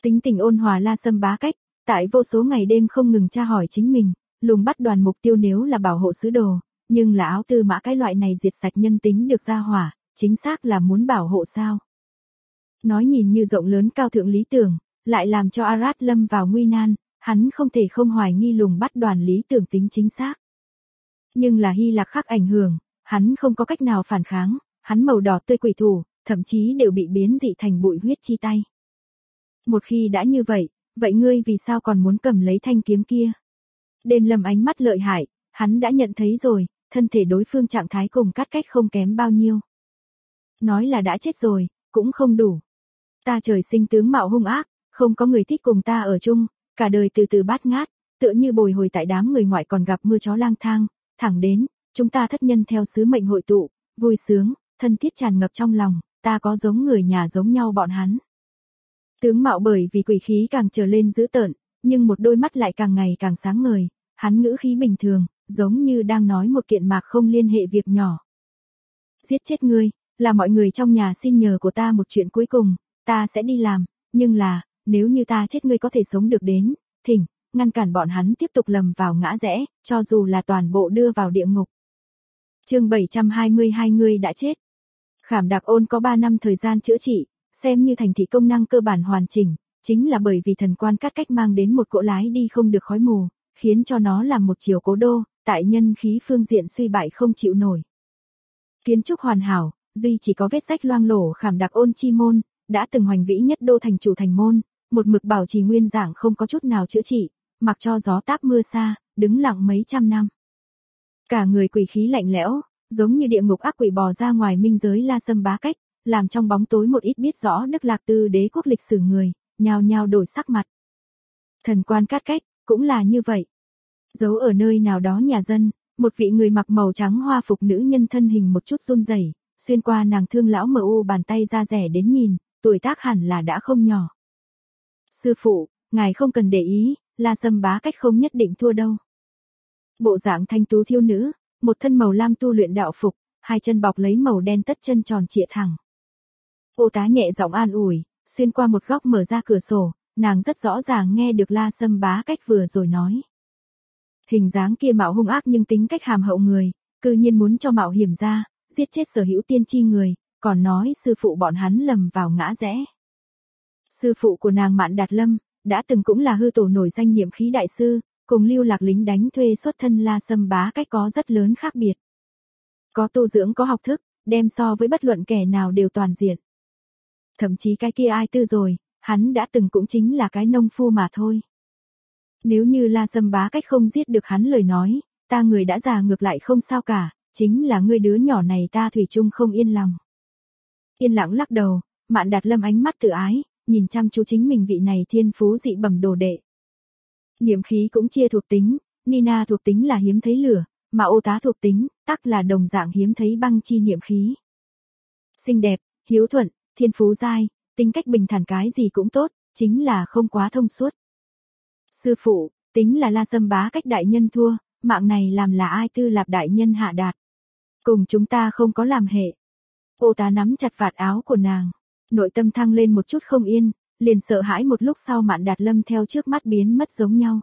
Tính tình ôn hòa La Sâm Bá Cách, tại vô số ngày đêm không ngừng tra hỏi chính mình, lùng bắt đoàn mục tiêu nếu là bảo hộ sứ đồ, nhưng là Áo Tư Mã cái loại này diệt sạch nhân tính được ra hỏa, chính xác là muốn bảo hộ sao? Nói nhìn như rộng lớn cao thượng lý tưởng, lại làm cho Arad lâm vào nguy nan, hắn không thể không hoài nghi lùng bắt đoàn lý tưởng tính chính xác. Nhưng là Hy Lạc khắc ảnh hưởng, hắn không có cách nào phản kháng, hắn màu đỏ tươi quỷ thủ, thậm chí đều bị biến dị thành bụi huyết chi tay. Một khi đã như vậy, vậy ngươi vì sao còn muốn cầm lấy thanh kiếm kia? Đêm Lâm ánh mắt lợi hại, hắn đã nhận thấy rồi, thân thể đối phương trạng thái cùng Cát Cách không kém bao nhiêu. Nói là đã chết rồi, cũng không đủ. Ta trời sinh tướng mạo hung ác, không có người thích cùng ta ở chung, cả đời từ từ bát ngát, tựa như bồi hồi tại đám người ngoại còn gặp mưa chó lang thang, thẳng đến, chúng ta thất nhân theo sứ mệnh hội tụ, vui sướng, thân thiết tràn ngập trong lòng, ta có giống người nhà giống nhau bọn hắn. Tướng mạo bởi vì quỷ khí càng trở lên dữ tợn, nhưng một đôi mắt lại càng ngày càng sáng ngời, hắn ngữ khí bình thường, giống như đang nói một kiện mạc không liên hệ việc nhỏ. Giết chết ngươi, là mọi người trong nhà xin nhờ của ta một chuyện cuối cùng, ta sẽ đi làm, nhưng là, nếu như ta chết ngươi có thể sống được đến, thỉnh, ngăn cản bọn hắn tiếp tục lầm vào ngã rẽ, cho dù là toàn bộ đưa vào địa ngục. Chương 722 ngươi đã chết. Khảm Đạc Ôn có 3 năm thời gian chữa trị, xem như thành thị công năng cơ bản hoàn chỉnh, chính là bởi vì thần quan Cát Cách mang đến một cỗ lái đi không được khói mù, khiến cho nó làm một chiều cố đô, tại nhân khí phương diện suy bại không chịu nổi. Kiến trúc hoàn hảo, duy chỉ có vết rách loang lổ Khảm Đạc Ôn chi môn, đã từng hoành vĩ nhất đô thành chủ thành môn, một mực bảo trì nguyên dạng không có chút nào chữa trị, mặc cho gió táp mưa xa, đứng lặng mấy trăm năm. Cả người quỷ khí lạnh lẽo, giống như địa ngục ác quỷ bò ra ngoài minh giới La Sâm Bá Cách, làm trong bóng tối một ít biết rõ Đức Lạc Tư đế quốc lịch sử người, nhao nhao đổi sắc mặt. Thần quan Cát Cách, cũng là như vậy. Giấu ở nơi nào đó nhà dân, một vị người mặc màu trắng hoa phục nữ nhân thân hình một chút run rẩy, xuyên qua nàng thương lão mờ u bàn tay ra rẻ đến nhìn, tuổi tác hẳn là đã không nhỏ. Sư phụ, ngài không cần để ý, La Sâm Bá Cách không nhất định thua đâu. Bộ dạng thanh tú thiếu nữ, một thân màu lam tu luyện đạo phục, hai chân bọc lấy màu đen tất chân tròn trịa thẳng. Ô tá nhẹ giọng an ủi, xuyên qua một góc mở ra cửa sổ, nàng rất rõ ràng nghe được La Sâm Bá Cách vừa rồi nói. Hình dáng kia mạo hung ác nhưng tính cách hàm hậu người, cư nhiên muốn cho mạo hiểm ra, giết chết sở hữu tiên tri người, còn nói sư phụ bọn hắn lầm vào ngã rẽ. Sư phụ của nàng Mạn Đạt Lâm, đã từng cũng là hư tổ nổi danh niệm khí đại sư, cùng Lưu Lạc lính đánh thuê xuất thân La Sâm Bá Cách có rất lớn khác biệt. Có tu dưỡng có học thức, đem so với bất luận kẻ nào đều toàn diện. Thậm chí cái kia ai tư rồi, hắn đã từng cũng chính là cái nông phu mà thôi. Nếu như La Sâm Bá Cách không giết được hắn lời nói, ta người đã già ngược lại không sao cả, chính là ngươi đứa nhỏ này ta thủy chung không yên lòng. Yên lặng lắc đầu, Mạn Đạt Lâm ánh mắt tự ái, nhìn chăm chú chính mình vị này thiên phú dị bẩm đồ đệ. Niệm khí cũng chia thuộc tính, Nina thuộc tính là hiếm thấy lửa, mà Ô tá thuộc tính, tắc là đồng dạng hiếm thấy băng chi niệm khí. Xinh đẹp, hiếu thuận, thiên phú giai, tính cách bình thản cái gì cũng tốt, chính là không quá thông suốt. Sư phụ, tính là La Sâm Bá Cách đại nhân thua, mạng này làm là ai tư lạp đại nhân hạ đạt. Cùng chúng ta không có làm hệ. Ô tá nắm chặt vạt áo của nàng, nội tâm thăng lên một chút không yên, liền sợ hãi một lúc sau Mạn Đạt Lâm theo trước mắt biến mất giống nhau.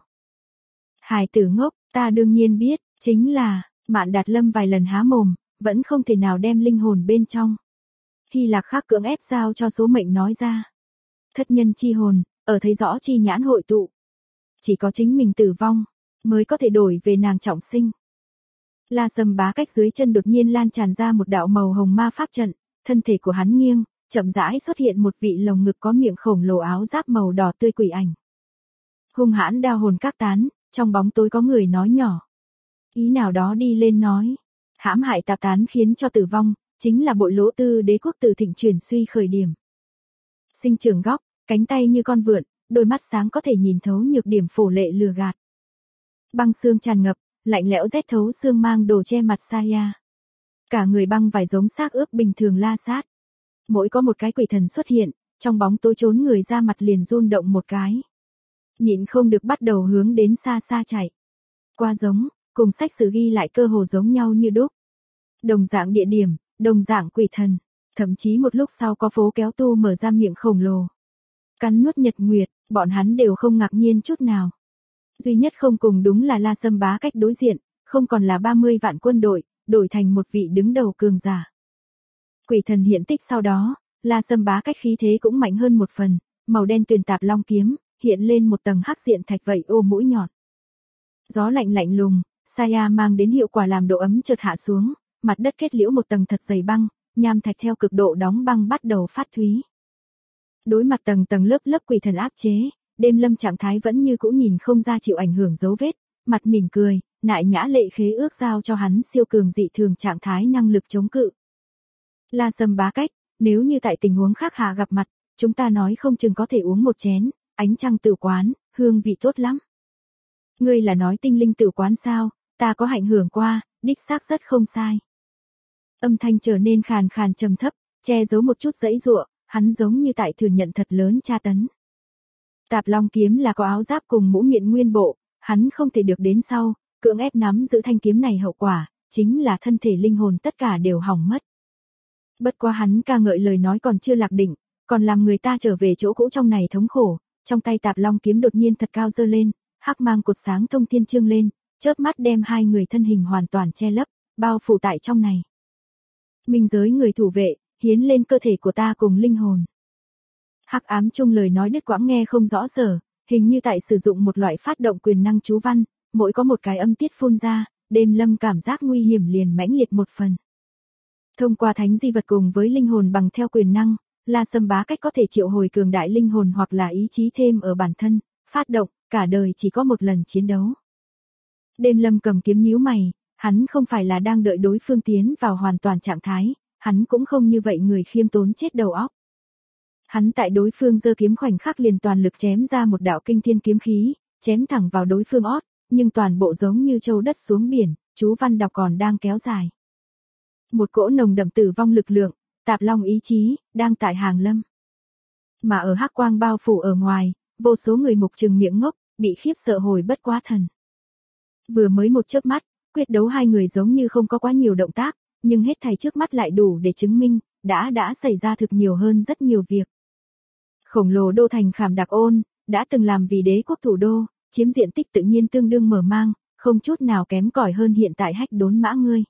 Hài tử ngốc, ta đương nhiên biết, chính là, Mạn Đạt Lâm vài lần há mồm, vẫn không thể nào đem linh hồn bên trong. Hy Lạc khắc cưỡng ép giao cho số mệnh nói ra. Thất nhân chi hồn, ở thấy rõ chi nhãn hội tụ. Chỉ có chính mình tử vong, mới có thể đổi về nàng trọng sinh. La Sâm Bá Cách dưới chân đột nhiên lan tràn ra một đạo màu hồng ma pháp trận, thân thể của hắn nghiêng, chậm rãi xuất hiện một vị lồng ngực có miệng khổng lồ áo giáp màu đỏ tươi quỷ ảnh. Hung hãn đao hồn các tán, trong bóng tối có người nói nhỏ. Ý nào đó đi lên nói, hãm hại tạp tán khiến cho tử vong, chính là bội lỗ tư đế quốc từ thịnh chuyển suy khởi điểm. Sinh trưởng góc, cánh tay như con vượn, đôi mắt sáng có thể nhìn thấu nhược điểm phổ lệ lừa gạt. Băng xương tràn ngập, lạnh lẽo rét thấu xương mang đồ che mặt Saya. Cả người băng vải giống xác ướp bình thường la sát. Mỗi có một cái quỷ thần xuất hiện, trong bóng tối trốn người ra mặt liền run động một cái. Nhịn không được bắt đầu hướng đến xa xa chạy. Qua giống, cùng sách sử ghi lại cơ hồ giống nhau như đúc. Đồng dạng địa điểm, đồng dạng quỷ thần, thậm chí một lúc sau có phố kéo tu mở ra miệng khổng lồ. Cắn nuốt nhật nguyệt, bọn hắn đều không ngạc nhiên chút nào. Duy nhất không cùng đúng là La Sâm Bá Cách đối diện, không còn là 30 vạn quân đội, đổi thành một vị đứng đầu cường giả. Quỷ thần hiện tích sau đó, La Sâm Bá Cách khí thế cũng mạnh hơn một phần, màu đen tuyền tạp long kiếm, hiện lên một tầng hắc diện thạch vậy ô mũi nhọn. Gió lạnh lạnh lùng, Saya mang đến hiệu quả làm độ ấm chợt hạ xuống, mặt đất kết liễu một tầng thật dày băng, nham thạch theo cực độ đóng băng bắt đầu phát thúy. Đối mặt tầng tầng lớp lớp quỷ thần áp chế, Đêm Lâm trạng thái vẫn như cũ nhìn không ra chịu ảnh hưởng dấu vết, mặt mỉm cười, nại nhã lệ khế ước giao cho hắn siêu cường dị thường trạng thái năng lực chống cự. La Sâm Bá Cách, nếu như tại tình huống khác hạ gặp mặt, chúng ta nói không chừng có thể uống một chén, ánh trăng tử quán, hương vị tốt lắm. Ngươi là nói tinh linh tử quán sao, ta có hạnh hưởng qua, đích xác rất không sai. Âm thanh trở nên khàn khàn trầm thấp, che giấu một chút giãy giụa, hắn giống như tại thừa nhận thật lớn tra tấn. Tạp Long kiếm là có áo giáp cùng mũ miệng nguyên bộ, hắn không thể được đến sau, cưỡng ép nắm giữ thanh kiếm này hậu quả, chính là thân thể linh hồn tất cả đều hỏng mất. Bất quá hắn ca ngợi lời nói còn chưa lạc định, còn làm người ta trở về chỗ cũ trong này thống khổ, trong tay Tạp Long kiếm đột nhiên thật cao giơ lên, hắc mang cột sáng thông thiên trương lên, chớp mắt đem hai người thân hình hoàn toàn che lấp, bao phủ tại trong này. Minh giới người thủ vệ, hiến lên cơ thể của ta cùng linh hồn. Hắc ám chung lời nói đứt quãng nghe không rõ sở, hình như tại sử dụng một loại phát động quyền năng chú văn, mỗi có một cái âm tiết phun ra, Đêm Lâm cảm giác nguy hiểm liền mãnh liệt một phần. Thông qua thánh di vật cùng với linh hồn bằng theo quyền năng, La Sâm Bá Cách có thể triệu hồi cường đại linh hồn hoặc là ý chí thêm ở bản thân, phát động, cả đời chỉ có một lần chiến đấu. Đêm Lâm cầm kiếm nhíu mày, hắn không phải là đang đợi đối phương tiến vào hoàn toàn trạng thái, hắn cũng không như vậy người khiêm tốn chết đầu óc. Hắn tại đối phương giơ kiếm khoảnh khắc liền toàn lực chém ra một đạo kinh thiên kiếm khí, chém thẳng vào đối phương ót, nhưng toàn bộ giống như châu đất xuống biển, chú văn đọc còn đang kéo dài. Một cỗ nồng đậm tử vong lực lượng, Tạp Long ý chí, đang tại hàng lâm. Mà ở hắc quang bao phủ ở ngoài, vô số người mục trừng miệng ngốc, bị khiếp sợ hồi bất quá thần. Vừa mới một chớp mắt, quyết đấu hai người giống như không có quá nhiều động tác, nhưng hết thảy trước mắt lại đủ để chứng minh, đã xảy ra thực nhiều hơn rất nhiều việc. Khổng lồ đô thành Khảm Đạc Ôn, đã từng làm vì đế quốc thủ đô, chiếm diện tích tự nhiên tương đương mở mang, không chút nào kém cỏi hơn hiện tại Hách Đốn Mã ngươi.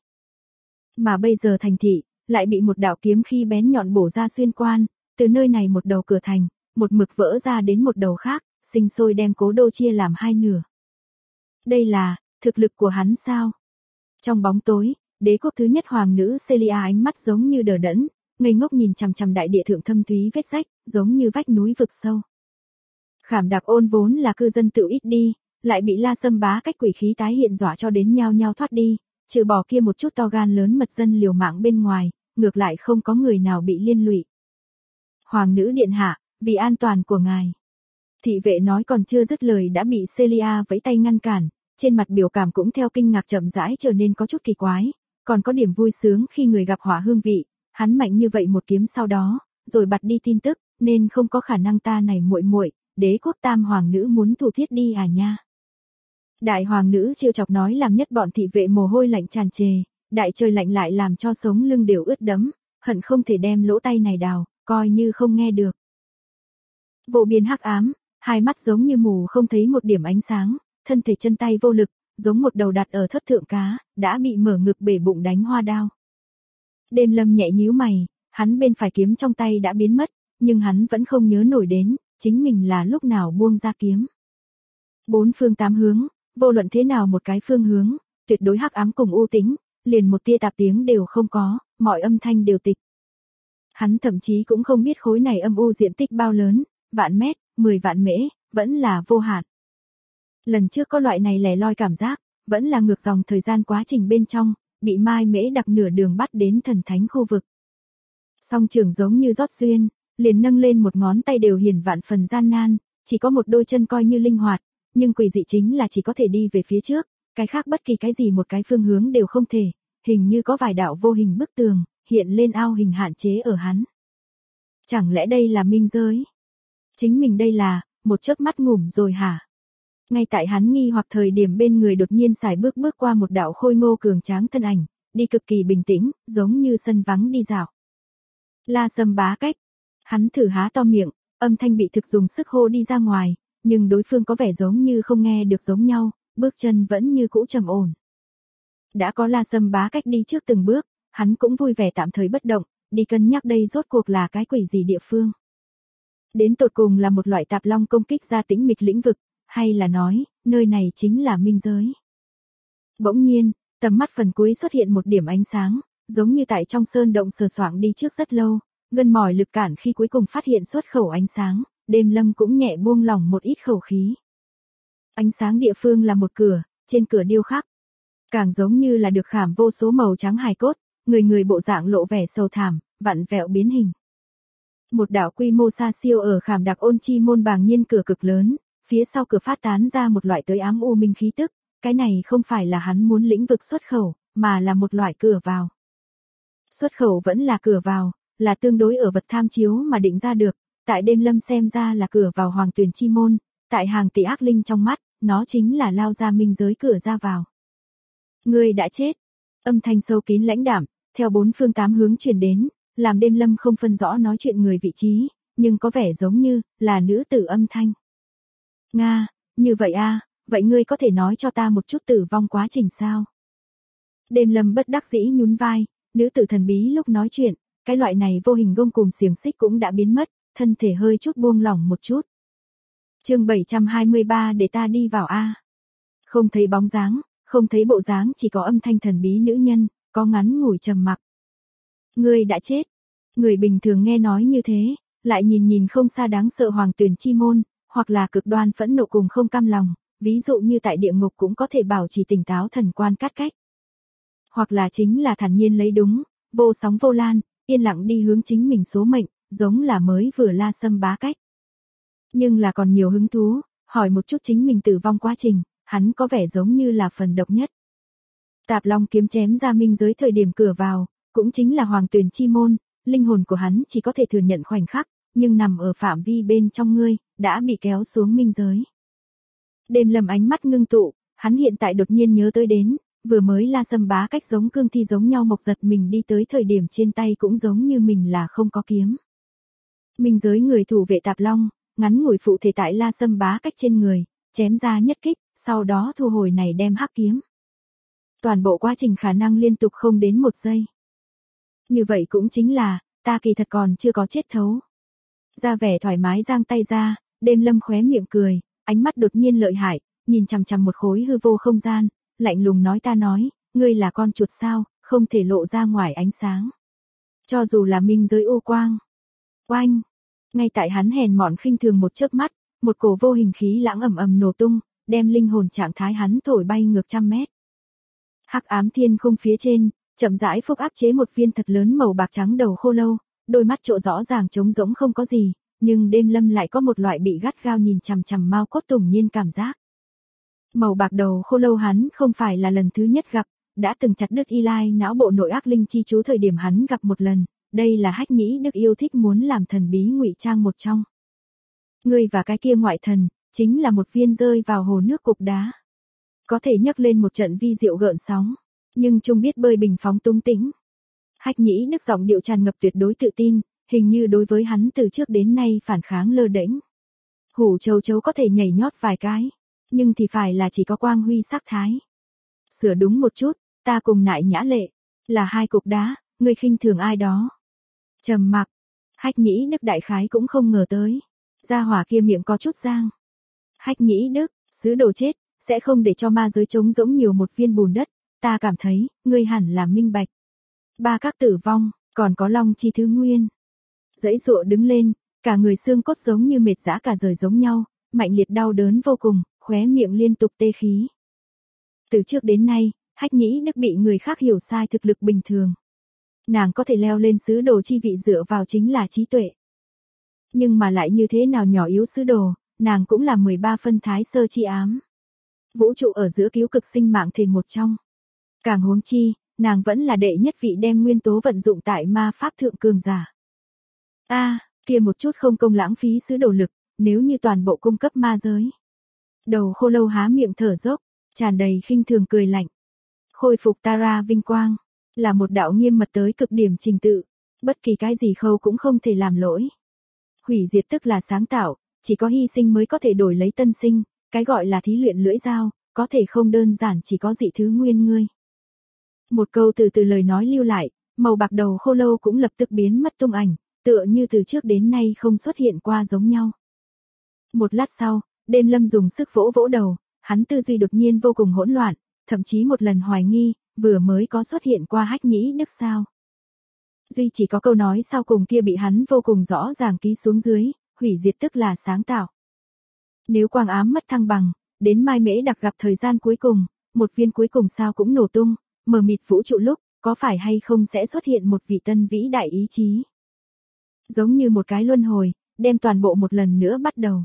Mà bây giờ thành thị, lại bị một đạo kiếm khí bén nhọn bổ ra xuyên quan, từ nơi này một đầu cửa thành, một mực vỡ ra đến một đầu khác, sinh sôi đem cố đô chia làm hai nửa. Đây là, thực lực của hắn sao? Trong bóng tối, đế quốc thứ nhất hoàng nữ Celia ánh mắt giống như đờ đẫn, ngây ngốc nhìn chằm chằm đại địa thượng thâm thúy vết rách, giống như vách núi vực sâu. Khảm Đạc Ôn vốn là cư dân tự ít đi, lại bị La Sâm Bá Cách quỷ khí tái hiện dọa cho đến nhao nhao thoát đi, trừ bỏ kia một chút to gan lớn mật dân liều mạng bên ngoài, ngược lại không có người nào bị liên lụy. Hoàng nữ điện hạ, vì an toàn của ngài. Thị vệ nói còn chưa dứt lời đã bị Celia vẫy tay ngăn cản, trên mặt biểu cảm cũng theo kinh ngạc chậm rãi trở nên có chút kỳ quái, còn có điểm vui sướng khi người gặp hỏa hương vị, hắn mạnh như vậy một kiếm sau đó, rồi bật đi tin tức, nên không có khả năng ta này muội muội, đế quốc tam hoàng nữ muốn thủ thiết đi à nha. Đại hoàng nữ trêu chọc nói làm nhất bọn thị vệ mồ hôi lạnh tràn trề, đại trời lạnh lại làm cho sống lưng đều ướt đẫm, hận không thể đem lỗ tay này đào, coi như không nghe được. Vô biên hắc ám, hai mắt giống như mù không thấy một điểm ánh sáng, thân thể chân tay vô lực, giống một đầu đặt ở thất thượng cá, đã bị mở ngực bể bụng đánh hoa đao. Đêm Lâm nhẹ nhíu mày, hắn bên phải kiếm trong tay đã biến mất, nhưng hắn vẫn không nhớ nổi đến, chính mình là lúc nào buông ra kiếm. Bốn phương tám hướng, vô luận thế nào một cái phương hướng, tuyệt đối hắc ám cùng u tĩnh, liền một tia tạp tiếng đều không có, mọi âm thanh đều tịch. Hắn thậm chí cũng không biết khối này âm u diện tích bao lớn, vạn mét, 10 vạn mễ, vẫn là vô hạn. Lần trước có loại này lẻ loi cảm giác, vẫn là ngược dòng thời gian quá trình bên trong, bị Mai Mễ đặc nửa đường bắt đến thần thánh khu vực. Song trường giống như rót duyên, liền nâng lên một ngón tay đều hiển vạn phần gian nan, chỉ có một đôi chân coi như linh hoạt, nhưng quỷ dị chính là chỉ có thể đi về phía trước, cái khác bất kỳ cái gì một cái phương hướng đều không thể, hình như có vài đạo vô hình bức tường, hiện lên ao hình hạn chế ở hắn. Chẳng lẽ đây là minh giới? Chính mình đây là, một chớp mắt ngủm rồi hả? Ngay tại hắn nghi hoặc thời điểm bên người đột nhiên xài bước qua một đạo khôi ngô cường tráng thân ảnh, đi cực kỳ bình tĩnh, giống như sân vắng đi dạo. La Sâm Bá Cách. Hắn thử há to miệng, Âm thanh bị thực dùng sức hô đi ra ngoài, nhưng đối phương có vẻ giống như không nghe được giống nhau, bước chân vẫn như cũ trầm ổn. Đã có La Sâm Bá Cách đi trước từng bước, hắn cũng vui vẻ tạm thời bất động, đi cân nhắc đây rốt cuộc là cái quỷ gì địa phương. Đến tột cùng là một loại tạp long công kích ra tĩnh mịch lĩnh vực, hay là nói, nơi này chính là minh giới. Bỗng nhiên, tầm mắt phần cuối xuất hiện một điểm ánh sáng, giống như tại trong sơn động sờ soạng đi trước rất lâu, gân mỏi lực cản khi cuối cùng phát hiện xuất khẩu ánh sáng, Đêm Lâm cũng nhẹ buông lỏng một ít khẩu khí. Ánh sáng địa phương là một cửa, trên cửa điêu khắc, càng giống như là được khảm vô số màu trắng hài cốt, người bộ dạng lộ vẻ sầu thảm, vặn vẹo biến hình. Một đạo quy mô xa siêu ở khảm đặc ôn chi môn bàng nhiên cửa cực lớn, phía sau cửa phát tán ra một loại tới ám u minh khí tức, cái này không phải là hắn muốn lĩnh vực xuất khẩu, mà là một loại cửa vào. Xuất khẩu vẫn là cửa vào, là tương đối ở vật tham chiếu mà định ra được, tại Đêm Lâm xem ra là cửa vào hoàng tuyển chi môn, tại hàng tỷ ác linh trong mắt, nó chính là lao ra minh giới cửa ra vào. Ngươi đã chết. Âm thanh sâu kín lãnh đạm, theo bốn phương tám hướng truyền đến, làm Đêm Lâm không phân rõ nói chuyện người vị trí, nhưng có vẻ giống như là nữ tử âm thanh. Nga, như vậy a, vậy ngươi có thể nói cho ta một chút tử vong quá trình sao? Đêm Lâm bất đắc dĩ nhún vai, nữ tử thần bí lúc nói chuyện, cái loại này vô hình gông cùm xiềng xích cũng đã biến mất, thân thể hơi chút buông lỏng một chút. Chương 723 để ta đi vào a. Không thấy bóng dáng, không thấy bộ dáng, chỉ có âm thanh thần bí nữ nhân, có ngắn ngủi trầm mặc. Ngươi đã chết. Người bình thường nghe nói như thế, lại nhìn không xa đáng sợ hoàng tuyển chi môn, hoặc là cực đoan phẫn nộ cùng không cam lòng, ví dụ như tại địa ngục cũng có thể bảo trì tỉnh táo thần quan cắt cách. Hoặc là chính là thản nhiên lấy đúng, vô sóng vô lan, yên lặng đi hướng chính mình số mệnh, giống là mới vừa La Sâm Bá Cách. Nhưng là còn nhiều hứng thú, hỏi một chút chính mình tử vong quá trình, hắn có vẻ giống như là phần độc nhất. Tạp Long kiếm chém ra minh giới thời điểm cửa vào, cũng chính là hoàng tuyển chi môn, linh hồn của hắn chỉ có thể thừa nhận khoảnh khắc, nhưng nằm ở phạm vi bên trong ngươi, đã bị kéo xuống minh giới. Đêm Lâm ánh mắt ngưng tụ, hắn hiện tại đột nhiên nhớ tới đến, vừa mới La Sâm Bá Cách giống cương thi giống nhau mộc giật mình đi tới thời điểm trên tay cũng giống như mình là không có kiếm. Minh giới người thủ vệ Tạp Long, ngắn ngủi phụ thể tại La Sâm Bá Cách trên người, chém ra nhất kích, sau đó thu hồi này đem hắc kiếm. Toàn bộ quá trình khả năng liên tục không đến một giây. Như vậy cũng chính là, ta kỳ thật còn chưa có chết thấu. Ra vẻ thoải mái giang tay ra, Đêm Lâm khóe miệng cười, ánh mắt đột nhiên lợi hại, nhìn chằm chằm một khối hư vô không gian, lạnh lùng nói ta nói, ngươi là con chuột sao, không thể lộ ra ngoài ánh sáng. Cho dù là minh giới u quang. Oanh! Ngay tại hắn hèn mọn khinh thường một chớp mắt, một cổ vô hình khí lãng ầm ầm nổ tung, đem linh hồn trạng thái hắn thổi bay ngược trăm mét. Hắc ám thiên khung phía trên, chậm rãi phúc áp chế một viên thật lớn màu bạc trắng đầu khô lâu, đôi mắt chỗ rõ ràng trống rỗng không có gì, nhưng Đêm Lâm lại có một loại bị gắt gao nhìn chằm chằm mao cốt tủng nhiên cảm giác. Màu bạc đầu khô lâu hắn không phải là lần thứ nhất gặp, đã từng chặt đứt Y Lai não bộ nội ác linh chi chú thời điểm hắn gặp một lần, đây là Hách Nhĩ Đức yêu thích muốn làm thần bí ngụy trang một trong. Ngươi và cái kia ngoại thần, chính là một viên rơi vào hồ nước cục đá. Có thể nhấc lên một trận vi diệu gợn sóng, nhưng chung biết bơi bình phóng tung tĩnh. Hách Nhĩ Đức giọng điệu tràn ngập tuyệt đối tự tin, hình như đối với hắn từ trước đến nay phản kháng lơ đễnh. Hủ châu chấu có thể nhảy nhót vài cái, nhưng thì phải là chỉ có quang huy sắc thái. Sửa đúng một chút, ta cùng Nại Nhã Lệ, là hai cục đá, ngươi khinh thường ai đó. Trầm mặc, Hách Nhĩ Đức đại khái cũng không ngờ tới. Gia hỏa kia miệng có chút giang. Hách Nhĩ Đức, sứ đồ chết, sẽ không để cho ma giới trống rỗng nhiều một viên bùn đất, ta cảm thấy, ngươi hẳn là minh bạch. Ba các tử vong, còn có Long Chi Thứ Nguyên. Dãy dụa đứng lên, cả người xương cốt giống như mệt dã cả rời giống nhau, mạnh liệt đau đớn vô cùng, khóe miệng liên tục tê khí. Từ trước đến nay, Hách Nhĩ Đức bị người khác hiểu sai thực lực bình thường. Nàng có thể leo lên sứ đồ chi vị dựa vào chính là trí tuệ. Nhưng mà lại như thế nào nhỏ yếu sứ đồ, nàng cũng là 13 phân thái sơ chi ám. Vũ trụ ở giữa cứu cực sinh mạng thể một trong. Càng huống chi, nàng vẫn là đệ nhất vị đem nguyên tố vận dụng tại ma pháp thượng cường giả. Kia một chút không công lãng phí sứ đồ lực, nếu như toàn bộ cung cấp ma giới. Đầu khô lâu há miệng thở dốc, tràn đầy khinh thường cười lạnh. Khôi phục Tara vinh quang, là một đạo nghiêm mật tới cực điểm trình tự, bất kỳ cái gì khâu cũng không thể làm lỗi. Hủy diệt tức là sáng tạo, chỉ có hy sinh mới có thể đổi lấy tân sinh, cái gọi là thí luyện lưỡi dao, có thể không đơn giản chỉ có dị thứ nguyên ngươi. Một câu từ từ lời nói lưu lại, màu bạc đầu khô lâu cũng lập tức biến mất tung ảnh, tựa như từ trước đến nay không xuất hiện qua giống nhau. Một lát sau, Đêm Lâm dùng sức vỗ vỗ đầu, hắn tư duy đột nhiên vô cùng hỗn loạn, thậm chí một lần hoài nghi, vừa mới có xuất hiện qua Hách Nhĩ Đức sao. Duy chỉ có câu nói sau cùng kia bị hắn vô cùng rõ ràng ký xuống dưới, hủy diệt tức là sáng tạo. Nếu quang ám mất thăng bằng, đến Mai Mễ Đặc gặp thời gian cuối cùng, một viên cuối cùng sao cũng nổ tung, mờ mịt vũ trụ lúc, có phải hay không sẽ xuất hiện một vị tân vĩ đại ý chí. Giống như một cái luân hồi, đem toàn bộ một lần nữa bắt đầu.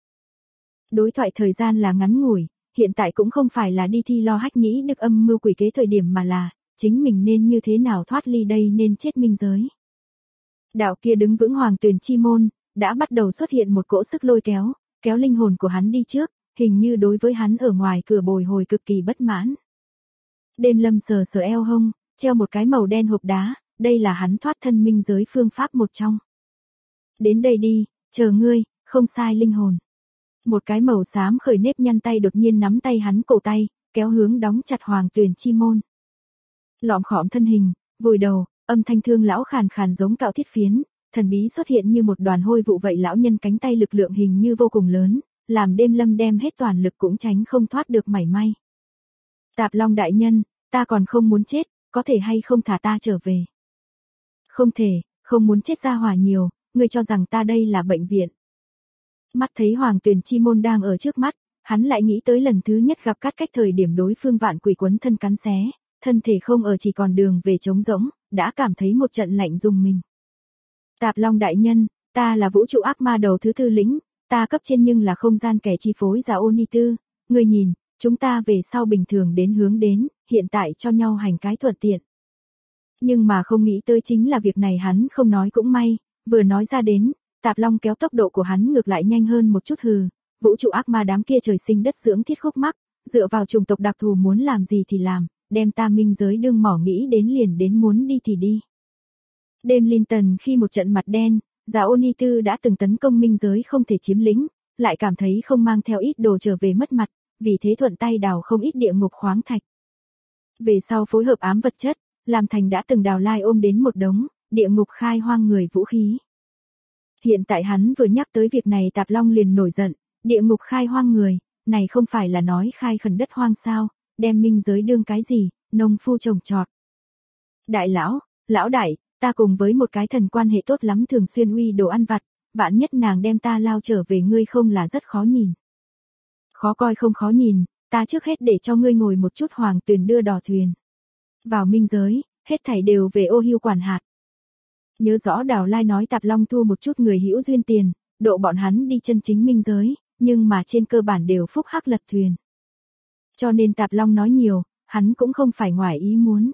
Đối thoại thời gian là ngắn ngủi, hiện tại cũng không phải là đi thi lo Hách Nhĩ Đức âm mưu quỷ kế thời điểm mà là, chính mình nên như thế nào thoát ly đây nên chết minh giới. Đạo kia đứng vững hoàng tuyền chi môn, đã bắt đầu xuất hiện một cỗ sức lôi kéo, kéo linh hồn của hắn đi trước, hình như đối với hắn ở ngoài cửa bồi hồi cực kỳ bất mãn. Đêm Lâm sờ sờ eo hông, treo một cái màu đen hộp đá, đây là hắn thoát thân minh giới phương pháp một trong. Đến đây đi, chờ ngươi, không sai linh hồn. Một cái màu xám khởi nếp nhăn tay đột nhiên nắm tay hắn cổ tay, kéo hướng đóng chặt hoàng tuyền chi môn. Lọm khọm thân hình, vùi đầu, âm thanh thương lão khàn khàn giống cạo thiết phiến, thần bí xuất hiện như một đoàn hôi vụ vậy lão nhân cánh tay lực lượng hình như vô cùng lớn, làm Đêm Lâm đem hết toàn lực cũng tránh không thoát được mảy may. Tạp Long đại nhân, ta còn không muốn chết, có thể hay không thả ta trở về? Không thể, không muốn chết ra hỏa nhiều, ngươi cho rằng ta đây là bệnh viện. Mắt thấy hoàng tuyền chi môn đang ở trước mắt, hắn lại nghĩ tới lần thứ nhất gặp Cát Cách thời điểm đối phương vạn quỷ quấn thân cắn xé, thân thể không ở chỉ còn đường về trống rỗng, đã cảm thấy một trận lạnh rùng mình. Tạp Long đại nhân, ta là vũ trụ ác ma đầu thứ tư lĩnh, ta cấp trên nhưng là không gian kẻ chi phối giả Oni Tư, ngươi nhìn, chúng ta về sau bình thường đến hướng đến, hiện tại cho nhau hành cái thuận tiện. Nhưng mà không nghĩ tới chính là việc này hắn không nói cũng may, vừa nói ra đến, Tạp Long kéo tốc độ của hắn ngược lại nhanh hơn một chút hừ, vũ trụ ác ma đám kia trời sinh đất dưỡng thiết khúc mắc, dựa vào chủng tộc đặc thù muốn làm gì thì làm, đem ta minh giới đương mỏ nghĩ đến liền đến muốn đi thì đi. Đêm Linton khi một trận mặt đen, giả Oni Tư đã từng tấn công minh giới không thể chiếm lĩnh, lại cảm thấy không mang theo ít đồ trở về mất mặt, vì thế thuận tay đào không ít địa ngục khoáng thạch. Về sau phối hợp ám vật chất, làm thành đã từng đào lai ôm đến một đống, địa ngục khai hoang người vũ khí. Hiện tại hắn vừa nhắc tới việc này Tạp Long liền nổi giận, địa ngục khai hoang người, này không phải là nói khai khẩn đất hoang sao, đem minh giới đương cái gì, nông phu trồng trọt. Đại lão, lão đại, ta cùng với một cái thần quan hệ tốt lắm thường xuyên uy đồ ăn vặt, vạn nhất nàng đem ta lao trở về ngươi không là rất khó nhìn. Khó coi không khó nhìn, ta trước hết để cho ngươi ngồi một chút hoàng tuyền đưa đò thuyền. Vào minh giới, hết thảy đều về ô hưu quản hạt. Nhớ rõ Đào Lai nói Tạp Long thu một chút người hữu duyên tiền, độ bọn hắn đi chân chính minh giới, nhưng mà trên cơ bản đều phúc hắc lật thuyền. Cho nên Tạp Long nói nhiều, hắn cũng không phải ngoài ý muốn.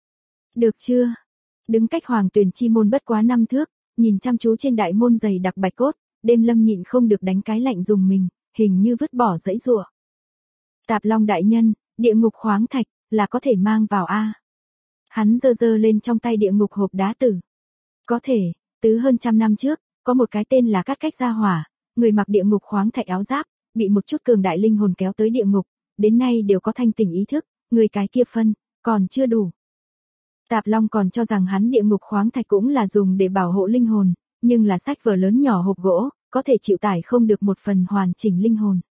Được chưa? Đứng cách hoàng tuyền chi môn bất quá 5 thước, nhìn chăm chú trên đại môn dày đặc bạch cốt, Đêm Lâm nhịn không được đánh cái lạnh dùng mình, hình như vứt bỏ dãy rụa. Tạp Long đại nhân, địa ngục khoáng thạch, là có thể mang vào a. Hắn giơ giơ lên trong tay địa ngục hộp đá tử. Có thể, từ hơn 100 năm trước, có một cái tên là Cát Cách gia hỏa, người mặc địa ngục khoáng thạch áo giáp, bị một chút cường đại linh hồn kéo tới địa ngục, đến nay đều có thanh tỉnh ý thức, người cái kia phân, còn chưa đủ. Tạp Long còn cho rằng hắn địa ngục khoáng thạch cũng là dùng để bảo hộ linh hồn, nhưng là sách vở lớn nhỏ hộp gỗ, có thể chịu tải không được một phần hoàn chỉnh linh hồn.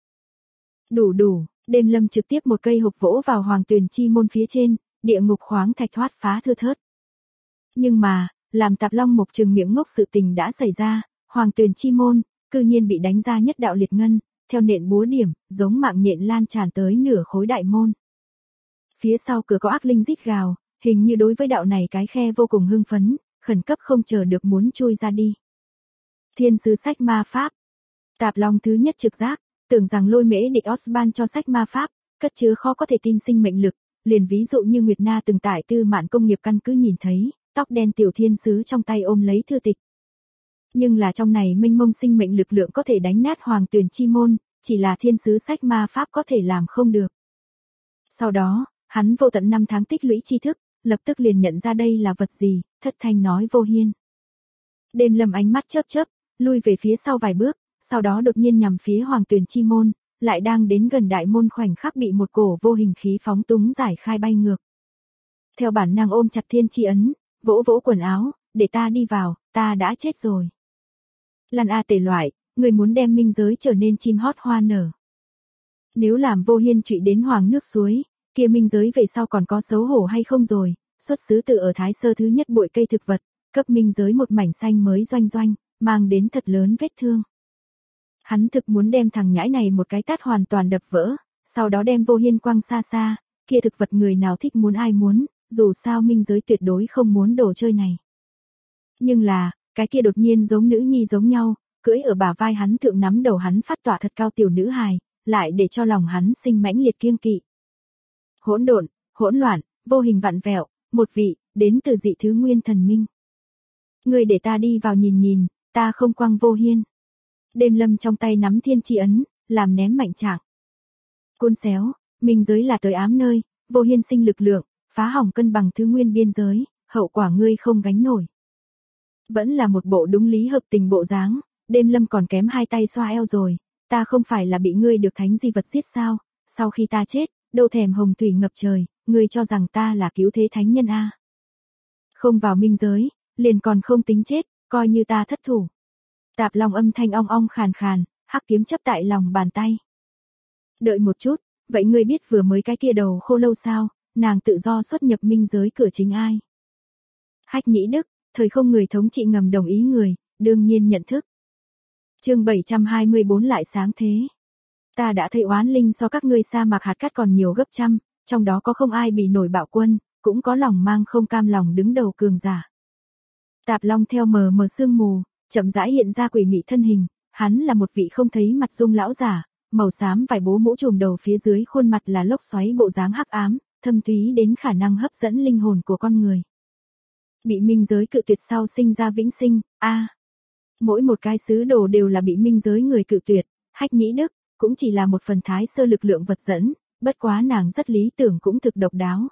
Đủ, Đêm Lâm trực tiếp một cây hộp vỗ vào hoàng tuyền chi môn phía trên, địa ngục khoáng thạch thoát phá thưa thớt. Nhưng mà, làm Tạp Long mộc trừng miệng ngốc sự tình đã xảy ra, hoàng tuyền chi môn, cư nhiên bị đánh ra nhất đạo liệt ngân, theo nện búa điểm, giống mạng nhện lan tràn tới nửa khối đại môn. Phía sau cửa có ác linh rít gào, hình như đối với đạo này cái khe vô cùng hưng phấn, khẩn cấp không chờ được muốn chui ra đi. Thiên sứ sách ma pháp. Tạp Long thứ nhất trực giác, tưởng rằng Lôi Mễ Địch Osban cho sách ma pháp, cất chứa khó có thể tin sinh mệnh lực, liền ví dụ như Nguyệt Na từng tại Tư Mạn công nghiệp căn cứ nhìn thấy, tóc đen tiểu thiên sứ trong tay ôm lấy thư tịch. Nhưng là trong này mênh mông sinh mệnh lực lượng có thể đánh nát hoàng tuyền chi môn, chỉ là thiên sứ sách ma pháp có thể làm không được. Sau đó, hắn vô tận 5 tháng tích lũy tri thức, lập tức liền nhận ra đây là vật gì, thất thanh nói vô hiên. Đêm Lâm ánh mắt chớp chớp, lui về phía sau vài bước, sau đó đột nhiên nhằm phía Hoàng Tuyền Chi môn, lại đang đến gần đại môn khoảnh khắc bị một cổ vô hình khí phóng túng giải khai bay ngược. Theo bản năng ôm chặt thiên chi ấn, vỗ vỗ quần áo, để ta đi vào, ta đã chết rồi. Lan A tể loại, người muốn đem minh giới trở nên chim hót hoa nở. Nếu làm Vô Hiên trụy đến hoàng nước suối, kia minh giới về sau còn có xấu hổ hay không rồi, xuất xứ từ ở Thái Sơ thứ nhất bụi cây thực vật, cấp minh giới một mảnh xanh mới doanh doanh, mang đến thật lớn vết thương. Hắn thực muốn đem thằng nhãi này một cái tát hoàn toàn đập vỡ, sau đó đem Vô Hiên quăng xa xa, kia thực vật người nào thích muốn ai muốn, dù sao minh giới tuyệt đối không muốn đồ chơi này. Nhưng là, cái kia đột nhiên giống nữ nhi giống nhau, cưỡi ở bả vai hắn thượng nắm đầu hắn phát tỏa thật cao tiểu nữ hài, lại để cho lòng hắn sinh mãnh liệt kiêng kỵ. Hỗn độn, hỗn loạn, vô hình vặn vẹo, một vị, đến từ dị thứ nguyên thần minh. Người để ta đi vào nhìn nhìn, ta không quăng Vô Hiên. Đêm Lâm trong tay nắm thiên chi ấn, làm ném mạnh trạng. Côn xéo, minh giới là tới ám nơi, Vô Hiên sinh lực lượng, phá hỏng cân bằng thứ nguyên biên giới, hậu quả ngươi không gánh nổi. Vẫn là một bộ đúng lý hợp tình bộ dáng, Đêm Lâm còn kém hai tay xoa eo rồi, ta không phải là bị ngươi được thánh di vật giết sao, sau khi ta chết, đâu thèm hồng thủy ngập trời, ngươi cho rằng ta là cứu thế thánh nhân a? Không vào minh giới, liền còn không tính chết, coi như ta thất thủ. Tạp Long âm thanh ong ong khàn khàn, hắc kiếm chấp tại lòng bàn tay. Đợi một chút, vậy ngươi biết vừa mới cái kia đầu khô lâu sao, nàng tự do xuất nhập minh giới cửa chính ai? Hách Nhĩ Đức, thời không người thống trị ngầm đồng ý người, đương nhiên nhận thức. Chương 724 lại sáng thế. Ta đã thấy oán linh so các ngươi sa mạc hạt cát còn nhiều gấp trăm, trong đó có không ai bị nổi bạo quân, cũng có lòng mang không cam lòng đứng đầu cường giả. Tạp Long theo mờ mờ sương mù, chậm rãi hiện ra quỷ mị thân hình, hắn là một vị không thấy mặt dung lão giả, màu xám vải bố mũ trùm đầu phía dưới khuôn mặt là lốc xoáy bộ dáng hắc ám, thâm thúy đến khả năng hấp dẫn linh hồn của con người. Bị minh giới cự tuyệt sau sinh ra vĩnh sinh, mỗi một cái sứ đồ đều là bị minh giới người cự tuyệt, Hách Nhĩ Đức cũng chỉ là một phần thái sơ lực lượng vật dẫn, bất quá nàng rất lý tưởng cũng thực độc đáo.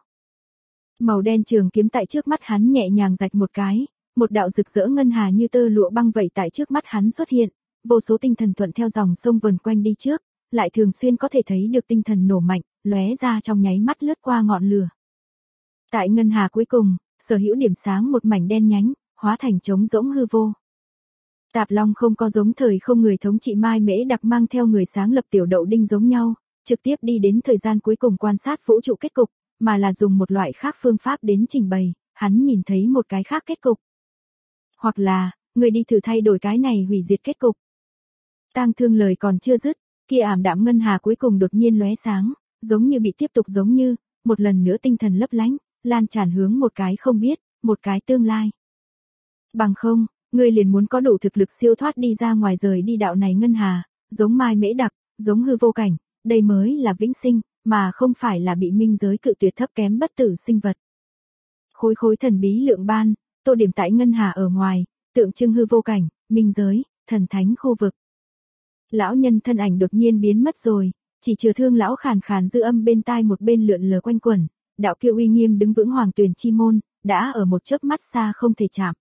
Màu đen trường kiếm tại trước mắt hắn nhẹ nhàng rạch một cái, một đạo rực rỡ ngân hà như tơ lụa băng vậy tại trước mắt hắn xuất hiện, vô số tinh thần thuận theo dòng sông vần quanh đi trước, lại thường xuyên có thể thấy được tinh thần nổ mạnh, lóe ra trong nháy mắt lướt qua ngọn lửa. Tại ngân hà cuối cùng, sở hữu điểm sáng một mảnh đen nhánh, hóa thành trống rỗng hư vô. Tạp Long không có giống thời không người thống trị Mai Mễ Đặc mang theo người sáng lập tiểu đậu đinh giống nhau, trực tiếp đi đến thời gian cuối cùng quan sát vũ trụ kết cục, mà là dùng một loại khác phương pháp đến trình bày, hắn nhìn thấy một cái khác kết cục. Hoặc là, người đi thử thay đổi cái này hủy diệt kết cục. Tang Thương lời còn chưa dứt, kia ảm đạm ngân hà cuối cùng đột nhiên lóe sáng, giống như bị tiếp tục giống như, một lần nữa tinh thần lấp lánh, lan tràn hướng một cái không biết, một cái tương lai. Bằng không, ngươi liền muốn có đủ thực lực siêu thoát đi ra ngoài rời đi đạo này ngân hà, giống Mai Mễ Đặc, giống hư vô cảnh, đây mới là vĩnh sinh, mà không phải là bị minh giới cự tuyệt thấp kém bất tử sinh vật. Khối khối thần bí lượng ban, tô điểm tại ngân hà ở ngoài, tượng trưng hư vô cảnh, minh giới, thần thánh khu vực. Lão nhân thân ảnh đột nhiên biến mất rồi, chỉ chừa Thương lão khàn khàn dư âm bên tai một bên lượn lờ quanh quẩn, đạo kiêu uy nghiêm đứng vững Hoàng Tuyền Chi môn, đã ở một chớp mắt xa không thể chạm.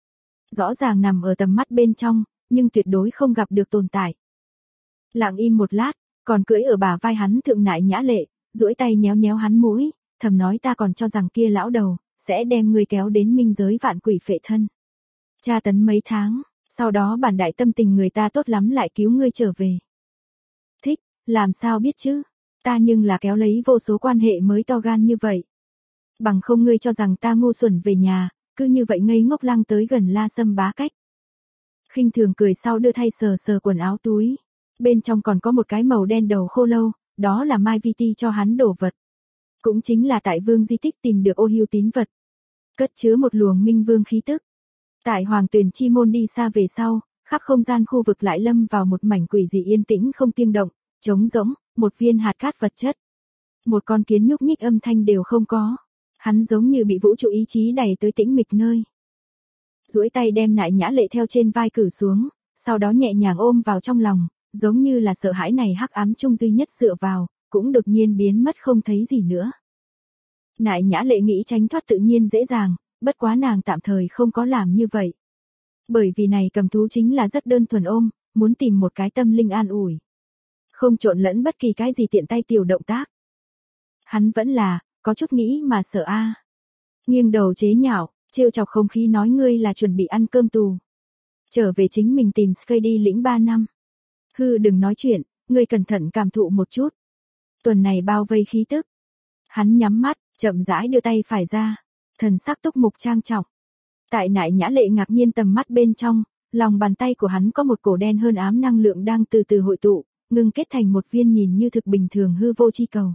Rõ ràng nằm ở tầm mắt bên trong, nhưng tuyệt đối không gặp được tồn tại. Lặng im một lát, còn cưỡi ở bả vai hắn thượng Nại Nhã Lệ, duỗi tay nhéo nhéo hắn mũi, thầm nói ta còn cho rằng kia lão đầu sẽ đem ngươi kéo đến minh giới vạn quỷ phệ thân. Tra tấn mấy tháng, sau đó bản đại tâm tình người ta tốt lắm lại cứu ngươi trở về. Thích, làm sao biết chứ, ta nhưng là kéo lấy vô số quan hệ mới to gan như vậy. Bằng không ngươi cho rằng ta ngu xuẩn về nhà, cứ như vậy ngây ngốc lăng tới gần La Sâm Bá Cách. Khinh thường cười sau đưa thay sờ sờ quần áo túi, bên trong còn có một cái màu đen đầu khô lâu, đó là Mai Vi Ti cho hắn đổ vật. Cũng chính là tại Vương di tích tìm được ô hưu tín vật, cất chứa một luồng minh vương khí tức. Tại Hoàng Tuyền Chi môn đi xa về sau, khắp không gian khu vực lại lâm vào một mảnh quỷ dị yên tĩnh không tiếng động, trống rỗng, một viên hạt cát vật chất. Một con kiến nhúc nhích âm thanh đều không có. Hắn giống như bị vũ trụ ý chí đẩy tới tĩnh mịch nơi. Duỗi tay đem Nại Nhã Lệ theo trên vai cử xuống, sau đó nhẹ nhàng ôm vào trong lòng, giống như là sợ hãi này hắc ám chung duy nhất dựa vào, cũng đột nhiên biến mất không thấy gì nữa. Nại Nhã Lệ nghĩ tránh thoát tự nhiên dễ dàng, bất quá nàng tạm thời không có làm như vậy. Bởi vì này cầm thú chính là rất đơn thuần ôm, muốn tìm một cái tâm linh an ủi. Không trộn lẫn bất kỳ cái gì tiện tay tiểu động tác. Hắn vẫn là, có chút nghĩ mà sợ a. Nghiêng đầu chế nhạo, trêu chọc không khí nói ngươi là chuẩn bị ăn cơm tù. Trở về chính mình tìm Sky đi lĩnh 3 năm. Hư đừng nói chuyện, ngươi cẩn thận cảm thụ một chút. Tuần này bao vây khí tức. Hắn nhắm mắt, chậm rãi đưa tay phải ra, thần sắc túc mục trang trọng. Tại Nại Nhã Lệ ngạc nhiên tầm mắt bên trong, lòng bàn tay của hắn có một cổ đen hơn ám năng lượng đang từ từ hội tụ, ngưng kết thành một viên nhìn như thực bình thường hư vô chi cầu.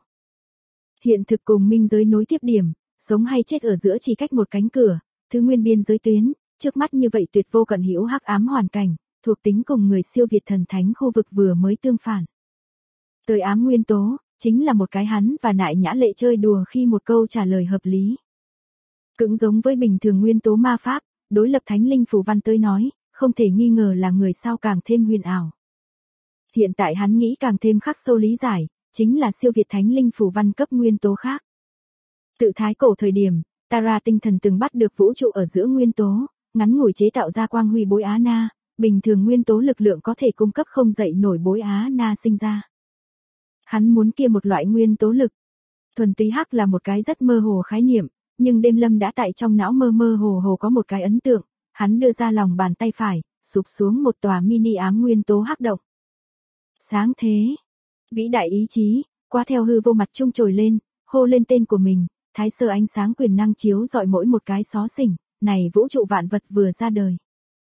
Hiện thực cùng minh giới nối tiếp điểm, sống hay chết ở giữa chỉ cách một cánh cửa, thứ nguyên biên giới tuyến, trước mắt như vậy tuyệt vô cận hữu hắc ám hoàn cảnh, thuộc tính cùng người siêu việt thần thánh khu vực vừa mới tương phản. Tới ám nguyên tố, chính là một cái hắn và Nại Nhã Lệ chơi đùa khi một câu trả lời hợp lý. Cũng giống với bình thường nguyên tố ma pháp, đối lập thánh linh phù văn tới nói, không thể nghi ngờ là người sao càng thêm huyền ảo. Hiện tại hắn nghĩ càng thêm khắc sâu lý giải, chính là siêu việt thánh linh phù văn cấp nguyên tố khác. Tự thái cổ thời điểm, Tara tinh thần từng bắt được vũ trụ ở giữa nguyên tố, ngắn ngủi chế tạo ra quang huy bối Á Na, bình thường nguyên tố lực lượng có thể cung cấp không dậy nổi bối Á Na sinh ra. Hắn muốn kia một loại nguyên tố lực. Thuần túy hắc là một cái rất mơ hồ khái niệm, nhưng đêm lâm đã tại trong não mơ mơ hồ hồ có một cái ấn tượng, hắn đưa ra lòng bàn tay phải, sụp xuống một tòa mini ám nguyên tố hắc động. Sáng thế, vĩ đại ý chí, qua theo hư vô mặt trung trồi lên, hô lên tên của mình, thái sơ ánh sáng quyền năng chiếu dọi mỗi một cái xó xỉnh, này vũ trụ vạn vật vừa ra đời.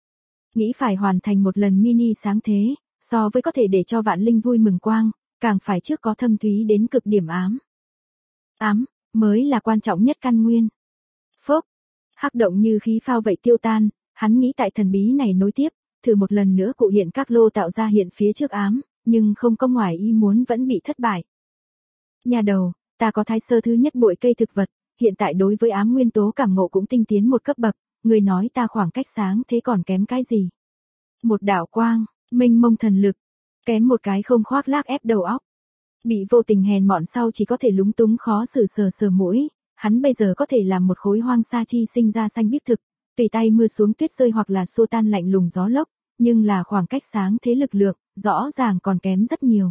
Nghĩ phải hoàn thành một lần mini sáng thế, so với có thể để cho vạn linh vui mừng quang, càng phải trước có thâm thúy đến cực điểm ám. Ám, mới là quan trọng nhất căn nguyên. Phốc, hắc động như khí phao vậy tiêu tan, hắn nghĩ tại thần bí này nối tiếp, thử một lần nữa cụ hiện các lô tạo ra hiện phía trước ám, nhưng không có ngoài ý muốn vẫn bị thất bại. Nhà đầu, ta có thái sơ thứ nhất bội cây thực vật, hiện tại đối với ám nguyên tố cảm ngộ cũng tinh tiến một cấp bậc, người nói ta khoảng cách sáng thế còn kém cái gì? Một đạo quang, mênh mông thần lực, kém một cái không khoác lác ép đầu óc. Bị vô tình hèn mọn sau chỉ có thể lúng túng khó xử sờ mũi, hắn bây giờ có thể làm một khối hoang sa chi sinh ra xanh biếc thực, tùy tay mưa xuống tuyết rơi hoặc là xua tan lạnh lùng gió lốc, nhưng là khoảng cách sáng thế lực lượng, rõ ràng còn kém rất nhiều.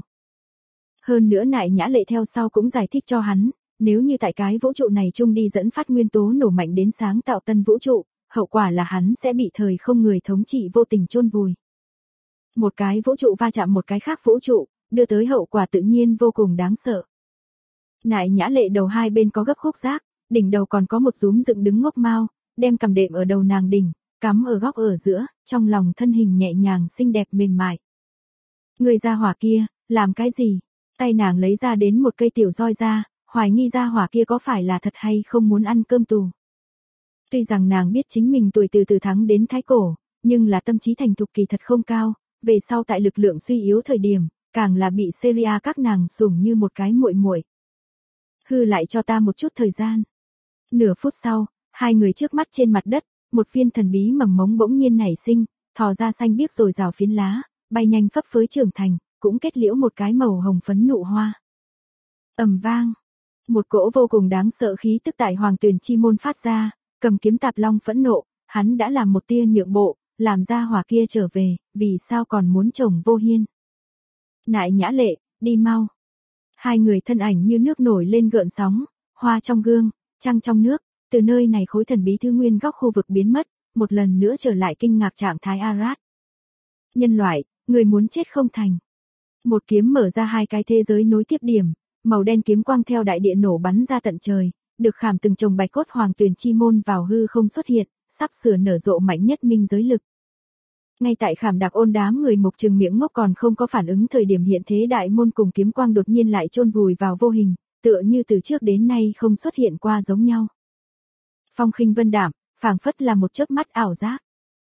Hơn nữa Nại Nhã Lệ theo sau cũng giải thích cho hắn, nếu như tại cái vũ trụ này chung đi dẫn phát nguyên tố nổ mạnh đến sáng tạo tân vũ trụ, hậu quả là hắn sẽ bị thời không người thống trị vô tình chôn vùi. Một cái vũ trụ va chạm một cái khác vũ trụ, đưa tới hậu quả tự nhiên vô cùng đáng sợ. Nại Nhã Lệ đầu hai bên có gấp khúc giác, đỉnh đầu còn có một rúm dựng đứng ngốc mao, đem cầm đệm ở đầu nàng đỉnh, cắm ở góc ở giữa, trong lòng thân hình nhẹ nhàng xinh đẹp mềm mại. Người ra hỏa kia, làm cái gì? Tay nàng lấy ra đến một cây tiểu roi ra, hoài nghi ra hỏa kia có phải là thật hay không muốn ăn cơm tù. Tuy rằng nàng biết chính mình tuổi từ từ thắng đến thái cổ, nhưng là tâm trí thành thục kỳ thật không cao, về sau tại lực lượng suy yếu thời điểm, càng là bị Syria các nàng sủng như một cái muội muội. Hư lại cho ta một chút thời gian. Nửa phút sau, hai người trước mắt trên mặt đất, một viên thần bí mầm mống bỗng nhiên nảy sinh, thò ra xanh biếc rồi rào phiến lá, bay nhanh phấp phới trưởng thành, cũng kết liễu một cái màu hồng phấn nụ hoa. Ầm vang, một cỗ vô cùng đáng sợ khí tức tại Hoàng Tuyền Chi môn phát ra, cầm kiếm Tạp Long phẫn nộ, hắn đã làm một tia nhượng bộ, làm ra hỏa kia trở về, vì sao còn muốn chồng Vô Hiên. Nại Nhã Lệ, đi mau. Hai người thân ảnh như nước nổi lên gợn sóng, hoa trong gương, trăng trong nước, từ nơi này khối thần bí thứ nguyên góc khu vực biến mất, một lần nữa trở lại kinh ngạc trạng thái Arad. Nhân loại, người muốn chết không thành. Một kiếm mở ra hai cái thế giới nối tiếp điểm, màu đen kiếm quang theo đại địa nổ bắn ra tận trời, được khảm từng chồng bạch cốt Hoàng Tuyền Chi môn vào hư không xuất hiện, sắp sửa nở rộ mạnh nhất minh giới lực. Ngay tại khảm đặc ôn đám người mục trừng miệng ngốc còn không có phản ứng thời điểm hiện thế đại môn cùng kiếm quang đột nhiên lại chôn vùi vào vô hình, tựa như từ trước đến nay không xuất hiện qua giống nhau. Phong khinh vân đạm, phảng phất là một chớp mắt ảo giác.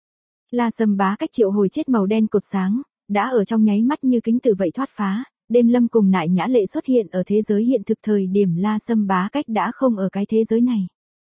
La Sâm Bá Cách triệu hồi chết màu đen cột sáng, đã ở trong nháy mắt như kính tử vậy thoát phá, đêm lâm cùng Nại Nhã Lệ xuất hiện ở thế giới hiện thực thời điểm La Sâm Bá Cách đã không ở cái thế giới này.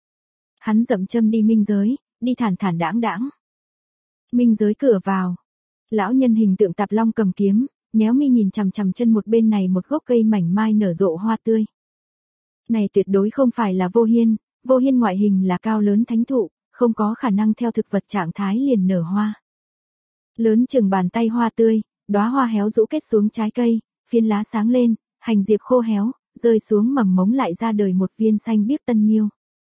Hắn dậm châm đi minh giới, đi thản thản đãng đãng. Minh giới cửa vào. Lão nhân hình tượng Tạp Long cầm kiếm, nhéo mi nhìn chằm chằm chân một bên này một gốc cây mảnh mai nở rộ hoa tươi. Này tuyệt đối không phải là Vô Hiên ngoại hình là cao lớn thánh thụ, không có khả năng theo thực vật trạng thái liền nở hoa. Lớn chừng bàn tay hoa tươi, đóa hoa héo rũ kết xuống trái cây, phiến lá sáng lên, hành diệp khô héo, rơi xuống mầm mống lại ra đời một viên xanh biếc tân miêu.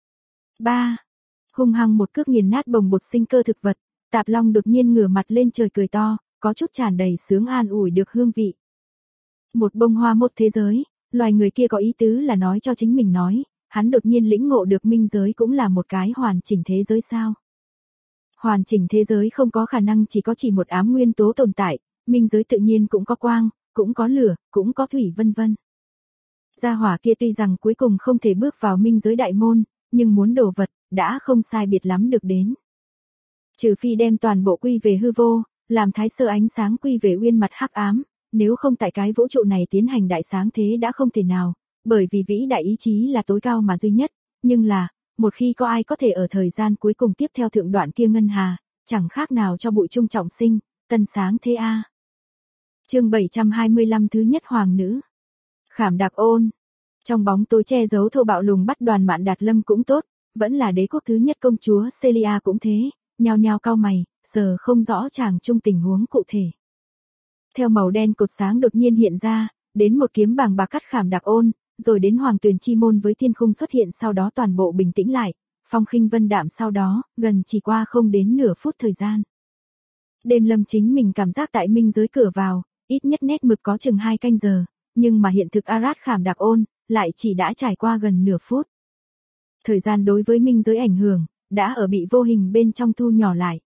3. Hung hăng một cước nghiền nát bồng bột sinh cơ thực vật, Tạp Long đột nhiên ngửa mặt lên trời cười to, có chút tràn đầy sướng an ủi được hương vị. Một bông hoa một thế giới, loài người kia có ý tứ là nói cho chính mình nói, hắn đột nhiên lĩnh ngộ được minh giới cũng là một cái hoàn chỉnh thế giới sao. Hoàn chỉnh thế giới không có khả năng chỉ một ám nguyên tố tồn tại, minh giới tự nhiên cũng có quang, cũng có lửa, cũng có thủy vân vân. Gia hỏa kia tuy rằng cuối cùng không thể bước vào minh giới đại môn, nhưng muốn đồ vật, đã không sai biệt lắm được đến. Trừ phi đem toàn bộ quy về hư vô, làm thái sơ ánh sáng quy về uyên mặt hắc ám, nếu không tại cái vũ trụ này tiến hành đại sáng thế đã không thể nào, bởi vì vĩ đại ý chí là tối cao mà duy nhất, nhưng là, một khi có ai có thể ở thời gian cuối cùng tiếp theo thượng đoạn kia ngân hà, chẳng khác nào cho bụi trung trọng sinh, tân sáng thế a. Chương 725 thứ nhất hoàng nữ. Khảm Đạc Ôn. Trong bóng tối che giấu thô bạo lùng bắt Đoàn Mạn Đạt Lâm cũng tốt, vẫn là đế quốc thứ nhất công chúa Celia cũng thế, nhao nhao cau mày, giờ không rõ chàng chung tình huống cụ thể. Theo màu đen cột sáng đột nhiên hiện ra, đến một kiếm bàng bạc cắt Khảm Đạc Ôn, rồi đến Hoàng Tuyền Chi Môn với thiên khung xuất hiện, sau đó toàn bộ bình tĩnh lại, phong khinh vân đạm, sau đó, gần chỉ qua không đến nửa phút thời gian. Đêm Lâm chính mình cảm giác tại minh giới cửa vào, ít nhất nét mực có chừng 2 canh giờ, nhưng mà hiện thực Arad Khảm Đạc Ôn, lại chỉ đã trải qua gần nửa phút. Thời gian đối với minh giới ảnh hưởng, đã ở bị vô hình bên trong thu nhỏ lại.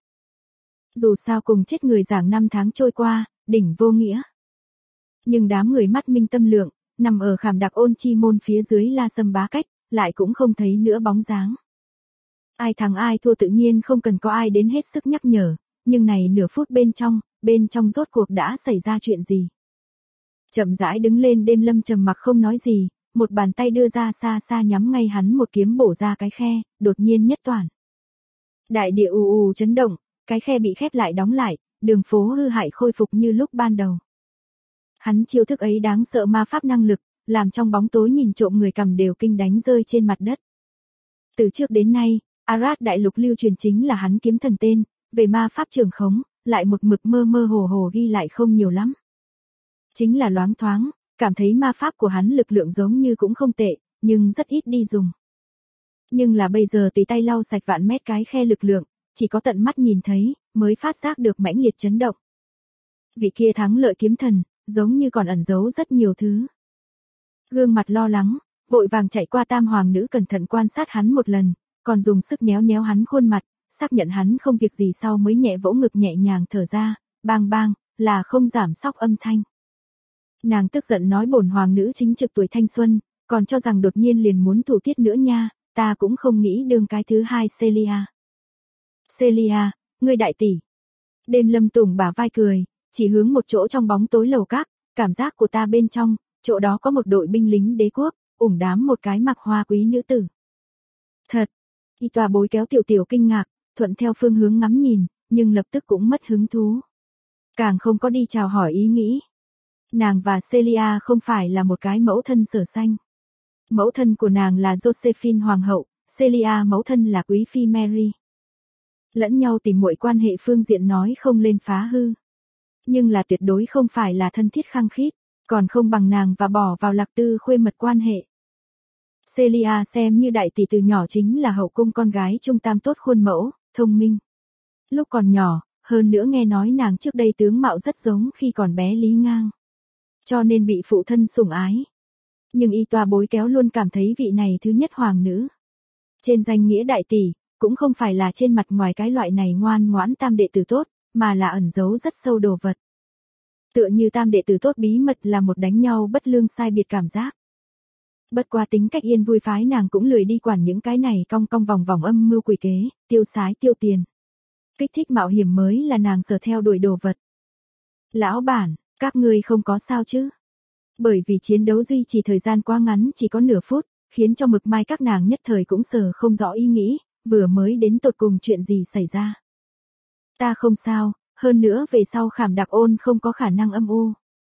Dù sao cùng chết người giảng năm tháng trôi qua, đỉnh vô nghĩa. Nhưng đám người mắt minh tâm lượng, nằm ở Khảm Đạc Ôn chi môn phía dưới La Sâm Bá Cách, lại cũng không thấy nữa bóng dáng. Ai thắng ai thua tự nhiên không cần có ai đến hết sức nhắc nhở, nhưng này nửa phút bên trong rốt cuộc đã xảy ra chuyện gì? Chậm rãi đứng lên, Đêm Lâm trầm mặc không nói gì, một bàn tay đưa ra xa xa nhắm ngay hắn một kiếm bổ ra cái khe, đột nhiên nhất toàn. Đại địa ù ù chấn động, cái khe bị khép lại đóng lại, đường phố hư hại khôi phục như lúc ban đầu. Hắn chiêu thức ấy đáng sợ ma pháp năng lực, làm trong bóng tối nhìn trộm người cầm đều kinh đánh rơi trên mặt đất. Từ trước đến nay, Arad đại lục lưu truyền chính là hắn kiếm thần tên, về ma pháp trường khống, lại một mực mơ mơ hồ hồ ghi lại không nhiều lắm. Chính là loáng thoáng, cảm thấy ma pháp của hắn lực lượng giống như cũng không tệ, nhưng rất ít đi dùng. Nhưng là bây giờ tùy tay lau sạch vạn mét cái khe lực lượng, chỉ có tận mắt nhìn thấy, mới phát giác được mãnh liệt chấn động. Vị kia thắng lợi kiếm thần, giống như còn ẩn giấu rất nhiều thứ. Gương mặt lo lắng, vội vàng chạy qua tam hoàng nữ cẩn thận quan sát hắn một lần, còn dùng sức nhéo nhéo hắn khuôn mặt, xác nhận hắn không việc gì sau mới nhẹ vỗ ngực nhẹ nhàng thở ra, bang bang, là không giảm sóc âm thanh. Nàng tức giận nói bổn hoàng nữ chính trực tuổi thanh xuân, còn cho rằng đột nhiên liền muốn thủ tiết nữa nha, ta cũng không nghĩ đương cái thứ hai Celia. Celia, ngươi đại tỷ. Đêm Lâm tùng bả vai cười, chỉ hướng một chỗ trong bóng tối lầu các, cảm giác của ta bên trong, chỗ đó có một đội binh lính đế quốc, ủng đám một cái mặc hoa quý nữ tử. Thật, y tòa bối kéo tiểu tiểu kinh ngạc, thuận theo phương hướng ngắm nhìn, nhưng lập tức cũng mất hứng thú. Càng không có đi chào hỏi ý nghĩ. Nàng và Celia không phải là một cái mẫu thân sở sanh. Mẫu thân của nàng là Josephine Hoàng hậu, Celia mẫu thân là quý phi Mary. Lẫn nhau tìm muội quan hệ phương diện nói không lên phá hư. Nhưng là tuyệt đối không phải là thân thiết khăng khít, còn không bằng nàng và bỏ vào Lạc Tư khuê mật quan hệ. Celia xem như đại tỷ từ nhỏ chính là hậu cung con gái trung tam tốt khuôn mẫu, thông minh. Lúc còn nhỏ, hơn nữa nghe nói nàng trước đây tướng mạo rất giống khi còn bé Lý Ngang. Cho nên bị phụ thân sủng ái. Nhưng y tòa bối kéo luôn cảm thấy vị này thứ nhất hoàng nữ. Trên danh nghĩa đại tỷ, cũng không phải là trên mặt ngoài cái loại này ngoan ngoãn tam đệ tử tốt, mà là ẩn giấu rất sâu đồ vật. Tựa như tam đệ tử tốt bí mật là một đánh nhau bất lương sai biệt cảm giác. Bất qua tính cách yên vui phái nàng cũng lười đi quản những cái này cong cong vòng vòng âm mưu quỷ kế, tiêu sái tiêu tiền. Kích thích mạo hiểm mới là nàng sở theo đuổi đồ vật. Lão bản, các ngươi không có sao chứ? Bởi vì chiến đấu duy trì thời gian quá ngắn chỉ có nửa phút, khiến cho Mực Mai các nàng nhất thời cũng sờ không rõ ý nghĩ, vừa mới đến tột cùng chuyện gì xảy ra. Ta không sao, hơn nữa về sau Khảm Đạc Ôn không có khả năng âm u.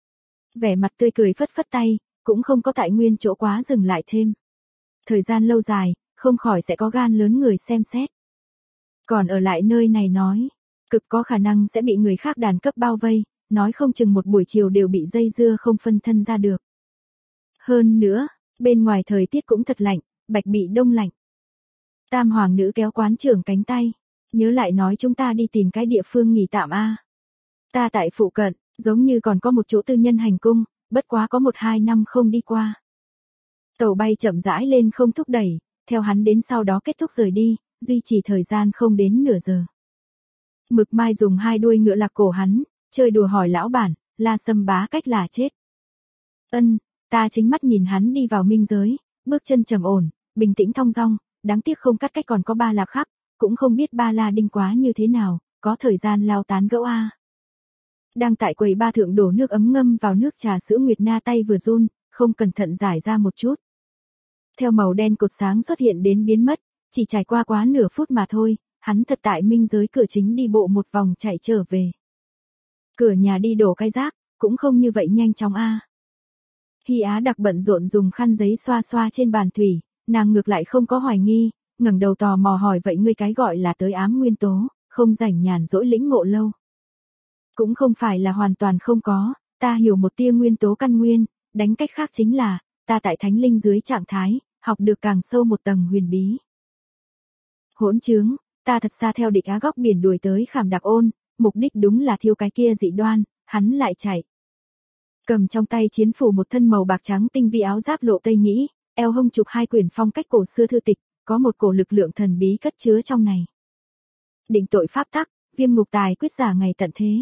Vẻ mặt tươi cười phất phất tay, cũng không có tại nguyên chỗ quá dừng lại thêm. Thời gian lâu dài, không khỏi sẽ có gan lớn người xem xét. Còn ở lại nơi này nói, cực có khả năng sẽ bị người khác đàn cấp bao vây, nói không chừng một buổi chiều đều bị dây dưa không phân thân ra được. Hơn nữa, bên ngoài thời tiết cũng thật lạnh, Bạch bị đông lạnh. Tam hoàng nữ kéo quán trưởng cánh tay, nhớ lại nói chúng ta đi tìm cái địa phương nghỉ tạm a. Ta tại phụ cận, giống như còn có một chỗ tư nhân hành cung, bất quá có 1-2 năm không đi qua. Tàu bay chậm rãi lên không thúc đẩy, theo hắn đến sau đó kết thúc rời đi, duy trì thời gian không đến nửa giờ. Mực Mai dùng 2 đuôi ngựa lạc cổ hắn, chơi đùa hỏi lão bản, La Sâm Bá Cách là chết. Ân, ta chính mắt nhìn hắn đi vào minh giới, bước chân trầm ổn, bình tĩnh thong dong, đáng tiếc không cắt cách còn có ba lạc khắc, cũng không biết ba la đinh quá như thế nào, có thời gian lao tán gẫu a. Đang tại quầy ba thượng đổ nước ấm ngâm vào nước trà sữa Nguyệt Na tay vừa run, không cẩn thận giải ra một chút. Theo màu đen cột sáng xuất hiện đến biến mất, chỉ trải qua quá nửa phút mà thôi, hắn thật tại minh giới cửa chính đi bộ một vòng chạy trở về. Cửa nhà đi đổ cái rác, cũng không như vậy nhanh chóng a. Hy Á đặc bận rộn dùng khăn giấy xoa xoa trên bàn thủy, nàng ngược lại không có hoài nghi, ngẩng đầu tò mò hỏi vậy ngươi cái gọi là tới ám nguyên tố, không rảnh nhàn rỗi lĩnh ngộ lâu. Cũng không phải là hoàn toàn không có, ta hiểu một tia nguyên tố căn nguyên, đánh cách khác chính là, ta tại thánh linh dưới trạng thái, học được càng sâu một tầng huyền bí. Hỗn trướng, ta thật xa theo địch Á góc biển đuổi tới Khảm Đạc Ôn, mục đích đúng là thiêu cái kia dị đoan, hắn lại chạy. Cầm trong tay chiến phủ một thân màu bạc trắng tinh vi áo giáp lộ tây nhĩ, eo hông chụp 2 quyển phong cách cổ xưa thư tịch, có một cổ lực lượng thần bí cất chứa trong này. Định tội pháp tắc, Viêm Ngục Tài quyết giả ngày tận thế.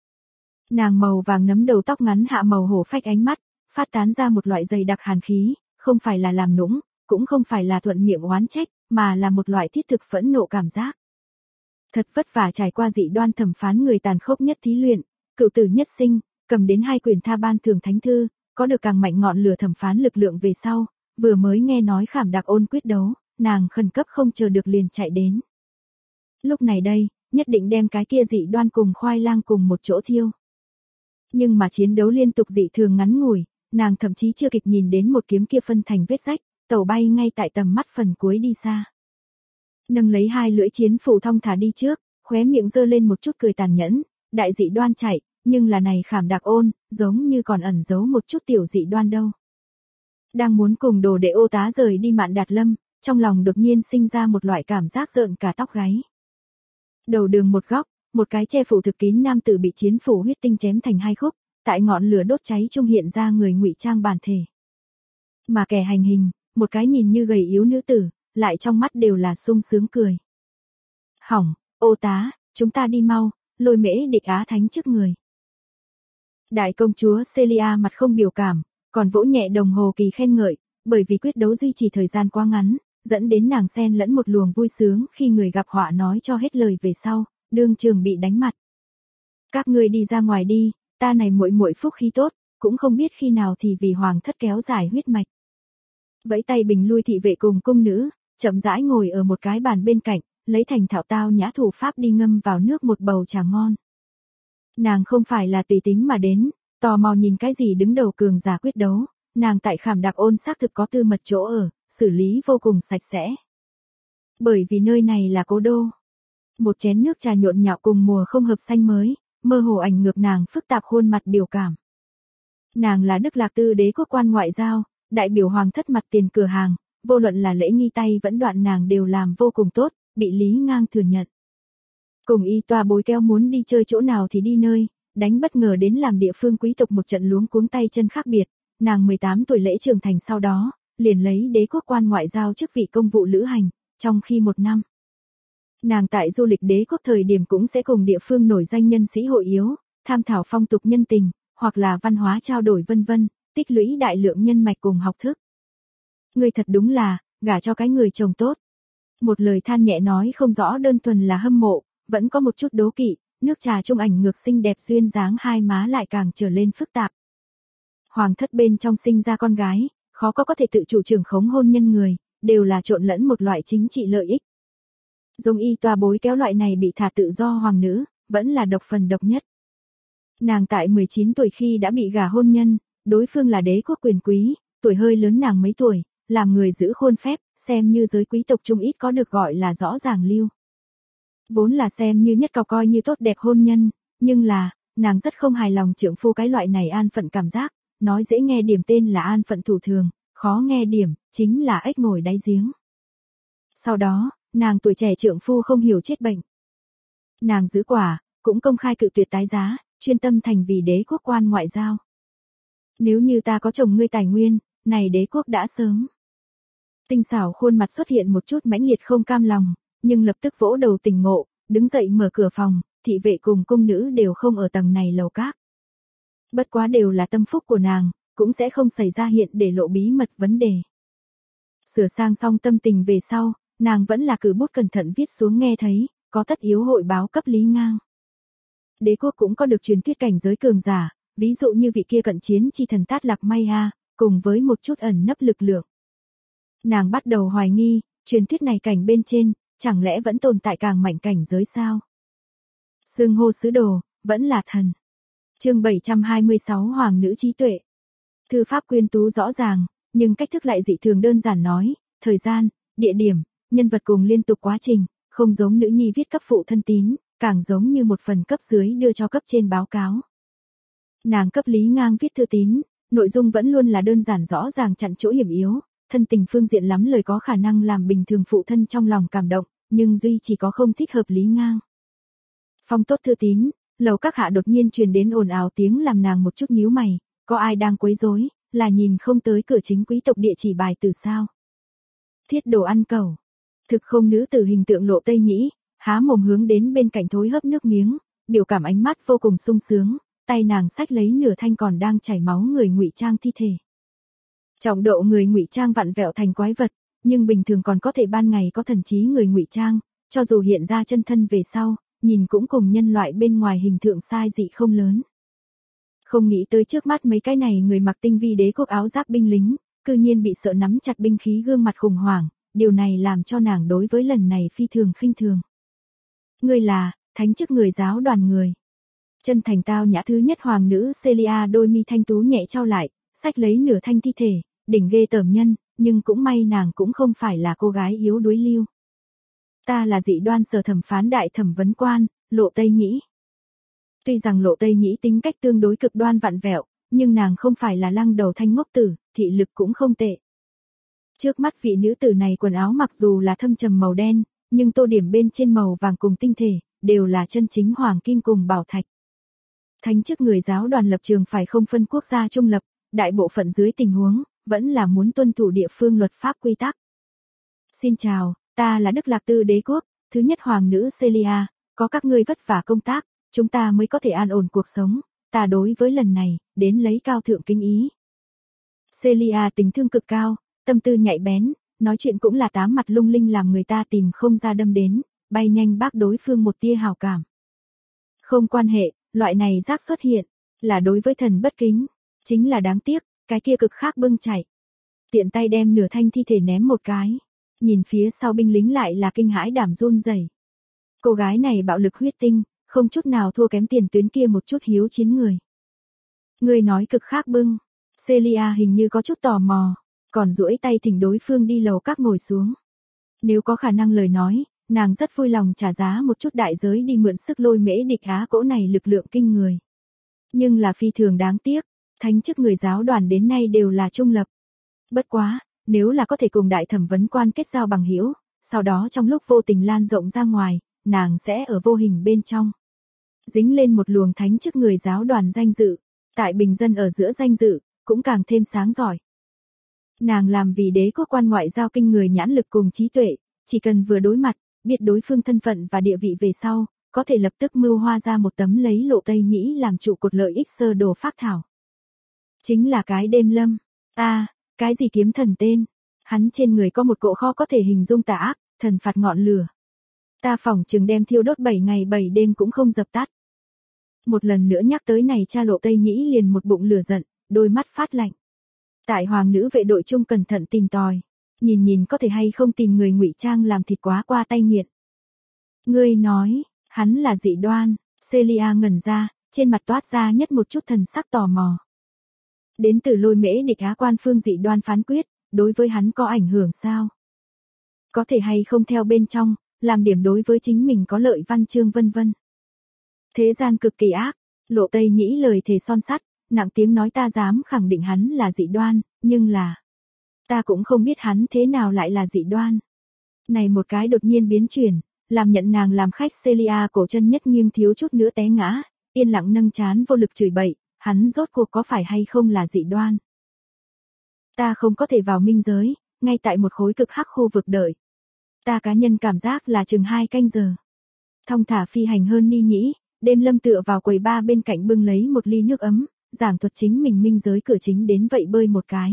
Nàng màu vàng nấm đầu tóc ngắn hạ màu hổ phách ánh mắt, phát tán ra một loại dày đặc hàn khí, không phải là làm nũng, cũng không phải là thuận miệng oán trách, mà là một loại thiết thực phẫn nộ cảm giác. Thật vất vả trải qua dị đoan thẩm phán người tàn khốc nhất thí luyện, cựu tử nhất sinh, cầm đến 2 quyển tha ban thường thánh thư, có được càng mạnh ngọn lửa thẩm phán lực lượng về sau, vừa mới nghe nói Khảm Đạc Ôn quyết đấu, nàng khẩn cấp không chờ được liền chạy đến. Lúc này đây, nhất định đem cái kia dị đoan cùng khoai lang cùng một chỗ thiêu. Nhưng mà chiến đấu liên tục dị thường ngắn ngủi, nàng thậm chí chưa kịp nhìn đến một kiếm kia phân thành vết rách, tàu bay ngay tại tầm mắt phần cuối đi xa. Nâng lấy 2 lưỡi chiến phủ thong thả đi trước, khóe miệng giơ lên một chút cười tàn nhẫn, đại dị đoan chạy, nhưng là này Khảm Đạc Ôn, giống như còn ẩn giấu một chút tiểu dị đoan đâu. Đang muốn cùng đồ đệ Ô Tá rời đi Mạn Đạt Lâm, trong lòng đột nhiên sinh ra một loại cảm giác rợn cả tóc gáy. Đầu đường một góc, một cái che phủ thực kín nam tử bị chiến phủ huyết tinh chém thành 2 khúc, tại ngọn lửa đốt cháy trung hiện ra người ngụy trang bản thể. Mà kẻ hành hình, một cái nhìn như gầy yếu nữ tử, lại trong mắt đều là sung sướng cười. Hỏng, Ô Tá, chúng ta đi mau, lôi Mễ Địch Á Thánh trước người. Đại công chúa Celia mặt không biểu cảm, còn vỗ nhẹ đồng hồ kỳ khen ngợi, bởi vì quyết đấu duy trì thời gian quá ngắn, dẫn đến nàng xen lẫn một luồng vui sướng khi người gặp họa nói cho hết lời về sau, đương trường bị đánh mặt. Các ngươi đi ra ngoài đi, ta này muội muội phúc khí tốt, cũng không biết khi nào thì vì hoàng thất kéo dài huyết mạch. Vẫy tay bình lui thị vệ cùng cung nữ, chậm rãi ngồi ở một cái bàn bên cạnh, lấy thành thạo tao nhã thủ pháp đi ngâm vào nước một bầu trà ngon. Nàng không phải là tùy tính mà đến, tò mò nhìn cái gì đứng đầu cường giả quyết đấu, nàng tại Khảm Đạc Ôn xác thực có tư mật chỗ ở, xử lý vô cùng sạch sẽ. Bởi vì nơi này là cố đô. Một chén nước trà nhộn nhạo cùng mùa không hợp xanh mới, mơ hồ ảnh ngược nàng phức tạp khuôn mặt biểu cảm. Nàng là Đức Lạc Tư đế quốc quan ngoại giao, đại biểu hoàng thất mặt tiền cửa hàng, vô luận là lễ nghi tay vẫn đoạn nàng đều làm vô cùng tốt, bị Lý Ngang thừa nhận. Cùng y toa bối keo muốn đi chơi chỗ nào thì đi nơi, đánh bất ngờ đến làm địa phương quý tộc một trận luống cuống tay chân khác biệt, nàng 18 tuổi lễ trưởng thành sau đó, liền lấy đế quốc quan ngoại giao chức vị công vụ lữ hành, trong khi 1 năm. Nàng tại du lịch đế quốc thời điểm cũng sẽ cùng địa phương nổi danh nhân sĩ hội yếu, tham thảo phong tục nhân tình, hoặc là văn hóa trao đổi vân vân, tích lũy đại lượng nhân mạch cùng học thức. Người thật đúng là, gả cho cái người chồng tốt. Một lời than nhẹ nói không rõ đơn thuần là hâm mộ, vẫn có một chút đố kỵ, nước trà trung ảnh ngược xinh đẹp duyên dáng hai má lại càng trở lên phức tạp. Hoàng thất bên trong sinh ra con gái, khó có thể tự chủ trưởng khống hôn nhân người, đều là trộn lẫn một loại chính trị lợi ích. Dùng y toa bối kéo loại này bị thả tự do hoàng nữ, vẫn là độc phần độc nhất. Nàng tại 19 tuổi khi đã bị gả hôn nhân, đối phương là đế quốc quyền quý, tuổi hơi lớn nàng mấy tuổi, làm người giữ khuôn phép, xem như giới quý tộc trung ít có được gọi là rõ ràng lưu. Vốn là xem như nhất cọc coi như tốt đẹp hôn nhân, nhưng là, nàng rất không hài lòng trượng phu cái loại này an phận cảm giác, nói dễ nghe điểm tên là an phận thủ thường, khó nghe điểm, chính là ếch ngồi đáy giếng. Sau đó, nàng tuổi trẻ trượng phu không hiểu chết bệnh. Nàng giữ quả, cũng công khai cự tuyệt tái giá, chuyên tâm thành vì đế quốc quan ngoại giao. Nếu như ta có chồng ngươi tài nguyên, này đế quốc đã sớm. Tinh xảo khuôn mặt xuất hiện một chút mãnh liệt không cam lòng, nhưng lập tức vỗ đầu tỉnh ngộ, đứng dậy mở cửa phòng, thị vệ cùng cung nữ đều không ở tầng này lầu các. Bất quá đều là tâm phúc của nàng, cũng sẽ không xảy ra hiện để lộ bí mật vấn đề. Sửa sang xong tâm tình về sau, nàng vẫn là cử bút cẩn thận viết xuống nghe thấy, có tất yếu hội báo cấp Lý Ngang. Đế quốc cũng có được truyền thuyết cảnh giới cường giả, ví dụ như vị kia cận chiến chi thần Tát Lạc May Ha, cùng với một chút ẩn nấp lực lượng. Nàng bắt đầu hoài nghi, truyền thuyết này cảnh bên trên, chẳng lẽ vẫn tồn tại càng mạnh cảnh giới sao? Xưng hô sứ đồ, vẫn là thần. Chương 726 Hoàng nữ trí tuệ. Thư pháp quyên tú rõ ràng, nhưng cách thức lại dị thường đơn giản nói, thời gian, địa điểm, nhân vật cùng liên tục quá trình, không giống nữ nhi viết cấp phụ thân tín, càng giống như một phần cấp dưới đưa cho cấp trên báo cáo. Nàng cấp Lý Ngang viết thư tín, nội dung vẫn luôn là đơn giản rõ ràng chặn chỗ hiểm yếu, thân tình phương diện lắm lời có khả năng làm bình thường phụ thân trong lòng cảm động, nhưng duy chỉ có không thích hợp Lý Ngang. Phong tốt thư tín, lầu các hạ đột nhiên truyền đến ồn ào tiếng làm nàng một chút nhíu mày, có ai đang quấy rối, là nhìn không tới cửa chính quý tộc địa chỉ bài từ sao? Thiết đồ ăn cẩu. Thực không nữ tử hình tượng Lộ Tây Nhĩ, há mồm hướng đến bên cạnh thối hấp nước miếng, biểu cảm ánh mắt vô cùng sung sướng, tay nàng xách lấy nửa thanh còn đang chảy máu người ngụy trang thi thể. Trọng độ người ngụy trang vặn vẹo thành quái vật, nhưng bình thường còn có thể ban ngày có thần trí người ngụy trang, cho dù hiện ra chân thân về sau, nhìn cũng cùng nhân loại bên ngoài hình tượng sai dị không lớn. Không nghĩ tới trước mắt mấy cái này người mặc tinh vi đế quốc áo giáp binh lính, cư nhiên bị sợ nắm chặt binh khí gương mặt khủng hoảng, điều này làm cho nàng đối với lần này phi thường khinh thường. Ngươi là, thánh chức người giáo đoàn người. Chân thành tao nhã thứ nhất hoàng nữ Celia đôi mi thanh tú nhẹ trao lại, xách lấy nửa thanh thi thể, đỉnh ghê tởm nhân, nhưng cũng may nàng cũng không phải là cô gái yếu đuối lưu. Ta là dị đoan sở thẩm phán đại thẩm vấn quan, Lộ Tây Nhĩ. Tuy rằng Lộ Tây Nhĩ tính cách tương đối cực đoan vặn vẹo, nhưng nàng không phải là lăng đầu thanh ngốc tử, thị lực cũng không tệ. Trước mắt vị nữ tử này quần áo mặc dù là thâm trầm màu đen, nhưng tô điểm bên trên màu vàng cùng tinh thể, đều là chân chính hoàng kim cùng bảo thạch. Thánh chức người giáo đoàn lập trường phải không phân quốc gia trung lập, đại bộ phận dưới tình huống, vẫn là muốn tuân thủ địa phương luật pháp quy tắc. Xin chào, ta là Đức Lạc Tư đế quốc, thứ nhất hoàng nữ Celia, có các ngươi vất vả công tác, chúng ta mới có thể an ổn cuộc sống, ta đối với lần này, đến lấy cao thượng kính ý. Celia tình thương cực cao, tâm tư nhạy bén, nói chuyện cũng là tám mặt lung linh làm người ta tìm không ra đâm đến, bay nhanh bác đối phương một tia hào cảm. Không quan hệ, loại này giác xuất hiện, là đối với thần bất kính, chính là đáng tiếc, cái kia cực khác bưng chạy. Tiện tay đem nửa thanh thi thể ném một cái, nhìn phía sau binh lính lại là kinh hãi đảm run rẩy. Cô gái này bạo lực huyết tinh, không chút nào thua kém tiền tuyến kia một chút hiếu chiến người. Người nói cực khác bưng, Celia hình như có chút tò mò, còn duỗi tay thỉnh đối phương đi lầu các ngồi xuống. Nếu có khả năng lời nói, nàng rất vui lòng trả giá một chút đại giới đi mượn sức lôi mễ địch Á cỗ này lực lượng kinh người. Nhưng là phi thường đáng tiếc, thánh chức người giáo đoàn đến nay đều là trung lập. Bất quá, nếu là có thể cùng đại thẩm vấn quan kết giao bằng hữu, sau đó trong lúc vô tình lan rộng ra ngoài, nàng sẽ ở vô hình bên trong dính lên một luồng thánh chức người giáo đoàn danh dự, tại bình dân ở giữa danh dự, cũng càng thêm sáng giỏi. Nàng làm vì đế quốc quan ngoại giao kinh người nhãn lực cùng trí tuệ, chỉ cần vừa đối mặt, biết đối phương thân phận và địa vị về sau, có thể lập tức mưu hoa ra một tấm lấy Lộ Tây Nhĩ làm trụ cột lợi ích sơ đồ phác thảo. Chính là cái đêm lâm. Cái gì kiếm thần tên? Hắn trên người có một cỗ kho có thể hình dung tà ác, thần phạt ngọn lửa. Ta phỏng chừng đem thiêu đốt 7 ngày 7 đêm cũng không dập tắt. Một lần nữa nhắc tới này cha Lộ Tây Nhĩ liền một bụng lửa giận, đôi mắt phát lạnh. Tại hoàng nữ vệ đội trung cẩn thận tìm tòi, nhìn có thể hay không tìm người ngụy trang làm thịt quá qua tay nghiện. Ngươi nói, hắn là dị đoan, Celia ngẩn ra, trên mặt toát ra nhất một chút thần sắc tò mò. Đến từ lôi mễ địch Á quan phương dị đoan phán quyết, đối với hắn có ảnh hưởng sao? Có thể hay không theo bên trong, làm điểm đối với chính mình có lợi văn chương vân vân. Thế gian cực kỳ ác, Lộ Tây Nhĩ lời thề son sắt, nặng tiếng nói ta dám khẳng định hắn là dị đoan, nhưng là ta cũng không biết hắn thế nào lại là dị đoan. Này một cái đột nhiên biến chuyển, làm nhận nàng làm khách Celia cổ chân nhất nghiêng thiếu chút nữa té ngã, yên lặng nâng trán vô lực chửi bậy, hắn rốt cuộc có phải hay không là dị đoan. Ta không có thể vào minh giới, ngay tại một khối cực hắc khu vực đợi. Ta cá nhân cảm giác là chừng 2 canh giờ. Thong thả phi hành hơn Ni Nhĩ, đêm lâm tựa vào quầy ba bên cạnh bưng lấy một ly nước ấm, giảng thuật chính mình minh giới cửa chính đến vậy bơi một cái.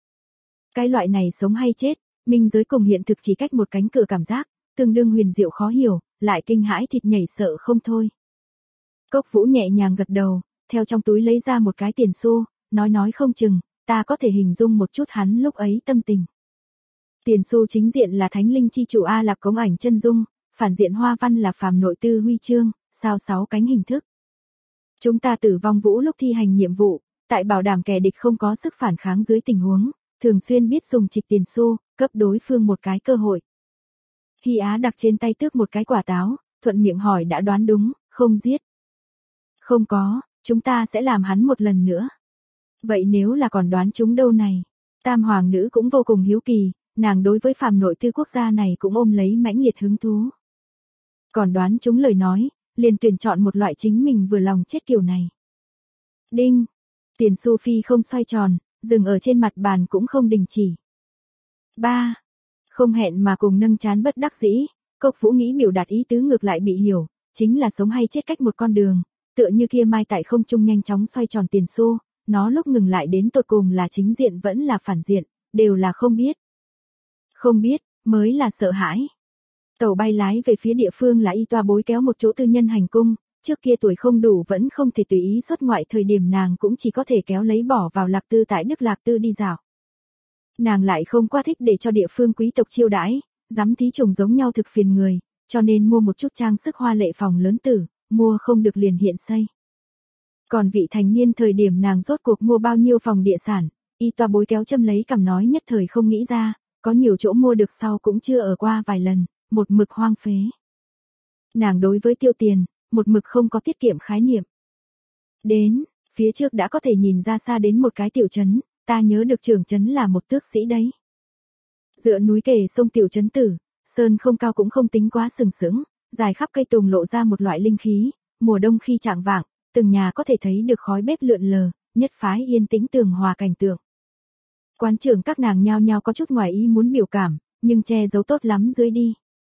Cái loại này sống hay chết, minh giới cùng hiện thực chỉ cách một cánh cửa cảm giác, tương đương huyền diệu khó hiểu, lại kinh hãi thịt nhảy sợ không thôi. Cốc Vũ nhẹ nhàng gật đầu, theo trong túi lấy ra một cái tiền xu, nói không chừng, ta có thể hình dung một chút hắn lúc ấy tâm tình. Tiền xu chính diện là Thánh Linh chi chủ A Lạp Cống ảnh chân dung, phản diện hoa văn là phàm nội tư huy chương, sao 6 cánh hình thức. Chúng ta tử vong vũ lúc thi hành nhiệm vụ, tại bảo đảm kẻ địch không có sức phản kháng dưới tình huống, thường xuyên biết dùng trịch tiền xu, cấp đối phương một cái cơ hội. Hy Á đặt trên tay tước một cái quả táo, thuận miệng hỏi đã đoán đúng, không giết. Không có, chúng ta sẽ làm hắn một lần nữa. Vậy nếu là còn đoán chúng đâu này? Tam hoàng nữ cũng vô cùng hiếu kỳ, nàng đối với phàm nội tư quốc gia này cũng ôm lấy mãnh liệt hứng thú. Còn đoán chúng lời nói, liền tuyển chọn một loại chính mình vừa lòng chết kiểu này. Đinh! Tiền xu phi không xoay tròn, dừng ở trên mặt bàn cũng không đình chỉ. 3. Không hẹn mà cùng nâng trán bất đắc dĩ, Cốc Vũ nghĩ biểu đạt ý tứ ngược lại bị hiểu, chính là sống hay chết cách một con đường, tựa như kia mai tại không trung nhanh chóng xoay tròn tiền xu, nó lúc ngừng lại đến tột cùng là chính diện vẫn là phản diện, đều là không biết. Không biết, mới là sợ hãi. Tàu bay lái về phía địa phương là Y Toa bối kéo một chỗ tư nhân hành cung, trước kia tuổi không đủ vẫn không thể tùy ý xuất ngoại thời điểm nàng cũng chỉ có thể kéo lấy bỏ vào Lạc Tư tại Đức Lạc Tư đi dạo. Nàng lại không quá thích để cho địa phương quý tộc chiêu đãi, dám thí trùng giống nhau thực phiền người, cho nên mua một chút trang sức hoa lệ phòng lớn tử, mua không được liền hiện xây. Còn vị thành niên thời điểm nàng rốt cuộc mua bao nhiêu phòng địa sản, Y Toa bối kéo châm lấy cằm nói nhất thời không nghĩ ra, có nhiều chỗ mua được sau cũng chưa ở qua vài lần, một mực hoang phế. Nàng đối với tiêu tiền, một mực không có tiết kiệm khái niệm. Đến, phía trước đã có thể nhìn ra xa đến một cái tiểu trấn, ta nhớ được trưởng trấn là một tước sĩ đấy. Dựa núi kề sông tiểu trấn tử, sơn không cao cũng không tính quá sừng sững, dài khắp cây tùng lộ ra một loại linh khí, mùa đông khi chạng vạng, từng nhà có thể thấy được khói bếp lượn lờ, nhất phái yên tĩnh tường hòa cảnh tượng. Quán trưởng các nàng nhao nhao có chút ngoài ý muốn biểu cảm, nhưng che giấu tốt lắm dưới đi.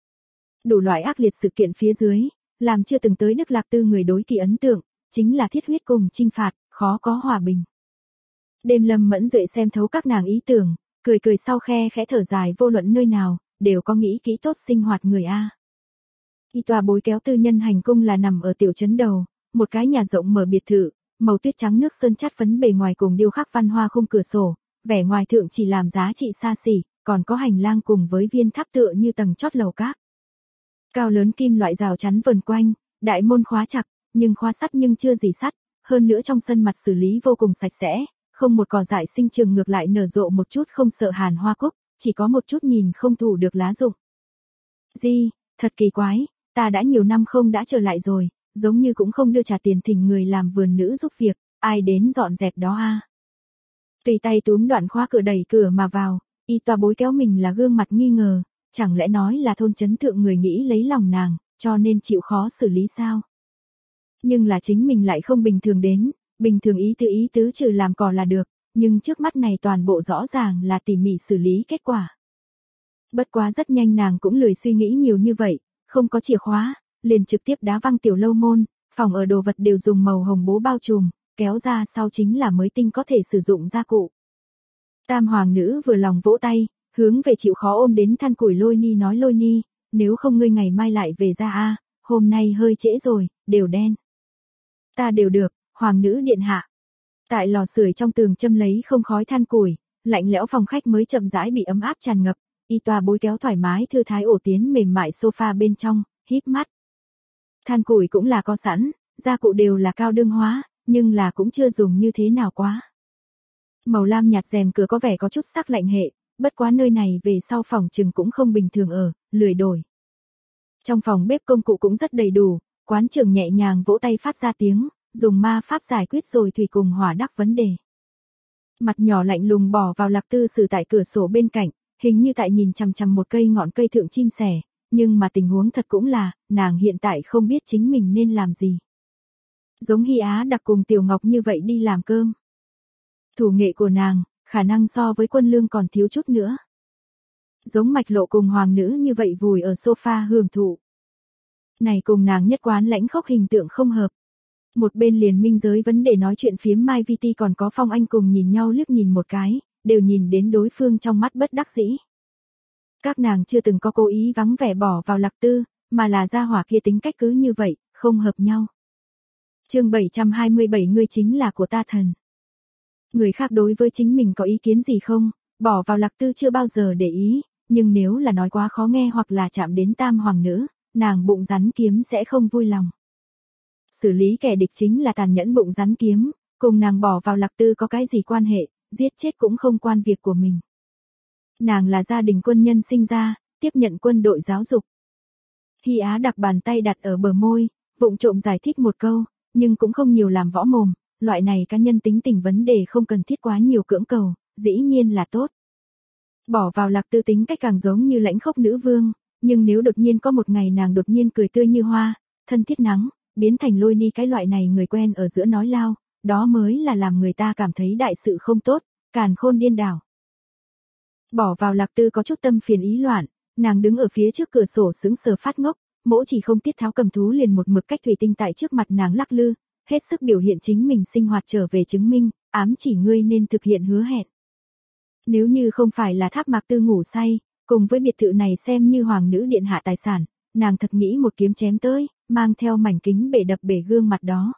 Đủ loại ác liệt sự kiện phía dưới, làm chưa từng tới Đức Lạc Tư người đối kỳ ấn tượng, chính là thiết huyết cùng chinh phạt, khó có hòa bình. Đêm Lâm Mẫn Duệ xem thấu các nàng ý tưởng, cười cười sau khe khẽ thở dài vô luận nơi nào, đều có nghĩ kỹ tốt sinh hoạt người A. Y Toa bối kéo tư nhân hành cung là nằm ở tiểu trấn đầu, một cái nhà rộng mở biệt thự, màu tuyết trắng nước sơn chát phấn bề ngoài cùng điêu khắc văn hoa khung cửa sổ, vẻ ngoài thượng chỉ làm giá trị xa xỉ, còn có hành lang cùng với viên tháp tựa như tầng chót lầu các. Cao lớn kim loại rào chắn vần quanh, đại môn khóa chặt, nhưng khóa sắt nhưng chưa gì sắt, hơn nữa trong sân mặt xử lý vô cùng sạch sẽ, không một cỏ dại sinh trường ngược lại nở rộ một chút không sợ hàn hoa cúc, chỉ có một chút nhìn không thủ được lá rụng. Di, thật kỳ quái, ta đã nhiều năm không đã trở lại rồi, giống như cũng không đưa trả tiền thỉnh người làm vườn nữ giúp việc, ai đến dọn dẹp đó a. Tùy tay túm đoạn khóa cửa đẩy cửa mà vào, Y Toa bối kéo mình là gương mặt nghi ngờ, chẳng lẽ nói là thôn trấn thượng người nghĩ lấy lòng nàng, cho nên chịu khó xử lý sao? Nhưng là chính mình lại không bình thường đến, bình thường ý tứ trừ làm cỏ là được, nhưng trước mắt này toàn bộ rõ ràng là tỉ mỉ xử lý kết quả. Bất quá rất nhanh nàng cũng lười suy nghĩ nhiều như vậy, không có chìa khóa, liền trực tiếp đá văng tiểu lâu môn, phòng ở đồ vật đều dùng màu hồng bố bao trùm, kéo ra sau chính là mới tinh có thể sử dụng gia cụ. Tam hoàng nữ vừa lòng vỗ tay, hướng về chịu khó ôm đến than củi Lôi Ni nói Lôi Ni, nếu không ngươi ngày mai lại về ra a, hôm nay hơi trễ rồi, đều đen. Ta đều được, hoàng nữ điện hạ. Tại lò sưởi trong tường châm lấy không khói than củi, lạnh lẽo phòng khách mới chậm rãi bị ấm áp tràn ngập, Y Toa bối kéo thoải mái thư thái ổ tiến mềm mại sofa bên trong, híp mắt. Than củi cũng là có sẵn, gia cụ đều là cao đương hóa, nhưng là cũng chưa dùng như thế nào quá. Màu lam nhạt rèm cửa có vẻ có chút sắc lạnh hệ, bất quá nơi này về sau phòng chừng cũng không bình thường ở, lười đổi. Trong phòng bếp công cụ cũng rất đầy đủ, quán trưởng nhẹ nhàng vỗ tay phát ra tiếng, dùng ma pháp giải quyết rồi thủy cùng hỏa đắc vấn đề. Mặt nhỏ lạnh lùng bỏ vào Lạc Tư Sử tại cửa sổ bên cạnh, hình như tại nhìn chằm chằm một cây ngọn cây thượng chim sẻ, nhưng mà tình huống thật cũng là, nàng hiện tại không biết chính mình nên làm gì. Giống Hy Á Đặc cùng Tiểu Ngọc như vậy đi làm cơm. Thủ nghệ của nàng, khả năng so với Quân Lương còn thiếu chút nữa. Giống Mạch Lộ cùng Hoàng nữ như vậy vùi ở sofa hưởng thụ. Này cùng nàng nhất quán lãnh khốc hình tượng không hợp. Một bên liền minh giới vấn đề nói chuyện phiếm Mai VT còn có Phong Anh cùng nhìn nhau liếc nhìn một cái, đều nhìn đến đối phương trong mắt bất đắc dĩ. Các nàng chưa từng có cố ý vắng vẻ bỏ vào Lạc Tư, mà là gia hỏa kia tính cách cứ như vậy, không hợp nhau. Chương 727 ngươi chính là của ta thần. Người khác đối với chính mình có ý kiến gì không, bỏ vào Lạc Tư chưa bao giờ để ý, nhưng nếu là nói quá khó nghe hoặc là chạm đến tam hoàng nữ, nàng bụng rắn kiếm sẽ không vui lòng. Xử lý kẻ địch chính là tàn nhẫn bụng rắn kiếm, cùng nàng bỏ vào Lạc Tư có cái gì quan hệ, giết chết cũng không quan việc của mình. Nàng là gia đình quân nhân sinh ra, tiếp nhận quân đội giáo dục. Hy Á Đặc bàn tay đặt ở bờ môi, vụng trộm giải thích một câu, nhưng cũng không nhiều làm võ mồm, loại này cá nhân tính tình vấn đề không cần thiết quá nhiều cưỡng cầu, dĩ nhiên là tốt. Bỏ vào Lạc Tư tính cách càng giống như lãnh khốc nữ vương, nhưng nếu đột nhiên có một ngày nàng đột nhiên cười tươi như hoa, thân thiết nắng, biến thành Lôi Ni cái loại này người quen ở giữa nói lao, đó mới là làm người ta cảm thấy đại sự không tốt, càn khôn điên đảo. Bỏ vào Lạc Tư có chút tâm phiền ý loạn, nàng đứng ở phía trước cửa sổ sững sờ phát ngốc, mỗ chỉ không tiết tháo cầm thú liền một mực cách thủy tinh tại trước mặt nàng lắc lư, hết sức biểu hiện chính mình sinh hoạt trở về chứng minh, ám chỉ ngươi nên thực hiện hứa hẹn. Nếu như không phải là Tháp Mạc Tư ngủ say, cùng với biệt thự này xem như hoàng nữ điện hạ tài sản, nàng thật nghĩ một kiếm chém tới, mang theo mảnh kính bể đập bể gương mặt đó.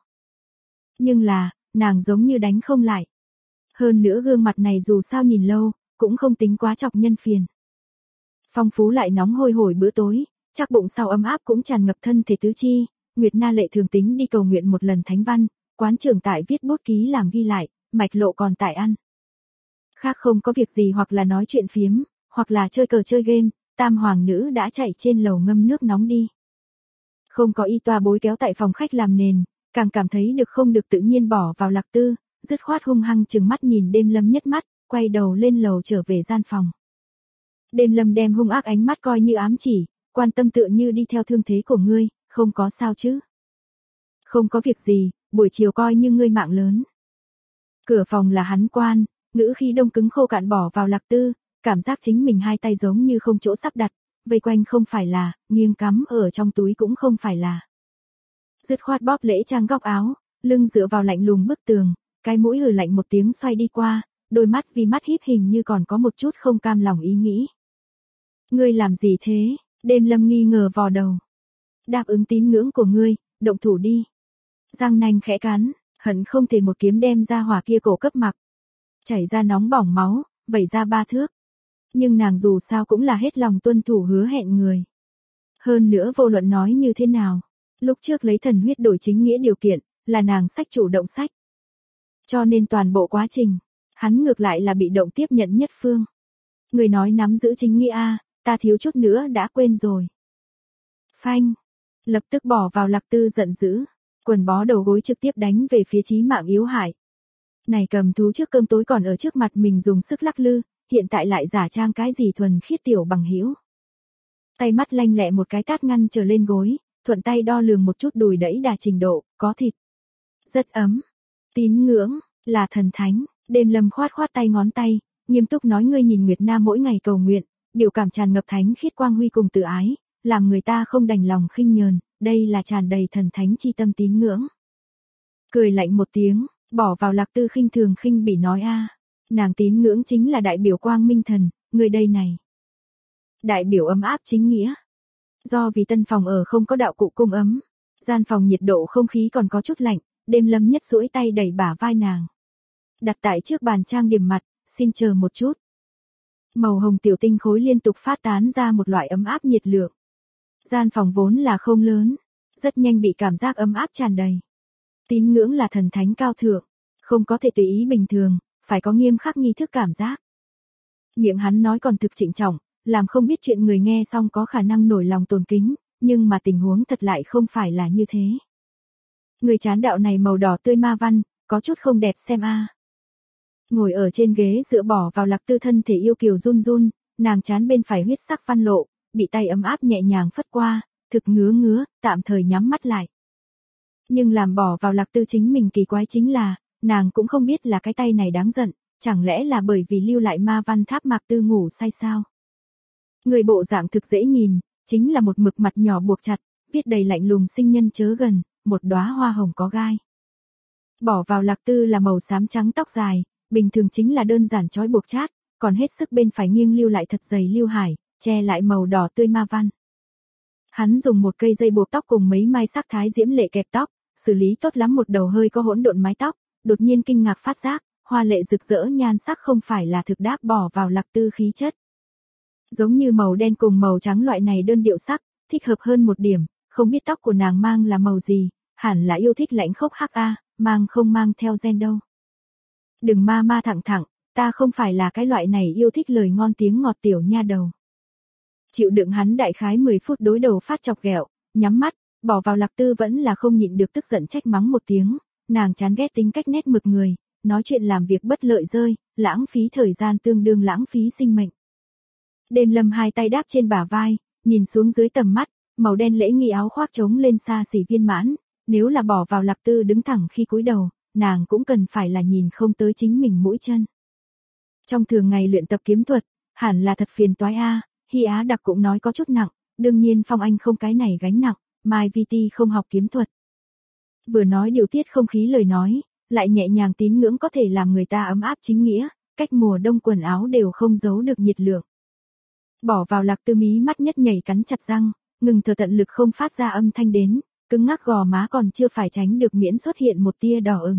Nhưng là, nàng giống như đánh không lại. Hơn nữa gương mặt này dù sao nhìn lâu, cũng không tính quá chọc nhân phiền. Phong phú lại nóng hôi hổi bữa tối, chắc bụng sau ấm áp cũng tràn ngập thân thể tứ chi, Nguyệt Na Lệ thường tính đi cầu nguyện một lần thánh văn, quán trưởng tại viết bút ký làm ghi lại, Mạch Lộ còn tại ăn. Khác không có việc gì hoặc là nói chuyện phiếm, hoặc là chơi cờ chơi game, tam hoàng nữ đã chạy trên lầu ngâm nước nóng đi. Không có y toa bối kéo tại phòng khách làm nền, càng cảm thấy được không được tự nhiên bỏ vào Lạc Tư, dứt khoát hung hăng chừng mắt nhìn Đêm Lâm nhất mắt, quay đầu lên lầu trở về gian phòng. Đêm Lâm đem hung ác ánh mắt coi như ám chỉ, quan tâm tựa như đi theo thương thế của ngươi, không có sao chứ. Không có việc gì, buổi chiều coi như ngươi mạng lớn. Cửa phòng là hắn quan, ngữ khí đông cứng khô cạn bỏ vào Lạc Tư, cảm giác chính mình hai tay giống như không chỗ sắp đặt, vây quanh không phải là, nghiêng cắm ở trong túi cũng không phải là. Dứt khoát bóp lễ trang góc áo, lưng dựa vào lạnh lùng bức tường, cái mũi hừ lạnh một tiếng xoay đi qua, đôi mắt vì mắt híp hình như còn có một chút không cam lòng ý nghĩ. Ngươi làm gì thế? Đêm Lâm nghi ngờ vò đầu. Đáp ứng tín ngưỡng của ngươi, động thủ đi. Răng nanh khẽ cắn, hận không thể một kiếm đem ra hỏa kia cổ cấp mặc. Chảy ra nóng bỏng máu, vẩy ra 3 thước. Nhưng nàng dù sao cũng là hết lòng tuân thủ hứa hẹn người. Hơn nữa vô luận nói như thế nào, lúc trước lấy thần huyết đổi chính nghĩa điều kiện, là nàng sách chủ động sách. Cho nên toàn bộ quá trình, hắn ngược lại là bị động tiếp nhận nhất phương. Người nói nắm giữ chính nghĩa a, ta thiếu chút nữa đã quên rồi. Phanh, lập tức bỏ vào Lạc Tư giận dữ, quần bó đầu gối trực tiếp đánh về phía chí mạng yếu hại. Này cầm thú trước cơm tối còn ở trước mặt mình dùng sức lắc lư, hiện tại lại giả trang cái gì thuần khiết tiểu bằng hữu. Tay mắt lanh lẹ một cái tát ngăn trở lên gối, thuận tay đo lường một chút đùi đẩy đà trình độ, có thịt. Rất ấm. Tín ngưỡng, là thần thánh. Đêm Lâm khoát khoát tay ngón tay, nghiêm túc nói ngươi nhìn Nguyệt Na mỗi ngày cầu nguyện, biểu cảm tràn ngập thánh khiết quang huy cùng tự ái, làm người ta không đành lòng khinh nhờn, đây là tràn đầy thần thánh chi tâm tín ngưỡng. Cười lạnh một tiếng, bỏ vào Lạc Tư khinh thường khinh bỉ nói a, nàng tín ngưỡng chính là đại biểu quang minh thần, người đây này. Đại biểu ấm áp chính nghĩa. Do vì tân phòng ở không có đạo cụ cung ấm, gian phòng nhiệt độ không khí còn có chút lạnh, Đêm Lâm nhất duỗi tay đẩy bả vai nàng. Đặt tại trước bàn trang điểm mặt, xin chờ một chút. Màu hồng tiểu tinh khối liên tục phát tán ra một loại ấm áp nhiệt lượng. Gian phòng vốn là không lớn, rất nhanh bị cảm giác ấm áp tràn đầy. Tín ngưỡng là thần thánh cao thượng, không có thể tùy ý bình thường, phải có nghiêm khắc nghi thức cảm giác. Miệng hắn nói còn thực trịnh trọng, làm không biết chuyện người nghe xong có khả năng nổi lòng tôn kính, nhưng mà tình huống thật lại không phải là như thế. Người chán đạo này màu đỏ tươi ma văn, có chút không đẹp xem a. Ngồi ở trên ghế dựa bỏ vào Lạc Tư thân thể yêu kiều run run, nàng chán bên phải huyết sắc văn lộ, bị tay ấm áp nhẹ nhàng phất qua, thực ngứa ngứa, tạm thời nhắm mắt lại. Nhưng làm bỏ vào Lạc Tư chính mình kỳ quái chính là, nàng cũng không biết là cái tay này đáng giận, chẳng lẽ là bởi vì lưu lại ma văn tháp Mạc Tư ngủ say sao? Người bộ dạng thực dễ nhìn, chính là một mực mặt nhỏ buộc chặt, viết đầy lạnh lùng sinh nhân chớ gần, một đóa hoa hồng có gai. Bỏ vào Lạc Tư là màu xám trắng tóc dài, bình thường chính là đơn giản trói buộc chát, còn hết sức bên phải nghiêng lưu lại thật dày lưu hải, che lại màu đỏ tươi ma văn. Hắn dùng một cây dây buộc tóc cùng mấy mai sắc thái diễm lệ kẹp tóc, xử lý tốt lắm một đầu hơi có hỗn độn mái tóc, đột nhiên kinh ngạc phát giác, hoa lệ rực rỡ nhan sắc không phải là thực đáp bỏ vào Lạc Tư khí chất. Giống như màu đen cùng màu trắng loại này đơn điệu sắc, thích hợp hơn một điểm, không biết tóc của nàng mang là màu gì, hẳn là yêu thích lãnh khốc hắc a, mang không mang theo gen đâu. Đừng ma thẳng thẳng, ta không phải là cái loại này yêu thích lời ngon tiếng ngọt tiểu nha đầu. Chịu đựng hắn đại khái 10 phút đối đầu phát chọc ghẹo, nhắm mắt, bỏ vào Lạc Tư vẫn là không nhịn được tức giận trách mắng một tiếng, nàng chán ghét tính cách nét mực người, nói chuyện làm việc bất lợi rơi, lãng phí thời gian tương đương lãng phí sinh mệnh. Đêm Lâm hai tay đáp trên bả vai, nhìn xuống dưới tầm mắt, màu đen lễ nghi áo khoác trống lên xa xỉ viên mãn, nếu là bỏ vào Lạc Tư đứng thẳng khi cúi đầu, nàng cũng cần phải là nhìn không tới chính mình mũi chân. Trong thường ngày luyện tập kiếm thuật, hẳn là thật phiền toái a, Hy Á Đặc cũng nói có chút nặng, đương nhiên Phong Anh không cái này gánh nặng, Mai Vi Ti không học kiếm thuật. Vừa nói điều tiết không khí lời nói, lại nhẹ nhàng tín ngưỡng có thể làm người ta ấm áp chính nghĩa, cách mùa đông quần áo đều không giấu được nhiệt lượng. Bỏ vào Lạc Tư mí mắt nhất nhảy cắn chặt răng, ngừng thở tận lực không phát ra âm thanh đến, cứng ngắc gò má còn chưa phải tránh được miễn xuất hiện một tia đỏ ửng.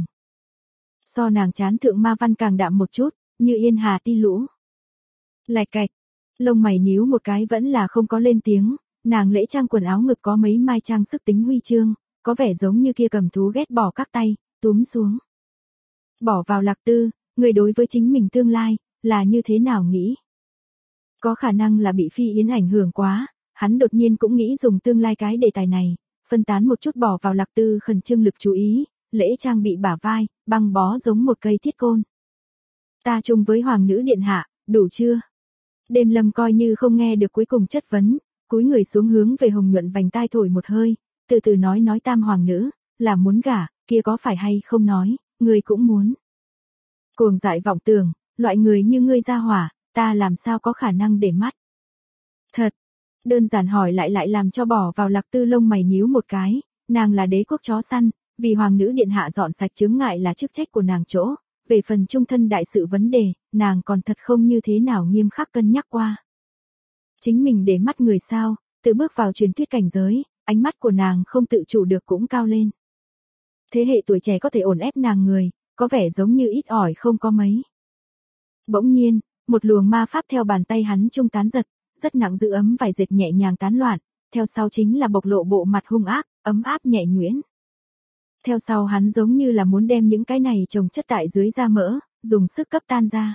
So nàng chán thượng ma văn càng đạm một chút, như yên hà ti lũ. Lạch cạch, lông mày nhíu một cái vẫn là không có lên tiếng, nàng lễ trang quần áo ngực có mấy mai trang sức tính huy chương, có vẻ giống như kia cầm thú ghét bỏ các tay, túm xuống. Bỏ vào Lạc Tư, người đối với chính mình tương lai, là như thế nào nghĩ? Có khả năng là bị Phi Yến ảnh hưởng quá, hắn đột nhiên cũng nghĩ dùng tương lai cái đề tài này, phân tán một chút bỏ vào Lạc Tư khẩn trương lực chú ý, lễ trang bị bả vai, băng bó giống một cây thiết côn. Ta chung với Hoàng nữ điện hạ, đủ chưa? Đêm Lâm coi như không nghe được cuối cùng chất vấn, cúi người xuống hướng về hồng nhuận vành tai thổi một hơi, từ từ nói tam hoàng nữ, là muốn gả, kia có phải hay không nói, người cũng muốn. Cuồng dại vọng tưởng, loại người như ngươi ra hỏa, ta làm sao có khả năng để mắt. Thật, đơn giản hỏi lại làm cho bỏ vào Lạc Tư lông mày nhíu một cái, nàng là đế quốc chó săn, vì hoàng nữ điện hạ dọn sạch chướng ngại là chức trách của nàng chỗ, về phần trung thân đại sự vấn đề, nàng còn thật không như thế nào nghiêm khắc cân nhắc qua. Chính mình để mắt người sao, từ bước vào truyền thuyết cảnh giới, ánh mắt của nàng không tự chủ được cũng cao lên. Thế hệ tuổi trẻ có thể ổn ép nàng người, có vẻ giống như ít ỏi không có mấy. Bỗng nhiên, một luồng ma pháp theo bàn tay hắn trung tán giật, rất nặng giữ ấm vải dệt nhẹ nhàng tán loạn, theo sau chính là bộc lộ bộ mặt hung ác, ấm áp nhẹ nhuyễn. Theo sau hắn giống như là muốn đem những cái này chồng chất tại dưới da mỡ, dùng sức cấp tan ra.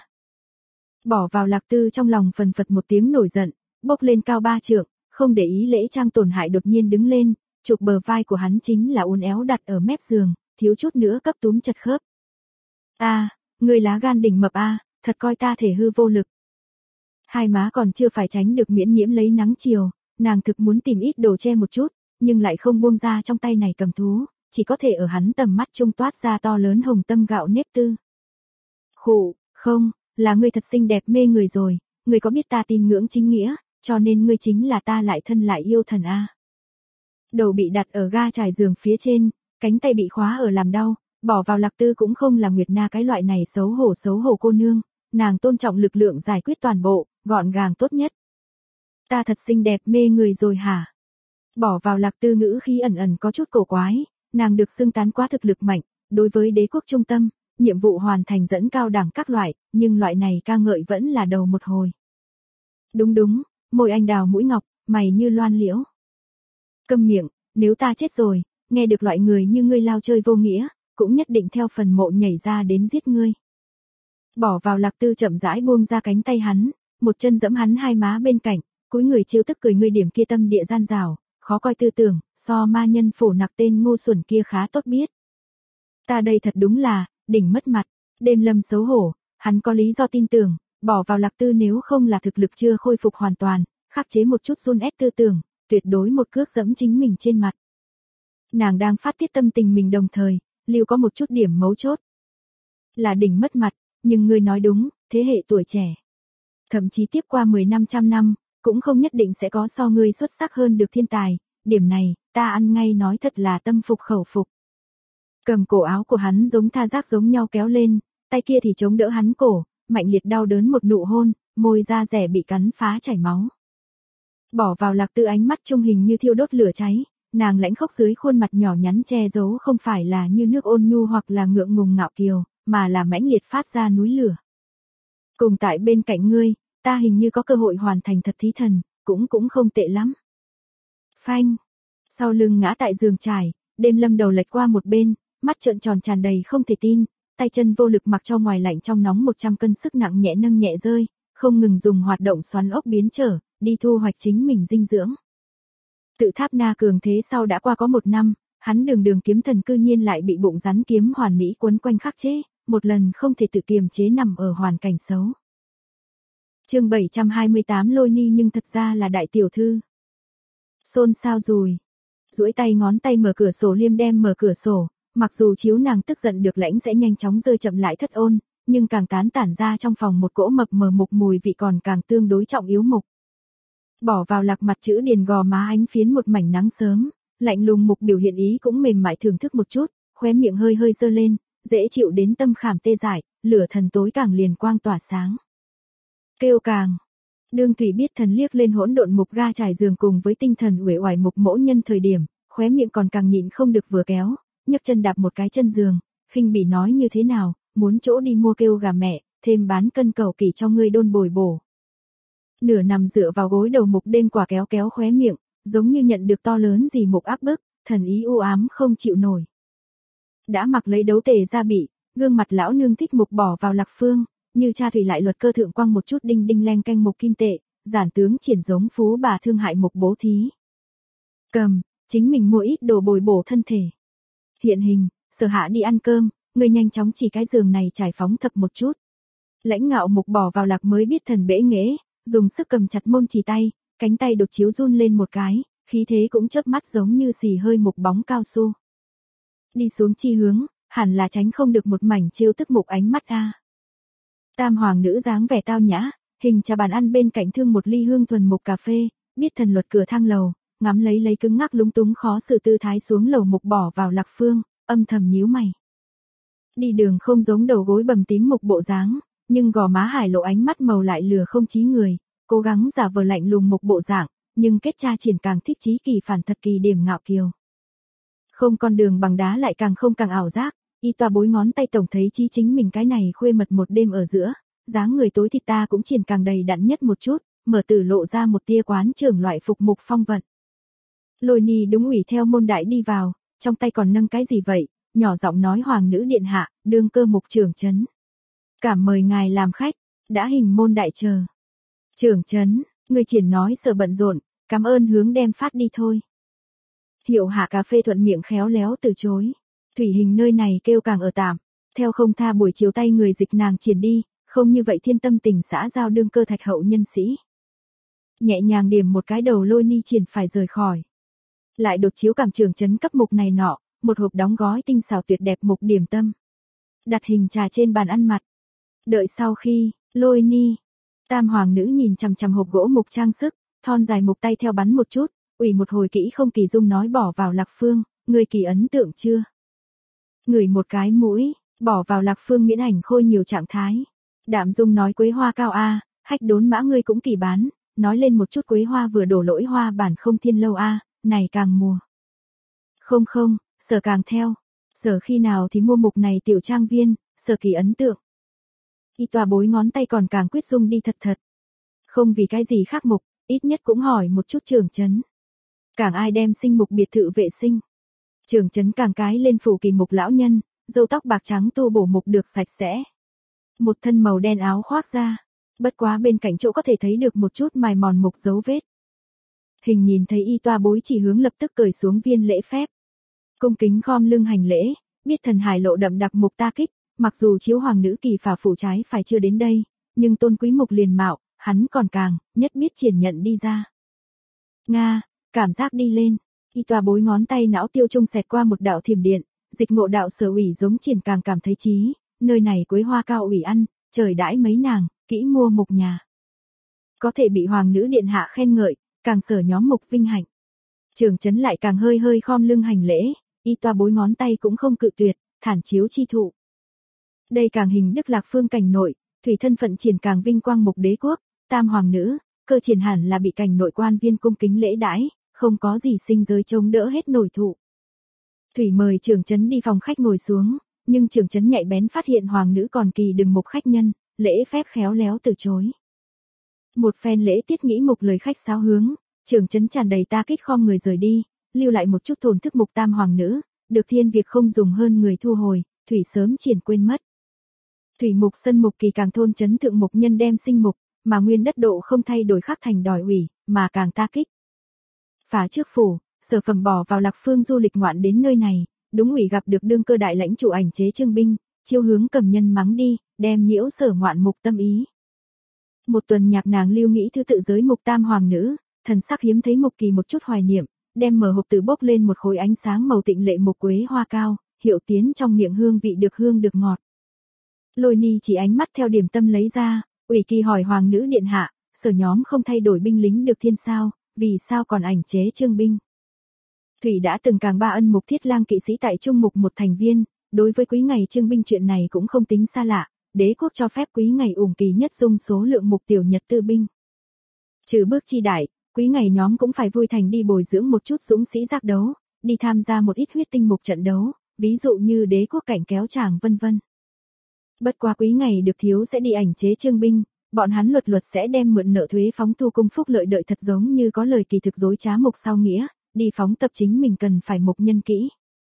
Bỏ vào Lạc Tư trong lòng phần phật một tiếng nổi giận, bốc lên cao 3 trượng, không để ý lễ trang tổn hại đột nhiên đứng lên, chụp bờ vai của hắn chính là uốn éo đặt ở mép giường, thiếu chút nữa cấp túm chật khớp. Người lá gan đỉnh mập thật coi ta thể hư vô lực. Hai má còn chưa phải tránh được miễn nhiễm lấy nắng chiều, nàng thực muốn tìm ít đồ che một chút, nhưng lại không buông ra trong tay này cầm thú, chỉ có thể ở hắn tầm mắt trung toát ra to lớn hồng tâm gạo nếp tư. Khụ, không, là ngươi thật xinh đẹp mê người rồi, ngươi có biết ta tin ngưỡng chính nghĩa, cho nên ngươi chính là ta lại thân lại yêu thần Đầu bị đặt ở ga trải giường phía trên, cánh tay bị khóa ở làm đau, bỏ vào Lạc Tư cũng không là Nguyệt Na cái loại này xấu hổ cô nương, nàng tôn trọng lực lượng giải quyết toàn bộ, gọn gàng tốt nhất. Ta thật xinh đẹp mê người rồi hả? Bỏ vào Lạc Tư ngữ khí ẩn có chút cổ quái, nàng được xưng tán quá thực lực mạnh, đối với đế quốc trung tâm, nhiệm vụ hoàn thành dẫn cao đẳng các loại, nhưng loại này ca ngợi vẫn là đầu một hồi. Đúng, môi anh đào mũi ngọc, mày như loan liễu. Câm miệng, nếu ta chết rồi, nghe được loại người như ngươi lao chơi vô nghĩa, cũng nhất định theo phần mộ nhảy ra đến giết ngươi. Bỏ vào Lạc Tư chậm rãi buông ra cánh tay hắn, một chân giẫm hắn hai má bên cạnh, cúi người chiêu tức cười ngươi điểm kia tâm địa gian rào, khó coi tư tưởng, so ma nhân phổ nặc tên ngu xuẩn kia khá tốt biết. Ta đây thật đúng là, đỉnh mất mặt, Đêm Lâm xấu hổ, hắn có lý do tin tưởng, bỏ vào Lạc Tư nếu không là thực lực chưa khôi phục hoàn toàn, khắc chế một chút run ép tư tưởng, tuyệt đối một cước dẫm chính mình trên mặt. Nàng đang phát tiết tâm tình mình đồng thời, lưu có một chút điểm mấu chốt. Là đỉnh mất mặt, nhưng ngươi nói đúng, thế hệ tuổi trẻ. Thậm chí tiếp qua 10 năm trăm năm, cũng không nhất định sẽ có so ngươi xuất sắc hơn được thiên tài, điểm này, ta ăn ngay nói thật là tâm phục khẩu phục. Cầm cổ áo của hắn giống tha giác giống nhau kéo lên, tay kia thì chống đỡ hắn cổ, mạnh liệt đau đớn một nụ hôn, môi da rẻ bị cắn phá chảy máu. Bỏ vào Lạc Tư ánh mắt trung hình như thiêu đốt lửa cháy, nàng lãnh khốc dưới khuôn mặt nhỏ nhắn che giấu không phải là như nước ôn nhu hoặc là ngượng ngùng ngạo kiều, mà là mãnh liệt phát ra núi lửa. Cùng tại bên cạnh ngươi, ta hình như có cơ hội hoàn thành thật thí thần, cũng không tệ lắm. Phanh, sau lưng ngã tại giường trải, Đêm Lâm đầu lệch qua một bên, mắt trợn tròn tràn đầy không thể tin, tay chân vô lực mặc cho ngoài lạnh trong nóng 100 cân sức nặng nhẹ nâng nhẹ rơi, không ngừng dùng hoạt động xoắn ốc biến trở, đi thu hoạch chính mình dinh dưỡng. Tự tháp na cường thế sau đã qua có 1 năm, hắn đường kiếm thần cư nhiên lại bị bụng rắn kiếm hoàn mỹ quấn quanh khắc chế, một lần không thể tự kiềm chế nằm ở hoàn cảnh xấu. Chương 728 Lôi Ni nhưng thật ra là đại tiểu thư. Xôn xao rùi, duỗi tay ngón tay mở cửa sổ liêm đem mở cửa sổ, mặc dù chiếu nàng tức giận được lãnh sẽ nhanh chóng rơi chậm lại thất ôn, nhưng càng tán tản ra trong phòng một cỗ mập mờ mục mùi vị còn càng tương đối trọng yếu mục. Bỏ vào Lạc mặt chữ điền gò má ánh phiến một mảnh nắng sớm, lạnh lùng mục biểu hiện ý cũng mềm mại thưởng thức một chút, khóe miệng hơi hơi dơ lên, dễ chịu đến tâm khảm tê dại, lửa thần tối càng liền quang tỏa sáng. Kêu càng. Đương Thủy biết thần liếc lên hỗn độn mục ga trải giường cùng với tinh thần uể oải mục mỗ nhân thời điểm, khóe miệng còn càng nhịn không được vừa kéo, nhấc chân đạp một cái chân giường, khinh bỉ nói như thế nào, muốn chỗ đi mua kêu gà mẹ, thêm bán cân cầu kỳ cho ngươi đôn bồi bổ. Nửa nằm dựa vào gối đầu mục đêm quả kéo kéo khóe miệng, giống như nhận được to lớn gì mục áp bức, thần ý u ám không chịu nổi. Đã mặc lấy đấu tề gia bị, gương mặt lão nương thích mục bỏ vào Lạc Phương, như cha Thủy lại luật cơ thượng quăng một chút đinh đinh leng canh mục kim tệ, giản tướng triển giống phú bà thương hại mục bố thí. Cầm, chính mình mua ít đồ bồi bổ thân thể. Hiện hình, Sở Hạ đi ăn cơm, người nhanh chóng chỉ cái giường này trải phóng thập một chút. Lãnh ngạo mục bỏ vào Lạc mới biết thần bẽ nghễ, dùng sức cầm chặt môn chỉ tay, cánh tay đột chiếu run lên một cái, khí thế cũng chớp mắt giống như xì hơi mục bóng cao su. Đi xuống chi hướng, hẳn là tránh không được một mảnh trêu tức mục ánh mắt a. Tam hoàng nữ dáng vẻ tao nhã, hình trà bàn ăn bên cạnh thương một ly hương thuần mục cà phê, biết thần luật cửa thang lầu, ngắm lấy cứng ngắc lúng túng khó xử tư thái xuống lầu mục bỏ vào Lạc Phương, âm thầm nhíu mày. Đi đường không giống đầu gối bầm tím mục bộ dáng, nhưng gò má hải lộ ánh mắt màu lại lừa không chí người, cố gắng giả vờ lạnh lùng mục bộ dạng, nhưng kết cha triển càng thích chí kỳ phản thật kỳ điểm ngạo kiều. Không con đường bằng đá lại càng không càng ảo giác, y toa bối ngón tay tổng thấy chí chính mình cái này khuê mật một đêm ở giữa, dáng người tối thịt ta cũng triển càng đầy đặn nhất một chút, mở tử lộ ra một tia quán trưởng loại phục mục phong vận. Lôi Ni đúng ủy theo môn đại đi vào, trong tay còn nâng cái gì vậy, nhỏ giọng nói hoàng nữ điện hạ, đương cơ mục trưởng trấn. Cảm mời ngài làm khách, đã hình môn đại chờ. Trưởng trấn, người triển nói sợ bận rộn, cảm ơn hướng đem phát đi thôi. Hiệu hạ cà phê thuận miệng khéo léo từ chối. Thủy hình nơi này kêu càng ở tạm, theo không tha buổi chiều tay người dịch nàng triển đi, không như vậy thiên tâm tình xã giao đương cơ thạch hậu nhân sĩ. Nhẹ nhàng điểm một cái đầu Lôi Ni triển phải rời khỏi. Lại đột chiếu cảm trưởng trấn cấp mục này nọ, một hộp đóng gói tinh xảo tuyệt đẹp mục điểm tâm. Đặt hình trà trên bàn ăn mặt. Đợi sau khi, Lôi Ni, tam hoàng nữ nhìn chằm chằm hộp gỗ mục trang sức, thon dài mục tay theo bắn một chút, ủy một hồi kỹ không kỳ dung nói bỏ vào Lạc Phương, người kỳ ấn tượng chưa? Ngửi một cái mũi, bỏ vào Lạc Phương miễn ảnh khôi nhiều trạng thái. Đạm dung nói quế hoa cao a, hách đốn mã ngươi cũng kỳ bán, nói lên một chút quế hoa vừa đổ lỗi hoa bản không thiên lâu a, này càng mùa. Không, Sở càng theo, Sở khi nào thì mua mục này tiểu trang viên, Sở kỳ ấn tượng. Y tòa bối ngón tay còn càng quyết dung đi thật. Không vì cái gì khác mục, ít nhất cũng hỏi một chút trưởng trấn. Càng ai đem sinh mục biệt thự vệ sinh. Trưởng trấn càng cái lên phủ kỳ mục lão nhân, râu tóc bạc trắng tu bổ mục được sạch sẽ. Một thân màu đen áo khoác ra, bất quá bên cạnh chỗ có thể thấy được một chút mài mòn mục dấu vết. Hình nhìn thấy y toa bối chỉ hướng lập tức cởi xuống viên lễ phép. Cung kính khom lưng hành lễ, biết thần hải lộ đậm đặc mục ta kích, mặc dù chiếu hoàng nữ kỳ phả phụ trái phải chưa đến đây, nhưng tôn quý mục liền mạo, hắn còn càng, nhất biết triển nhận đi ra. Nga, cảm giác đi lên, y toa bối ngón tay não tiêu trung xẹt qua một đạo thiểm điện, dịch ngộ đạo sở ủy giống triển càng cảm thấy chí, nơi này quế hoa cao ủy ăn, trời đãi mấy nàng, kỹ mua mục nhà. Có thể bị hoàng nữ điện hạ khen ngợi, càng sở nhóm mục vinh hạnh. Trường chấn lại càng hơi hơi khom lưng hành lễ, y toa bối ngón tay cũng không cự tuyệt, thản chiếu chi thụ. Đây càng hình Đức Lạc Phương cảnh nội, thủy thân phận triển càng vinh quang mục đế quốc, tam hoàng nữ, cơ triển hẳn là bị cảnh nội quan viên cung kính lễ đãi, không có gì sinh giới chống đỡ hết nổi thụ. Thủy mời trưởng trấn đi phòng khách ngồi xuống, nhưng trưởng trấn nhạy bén phát hiện hoàng nữ còn kỳ đừng mục khách nhân, lễ phép khéo léo từ chối. Một phen lễ tiết nghĩ mục lời khách sáo hướng, trưởng trấn tràn đầy ta kích khom người rời đi, lưu lại một chút thổn thức mục tam hoàng nữ, được thiên việc không dùng hơn người thu hồi, thủy sớm triển quên mất. Thủy mục sân mục kỳ càng thôn trấn thượng mục nhân đem sinh mục, mà nguyên đất độ không thay đổi khắc thành đòi ủy, mà càng ta kích. Phá trước phủ, sở phẩm bỏ vào Lạc Phương du lịch ngoạn đến nơi này, đúng ủy gặp được đương cơ đại lãnh chủ ảnh chế trương binh, chiêu hướng cầm nhân mắng đi, đem nhiễu sở ngoạn mục tâm ý. Một tuần nhạc nàng lưu nghĩ thư tự giới mục tam hoàng nữ, thần sắc hiếm thấy mục kỳ một chút hoài niệm, đem mở hộp từ bốc lên một khối ánh sáng màu tịnh lệ mục quế hoa cao, hiệu tiến trong miệng hương vị được hương được ngọt. Lôi Ni chỉ ánh mắt theo điểm tâm lấy ra, ủy kỳ hỏi hoàng nữ điện hạ, sở nhóm không thay đổi binh lính được thiên sao, vì sao còn ảnh chế trương binh. Thủy đã từng càng ba ân mục thiết lang kỵ sĩ tại trung mục một thành viên, đối với quý ngày trương binh chuyện này cũng không tính xa lạ, đế quốc cho phép quý ngày ủng kỳ nhất dung số lượng mục tiểu nhật tư binh. Trừ bước chi đại, quý ngày nhóm cũng phải vui thành đi bồi dưỡng một chút dũng sĩ giác đấu, đi tham gia một ít huyết tinh mục trận đấu, ví dụ như đế quốc cảnh kéo tràng vân vân. Bất quá quý ngày được thiếu sẽ đi ảnh chế trương binh, bọn hắn luật sẽ đem mượn nợ thuế phóng thu công phúc lợi đợi thật giống như có lời kỳ thực dối trá mục sau nghĩa, đi phóng tập chính mình cần phải mục nhân kỹ.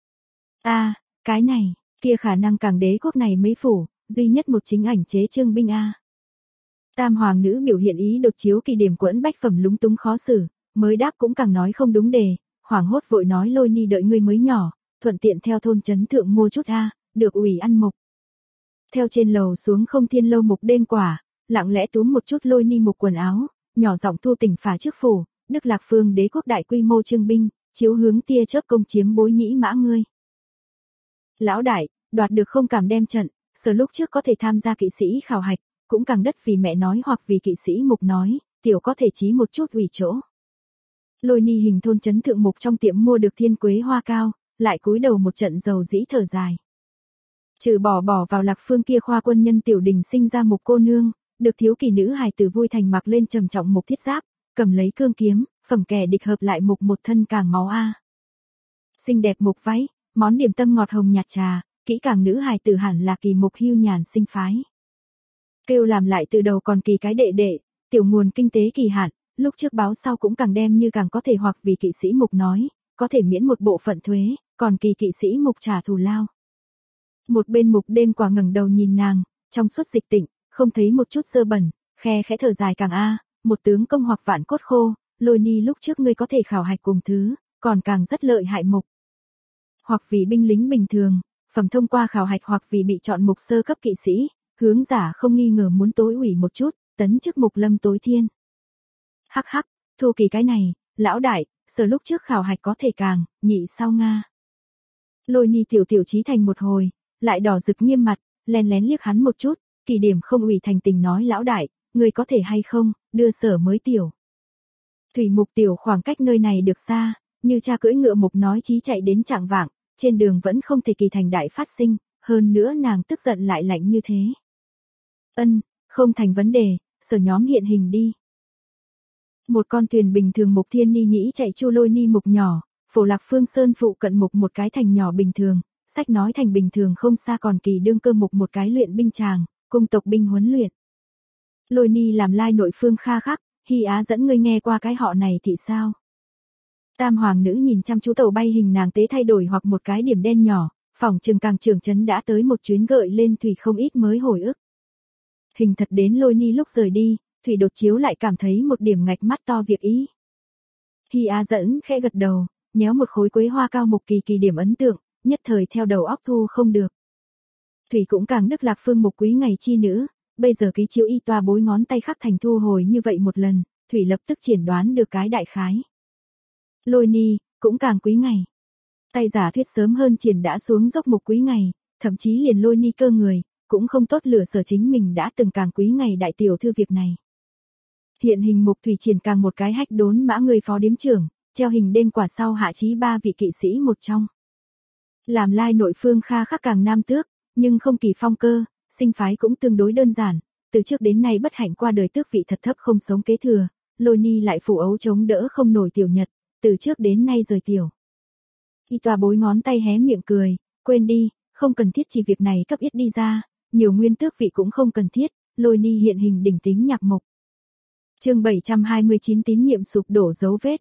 Cái này, kia khả năng càng đế quốc này mấy phủ, duy nhất một chính ảnh chế trương binh Tam hoàng nữ biểu hiện ý đột chiếu kỳ điểm quẫn bách phẩm lúng túng khó xử, mới đáp cũng càng nói không đúng đề, hoảng hốt vội nói Lôi Ni đợi ngươi mới nhỏ, thuận tiện theo thôn trấn thượng mua chút được ủy ăn mục. Theo trên lầu xuống không thiên lâu mục đêm quả, lặng lẽ túm một chút Lôi Ni mục quần áo, nhỏ giọng thu tỉnh phá trước phủ, Đức Lạc Phương đế quốc đại quy mô trương binh, chiếu hướng tia chớp công chiếm bối nhĩ mã ngươi. Lão đại, đoạt được không cảm đem trận, sở lúc trước có thể tham gia kỵ sĩ khảo hạch, cũng càng đất vì mẹ nói hoặc vì kỵ sĩ mục nói, tiểu có thể chí một chút ủy chỗ. Lôi Ni hình thôn trấn thượng mục trong tiệm mua được thiên quế hoa cao, lại cúi đầu một trận dầu dĩ thở dài. Trừ bỏ vào Lạc Phương kia khoa quân nhân tiểu đình sinh ra mục cô nương, được thiếu kỳ nữ hài tử vui thành mặc lên trầm trọng mục thiết giáp, cầm lấy cương kiếm, phẩm kẻ địch hợp lại mục một thân càng máu xinh đẹp mục váy, món điểm tâm ngọt hồng nhạt trà, kỹ càng nữ hài tử hẳn là kỳ mục hưu nhàn sinh phái. Kêu làm lại từ đầu còn kỳ cái đệ, tiểu nguồn kinh tế kỳ hạn, lúc trước báo sau cũng càng đem như càng có thể hoặc vì kỵ sĩ mục nói, có thể miễn một bộ phận thuế, còn kỳ kỵ sĩ mục trả thù lao. Một bên mục đêm quả ngẩng đầu nhìn nàng, trong suốt dịch tịnh, không thấy một chút dơ bẩn, khe khẽ thở dài càng một tướng công hoặc vạn cốt khô, Lôi Ni lúc trước ngươi có thể khảo hạch cùng thứ, còn càng rất lợi hại mục. Hoặc vì binh lính bình thường, phẩm thông qua khảo hạch hoặc vì bị chọn mục sơ cấp kỵ sĩ, hướng giả không nghi ngờ muốn tối ủy một chút, tấn chức mục lâm tối thiên. Hắc, thu kỳ cái này, lão đại, sở lúc trước khảo hạch có thể càng, nhị sao Nga. Lôi Ni tiểu trí thành một hồi, lại đỏ rực nghiêm mặt, lén lén liếc hắn một chút, kỳ điểm không ủy thành tình nói lão đại, người có thể hay không, đưa sở mới tiểu. Thủy mục tiểu khoảng cách nơi này được xa, như cha cưỡi ngựa mục nói chí chạy đến trạng vạng, trên đường vẫn không thể kỳ thành đại phát sinh, hơn nữa nàng tức giận lại lạnh như thế. Không thành vấn đề, sở nhóm hiện hình đi. Một con thuyền bình thường mục thiên ni nhĩ chạy chu Lôi Ni mục nhỏ, phổ Lạc Phương Sơn phụ cận mục một cái thành nhỏ bình thường, sách nói thành bình thường không xa còn kỳ đương cơ mục một cái luyện binh tràng, cung tộc binh huấn luyện. Lôi Ni làm lai nội phương kha khắc, Hy Á dẫn ngươi nghe qua cái họ này thì sao? Tam hoàng nữ nhìn chăm chú tàu bay hình nàng tế thay đổi hoặc một cái điểm đen nhỏ, phỏng chừng càng trưởng trấn đã tới một chuyến gợi lên thủy không ít mới hồi ức. Hình thật đến Lôi Ni lúc rời đi, thủy đột chiếu lại cảm thấy một điểm ngạch mắt to việc ý. Hi Á dẫn khẽ gật đầu, nhéo một khối quế hoa cao mục kỳ điểm ấn tượng, nhất thời theo đầu óc thu không được. Thủy cũng càng đức lạc phương mục quý ngày chi nữ, bây giờ ký chiếu y toa bối ngón tay khắc thành thu hồi như vậy một lần, Thủy lập tức triển đoán được cái đại khái. Lôi ni, cũng càng quý ngày. Tay giả thuyết sớm hơn triển đã xuống dốc mục quý ngày, thậm chí liền lôi ni cơ người, cũng không tốt lửa sở chính mình đã từng càng quý ngày đại tiểu thư việc này. Hiện hình mục Thủy triển càng một cái hách đốn mã người phó điếm trưởng, treo hình đêm quả sau hạ chí 3 vị kỵ sĩ một trong. Làm lai nội phương kha khắc càng nam tước, nhưng không kỳ phong cơ, sinh phái cũng tương đối đơn giản, từ trước đến nay bất hạnh qua đời tước vị thật thấp không sống kế thừa, lôi ni lại phủ ấu chống đỡ không nổi tiểu nhật, từ trước đến nay rời tiểu. Y tòa bối ngón tay hé miệng cười, quên đi, không cần thiết chỉ việc này cấp ít đi ra, nhiều nguyên tước vị cũng không cần thiết, lôi ni hiện hình đỉnh tính nhạc mục. Chương 729 tín nhiệm sụp đổ dấu vết.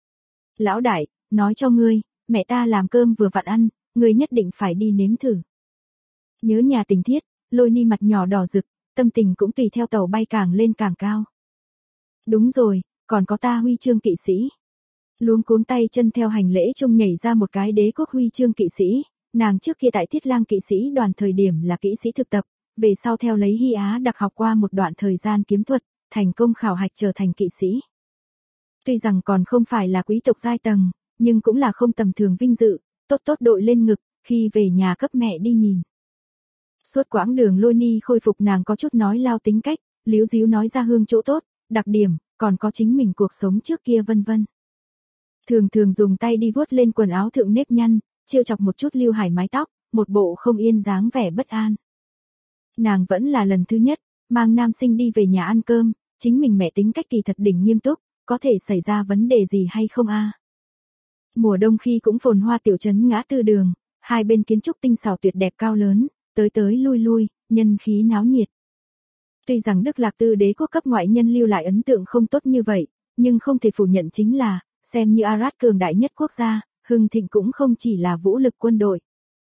Lão đại, nói cho ngươi, mẹ ta làm cơm vừa vặn ăn, ngươi nhất định phải đi nếm thử. Nhớ nhà tình thiết, lôi ni mặt nhỏ đỏ rực, tâm tình cũng tùy theo tàu bay càng lên càng cao. Đúng rồi, còn có ta huy chương kỵ sĩ. Luống cuống tay chân theo hành lễ trông nhảy ra một cái đế quốc huy chương kỵ sĩ, nàng trước kia tại Thiết Lang kỵ sĩ đoàn thời điểm là kỵ sĩ thực tập, về sau theo lấy Hy Á đặc học qua một đoạn thời gian kiếm thuật, thành công khảo hạch trở thành kỵ sĩ. Tuy rằng còn không phải là quý tộc giai tầng, nhưng cũng là không tầm thường vinh dự, tốt tốt đội lên ngực, khi về nhà cấp mẹ đi nhìn. Suốt quãng đường lôi ni khôi phục nàng có chút nói lao tính cách, líu díu nói ra hương chỗ tốt, đặc điểm, còn có chính mình cuộc sống trước kia vân vân. Thường thường dùng tay đi vuốt lên quần áo thượng nếp nhăn, trêu chọc một chút Lưu Hải mái tóc, một bộ không yên dáng vẻ bất an. Nàng vẫn là lần thứ nhất, mang nam sinh đi về nhà ăn cơm, chính mình mẹ tính cách kỳ thật đỉnh nghiêm túc, có thể xảy ra vấn đề gì hay không a? Mùa đông khi cũng phồn hoa tiểu trấn ngã tư đường, hai bên kiến trúc tinh xảo tuyệt đẹp cao lớn, tới tới lui lui, nhân khí náo nhiệt. Tuy rằng Đức Lạc Tư đế quốc cấp ngoại nhân lưu lại ấn tượng không tốt như vậy, nhưng không thể phủ nhận chính là, xem như Arad cường đại nhất quốc gia, hưng thịnh cũng không chỉ là vũ lực quân đội.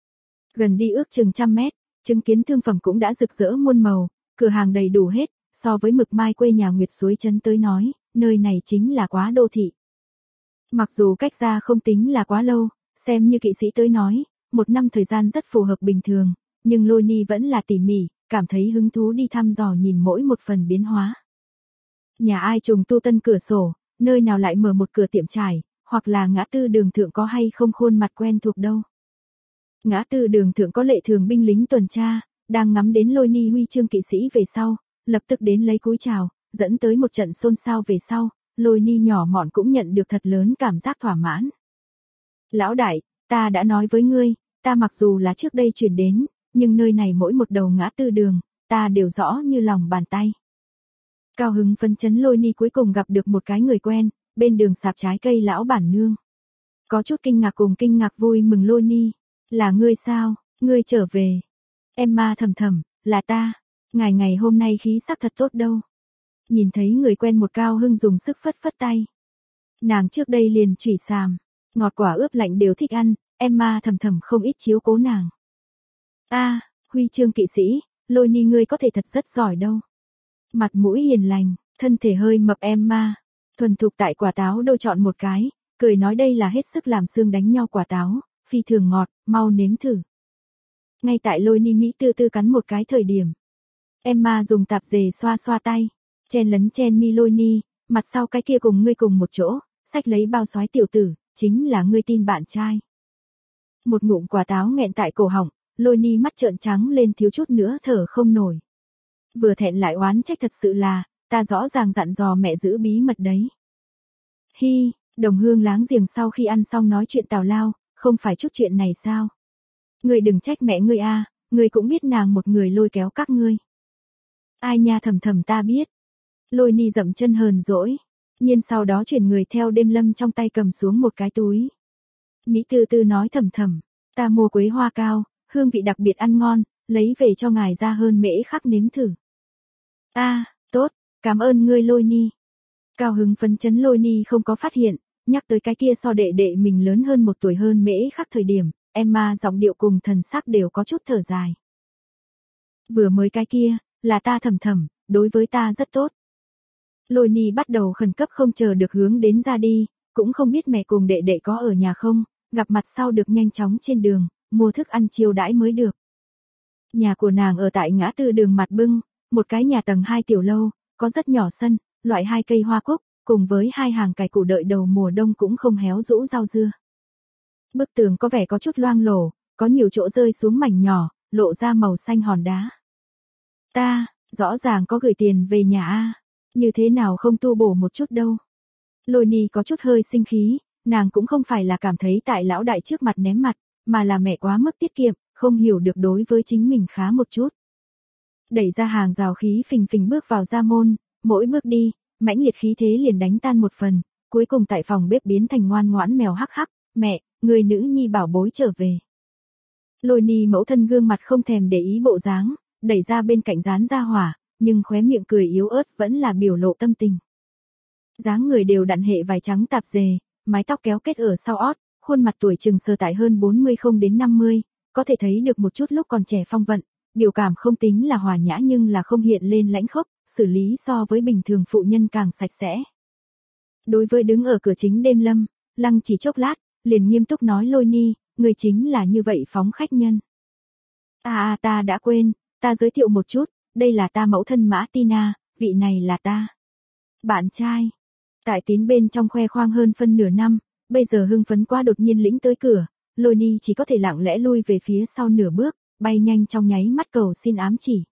Gần đi ước chừng 100 mét, chứng kiến thương phẩm cũng đã rực rỡ muôn màu, cửa hàng đầy đủ hết, so với Mực Mai quê nhà Nguyệt Suối Trấn tới nói, nơi này chính là quá đô thị. Mặc dù cách ra không tính là quá lâu, xem như kỵ sĩ tới nói, một năm thời gian rất phù hợp bình thường, nhưng lôi ni vẫn là tỉ mỉ, cảm thấy hứng thú đi thăm dò nhìn mỗi một phần biến hóa. Nhà ai trùng tu tân cửa sổ, nơi nào lại mở một cửa tiệm trải, hoặc là ngã tư đường thượng có hay không khuôn mặt quen thuộc đâu. Ngã tư đường thượng có lệ thường binh lính tuần tra, đang ngắm đến lôi ni huy chương kỵ sĩ về sau, lập tức đến lấy cúi chào, dẫn tới một trận xôn xao về sau, lôi ni nhỏ mọn cũng nhận được thật lớn cảm giác thỏa mãn. Lão đại, ta đã nói với ngươi, ta mặc dù là trước đây chuyển đến, nhưng nơi này mỗi một đầu ngã tư đường, ta đều rõ như lòng bàn tay. Cao hứng phấn chấn lôi ni cuối cùng gặp được một cái người quen, bên đường sạp trái cây lão bản nương. Có chút kinh ngạc cùng kinh ngạc vui mừng lôi ni. Là ngươi sao, ngươi trở về. Emma thầm thầm, là ta. Ngày hôm nay khí sắc thật tốt đâu. Nhìn thấy người quen một cao hưng dùng sức phất phất tay. Nàng trước đây liền chủy sàm, ngọt quả ướp lạnh đều thích ăn, Emma thầm thầm không ít chiếu cố nàng. Huy chương kỵ sĩ, lôi ni ngươi có thể thật rất giỏi đâu. Mặt mũi hiền lành, thân thể hơi mập Emma, thuần thục tại quả táo đôi chọn một cái, cười nói đây là hết sức làm xương đánh nhau quả táo, phi thường ngọt, mau nếm thử. Ngay tại lôi ni Mỹ tư tư cắn một cái thời điểm. Emma dùng tạp dề xoa xoa tay, chen lấn chen mi lôi ni, mặt sau cái kia cùng ngươi cùng một chỗ, xách lấy bao xoái tiểu tử, chính là ngươi tin bạn trai. Một ngụm quả táo nghẹn tại cổ họng, lôi ni mắt trợn trắng lên thiếu chút nữa thở không nổi. Vừa thẹn lại oán trách thật sự là, ta rõ ràng dặn dò mẹ giữ bí mật đấy. Hi, đồng hương láng giềng sau khi ăn xong nói chuyện tào lao, không phải chút chuyện này sao? Ngươi đừng trách mẹ ngươi a, ngươi cũng biết nàng một người lôi kéo các ngươi. Ai nha thầm thầm ta biết. Lôi ni dậm chân hờn dỗi, nhiên sau đó chuyển người theo đêm lâm trong tay cầm xuống một cái túi. Mỹ tư tư nói thầm thầm, ta mua quế hoa cao, hương vị đặc biệt ăn ngon, lấy về cho ngài ra hơn mễ khắc nếm thử. Tốt, cảm ơn ngươi lôi ni. Cao hứng phấn chấn lôi ni không có phát hiện, nhắc tới cái kia so đệ đệ mình lớn hơn 1 tuổi hơn mễ khắc thời điểm, Emma giọng điệu cùng thần sắc đều có chút thở dài. Vừa mới cái kia, là ta thầm thầm, đối với ta rất tốt. Lôi ni bắt đầu khẩn cấp không chờ được hướng đến ra đi, cũng không biết mẹ cùng đệ đệ có ở nhà không, gặp mặt sau được nhanh chóng trên đường, mua thức ăn chiêu đãi mới được. Nhà của nàng ở tại ngã tư đường Mặt Bưng, một cái nhà tầng 2 tiểu lâu, có rất nhỏ sân, loại 2 cây hoa cúc, cùng với 2 hàng cải củ đợi đầu mùa đông cũng không héo rũ rau dưa. Bức tường có vẻ có chút loang lổ, có nhiều chỗ rơi xuống mảnh nhỏ, lộ ra màu xanh hòn đá. Ta, rõ ràng có gửi tiền về nhà a, như thế nào không tu bổ một chút đâu. Lôi Ni có chút hơi sinh khí, nàng cũng không phải là cảm thấy tại lão đại trước mặt ném mặt, mà là mẹ quá mức tiết kiệm, không hiểu được đối với chính mình khá một chút. Đẩy ra hàng rào khí phình phình bước vào ra môn, mỗi bước đi, mãnh liệt khí thế liền đánh tan một phần, cuối cùng tại phòng bếp biến thành ngoan ngoãn mèo hắc hắc, mẹ, người nữ nhi bảo bối trở về. Lôi Ni mẫu thân gương mặt không thèm để ý bộ dáng, đẩy ra bên cạnh dán ra hỏa, nhưng khóe miệng cười yếu ớt vẫn là biểu lộ tâm tình. Dáng người đều đặn hệ vải trắng tạp dề, mái tóc kéo kết ở sau ót, khuôn mặt tuổi chừng sơ tại hơn 40 không đến 50, có thể thấy được một chút lúc còn trẻ phong vận, biểu cảm không tính là hòa nhã nhưng là không hiện lên lãnh khốc, xử lý so với bình thường phụ nhân càng sạch sẽ. Đối với đứng ở cửa chính Đêm Lâm, Lăng chỉ chốc lát, liền nghiêm túc nói Lôi Ni, người chính là như vậy phóng khách nhân. Ta đã quên, ta giới thiệu một chút, đây là ta mẫu thân Mã Tina, vị này là ta bạn trai. Tại Tín bên trong khoe khoang hơn phân nửa năm, bây giờ hưng phấn quá đột nhiên lĩnh tới cửa, Lôi Ni chỉ có thể lặng lẽ lui về phía sau nửa bước, bay nhanh trong nháy mắt cầu xin ám chỉ.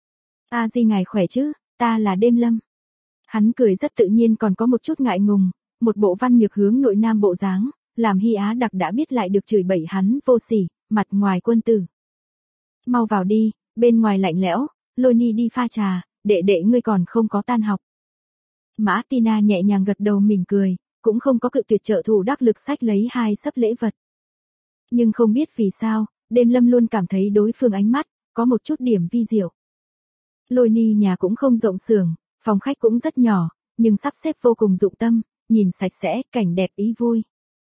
Di ngài khỏe chứ, ta là Đêm Lâm. Hắn cười rất tự nhiên còn có một chút ngại ngùng, một bộ văn nhược hướng nội nam bộ dáng, làm Hy Á Đặc đã biết lại được chửi bậy hắn vô sỉ, mặt ngoài quân tử. Mau vào đi, bên ngoài lạnh lẽo, Lôi Ni đi pha trà, đệ đệ ngươi còn không có tan học. Mã Tina nhẹ nhàng gật đầu mỉm cười, cũng không có cự tuyệt trợ thủ đắc lực sách lấy 2 sấp lễ vật. Nhưng không biết vì sao, Đêm Lâm luôn cảm thấy đối phương ánh mắt, có một chút điểm vi diệu. Lôi Ni nhà cũng không rộng xưởng, phòng khách cũng rất nhỏ, nhưng sắp xếp vô cùng dụng tâm, nhìn sạch sẽ, cảnh đẹp ý vui.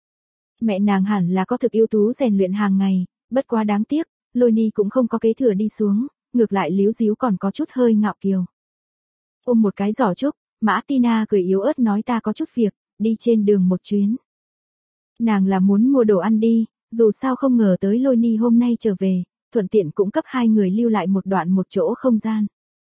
Mẹ nàng hẳn là có thực ưu tú rèn luyện hàng ngày, bất quá đáng tiếc, Lôi Ni cũng không có kế thừa đi xuống, ngược lại líu díu còn có chút hơi ngạo kiều. Ôm một cái giỏ trúc, Mã Tina cười yếu ớt nói ta có chút việc, đi trên đường một chuyến. Nàng là muốn mua đồ ăn đi, dù sao không ngờ tới Lôi Ni hôm nay trở về, thuận tiện cũng cấp 2 người lưu lại một đoạn một chỗ không gian.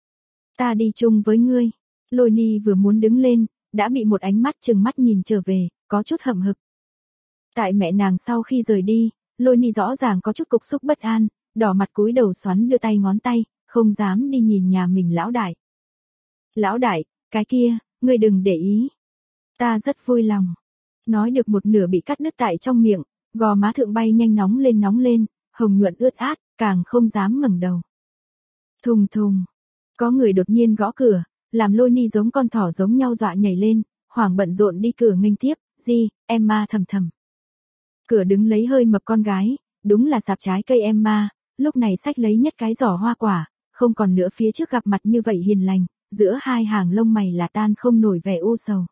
Ta đi chung với ngươi. Lôi Ni vừa muốn đứng lên, đã bị một ánh mắt trừng mắt nhìn trở về, có chút hậm hực. Tại mẹ nàng sau khi rời đi, Lôi Ni rõ ràng có chút cục xúc bất an, đỏ mặt cúi đầu xoắn đưa tay ngón tay, không dám đi nhìn nhà mình lão đại. Lão đại, cái kia, ngươi đừng để ý. Ta rất vui lòng. Nói được một nửa bị cắt đứt tại trong miệng, gò má thượng bay nhanh nóng lên, hồng nhuận ướt át, càng không dám ngẩng đầu. Thùng thùng. Có người đột nhiên gõ cửa, làm Lôi Ni giống con thỏ giống nhau dọa nhảy lên, hoảng bận rộn đi cửa nghênh tiếp, Emma thầm thầm. Cửa đứng lấy hơi mập con gái, đúng là sạp trái cây Emma, lúc này xách lấy nhất cái giỏ hoa quả, không còn nữa phía trước gặp mặt như vậy hiền lành, giữa 2 hàng lông mày là tan không nổi vẻ u sầu.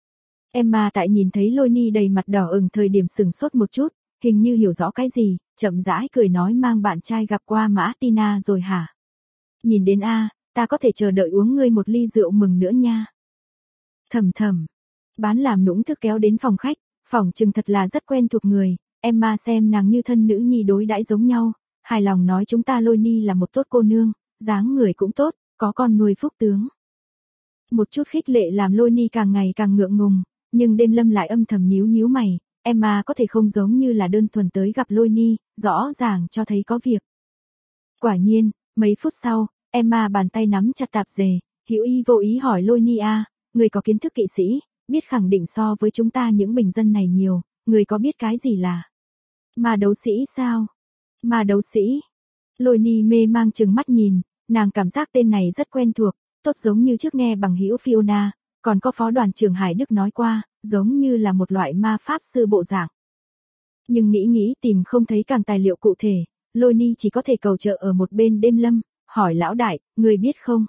Emma tại nhìn thấy Lôi Ni đầy mặt đỏ ửng thời điểm sừng sốt một chút, hình như hiểu rõ cái gì, chậm rãi cười nói mang bạn trai gặp qua Mã Tina rồi hả? Nhìn đến ta có thể chờ đợi uống ngươi một ly rượu mừng nữa nha. Thầm thầm, bán làm nũng thức kéo đến phòng khách, phỏng chừng thật là rất quen thuộc người, Emma xem nàng như thân nữ nhi đối đãi giống nhau, hài lòng nói chúng ta Lôi Ni là một tốt cô nương, dáng người cũng tốt, có con nuôi phúc tướng. Một chút khích lệ làm Lôi Ni càng ngày càng ngượng ngùng, nhưng Đêm Lâm lại âm thầm nhíu mày, Emma có thể không giống như là đơn thuần tới gặp Lôi Ni, rõ ràng cho thấy có việc. Quả nhiên, mấy phút sau, Emma bàn tay nắm chặt tạp dề, hữu ý vô ý hỏi Lôi Ni người có kiến thức kỵ sĩ, biết khẳng định so với chúng ta những bình dân này nhiều, người có biết cái gì là ma đấu sĩ sao? Ma đấu sĩ. Lôi Ni mê mang chừng mắt nhìn, nàng cảm giác tên này rất quen thuộc, tốt giống như trước nghe bằng hữu Fiona, còn có phó đoàn trưởng Hải Đức nói qua, giống như là một loại ma pháp sư bộ dạng. Nhưng nghĩ tìm không thấy càng tài liệu cụ thể, Lôi Ni chỉ có thể cầu trợ ở một bên Đêm Lâm, hỏi lão đại, người biết không?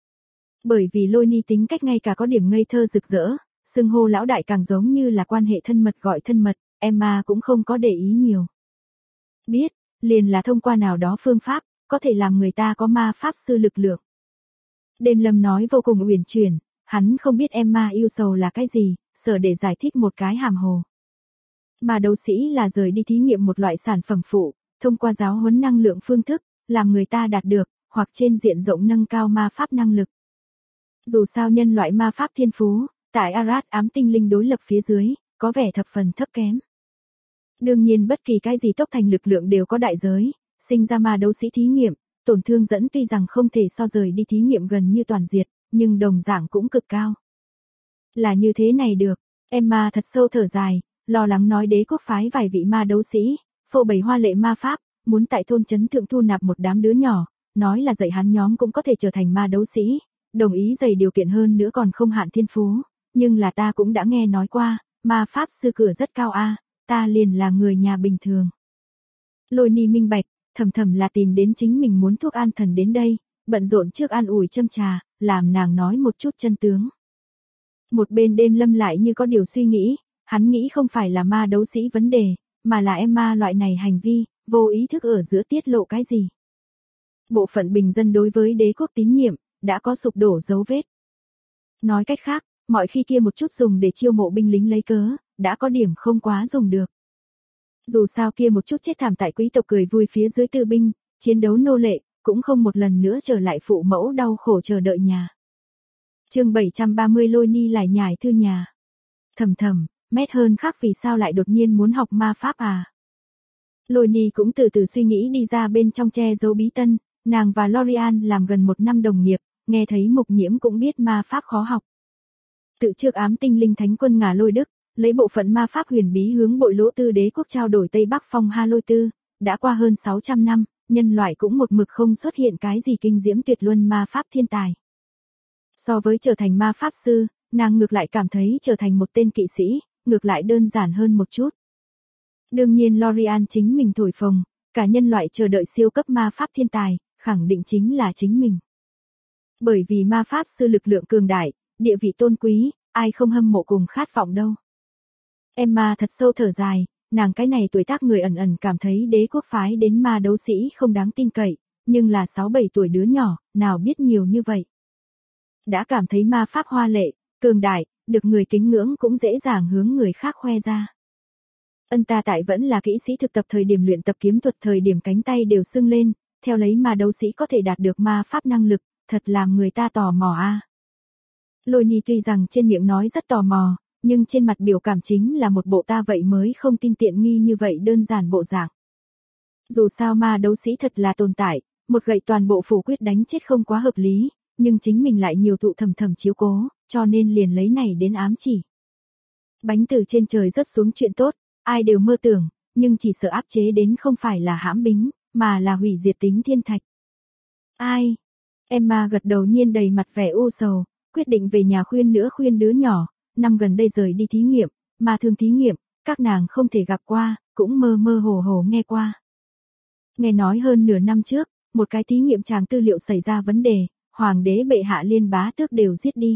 Bởi vì Lôi Ni tính cách ngay cả có điểm ngây thơ rực rỡ, xưng hô lão đại càng giống như là quan hệ thân mật gọi thân mật, Emma cũng không có để ý nhiều. Biết, liền là thông qua nào đó phương pháp, có thể làm người ta có ma pháp sư lực lượng. Đêm Lâm nói vô cùng uyển chuyển, hắn không biết Emma yêu sầu là cái gì, sở để giải thích một cái hàm hồ. Mà đấu sĩ là rời đi thí nghiệm một loại sản phẩm phụ, thông qua giáo huấn năng lượng phương thức, làm người ta đạt được, hoặc trên diện rộng nâng cao ma pháp năng lực. Dù sao nhân loại ma pháp thiên phú, tại Arad ám tinh linh đối lập phía dưới, có vẻ thập phần thấp kém. Đương nhiên bất kỳ cái gì tốc thành lực lượng đều có đại giới, sinh ra ma đấu sĩ thí nghiệm, tổn thương dẫn tuy rằng không thể so rời đi thí nghiệm gần như toàn diệt, nhưng đồng dạng cũng cực cao. Là như thế này được, Emma thật sâu thở dài, lo lắng nói đế quốc phái vài vị ma đấu sĩ, phô bày hoa lệ ma pháp, muốn tại thôn trấn thượng thu nạp một đám đứa nhỏ, nói là dạy hắn nhóm cũng có thể trở thành ma đấu sĩ, đồng ý dày điều kiện hơn nữa còn không hạn thiên phú, nhưng là ta cũng đã nghe nói qua, ma pháp sư cửa rất cao a, ta liền là người nhà bình thường. Lôi Ni minh bạch, thầm thầm là tìm đến chính mình muốn thuốc an thần đến đây, bận rộn trước an ủi châm trà, làm nàng nói một chút chân tướng. Một bên Đêm Lâm lại như có điều suy nghĩ, hắn nghĩ không phải là ma đấu sĩ vấn đề, mà là Emma loại này hành vi, vô ý thức ở giữa tiết lộ cái gì. Bộ phận bình dân đối với đế quốc tín nhiệm, đã có sụp đổ dấu vết. Nói cách khác, mọi khi kia một chút dùng để chiêu mộ binh lính lấy cớ, đã có điểm không quá dùng được. Dù sao kia một chút chết thảm tại quý tộc cười vui phía dưới tư binh, chiến đấu nô lệ, cũng không một lần nữa trở lại phụ mẫu đau khổ chờ đợi nhà. Chương 730 Lôi Ni lại nhải thư nhà. Thầm thầm, Mét hơn khác vì sao lại đột nhiên muốn học ma pháp à? Lôi Ni cũng từ từ suy nghĩ đi ra bên trong che giấu bí tân, nàng và Lorian làm gần 1 năm đồng nghiệp, nghe thấy Mục Nhiễm cũng biết ma pháp khó học. Tự trước ám tinh linh thánh quân Ngà Lôi Đức, lấy bộ phận ma pháp huyền bí hướng bội lỗ tư đế quốc trao đổi Tây Bắc phong Ha Lôi Tư, đã qua hơn 600 năm, nhân loại cũng một mực không xuất hiện cái gì kinh diễm tuyệt luân ma pháp thiên tài. So với trở thành ma pháp sư, nàng ngược lại cảm thấy trở thành một tên kỵ sĩ, ngược lại đơn giản hơn một chút. Đương nhiên Lorian chính mình thổi phồng, cả nhân loại chờ đợi siêu cấp ma pháp thiên tài, khẳng định chính là chính mình. Bởi vì ma pháp sư lực lượng cường đại, địa vị tôn quý, ai không hâm mộ cùng khát vọng đâu. Emma thật sâu thở dài, nàng cái này tuổi tác người ẩn ẩn cảm thấy đế quốc phái đến ma đấu sĩ không đáng tin cậy, nhưng là 6-7 tuổi đứa nhỏ, nào biết nhiều như vậy. Đã cảm thấy ma pháp hoa lệ, cường đại, được người kính ngưỡng cũng dễ dàng hướng người khác khoe ra. Ta tại vẫn là kỹ sĩ thực tập thời điểm luyện tập kiếm thuật thời điểm cánh tay đều sưng lên, theo lấy ma đấu sĩ có thể đạt được ma pháp năng lực, thật làm người ta tò mò a. Lôi Ni tuy rằng trên miệng nói rất tò mò, nhưng trên mặt biểu cảm chính là một bộ ta vậy mới không tin tiện nghi như vậy đơn giản bộ dạng. Dù sao ma đấu sĩ thật là tồn tại, một gậy toàn bộ phủ quyết đánh chết không quá hợp lý, nhưng chính mình lại nhiều thụ thầm thầm chiếu cố, cho nên liền lấy này đến ám chỉ. Bánh từ trên trời rớt xuống chuyện tốt, ai đều mơ tưởng, nhưng chỉ sợ áp chế đến không phải là hãm bính, mà là hủy diệt tính thiên thạch. Ai? Emma gật đầu nhiên đầy mặt vẻ u sầu, quyết định về nhà khuyên đứa nhỏ, năm gần đây rời đi thí nghiệm, mà thường thí nghiệm, các nàng không thể gặp qua, cũng mơ mơ hồ hồ nghe qua. Nghe nói hơn nửa năm trước, một cái thí nghiệm tràng tư liệu xảy ra vấn đề, hoàng đế bệ hạ liên bá tước đều giết đi.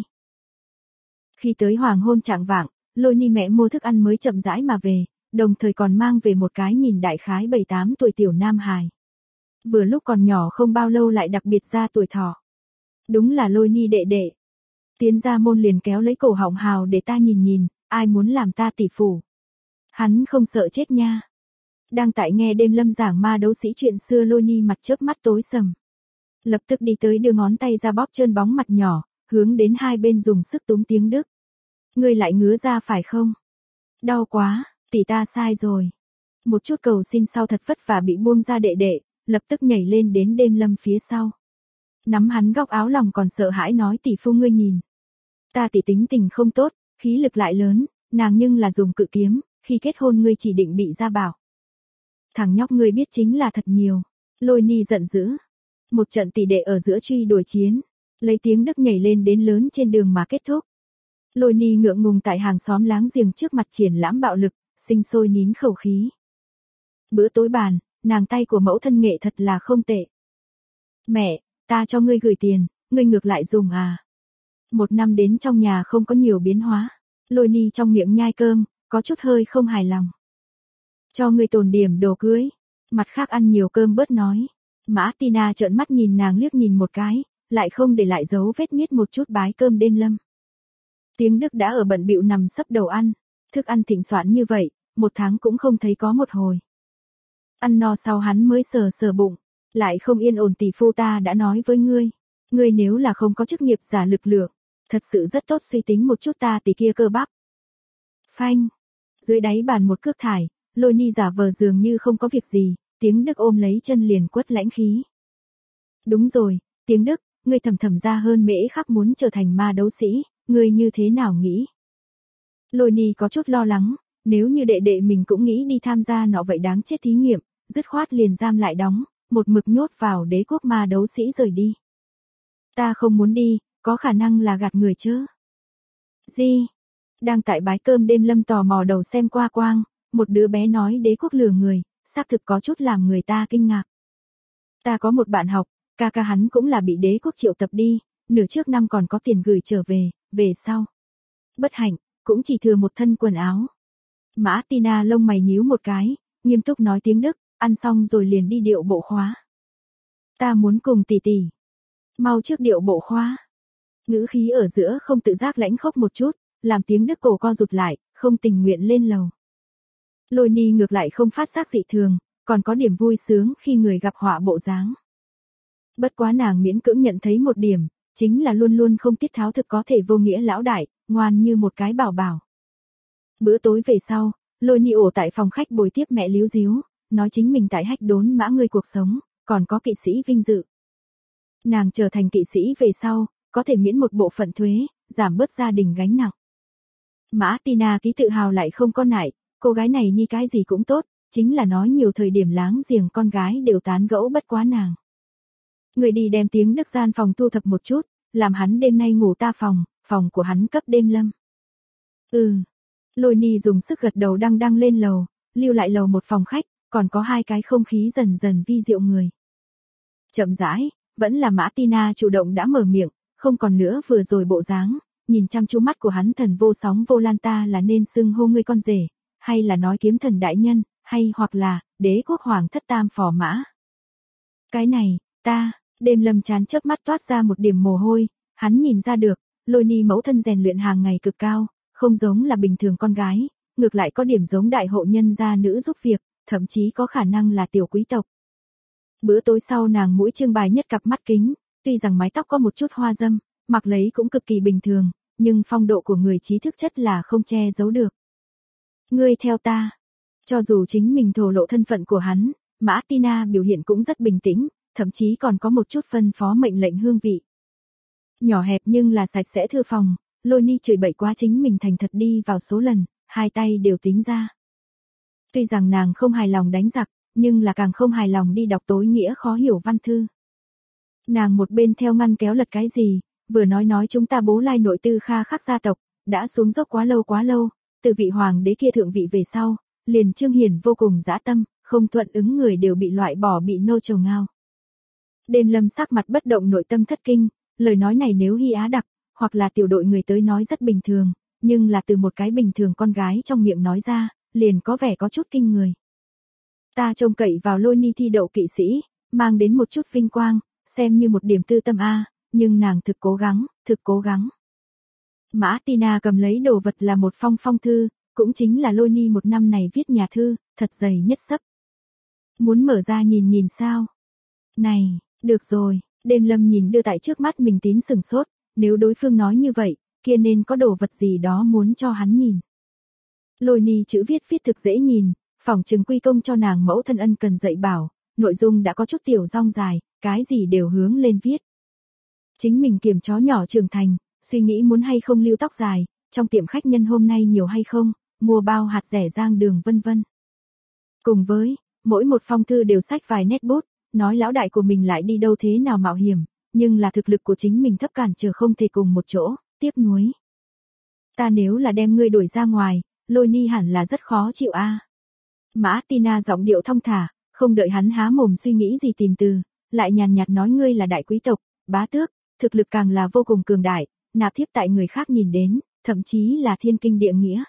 Khi tới hoàng hôn trạng vạng, Lôi Ni mẹ mua thức ăn mới chậm rãi mà về, đồng thời còn mang về một cái nhìn đại khái 7-8 tuổi tiểu nam hài. Vừa lúc còn nhỏ không bao lâu lại đặc biệt ra tuổi thọ. Đúng là Lôi Ni đệ đệ. Tiến ra môn liền kéo lấy cổ họng hào để ta nhìn, ai muốn làm ta tỷ phủ. Hắn không sợ chết nha. Đang tại nghe Đêm Lâm giảng ma đấu sĩ chuyện xưa Lôi Ni mặt chớp mắt tối sầm. Lập tức đi tới đưa ngón tay ra bóp trơn bóng mặt nhỏ, hướng đến hai bên dùng sức túm tiếng Đức. Ngươi lại ngứa ra phải không? Đau quá, tỷ ta sai rồi. Một chút cầu xin sau thật vất vả bị buông ra đệ đệ, lập tức nhảy lên đến Đêm Lâm phía sau. Nắm hắn góc áo lòng còn sợ hãi nói tỷ phu ngươi nhìn. Ta tỷ tính tình không tốt, khí lực lại lớn, nàng nhưng là dùng cự kiếm, khi kết hôn ngươi chỉ định bị gia bảo. Thằng nhóc ngươi biết chính là thật nhiều. Lôi Ni giận dữ. Một trận tỷ đệ ở giữa truy đuổi chiến, lấy tiếng Đức nhảy lên đến lớn trên đường mà kết thúc. Lôi Ni ngượng ngùng tại hàng xóm láng giềng trước mặt triển lãm bạo lực, sinh sôi nín khẩu khí. Bữa tối bàn, nàng tay của mẫu thân nghệ thật là không tệ. Mẹ, ta cho ngươi gửi tiền, ngươi ngược lại dùng à? 1 năm đến trong nhà không có nhiều biến hóa. Lôi Ni trong miệng nhai cơm, có chút hơi không hài lòng. Cho ngươi tồn điểm đồ cưới. Mặt khác ăn nhiều cơm bớt nói. Mã Tina trợn mắt nhìn nàng liếc nhìn một cái, lại không để lại dấu vết miết một chút bái cơm Đêm Lâm. Tiếng Đức đã ở bận bịu nằm sấp đầu ăn, thức ăn thịnh soạn như vậy, 1 tháng cũng không thấy có một hồi. Ăn no sau hắn mới sờ sờ bụng, lại không yên ổn. Tỷ phu ta đã nói với ngươi nếu là không có chức nghiệp giả lực lượng, thật sự rất tốt suy tính một chút ta tỷ kia cơ bắp. Phanh, dưới đáy bàn một cước thải, Lôi Ni giả vờ dường như không có việc gì, Tiếng Đức ôm lấy chân liền quất lãnh khí. Đúng rồi, Tiếng Đức, ngươi thầm thầm ra hơn Mễ Khắc muốn trở thành ma đấu sĩ, ngươi như thế nào nghĩ? Lôi Ni có chút lo lắng, nếu như đệ đệ mình cũng nghĩ đi tham gia nọ vậy đáng chết thí nghiệm, dứt khoát liền giam lại đóng, một mực nhốt vào đế quốc ma đấu sĩ rời đi. Ta không muốn đi, có khả năng là gạt người chứ. Gì? Đang tại bái cơm đêm Lâm tò mò đầu xem qua quang, một đứa bé nói đế quốc lừa người, xác thực có chút làm người ta kinh ngạc. Ta có một bạn học, ca ca hắn cũng là bị đế quốc triệu tập đi, nửa trước năm còn có tiền gửi trở về sau. Bất hạnh, cũng chỉ thừa một thân quần áo. Mã Tina lông mày nhíu một cái, nghiêm túc nói Tiếng Đức, ăn xong rồi liền đi điệu bộ khóa. Ta muốn cùng tỷ tỷ. Mau trước điệu bộ khóa. Ngữ khí ở giữa không tự giác lãnh khốc một chút, làm Tiếng Đức cổ co rụt lại, không tình nguyện lên lầu. Lôi Ni ngược lại không phát giác dị thường, còn có điểm vui sướng khi người gặp họa bộ dáng. Bất quá nàng miễn cưỡng nhận thấy một điểm, chính là luôn luôn không tiết tháo thực có thể vô nghĩa lão đại, ngoan như một cái bảo bảo. Bữa tối về sau, Lôi Ni ổ tại phòng khách bồi tiếp mẹ líu díu, nói chính mình tại hách đốn mã ngươi cuộc sống, còn có kỵ sĩ vinh dự. Nàng trở thành kỵ sĩ về sau, có thể miễn một bộ phận thuế, giảm bớt gia đình gánh nặng. Mã Tina ký tự hào lại không có nại, cô gái này nhi cái gì cũng tốt, chính là nói nhiều thời điểm láng giềng con gái đều tán gẫu bất quá nàng. Người đi đem Tiếng Đức gian phòng thu thập một chút, làm hắn đêm nay ngủ ta phòng của hắn cấp đêm Lâm. Lôi Ni dùng sức gật đầu đăng lên lầu, lưu lại lầu một phòng khách, còn có 2 cái không khí dần dần vi diệu người. Chậm rãi, vẫn là Mã Tina chủ động đã mở miệng, không còn nữa vừa rồi bộ dáng, nhìn chăm chú mắt của hắn thần vô sóng vô lan ta là nên xưng hô ngươi con rể, hay là nói kiếm thần đại nhân, hay hoặc là, đế quốc hoàng thất tam phò mã. Cái này, đêm Lâm chán chớp mắt toát ra một điểm mồ hôi, hắn nhìn ra được, Lôi Ni mẫu thân rèn luyện hàng ngày cực cao, không giống là bình thường con gái, ngược lại có điểm giống đại hộ nhân gia nữ giúp việc, thậm chí có khả năng là tiểu quý tộc. Bữa tối sau nàng mũi trưng bày nhất cặp mắt kính, tuy rằng mái tóc có một chút hoa dâm, mặc lấy cũng cực kỳ bình thường, nhưng phong độ của người trí thức chất là không che giấu được. Ngươi theo ta. Cho dù chính mình thổ lộ thân phận của hắn, Mã Tina biểu hiện cũng rất bình tĩnh, thậm chí còn có một chút phân phó mệnh lệnh hương vị. Nhỏ hẹp nhưng là sạch sẽ thư phòng, Lôi Ni chửi bậy quá chính mình thành thật đi vào số lần, 2 tay đều tính ra. Tuy rằng nàng không hài lòng đánh giặc, nhưng là càng không hài lòng đi đọc tối nghĩa khó hiểu văn thư. Nàng một bên theo ngăn kéo lật cái gì, vừa nói chúng ta bố lai nội tư kha khắc gia tộc, đã xuống dốc quá lâu, từ vị hoàng đế kia thượng vị về sau, liền trương hiển vô cùng dã tâm, không thuận ứng người đều bị loại bỏ bị nô trầu ngao. Đêm Lâm sắc mặt bất động nội tâm thất kinh, lời nói này nếu Hy Á đặc, hoặc là tiểu đội người tới nói rất bình thường, nhưng là từ một cái bình thường con gái trong miệng nói ra, liền có vẻ có chút kinh người. Ta trông cậy vào Lôi Ni thi đậu kỵ sĩ, mang đến một chút vinh quang, xem như một điểm tư tâm a, nhưng nàng thực cố gắng. Mã Tina cầm lấy đồ vật là một phong thư, cũng chính là Lôi Ni một năm này viết nhà thư, thật dày nhất xấp. Muốn mở ra nhìn sao? Này, được rồi, đêm Lâm nhìn đưa tại trước mắt mình tín sừng sốt, nếu đối phương nói như vậy, kia nên có đồ vật gì đó muốn cho hắn nhìn. Lôi Ni chữ viết thực dễ nhìn, phỏng chừng quy công cho nàng mẫu thân ân cần dạy bảo, nội dung đã có chút tiểu rong dài, cái gì đều hướng lên viết. Chính mình kiểm chó nhỏ trưởng thành, suy nghĩ muốn hay không lưu tóc dài, trong tiệm khách nhân hôm nay nhiều hay không, mua bao hạt rẻ rang đường vân vân. Cùng với, mỗi một phong thư đều xách vài nét bút, nói lão đại của mình lại đi đâu thế nào mạo hiểm, nhưng là thực lực của chính mình thấp cản trở không thể cùng một chỗ, tiếc nuối. Ta nếu là đem ngươi đuổi ra ngoài, Lôi Ni hẳn là rất khó chịu a. Mã Tina giọng điệu thong thả, không đợi hắn há mồm suy nghĩ gì tìm từ, lại nhàn nhạt nói ngươi là đại quý tộc, bá tước, thực lực càng là vô cùng cường đại, nạp thiếp tại người khác nhìn đến, thậm chí là thiên kinh địa nghĩa.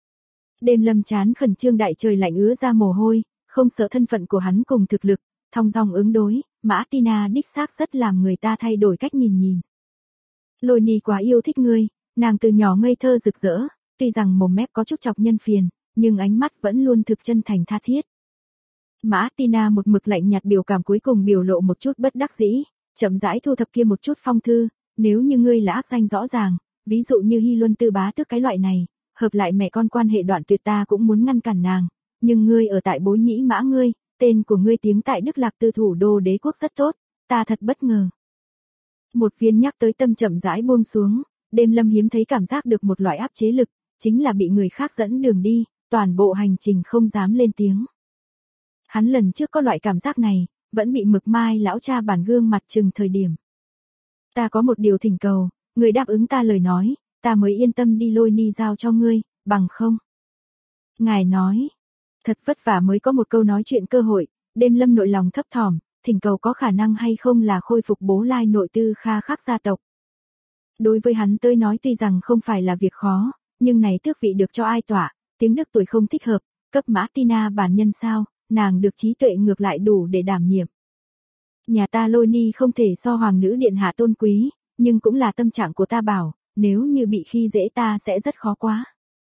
Đêm Lâm chán khẩn trương đại trời lạnh ứa ra mồ hôi, không sợ thân phận của hắn cùng thực lực, thong dong ứng đối, Mã Tina đích xác rất làm người ta thay đổi cách nhìn. Lôi Ni quá yêu thích ngươi, Nàng từ nhỏ ngây thơ rực rỡ, tuy rằng mồm mép có chút chọc nhân phiền, nhưng ánh mắt vẫn luôn thực chân thành tha thiết. Mã Tina một mực lạnh nhạt, biểu cảm cuối cùng biểu lộ một chút bất đắc dĩ, chậm rãi thu thập kia một chút phong thư, nếu như ngươi là ác danh rõ ràng, ví dụ như Hy Luân Tư Bá Tước cái loại này, hợp lại mẹ con quan hệ đoạn tuyệt ta cũng muốn ngăn cản nàng, nhưng ngươi ở tại Bối Nhĩ Mã ngươi, tên của ngươi tiếng tại Đức Lạc Tư thủ đô đế quốc rất tốt, ta thật bất ngờ. Một viên nhắc tới tâm chậm rãi buông xuống, Đêm Lâm hiếm thấy cảm giác được một loại áp chế lực, chính là bị người khác dẫn đường đi, toàn bộ hành trình không dám lên tiếng. Hắn lần trước có loại cảm giác này, vẫn bị Mực Mai lão cha bản gương mặt trừng thời điểm. Ta có một điều thỉnh cầu, người đáp ứng ta lời nói, ta mới yên tâm đi Lôi Ni giao cho ngươi, bằng không. Ngài nói, thật vất vả mới có một câu nói chuyện cơ hội, Đêm Lâm nội lòng thấp thỏm, thỉnh cầu có khả năng hay không là khôi phục Bố Lai nội tư Kha Khắc gia tộc. Đối với hắn tới nói tuy rằng không phải là việc khó, nhưng này tước vị được cho ai tỏa, tiếng Đức tuổi không thích hợp, cấp Mã Tina bản nhân sao, nàng được trí tuệ ngược lại đủ để đảm nhiệm. Nhà ta Lôi Ni không thể so hoàng nữ điện hạ tôn quý, nhưng cũng là tâm trạng của ta bảo, nếu như bị khi dễ ta sẽ rất khó quá.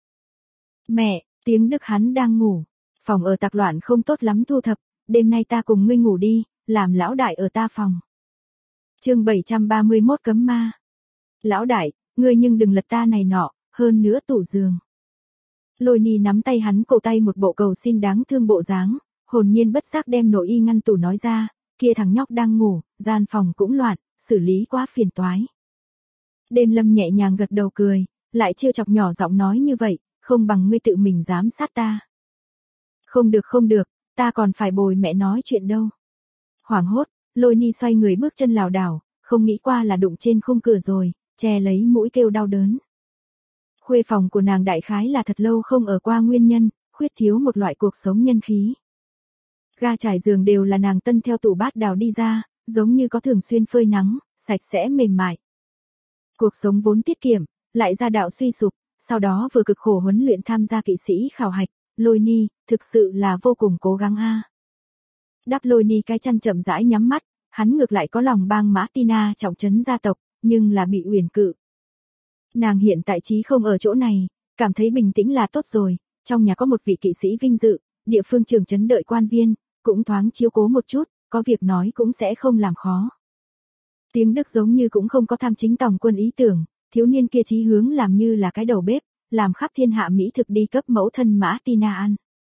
Mẹ, tiếng Đức hắn đang ngủ, phòng ở tặc loạn không tốt lắm thu thập, đêm nay ta cùng ngươi ngủ đi, làm lão đại ở ta phòng. Chương 731 cấm ma. Lão đại, ngươi nhưng đừng lật ta này nọ, hơn nữa tủ giường. Lôi Ni nắm tay hắn cổ tay một bộ cầu xin đáng thương bộ dáng, hồn nhiên bất giác đem nội y ngăn tủ nói ra, kia thằng nhóc đang ngủ, gian phòng cũng loạn, xử lý quá phiền toái. Đêm Lâm nhẹ nhàng gật đầu cười, lại trêu chọc nhỏ giọng nói như vậy, không bằng ngươi tự mình giám sát ta. Không được, ta còn phải bồi mẹ nói chuyện đâu. Hoảng hốt, Lôi Ni xoay người bước chân lảo đảo, không nghĩ qua là đụng trên khung cửa rồi, che lấy mũi kêu đau đớn. Khuê phòng của nàng đại khái là thật lâu không ở qua nguyên nhân, khuyết thiếu một loại cuộc sống nhân khí. Ga trải giường đều là nàng tân theo tủ bát đào đi ra, giống như có thường xuyên phơi nắng, sạch sẽ mềm mại. Cuộc sống vốn tiết kiệm, lại gia đạo suy sụp, sau đó vừa cực khổ huấn luyện tham gia kỵ sĩ khảo hạch, Lôi Ni, thực sự là vô cùng cố gắng a. Đắp Lôi Ni cái chăn chậm rãi nhắm mắt, hắn ngược lại có lòng bang Mã Tina trọng trấn gia tộc, nhưng là bị uyển cự. Nàng hiện tại chí không ở chỗ này, cảm thấy bình tĩnh là tốt rồi, trong nhà có một vị kỵ sĩ vinh dự, địa phương trưởng trấn đợi quan viên, cũng thoáng chiếu cố một chút, có việc nói cũng sẽ không làm khó. Tiếng Đức giống như cũng không có tham chính tòng quân ý tưởng, thiếu niên kia chí hướng làm như là cái đầu bếp, làm khắp thiên hạ mỹ thực đi cấp mẫu thân Mã Tina ăn.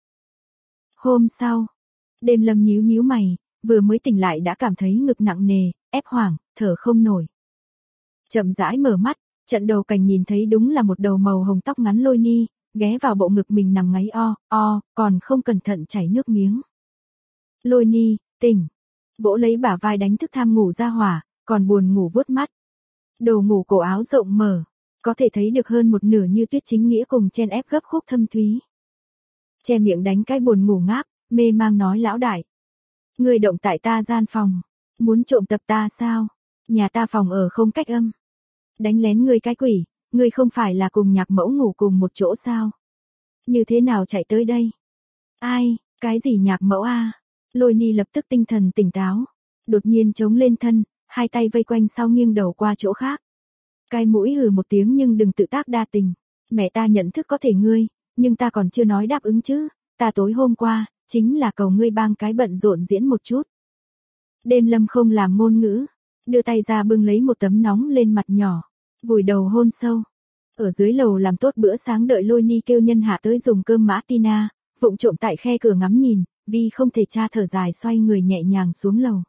Hôm sau, Đêm Lâm nhíu nhíu mày, vừa mới tỉnh lại đã cảm thấy ngực nặng nề, ép hoảng, thở không nổi. Chậm rãi mở mắt, trận đầu cảnh nhìn thấy đúng là một đầu màu hồng tóc ngắn Lôi Ni, ghé vào bộ ngực mình nằm ngáy còn không cẩn thận chảy nước miếng. Lôi Ni, tỉnh. Vỗ lấy bả vai đánh thức tham ngủ ra hỏa, còn buồn ngủ vuốt mắt. Đồ ngủ cổ áo rộng mở, có thể thấy được hơn một nửa như tuyết chính nghĩa cùng chen ép gấp khúc thâm thúy. Che miệng đánh cái buồn ngủ ngáp, mê mang nói lão đại. Ngươi động tại ta gian phòng, muốn trộm tập ta sao? Nhà ta phòng ở không cách âm. Đánh lén ngươi cái quỷ, ngươi không phải là cùng Nhạc Mẫu ngủ cùng một chỗ sao? Như thế nào chạy tới đây? Ai, cái gì Nhạc Mẫu a? Lôi Ni lập tức tinh thần tỉnh táo, đột nhiên chống lên thân, hai tay vây quanh sau nghiêng đầu qua chỗ khác. Cái mũi hừ một tiếng nhưng đừng tự tác đa tình, mẹ ta nhận thức có thể ngươi, nhưng ta còn chưa nói đáp ứng chứ, ta tối hôm qua, chính là cầu ngươi bang cái bận rộn diễn một chút. Đêm Lâm không làm ngôn ngữ, đưa tay ra bưng lấy một tấm nóng lên mặt nhỏ, vùi đầu hôn sâu. Ở dưới lầu làm tốt bữa sáng đợi Lôi Ni kêu nhân hạ tới dùng cơm Mã Tina, vụng trộm tại khe cửa ngắm nhìn, vì không thể tra thở dài xoay người nhẹ nhàng xuống lầu.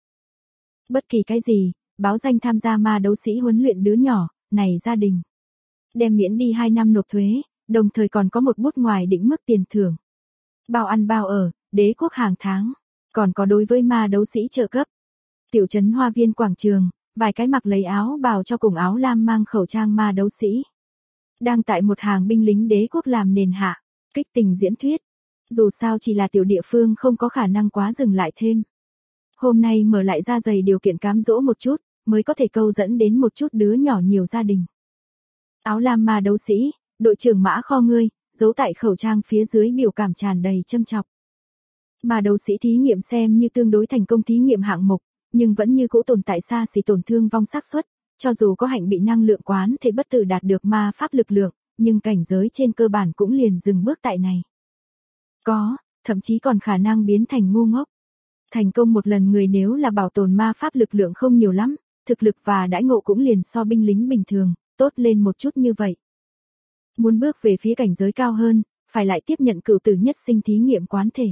Bất kỳ cái gì, báo danh tham gia ma đấu sĩ huấn luyện đứa nhỏ, này gia đình. Đem miễn đi 2 năm nộp thuế, đồng thời còn có một bút ngoài định mức tiền thưởng. Bao ăn bao ở, đế quốc hàng tháng, còn có đối với ma đấu sĩ trợ cấp. Tiểu trấn hoa viên quảng trường, vài cái mặc lấy áo bào cho cùng áo lam mang khẩu trang ma đấu sĩ. Đang tại một hàng binh lính đế quốc làm nền hạ, kích tình diễn thuyết. Dù sao chỉ là tiểu địa phương không có khả năng quá dừng lại thêm. Hôm nay mở lại ra giày điều kiện cám dỗ một chút, mới có thể câu dẫn đến một chút đứa nhỏ nhiều gia đình. Áo lam ma đấu sĩ, đội trưởng Mã Kho ngươi, giấu tại khẩu trang phía dưới biểu cảm tràn đầy châm chọc. Ma đấu sĩ thí nghiệm xem như tương đối thành công thí nghiệm hạng mục, nhưng vẫn như cũ tồn tại xa xỉ tổn thương vong xác suất, cho dù có hạnh bị năng lượng quán thể bất tử đạt được ma pháp lực lượng, nhưng cảnh giới trên cơ bản cũng liền dừng bước tại này. Thậm chí còn khả năng biến thành ngu ngốc. Thành công một lần người nếu là bảo tồn ma pháp lực lượng không nhiều lắm, thực lực và đãi ngộ cũng liền so binh lính bình thường, tốt lên một chút như vậy. Muốn bước về phía cảnh giới cao hơn, phải lại tiếp nhận cựu tử nhất sinh thí nghiệm quán thể.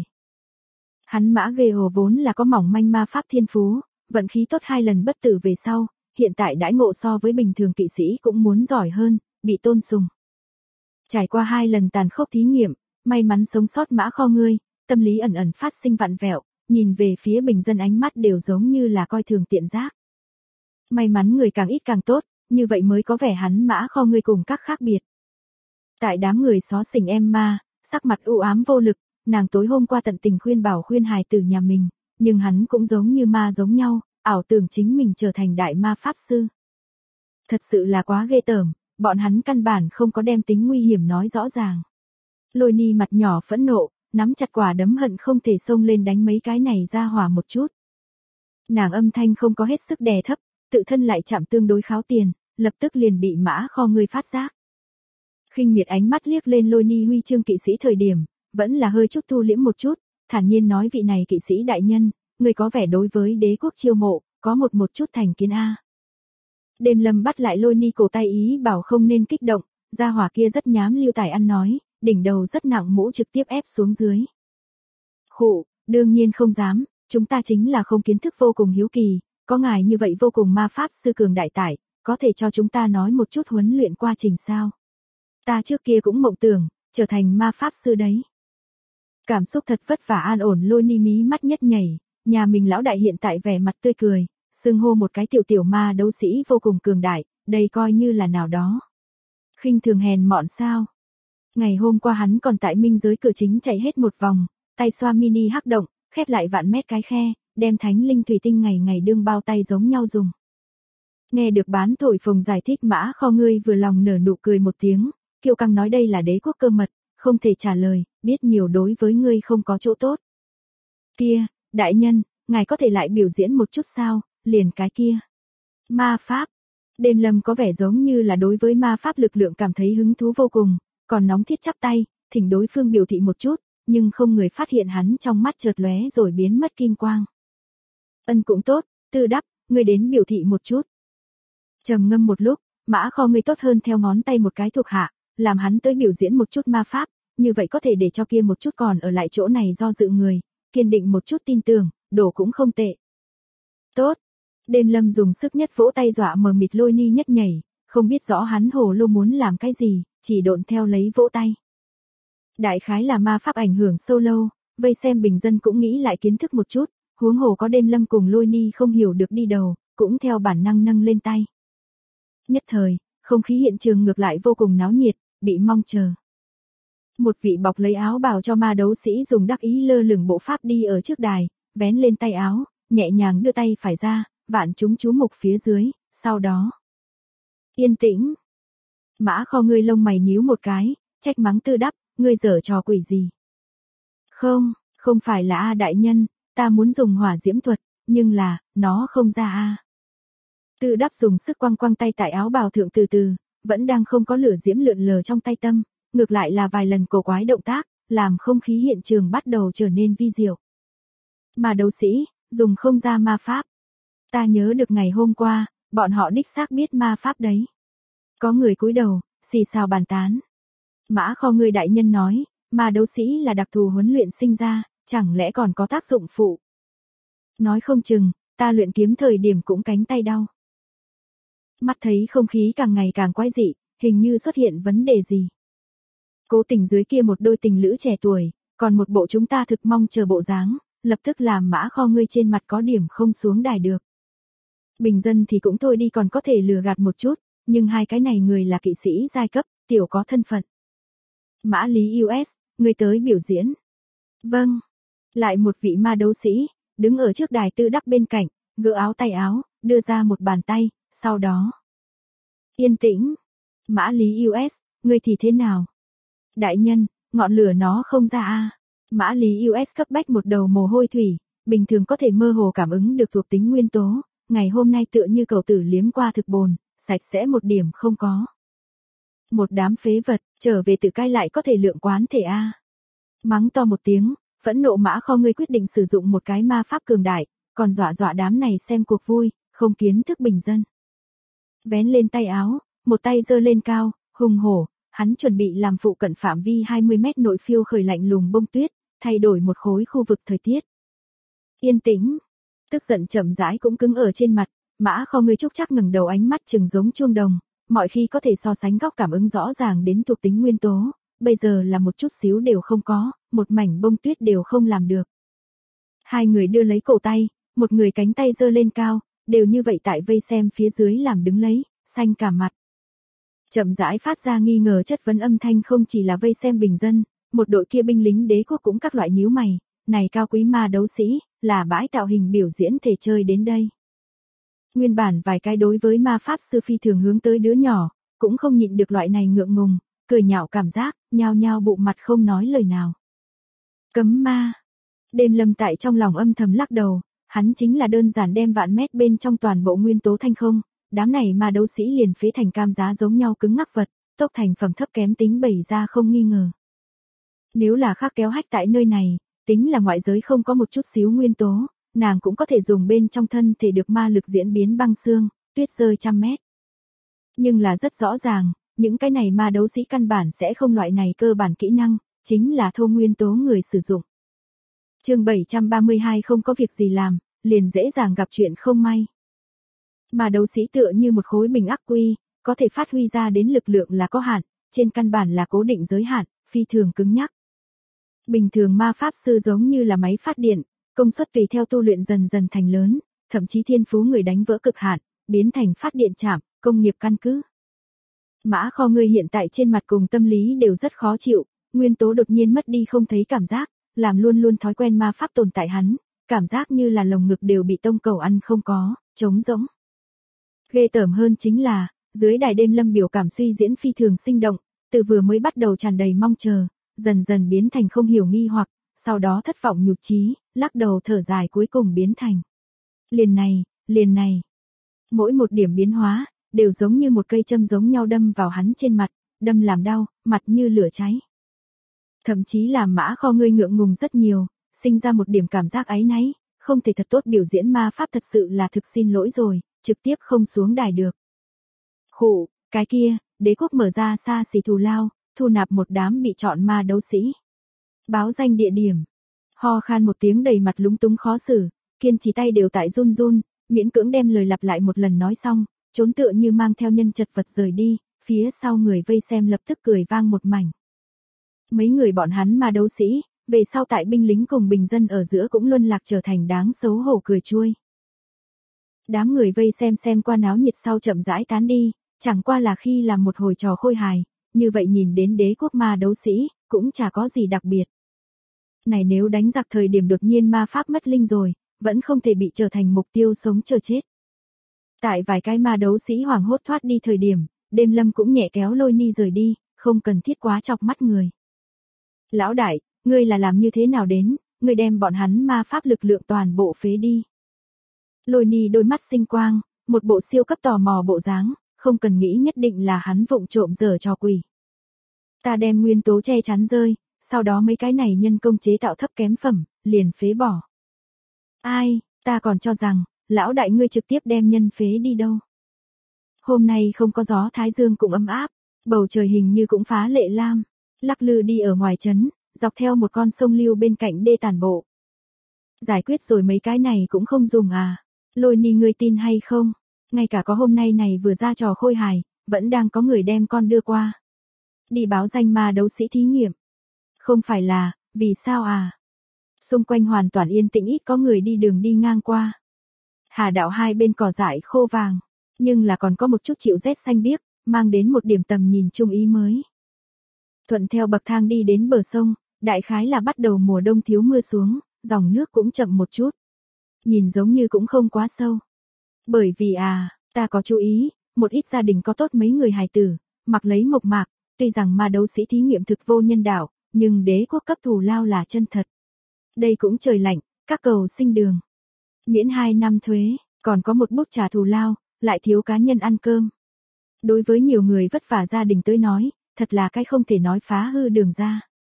Hắn Mã Ghê Hồ vốn là có mỏng manh ma pháp thiên phú, vận khí tốt 2 lần bất tử về sau, hiện tại đãi ngộ so với bình thường kỵ sĩ cũng muốn giỏi hơn, bị tôn sùng. Trải qua 2 lần tàn khốc thí nghiệm, may mắn sống sót Mã Kho ngươi, tâm lý ẩn ẩn phát sinh vặn vẹo, nhìn về phía bình dân ánh mắt đều giống như là coi thường tiện giác. May mắn người càng ít càng tốt, như vậy mới có vẻ hắn Mã Kho ngươi cùng các khác biệt. Tại đám người xó xỉnh Emma, sắc mặt u ám vô lực, nàng tối hôm qua tận tình khuyên hài tử nhà mình, nhưng hắn cũng giống như ma giống nhau, ảo tưởng chính mình trở thành đại ma pháp sư. Thật sự là quá ghê tởm, bọn hắn căn bản không có đem tính nguy hiểm nói rõ ràng. Lôi Ni mặt nhỏ phẫn nộ, nắm chặt quả đấm hận không thể xông lên đánh mấy cái này ra hỏa một chút. Nàng âm thanh không có hết sức đè thấp, tự thân lại chạm tương đối kháo tiền, lập tức liền bị Mã Kho ngươi phát giác. Khinh miệt ánh mắt liếc lên Lôi Ni huy chương kỵ sĩ thời điểm, vẫn là hơi chút thu liễm một chút, thản nhiên nói vị này kỵ sĩ đại nhân, người có vẻ đối với đế quốc chiêu mộ, có một chút thành kiến a. Đêm Lâm bắt lại Lôi Ni cổ tay ý bảo không nên kích động, gia hỏa kia rất nhám lưu tài ăn nói, đỉnh đầu rất nặng mũ trực tiếp ép xuống dưới. Khụ, đương nhiên không dám, chúng ta chính là không kiến thức vô cùng hiếu kỳ, có ngài như vậy vô cùng ma pháp sư cường đại tải, có thể cho chúng ta nói một chút huấn luyện quá trình sao? Ta trước kia cũng mộng tưởng, trở thành ma pháp sư đấy. Cảm xúc thật vất vả an ổn Lôi Ni mí mắt nhất nhảy, nhà mình lão đại hiện tại vẻ mặt tươi cười, xưng hô một cái tiểu ma đấu sĩ vô cùng cường đại, đây coi như là nào đó. Khinh thường hèn mọn sao? Ngày hôm qua hắn còn tại minh giới cửa chính chạy hết một vòng, tay xoa mini hắc động, khép lại vạn mét cái khe, đem thánh linh thủy tinh ngày ngày đương bao tay giống nhau dùng. Nghe được bán thổi phồng giải thích Mã Kho ngươi vừa lòng nở nụ cười một tiếng, kiêu căng nói đây là đế quốc cơ mật, không thể trả lời, biết nhiều đối với ngươi không có chỗ tốt. Kia, đại nhân, ngài có thể lại biểu diễn một chút sao, liền cái kia. Ma pháp. Đêm Lâm có vẻ giống như là đối với ma pháp lực lượng cảm thấy hứng thú vô cùng, còn nóng thiết chắp tay, thỉnh đối phương biểu thị một chút, nhưng không người phát hiện hắn trong mắt chợt lóe rồi biến mất kim quang. Ân cũng tốt, Tư Đắp, ngươi đến biểu thị một chút. Trầm ngâm một lúc, Mã Kho ngươi tốt hơn theo ngón tay một cái thuộc hạ, làm hắn tới biểu diễn một chút ma pháp, như vậy có thể để cho kia một chút còn ở lại chỗ này do dự người, kiên định một chút tin tưởng, đồ cũng không tệ. Tốt. Đêm Lâm dùng sức nhất vỗ tay dọa mờ mịt Lôi Ni nhất nhảy, không biết rõ hắn hồ lô muốn làm cái gì, chỉ độn theo lấy vỗ tay. Đại khái là ma pháp ảnh hưởng sâu lâu, vây xem bình dân cũng nghĩ lại kiến thức một chút, huống hồ có Đêm Lâm cùng Lôi Ni không hiểu được đi đầu, cũng theo bản năng nâng lên tay. Nhất thời, không khí hiện trường ngược lại vô cùng náo nhiệt, bị mong chờ. Một vị bọc lấy áo bào cho ma đấu sĩ dùng đắc ý lơ lửng bộ pháp đi ở trước đài, vén lên tay áo, nhẹ nhàng đưa tay phải ra, vạn chúng chú mục phía dưới, sau đó. Yên tĩnh. Mã Kho ngươi lông mày nhíu một cái, trách mắng Tư Đắp, ngươi giở trò quỷ gì? Không phải là A đại nhân, ta muốn dùng hỏa diễm thuật, nhưng là, nó không ra A. Tư Đắp dùng sức quăng quăng tay tại áo bào thượng từ từ, vẫn đang không có lửa diễm lượn lờ trong tay tâm, ngược lại là vài lần cổ quái động tác, làm không khí hiện trường bắt đầu trở nên vi diệu. Mà đấu sĩ, dùng không ra ma pháp. Ta nhớ được ngày hôm qua, bọn họ đích xác biết ma pháp đấy. Có người cúi đầu, xì xào bàn tán. Mã Kho ngươi đại nhân nói, ma đấu sĩ là đặc thù huấn luyện sinh ra, chẳng lẽ còn có tác dụng phụ. Nói không chừng, ta luyện kiếm thời điểm cũng cánh tay đau. Mắt thấy không khí càng ngày càng quái dị, hình như xuất hiện vấn đề gì. Cố Tình dưới kia một đôi tình lữ trẻ tuổi, còn một bộ chúng ta thực mong chờ bộ dáng, lập tức làm Mã Kho ngươi trên mặt có điểm không xuống đài được. Bình dân thì cũng thôi đi còn có thể lừa gạt một chút, nhưng hai cái này người là kỵ sĩ giai cấp, tiểu có thân phận. Mã Lý US, người tới biểu diễn. Vâng. Lại một vị ma đấu sĩ, đứng ở trước đài Tư Đắp bên cạnh, gỡ áo tay áo, đưa ra một bàn tay, sau đó. Yên tĩnh. Mã Lý US, người thì thế nào? Đại nhân, ngọn lửa nó không ra a. Mã Lý US cấp bách một đầu mồ hôi thủy, bình thường có thể mơ hồ cảm ứng được thuộc tính nguyên tố, ngày hôm nay tựa như cầu tử liếm qua thực bồn, sạch sẽ một điểm không có. Một đám phế vật, trở về tự cai lại có thể lượng quán thể a. Mắng to một tiếng, phẫn nộ Mã Kho ngươi quyết định sử dụng một cái ma pháp cường đại, còn dọa dọa đám này xem cuộc vui, không kiến thức bình dân. Vén lên tay áo, một tay giơ lên cao, hùng hổ, hắn chuẩn bị làm phụ cận phạm vi 20 mét nội phiêu khởi lạnh lùng bông tuyết, thay đổi một khối khu vực thời tiết. Yên tĩnh, tức giận chậm rãi cũng cứng ở trên mặt, Mã Kho ngươi trúc chắc ngẩng đầu ánh mắt trừng giống chuông đồng, mọi khi có thể so sánh góc cảm ứng rõ ràng đến thuộc tính nguyên tố, bây giờ là một chút xíu đều không có, một mảnh bông tuyết đều không làm được. Hai người đưa lấy cổ tay, một người cánh tay giơ lên cao, đều như vậy tại vây xem phía dưới làm đứng lấy, xanh cả mặt. Chậm rãi phát ra nghi ngờ chất vấn âm thanh không chỉ là vây xem bình dân, một đội kia binh lính đế quốc cũng các loại nhíu mày, này cao quý ma đấu sĩ, là bãi tạo hình biểu diễn thể chơi đến đây. Nguyên bản vài cái đối với ma pháp sư phi thường hướng tới đứa nhỏ, cũng không nhịn được loại này ngượng ngùng, cười nhạo cảm giác, nhao nhao bụng mặt không nói lời nào. Cấm ma. Đêm Lâm tại trong lòng âm thầm lắc đầu, hắn chính là đơn giản đem vạn mét bên trong toàn bộ nguyên tố thanh không, đám này ma đấu sĩ liền phế thành cam giá giống nhau cứng ngắc vật, tốc thành phẩm thấp kém tính bày ra không nghi ngờ. Nếu là khác kéo hách tại nơi này, tính là ngoại giới không có một chút xíu nguyên tố, nàng cũng có thể dùng bên trong thân thể được ma lực diễn biến băng xương, tuyết rơi trăm mét. Nhưng là rất rõ ràng, những cái này ma đấu sĩ căn bản sẽ không loại này cơ bản kỹ năng, chính là thô nguyên tố người sử dụng. Chương 732 không có việc gì làm, liền dễ dàng gặp chuyện không may. Ma đấu sĩ tựa như một khối bình ắc quy, có thể phát huy ra đến lực lượng là có hạn, trên căn bản là cố định giới hạn, phi thường cứng nhắc. Bình thường ma pháp sư giống như là máy phát điện, công suất tùy theo tu luyện dần dần thành lớn, thậm chí thiên phú người đánh vỡ cực hạn, biến thành phát điện trạm, công nghiệp căn cứ. Mã Kho ngươi hiện tại trên mặt cùng tâm lý đều rất khó chịu, nguyên tố đột nhiên mất đi không thấy cảm giác, làm luôn luôn thói quen ma pháp tồn tại hắn, cảm giác như là lồng ngực đều bị tông cầu ăn không có, trống rỗng. Ghê tởm hơn chính là, dưới đài Đêm Lâm biểu cảm suy diễn phi thường sinh động, từ vừa mới bắt đầu tràn đầy mong chờ, dần dần biến thành không hiểu nghi hoặc, sau đó thất vọng nhục chí, lắc đầu thở dài cuối cùng biến thành. Liền này. Mỗi một điểm biến hóa, đều giống như một cây châm giống nhau đâm vào hắn trên mặt, đâm làm đau, mặt như lửa cháy. Thậm chí làm Mã Kho ngươi ngượng ngùng rất nhiều, sinh ra một điểm cảm giác áy náy, không thể thật tốt biểu diễn ma pháp thật sự là thực xin lỗi rồi, trực tiếp không xuống đài được. Khụ, cái kia, đế quốc mở ra xa xỉ thù lao, thu nạp một đám bị chọn ma đấu sĩ. Báo danh địa điểm. Ho khan một tiếng đầy mặt lúng túng khó xử, kiên trì tay đều tại run run, miễn cưỡng đem lời lặp lại một lần nói xong, trốn tựa như mang theo nhân chật vật rời đi, phía sau người vây xem lập tức cười vang một mảnh. Mấy người bọn hắn ma đấu sĩ, về sau tại binh lính cùng bình dân ở giữa cũng luân lạc trở thành đáng xấu hổ cười chuôi. Đám người vây xem qua náo nhiệt sau chậm rãi tán đi, chẳng qua là khi làm một hồi trò khôi hài, như vậy nhìn đến đế quốc ma đấu sĩ, cũng chả có gì đặc biệt. Này nếu đánh giặc thời điểm đột nhiên ma pháp mất linh rồi, vẫn không thể bị trở thành mục tiêu sống chờ chết. Tại vài cái ma đấu sĩ hoảng hốt thoát đi thời điểm, Đêm Lâm cũng nhẹ kéo Lôi Ni rời đi, không cần thiết quá chọc mắt người. Lão đại, ngươi là làm như thế nào đến, ngươi đem bọn hắn ma pháp lực lượng toàn bộ phế đi. Lôi Ni đôi mắt sinh quang, một bộ siêu cấp tò mò bộ dáng, không cần nghĩ nhất định là hắn vụng trộm giở trò quỷ. Ta đem nguyên tố che chắn rơi, sau đó mấy cái này nhân công chế tạo thấp kém phẩm, liền phế bỏ. Ai, ta còn cho rằng, lão đại ngươi trực tiếp đem nhân phế đi đâu. Hôm nay không có gió thái dương cũng ấm áp, bầu trời hình như cũng phá lệ lam, lắc lư đi ở ngoài trấn, dọc theo một con sông lưu bên cạnh đê tàn bộ. Giải quyết rồi mấy cái này cũng không dùng à, Lôi Ni ngươi tin hay không, ngay cả có hôm nay này vừa ra trò khôi hài, vẫn đang có người đem con đưa qua. Đi báo danh ma đấu sĩ thí nghiệm. Không phải là, vì sao à? Xung quanh hoàn toàn yên tĩnh ít có người đi đường đi ngang qua. Hà đạo hai bên cỏ dại khô vàng, nhưng là còn có một chút chịu rét xanh biếc, mang đến một điểm tầm nhìn chung ý mới. Thuận theo bậc thang đi đến bờ sông, đại khái là bắt đầu mùa đông thiếu mưa xuống, dòng nước cũng chậm một chút. Nhìn giống như cũng không quá sâu. Bởi vì ta có chú ý, một ít gia đình có tốt mấy người hài tử, mặc lấy mộc mạc, tuy rằng ma đấu sĩ thí nghiệm thực vô nhân đạo, nhưng đế quốc cấp thù lao là chân thật. Đây cũng trời lạnh, các cầu sinh đường. Miễn 2 năm thuế, còn có một bút trả thù lao, lại thiếu cá nhân ăn cơm. Đối với nhiều người vất vả gia đình tới nói, thật là cái không thể nói phá hư đường ra.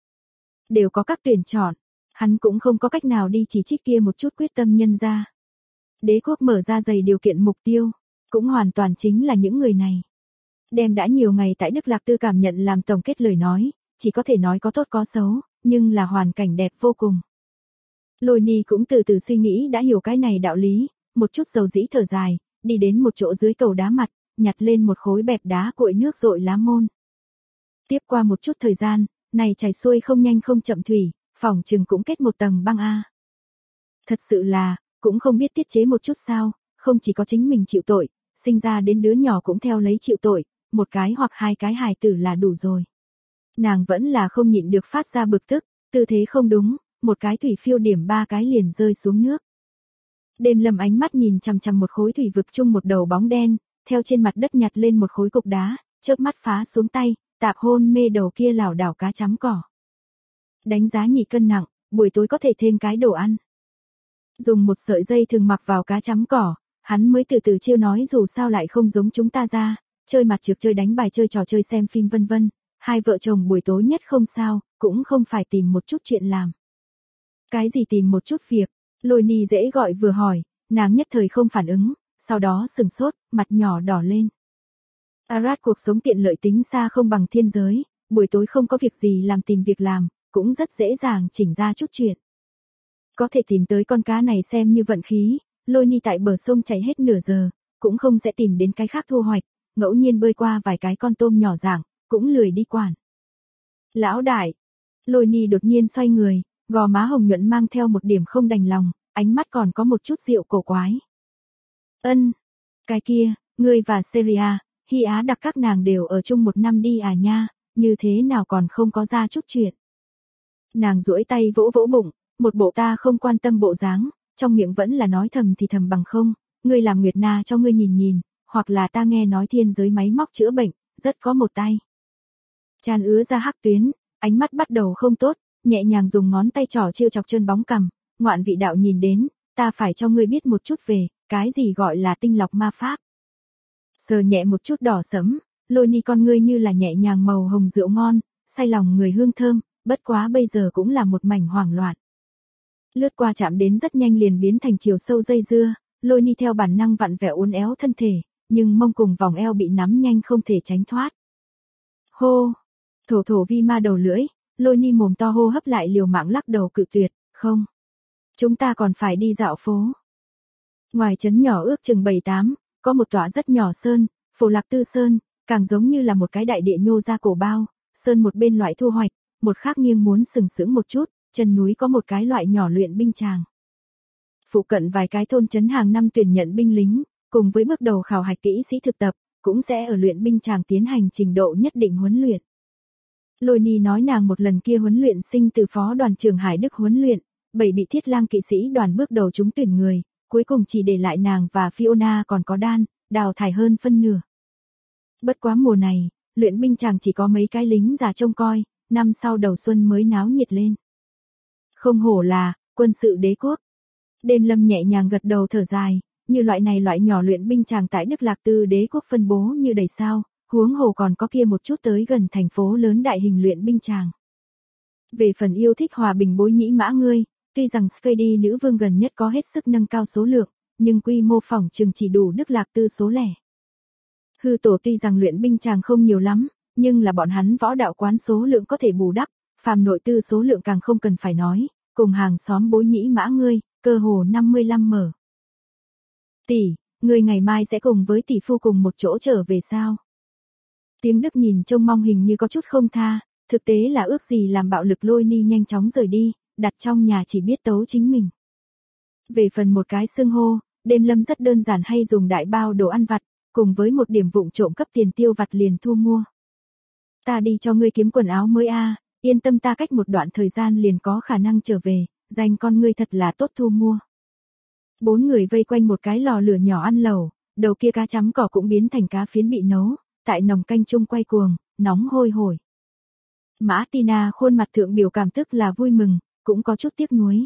Đều có các tuyển chọn, hắn cũng không có cách nào đi chỉ trích kia một chút quyết tâm nhân ra. Đế quốc mở ra dày điều kiện mục tiêu, cũng hoàn toàn chính là những người này. Đem đã nhiều ngày tại Đức Lạc Tư cảm nhận làm tổng kết lời nói, chỉ có thể nói có tốt có xấu, nhưng là hoàn cảnh đẹp vô cùng. Lôi Ni cũng từ từ suy nghĩ đã hiểu cái này đạo lý, một chút dầu dĩ thở dài, đi đến một chỗ dưới cầu đá mặt, nhặt lên một khối bẹp đá cội nước rội lá môn. Tiếp qua một chút thời gian, này chảy xuôi không nhanh không chậm thủy, phỏng chừng cũng kết một tầng băng a. Thật sự là, cũng không biết tiết chế một chút sao, không chỉ có chính mình chịu tội, sinh ra đến đứa nhỏ cũng theo lấy chịu tội, một cái hoặc hai cái hài tử là đủ rồi. Nàng vẫn là không nhịn được phát ra bực tức, tư thế không đúng, một cái thủy phiêu điểm ba cái liền rơi xuống nước. Đêm Lâm ánh mắt nhìn chằm chằm một khối thủy vực chung một đầu bóng đen, theo trên mặt đất nhặt lên một khối cục đá, chớp mắt phá xuống tay, tạp hôn mê đầu kia lảo đảo cá chấm cỏ. Đánh giá nhị cân nặng, buổi tối có thể thêm cái đồ ăn. Dùng một sợi dây thường mặc vào cá chấm cỏ, hắn mới từ từ chiêu nói dù sao lại không giống chúng ta ra, chơi mặt trược chơi đánh bài chơi trò chơi xem phim vân vân, hai vợ chồng buổi tối nhất không sao, cũng không phải tìm một chút chuyện làm. Cái gì tìm một chút việc, Lôi Ni dễ gọi vừa hỏi, nàng nhất thời không phản ứng, sau đó sừng sốt, mặt nhỏ đỏ lên. Arad cuộc sống tiện lợi tính xa không bằng thiên giới, buổi tối không có việc gì làm tìm việc làm, cũng rất dễ dàng chỉnh ra chút chuyện. Có thể tìm tới con cá này xem như vận khí, Lôi Ni tại bờ sông chạy hết nửa giờ, cũng không sẽ tìm đến cái khác thu hoạch, ngẫu nhiên bơi qua vài cái con tôm nhỏ dạng, cũng lười đi quản. Lão đại, Lôi Ni đột nhiên xoay người, gò má hồng nhuận mang theo một điểm không đành lòng, ánh mắt còn có một chút rượu cổ quái. Ân, cái kia, ngươi và Seria, Hy Á đặc các nàng đều ở chung một năm đi à nha, như thế nào còn không có ra chút chuyện. Nàng duỗi tay vỗ vỗ bụng, một bộ ta không quan tâm bộ dáng, trong miệng vẫn là nói thầm thì thầm bằng không, ngươi làm Nguyệt Na cho ngươi nhìn nhìn, hoặc là ta nghe nói thiên giới máy móc chữa bệnh, rất có một tay. Tràn ứa ra hắc tuyến, ánh mắt bắt đầu không tốt, nhẹ nhàng dùng ngón tay trỏ chiêu chọc chân bóng cằm, ngoạn vị đạo nhìn đến, ta phải cho ngươi biết một chút về, cái gì gọi là tinh lọc ma pháp. Sờ nhẹ một chút đỏ sẫm, Lôi Ni con ngươi như là nhẹ nhàng màu hồng rượu ngon, say lòng người hương thơm, bất quá bây giờ cũng là một mảnh hoảng loạn. Lướt qua chạm đến rất nhanh liền biến thành chiều sâu dây dưa, Lôi Ni theo bản năng vặn vẹo uốn éo thân thể, nhưng mông cùng vòng eo bị nắm nhanh không thể tránh thoát. Hô, thổ thổ vi ma đầu lưỡi, Lôi Ni mồm to hô hấp lại liều mạng lắc đầu cự tuyệt, không. Chúng ta còn phải đi dạo phố. Ngoài trấn nhỏ ước chừng 7-8, có một tọa rất nhỏ sơn, Phổ Lạc Tư Sơn, càng giống như là một cái đại địa nhô ra cổ bao, sơn một bên loại thu hoạch, một khác nghiêng muốn sừng sững một chút, chân núi có một cái loại nhỏ luyện binh tràng. Phụ cận vài cái thôn trấn hàng năm tuyển nhận binh lính, cùng với bước đầu khảo hạch kỹ sĩ thực tập, cũng sẽ ở luyện binh tràng tiến hành trình độ nhất định huấn luyện. Lôi Ni nói nàng một lần kia huấn luyện sinh từ phó đoàn trưởng Hải Đức huấn luyện, 7 bị thiết lang kỵ sĩ đoàn bước đầu chúng tuyển người, cuối cùng chỉ để lại nàng và Fiona còn có Dan, đào thải hơn phân nửa. Bất quá mùa này, luyện binh chàng chỉ có mấy cái lính già trông coi, năm sau đầu xuân mới náo nhiệt lên. Không hổ là, quân sự đế quốc. Đêm Lâm nhẹ nhàng gật đầu thở dài, như loại này loại nhỏ luyện binh chàng tại Đức Lạc Tư đế quốc phân bố như đầy sao, huống hồ còn có kia một chút tới gần thành phố lớn đại hình luyện binh chàng. Về phần yêu thích hòa bình bối nhĩ mã ngươi, tuy rằng Skady nữ vương gần nhất có hết sức nâng cao số lượng, nhưng quy mô phòng trường chỉ đủ Đức Lạc Tư số lẻ. Hư tổ tuy rằng luyện binh chàng không nhiều lắm, nhưng là bọn hắn võ đạo quán số lượng có thể bù đắp, phàm nội tư số lượng càng không cần phải nói, cùng hàng xóm bối nhĩ mã ngươi, cơ hồ 55 mở. Tỷ, ngươi ngày mai sẽ cùng với tỷ phu cùng một chỗ trở về sao? Tiếng Đức nhìn trông mong hình như có chút không tha, thực tế là ước gì làm bạo lực Lôi Ni nhanh chóng rời đi, đặt trong nhà chỉ biết tấu chính mình. Về phần một cái xưng hô, Đêm Lâm rất đơn giản hay dùng đại bao đồ ăn vặt, cùng với một điểm vụng trộm cấp tiền tiêu vặt liền thu mua. Ta đi cho ngươi kiếm quần áo mới a, yên tâm ta cách một đoạn thời gian liền có khả năng trở về, dành con ngươi thật là tốt thu mua. 4 người vây quanh một cái lò lửa nhỏ ăn lẩu, đầu kia cá chấm cỏ cũng biến thành cá phiến bị nấu, tại nòng canh chung quay cuồng, nóng hôi hổi. Mã Tina khuôn mặt thượng biểu cảm tức là vui mừng, cũng có chút tiếc nuối.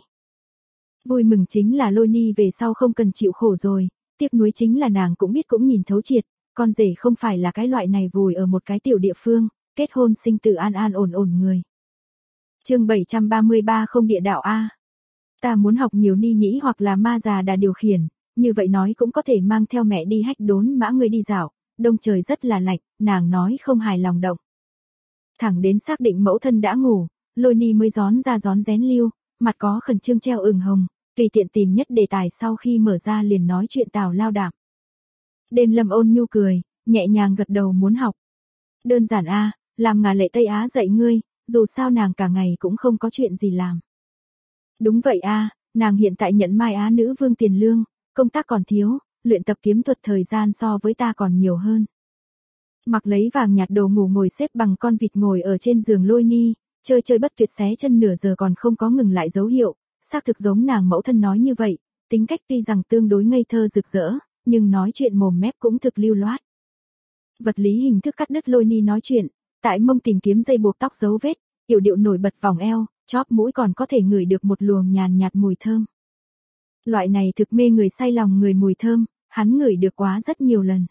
Vui mừng chính là Lôi Ni về sau không cần chịu khổ rồi, tiếc nuối chính là nàng cũng biết cũng nhìn thấu triệt, con rể không phải là cái loại này vùi ở một cái tiểu địa phương, kết hôn sinh tử an an ổn ổn người. Chương 733 không địa đạo a. Ta muốn học nhiều ni nhĩ hoặc là ma già đà điều khiển, như vậy nói cũng có thể mang theo mẹ đi hách đốn mã người đi dạo, đông trời rất là lạnh, nàng nói không hài lòng động. Thẳng đến xác định mẫu thân đã ngủ, Lôi Ni mới gión ra gión rén lưu, mặt có khẩn trương treo ửng hồng, tùy tiện tìm nhất đề tài sau khi mở ra liền nói chuyện tào lao đạm. Đêm Lâm ôn nhu cười, nhẹ nhàng gật đầu muốn học. Đơn giản a, làm ngà lệ Tây Á dạy ngươi, dù sao nàng cả ngày cũng không có chuyện gì làm. Đúng vậy a, nàng hiện tại nhận Mai Á nữ vương tiền lương, công tác còn thiếu, luyện tập kiếm thuật thời gian so với ta còn nhiều hơn. Mặc lấy vàng nhạt đồ ngủ ngồi xếp bằng con vịt ngồi ở trên giường Lôi Ni, chơi chơi bất tuyệt xé chân nửa giờ còn không có ngừng lại dấu hiệu, xác thực giống nàng mẫu thân nói như vậy, tính cách tuy rằng tương đối ngây thơ rực rỡ, nhưng nói chuyện mồm mép cũng thực lưu loát. Vật lý hình thức cắt đứt Lôi Ni nói chuyện, tại mông tìm kiếm dây buộc tóc dấu vết, yểu điệu nổi bật vòng eo, chóp mũi còn có thể ngửi được một luồng nhàn nhạt mùi thơm. Loại này thực mê người say lòng người mùi thơm, hắn ngửi được quá rất nhiều lần.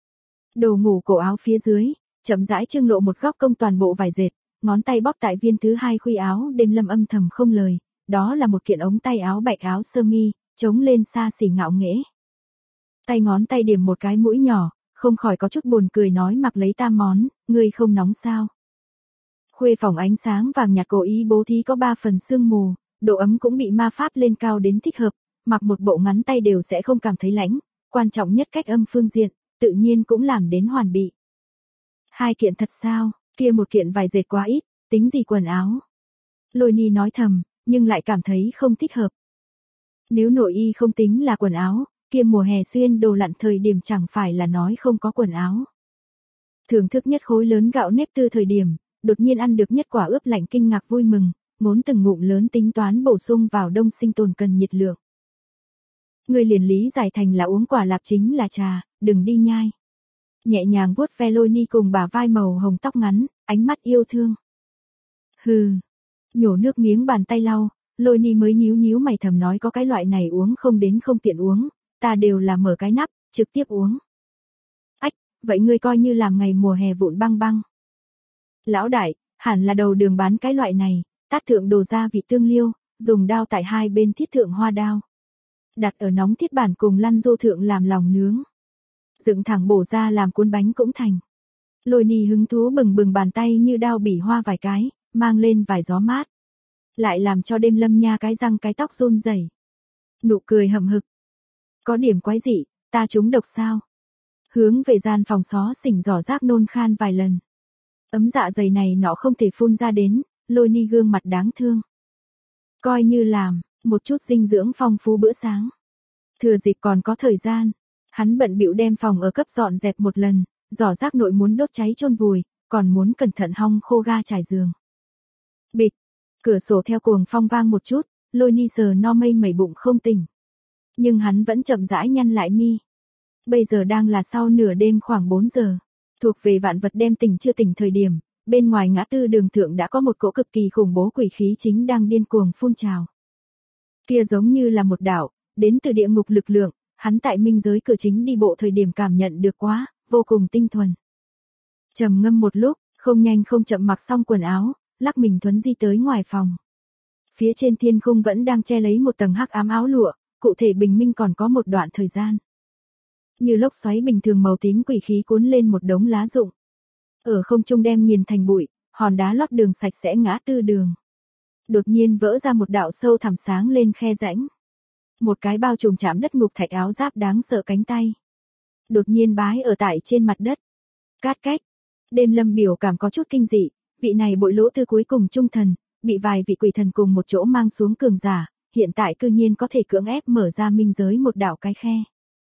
Đồ ngủ cổ áo phía dưới, chậm rãi trưng lộ một góc công toàn bộ vải dệt, ngón tay bóp tại viên thứ hai khuy áo, Đêm Lâm âm thầm không lời, đó là một kiện ống tay áo bạch áo sơ mi, chống lên xa xỉ ngạo nghễ. Tay ngón tay điểm một cái mũi nhỏ, không khỏi có chút buồn cười nói mặc lấy tam món, ngươi không nóng sao? Khuê phòng ánh sáng vàng nhạt cố ý bố thí có 3 phần sương mù, độ ấm cũng bị ma pháp lên cao đến thích hợp, mặc một bộ ngắn tay đều sẽ không cảm thấy lạnh, quan trọng nhất cách âm phương diện, tự nhiên cũng làm đến hoàn bị. Hai kiện thật sao, kia một kiện vải dệt quá ít, tính gì quần áo? Lôi Ni nói thầm, nhưng lại cảm thấy không thích hợp. Nếu nội y không tính là quần áo, kia mùa hè xuyên đồ lặn thời điểm chẳng phải là nói không có quần áo. Thưởng thức nhất khối lớn gạo nếp tư thời điểm, đột nhiên ăn được nhất quả ướp lạnh kinh ngạc vui mừng, ngốn từng ngụm lớn tính toán bổ sung vào đông sinh tồn cần nhiệt lượng. Người liền lý giải thành là uống quả lạp chính là trà, đừng đi nhai. Nhẹ nhàng vuốt ve Lôi Ni cùng bả vai màu hồng tóc ngắn, ánh mắt yêu thương. Hừ, nhổ nước miếng bàn tay lau, Lôi Ni mới nhíu nhíu mày thầm nói có cái loại này uống không đến không tiện uống, ta đều là mở cái nắp, trực tiếp uống. Ách, vậy ngươi coi như làm ngày mùa hè vụn băng băng. Lão đại, hẳn là đầu đường bán cái loại này, tát thượng đồ gia vị tương liêu, dùng đao tại hai bên thiết thượng hoa đao. Đặt ở nóng thiết bản cùng lăn rô thượng làm lòng nướng. Dựng thẳng bổ ra làm cuốn bánh cũng thành. Lôi Ni hứng thú bừng bừng bàn tay như đao bỉ hoa vài cái, mang lên vài gió mát. Lại làm cho Đêm Lâm nha cái răng cái tóc run rẩy. Nụ cười hậm hực. Có điểm quái dị, ta trúng độc sao? Hướng về gian phòng xó xỉnh giỏ rác nôn khan vài lần. Ấm dạ dày này nọ không thể phun ra đến, Lôi Ni gương mặt đáng thương. Coi như làm, một chút dinh dưỡng phong phú bữa sáng. Thừa dịp còn có thời gian, hắn bận bịu đem phòng ở cấp dọn dẹp một lần, giỏ rác nội muốn đốt cháy chôn vùi, còn muốn cẩn thận hong khô ga trải giường. Bịch, cửa sổ theo cuồng phong vang một chút, Lôi Ni sờ no mây mẩy bụng không tỉnh. Nhưng hắn vẫn chậm rãi nhăn lại mi. Bây giờ đang là sau nửa đêm khoảng 4 giờ, thuộc về vạn vật đem tỉnh chưa tỉnh thời điểm, bên ngoài ngã tư đường thượng đã có một cỗ cực kỳ khủng bố quỷ khí chính đang điên cuồng phun trào. Kia giống như là một đạo, đến từ địa ngục lực lượng, hắn tại minh giới cửa chính đi bộ thời điểm cảm nhận được quá, vô cùng tinh thuần. Trầm ngâm một lúc, không nhanh không chậm mặc xong quần áo, lắc mình thuấn di tới ngoài phòng. Phía trên thiên khung vẫn đang che lấy một tầng hắc ám áo lụa, cụ thể bình minh còn có một đoạn thời gian. Như lốc xoáy bình thường màu tím quỷ khí cuốn lên một đống lá rụng. Ở không trung đem nghiền thành bụi, hòn đá lót đường sạch sẽ ngã tư đường. Đột nhiên vỡ ra một đạo sâu thẳm sáng lên khe rãnh. Một cái bao trùm chạm đất ngục thạch áo giáp đáng sợ cánh tay. Đột nhiên bái ở tại trên mặt đất. Cát cách. Đêm Lâm biểu cảm có chút kinh dị, vị này bội lỗ tư cuối cùng trung thần, bị vài vị quỷ thần cùng một chỗ mang xuống cường giả, hiện tại cư nhiên có thể cưỡng ép mở ra minh giới một đạo cái khe.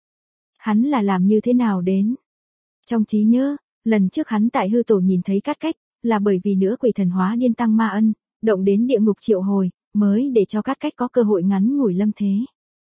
Hắn là làm như thế nào đến? Trong trí nhớ, lần trước hắn tại hư tổ nhìn thấy cát cách, là bởi vì nữa quỷ thần hóa điên tăng ma ân, động đến địa ngục triệu hồi, mới để cho cát cách có cơ hội ngắn ngủi lâm thế.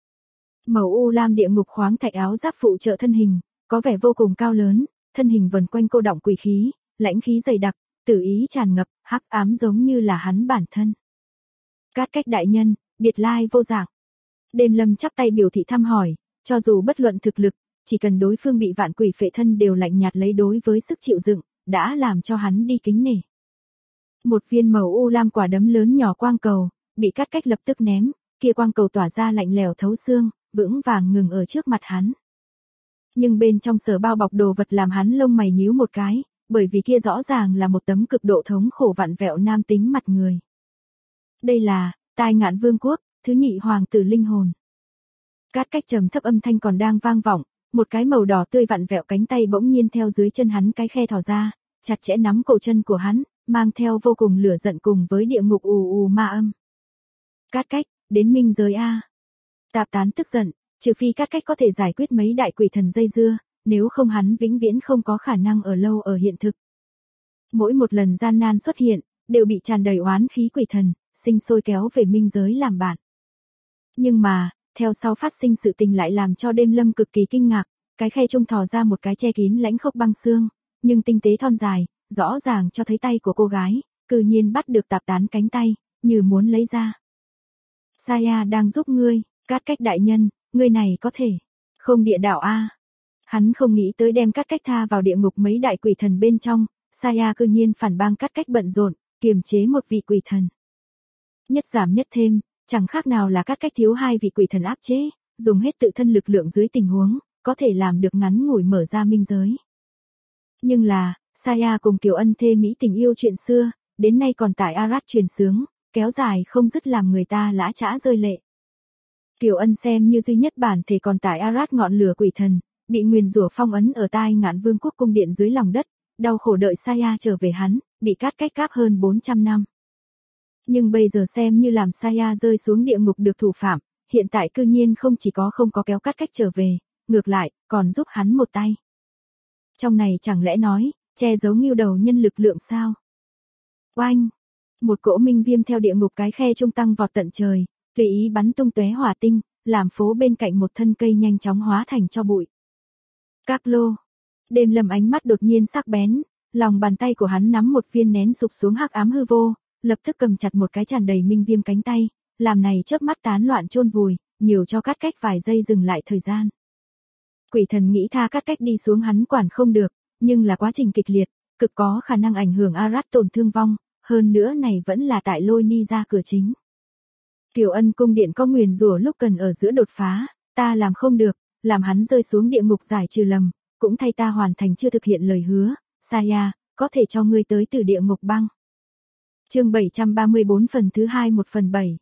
Màu u lam địa ngục khoáng thạch áo giáp phụ trợ thân hình, có vẻ vô cùng cao lớn, thân hình vần quanh cô đọng quỷ khí, lãnh khí dày đặc, tử ý tràn ngập, hắc ám giống như là hắn bản thân. Cát cách đại nhân, biệt lai vô dạng. Đêm Lâm chắp tay biểu thị thăm hỏi, cho dù bất luận thực lực, chỉ cần đối phương bị vạn quỷ phệ thân đều lạnh nhạt lấy đối với sức chịu đựng, đã làm cho hắn đi kính nể. Một viên màu u lam quả đấm lớn nhỏ quang cầu, bị cắt cách lập tức ném, kia quang cầu tỏa ra lạnh lẽo thấu xương, vững vàng ngừng ở trước mặt hắn. Nhưng bên trong sở bao bọc đồ vật làm hắn lông mày nhíu một cái, bởi vì kia rõ ràng là một tấm cực độ thống khổ vặn vẹo nam tính mặt người. Đây là Tai Ngạn Vương quốc, thứ nhị hoàng tử linh hồn. Cát cách trầm thấp âm thanh còn đang vang vọng, một cái màu đỏ tươi vặn vẹo cánh tay bỗng nhiên theo dưới chân hắn cái khe thò ra, chặt chẽ nắm cổ chân của hắn, mang theo vô cùng lửa giận cùng với địa ngục ù ù ma âm. Cát cách, đến minh giới a. Tạp Tán tức giận, trừ phi Cát cách có thể giải quyết mấy đại quỷ thần dây dưa, nếu không hắn vĩnh viễn không có khả năng ở lâu ở hiện thực. Mỗi một lần gian nan xuất hiện, đều bị tràn đầy oán khí quỷ thần, sinh sôi kéo về minh giới làm bạn. Nhưng mà, theo sau phát sinh sự tình lại làm cho Đêm Lâm cực kỳ kinh ngạc, cái khe trung thò ra một cái che kín lãnh khốc băng xương, nhưng tinh tế thon dài, rõ ràng cho thấy tay của cô gái, cư nhiên bắt được Tạp Tán cánh tay, như muốn lấy ra. Saya đang giúp ngươi, Cát cách đại nhân, ngươi này có thể không địa đạo a. Hắn không nghĩ tới đem Cát cách tha vào địa ngục mấy đại quỷ thần bên trong, Saya cư nhiên phản bang Cát cách bận rộn, kiềm chế một vị quỷ thần. Nhất giảm nhất thêm, chẳng khác nào là Cát cách thiếu hai vị quỷ thần áp chế, dùng hết tự thân lực lượng dưới tình huống, có thể làm được ngắn ngủi mở ra minh giới. Nhưng là, Saya cùng Kiều Ân thê mỹ tình yêu chuyện xưa, đến nay còn tại Arad truyền sướng, kéo dài không dứt làm người ta lã chã rơi lệ. Kiều Ân xem như duy nhất bản thể còn tại Arad ngọn lửa quỷ thần, bị nguyền rủa phong ấn ở Tai Ngạn Vương quốc cung điện dưới lòng đất, đau khổ đợi Saya trở về hắn, bị Cát cách cáp hơn 400 năm. Nhưng bây giờ xem như làm Saya rơi xuống địa ngục được thủ phạm, hiện tại cư nhiên không chỉ không có kéo Cát cách trở về, ngược lại, còn giúp hắn một tay. Trong này chẳng lẽ nói, che giấu ngưu đầu nhân lực lượng sao? Oanh! Một cỗ minh viêm theo địa ngục cái khe trung tăng vọt tận trời, tùy ý bắn tung tóe hỏa tinh, làm phố bên cạnh một thân cây nhanh chóng hóa thành tro bụi. Các lô! Đêm Lâm ánh mắt đột nhiên sắc bén, lòng bàn tay của hắn nắm một viên nén sụp xuống hắc ám hư vô, lập tức cầm chặt một cái tràn đầy minh viêm cánh tay, làm này chớp mắt tán loạn chôn vùi, nhiều cho Cát cách vài giây dừng lại thời gian. Quỷ thần nghĩ tha Cát cách đi xuống hắn quản không được, nhưng là quá trình kịch liệt, cực có khả năng ảnh hưởng Arad tổn thương vong, hơn nữa này vẫn là tại lôi ni ra cửa chính. Kiều Ân cung điện có nguyền rủa lúc cần ở giữa đột phá, ta làm không được, làm hắn rơi xuống địa ngục giải trừ lầm, cũng thay ta hoàn thành chưa thực hiện lời hứa, Saya, có thể cho ngươi tới từ địa ngục băng. Chương 734 phần thứ 2 1/7.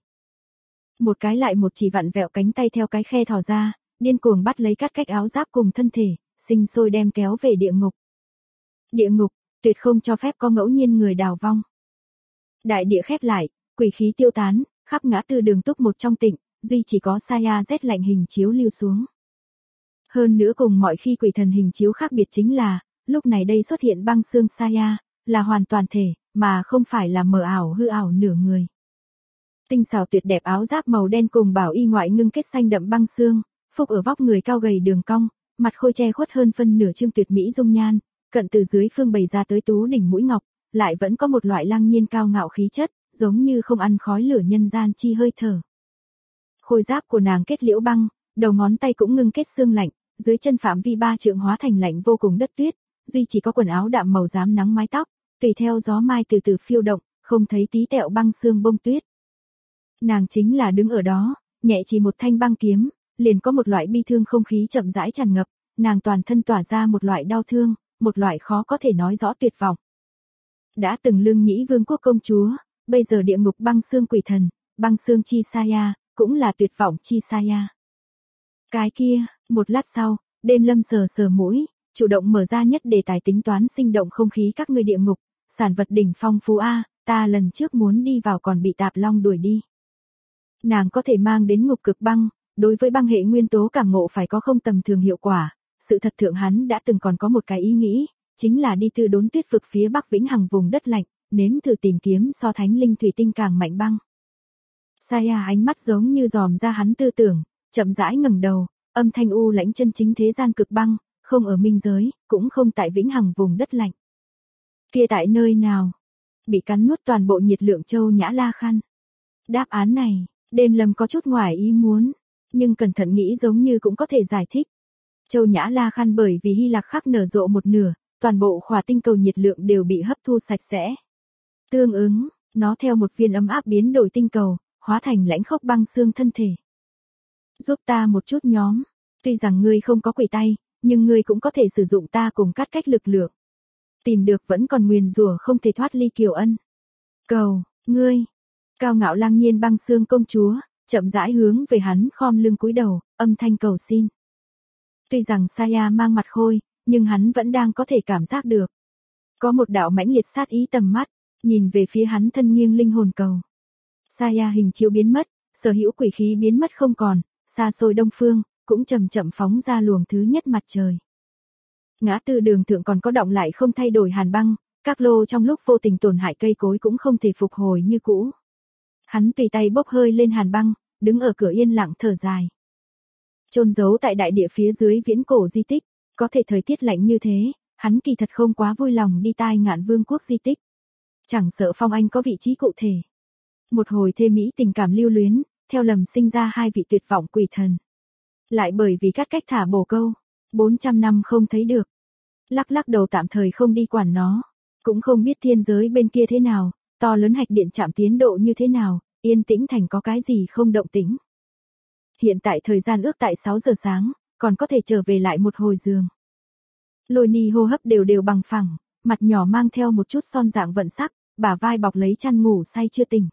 Một cái lại một chỉ vặn vẹo cánh tay theo cái khe thò ra, điên cuồng bắt lấy Cát cách áo giáp cùng thân thể, sinh sôi đem kéo về địa ngục. Địa ngục, tuyệt không cho phép có ngẫu nhiên người đào vong. Đại địa khép lại, quỷ khí tiêu tán, khắp ngã tư đường túc một trong tịnh, duy chỉ có Saya rét lạnh hình chiếu lưu xuống. Hơn nữa cùng mọi khi quỷ thần hình chiếu khác biệt chính là, lúc này đây xuất hiện băng xương Saya, là hoàn toàn thể, mà không phải là mờ ảo hư ảo nửa người. Tinh xảo tuyệt đẹp áo giáp màu đen cùng bảo y ngoại ngưng kết xanh đậm băng xương, phục ở vóc người cao gầy đường cong, mặt khôi che khuất hơn phân nửa trương tuyệt mỹ dung nhan, cận từ dưới phương bày ra tới tú đỉnh mũi ngọc, lại vẫn có một loại lăng nhiên cao ngạo khí chất, giống như không ăn khói lửa nhân gian chi hơi thở. Khôi giáp của nàng kết liễu băng, đầu ngón tay cũng ngưng kết xương lạnh, dưới chân phạm vi 3 trượng hóa thành lạnh vô cùng đất tuyết, duy chỉ có quần áo đạm màu rám nắng mái tóc, tùy theo gió mai từ từ phiêu động, không thấy tí tẹo băng xương bông tuyết. Nàng chính là đứng ở đó, nhẹ chỉ một thanh băng kiếm, liền có một loại bi thương không khí chậm rãi tràn ngập, nàng toàn thân tỏa ra một loại đau thương, một loại khó có thể nói rõ tuyệt vọng. Đã từng Lương Nhĩ Vương quốc công chúa, bây giờ địa ngục băng xương quỷ thần, băng xương chi Saya, cũng là tuyệt vọng chi Saya. Cái kia, một lát sau, Đêm Lâm sờ sờ mũi, chủ động mở ra nhất đề tài tính toán sinh động không khí các ngươi địa ngục, sản vật đỉnh phong phú a, ta lần trước muốn đi vào còn bị Tạp Long đuổi đi. Nàng có thể mang đến ngục cực băng, đối với băng hệ nguyên tố cảm ngộ phải có không tầm thường hiệu quả, sự thật thượng hắn đã từng còn có một cái ý nghĩ, chính là đi từ đốn tuyết vực phía Bắc Vĩnh Hằng vùng đất lạnh, nếm thử tìm kiếm so thánh linh thủy tinh càng mạnh băng. Saya ánh mắt giống như dòm ra hắn tư tưởng, chậm rãi ngẩng đầu, âm thanh u lãnh chân chính thế gian cực băng, không ở minh giới, cũng không tại Vĩnh Hằng vùng đất lạnh. Kia tại nơi nào? Bị cắn nuốt toàn bộ nhiệt lượng châu Nhã La Khăn. Đáp án này, Đêm Lâm có chút ngoài ý muốn, nhưng cẩn thận nghĩ giống như cũng có thể giải thích. Châu Nhã La Khăn bởi vì Hy Lạc khắc nở rộ một nửa, toàn bộ khỏa tinh cầu nhiệt lượng đều bị hấp thu sạch sẽ. Tương ứng, nó theo một viên ấm áp biến đổi tinh cầu, hóa thành lãnh khốc băng xương thân thể. Giúp ta một chút nhóm, tuy rằng ngươi không có quỷ tay, nhưng ngươi cũng có thể sử dụng ta cùng cắt cách lực lượng. Tìm được vẫn còn nguyền rủa không thể thoát ly Kiều Ân. Cầu, ngươi. Cao ngạo lang nhiên băng xương công chúa, chậm rãi hướng về hắn khom lưng cúi đầu, âm thanh cầu xin. Tuy rằng Saya mang mặt khôi, nhưng hắn vẫn đang có thể cảm giác được. Có một đạo mãnh liệt sát ý tầm mắt, nhìn về phía hắn thân nghiêng linh hồn cầu. Saya hình chiếu biến mất, sở hữu quỷ khí biến mất không còn, xa xôi đông phương, cũng chậm chậm phóng ra luồng thứ nhất mặt trời. Ngã tư đường thượng còn có động lại không thay đổi hàn băng, các lô trong lúc vô tình tổn hại cây cối cũng không thể phục hồi như cũ. Hắn tùy tay bốc hơi lên hàn băng, đứng ở cửa yên lặng thở dài. Chôn giấu tại đại địa phía dưới viễn cổ di tích, có thể thời tiết lạnh như thế, hắn kỳ thật không quá vui lòng đi tai Ngạn Vương quốc di tích. Chẳng sợ Phong Anh có vị trí cụ thể. Một hồi thê mỹ tình cảm lưu luyến, theo lầm sinh ra hai vị tuyệt vọng quỷ thần. Lại bởi vì cắt cách thả bổ câu, 400 năm không thấy được. Lắc lắc đầu tạm thời không đi quản nó, cũng không biết thiên giới bên kia thế nào, to lớn hạch điện chạm tiến độ như thế nào, yên tĩnh thành có cái gì không động tĩnh. Hiện tại thời gian ước tại 6 giờ sáng, còn có thể trở về lại một hồi giường. Lôi Ni hô hấp đều đều bằng phẳng, mặt nhỏ mang theo một chút son dạng vận sắc, bả vai bọc lấy chăn ngủ say chưa tỉnh.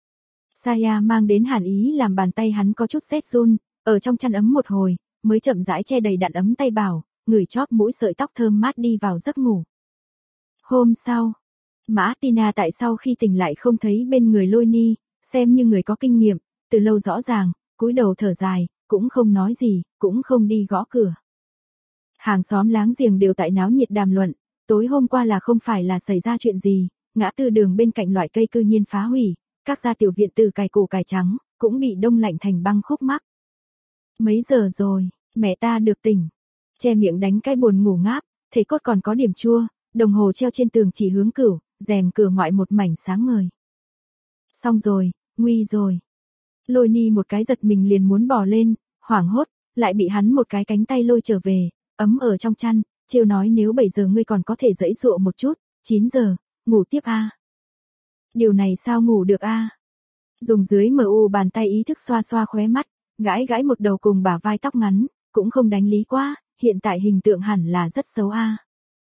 Saya mang đến hàn ý làm bàn tay hắn có chút rét run, ở trong chăn ấm một hồi, mới chậm rãi che đầy đặn ấm tay bảo, ngửi chóp mũi sợi tóc thơm mát đi vào giấc ngủ. Hôm sau, Mã Tina tại sau khi tỉnh lại không thấy bên người Lôi Ni, xem như người có kinh nghiệm, từ lâu rõ ràng, cúi đầu thở dài, cũng không nói gì, cũng không đi gõ cửa. Hàng xóm láng giềng đều tại náo nhiệt đàm luận, tối hôm qua là không phải là xảy ra chuyện gì, ngã tư đường bên cạnh loại cây cư nhiên phá hủy, các gia tiểu viện từ cải củ cải trắng, cũng bị đông lạnh thành băng khúc mắc. Mấy giờ rồi, mẹ ta được tỉnh, che miệng đánh cái buồn ngủ ngáp, thể cốt còn có điểm chua, đồng hồ treo trên tường chỉ hướng cửu, rèm cửa ngoại một mảnh sáng ngời. Xong rồi, nguy rồi. Lôi Ni một cái giật mình liền muốn bò lên, hoảng hốt, lại bị hắn một cái cánh tay lôi trở về, ấm ở trong chăn, trêu nói nếu 7 giờ ngươi còn có thể dãy dụa một chút, 9 giờ, ngủ tiếp a. Điều này sao ngủ được a? Dùng dưới MU bàn tay ý thức xoa xoa khóe mắt, gãi gãi một đầu cùng bả vai tóc ngắn, cũng không đánh lý quá, hiện tại hình tượng hẳn là rất xấu a.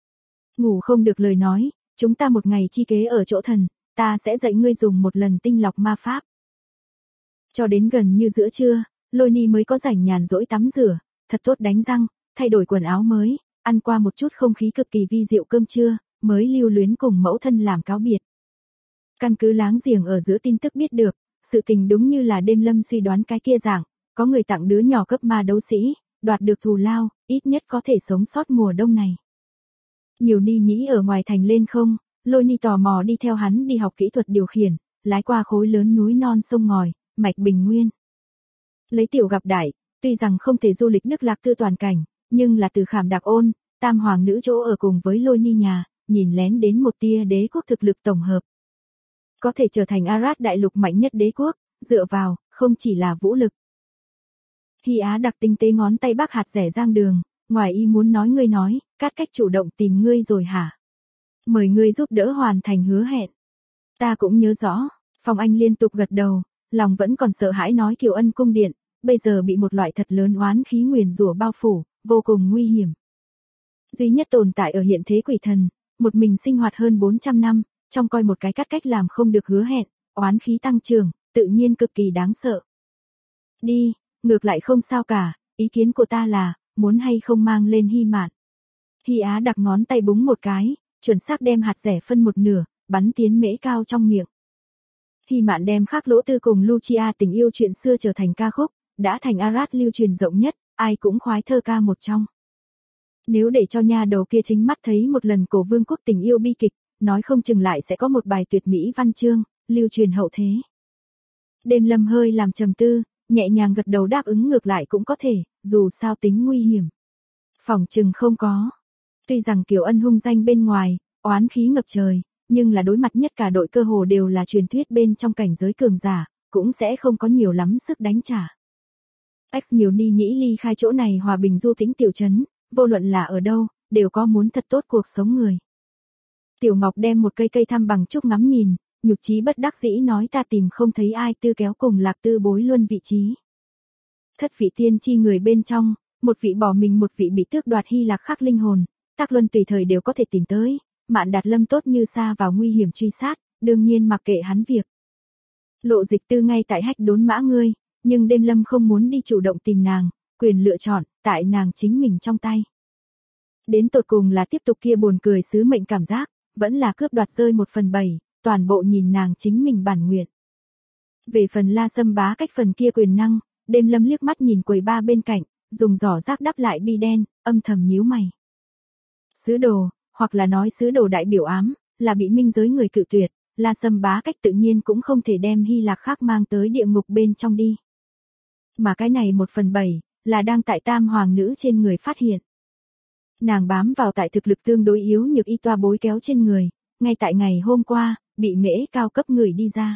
Ngủ không được lời nói, chúng ta một ngày chi kế ở chỗ thần, ta sẽ dạy ngươi dùng một lần tinh lọc ma pháp. Cho đến gần như giữa trưa, Lôi Ni mới có rảnh nhàn rỗi tắm rửa, thật tốt đánh răng, thay đổi quần áo mới, ăn qua một chút không khí cực kỳ vi diệu cơm trưa, mới lưu luyến cùng mẫu thân làm cáo biệt. Căn cứ láng giềng ở giữa tin tức biết được, sự tình đúng như là đêm lâm suy đoán cái kia dạng, có người tặng đứa nhỏ cấp ma đấu sĩ, đoạt được thù lao, ít nhất có thể sống sót mùa đông này. Nhiều Ni nhĩ ở ngoài thành lên không, Lôi Ni tò mò đi theo hắn đi học kỹ thuật điều khiển, lái qua khối lớn núi non sông ngòi, mạch bình nguyên. Lấy tiểu gặp đại, tuy rằng không thể du lịch nước lạc tư toàn cảnh, nhưng là từ Khảm Đạc Ôn, tam hoàng nữ chỗ ở cùng với Lôi Ni nhà, nhìn lén đến một tia đế quốc thực lực tổng hợp. Có thể trở thành Arad đại lục mạnh nhất đế quốc, dựa vào, không chỉ là vũ lực. Hy Á đặc tinh tế ngón tay bác hạt rẻ giang đường, ngoài y muốn nói ngươi nói, cát cách chủ động tìm ngươi rồi hả? Mời ngươi giúp đỡ hoàn thành hứa hẹn. Ta cũng nhớ rõ, Phong Anh liên tục gật đầu, lòng vẫn còn sợ hãi nói Kiều Ân cung điện, bây giờ bị một loại thật lớn oán khí nguyền rủa bao phủ, vô cùng nguy hiểm. Duy nhất tồn tại ở hiện thế quỷ thần, một mình sinh hoạt hơn 400 năm, trong coi một cái cắt cách làm không được hứa hẹn, oán khí tăng trưởng, tự nhiên cực kỳ đáng sợ. Đi, ngược lại không sao cả, ý kiến của ta là, muốn hay không mang lên Hy Mạn. Hy Á đặt ngón tay búng một cái, chuẩn xác đem hạt rẻ phân một nửa, bắn tiến mễ cao trong miệng. Hy Mạn đem Khắc Lỗ Tư cùng Lucia tình yêu chuyện xưa trở thành ca khúc, đã thành Arad lưu truyền rộng nhất, ai cũng khoái thơ ca một trong. Nếu để cho nha đầu kia chính mắt thấy một lần cổ vương quốc tình yêu bi kịch, nói không chừng lại sẽ có một bài tuyệt mỹ văn chương, lưu truyền hậu thế. Đêm Lâm hơi làm trầm tư, nhẹ nhàng gật đầu đáp ứng ngược lại cũng có thể, dù sao tính nguy hiểm. Phỏng chừng không có. Tuy rằng Kiều Ân hung danh bên ngoài, oán khí ngập trời, nhưng là đối mặt nhất cả đội cơ hồ đều là truyền thuyết bên trong cảnh giới cường giả, cũng sẽ không có nhiều lắm sức đánh trả. X nhiều ni nhĩ ly khai chỗ này hòa bình du tĩnh tiểu trấn, vô luận là ở đâu, đều có muốn thật tốt cuộc sống người. Tiểu Ngọc đem một cây cây thăm bằng trúc ngắm nhìn, nhục chí bất đắc dĩ nói ta tìm không thấy ai tư kéo cùng Lạc Tư bối luân vị trí. Thất vị tiên tri người bên trong, một vị bỏ mình một vị bị tước đoạt Hy Lạc khắc linh hồn, Tác Luân tùy thời đều có thể tìm tới, Mạn Đạt Lâm tốt như xa vào nguy hiểm truy sát, đương nhiên mặc kệ hắn việc. Lộ Dịch Tư ngay tại hách đốn mã ngươi, nhưng đêm lâm không muốn đi chủ động tìm nàng, quyền lựa chọn, tại nàng chính mình trong tay. Đến tột cùng là tiếp tục kia buồn cười sứ mệnh cảm giác, vẫn là cướp đoạt rơi 1/7, toàn bộ nhìn nàng chính mình bản nguyện. Về phần La Sâm Bá Cách phần kia quyền năng, đêm lâm liếc mắt nhìn quầy ba bên cạnh, dùng giỏ rác đắp lại bi đen, âm thầm nhíu mày. Sứ đồ, hoặc là nói sứ đồ đại biểu ám, là bị minh giới người cự tuyệt, La Sâm Bá Cách tự nhiên cũng không thể đem Hy Lạc khác mang tới địa ngục bên trong đi. Mà cái này 1/7, là đang tại tam hoàng nữ trên người phát hiện. Nàng bám vào tại thực lực tương đối yếu nhược y toa bối kéo trên người, ngay tại ngày hôm qua, bị mễ cao cấp người đi ra.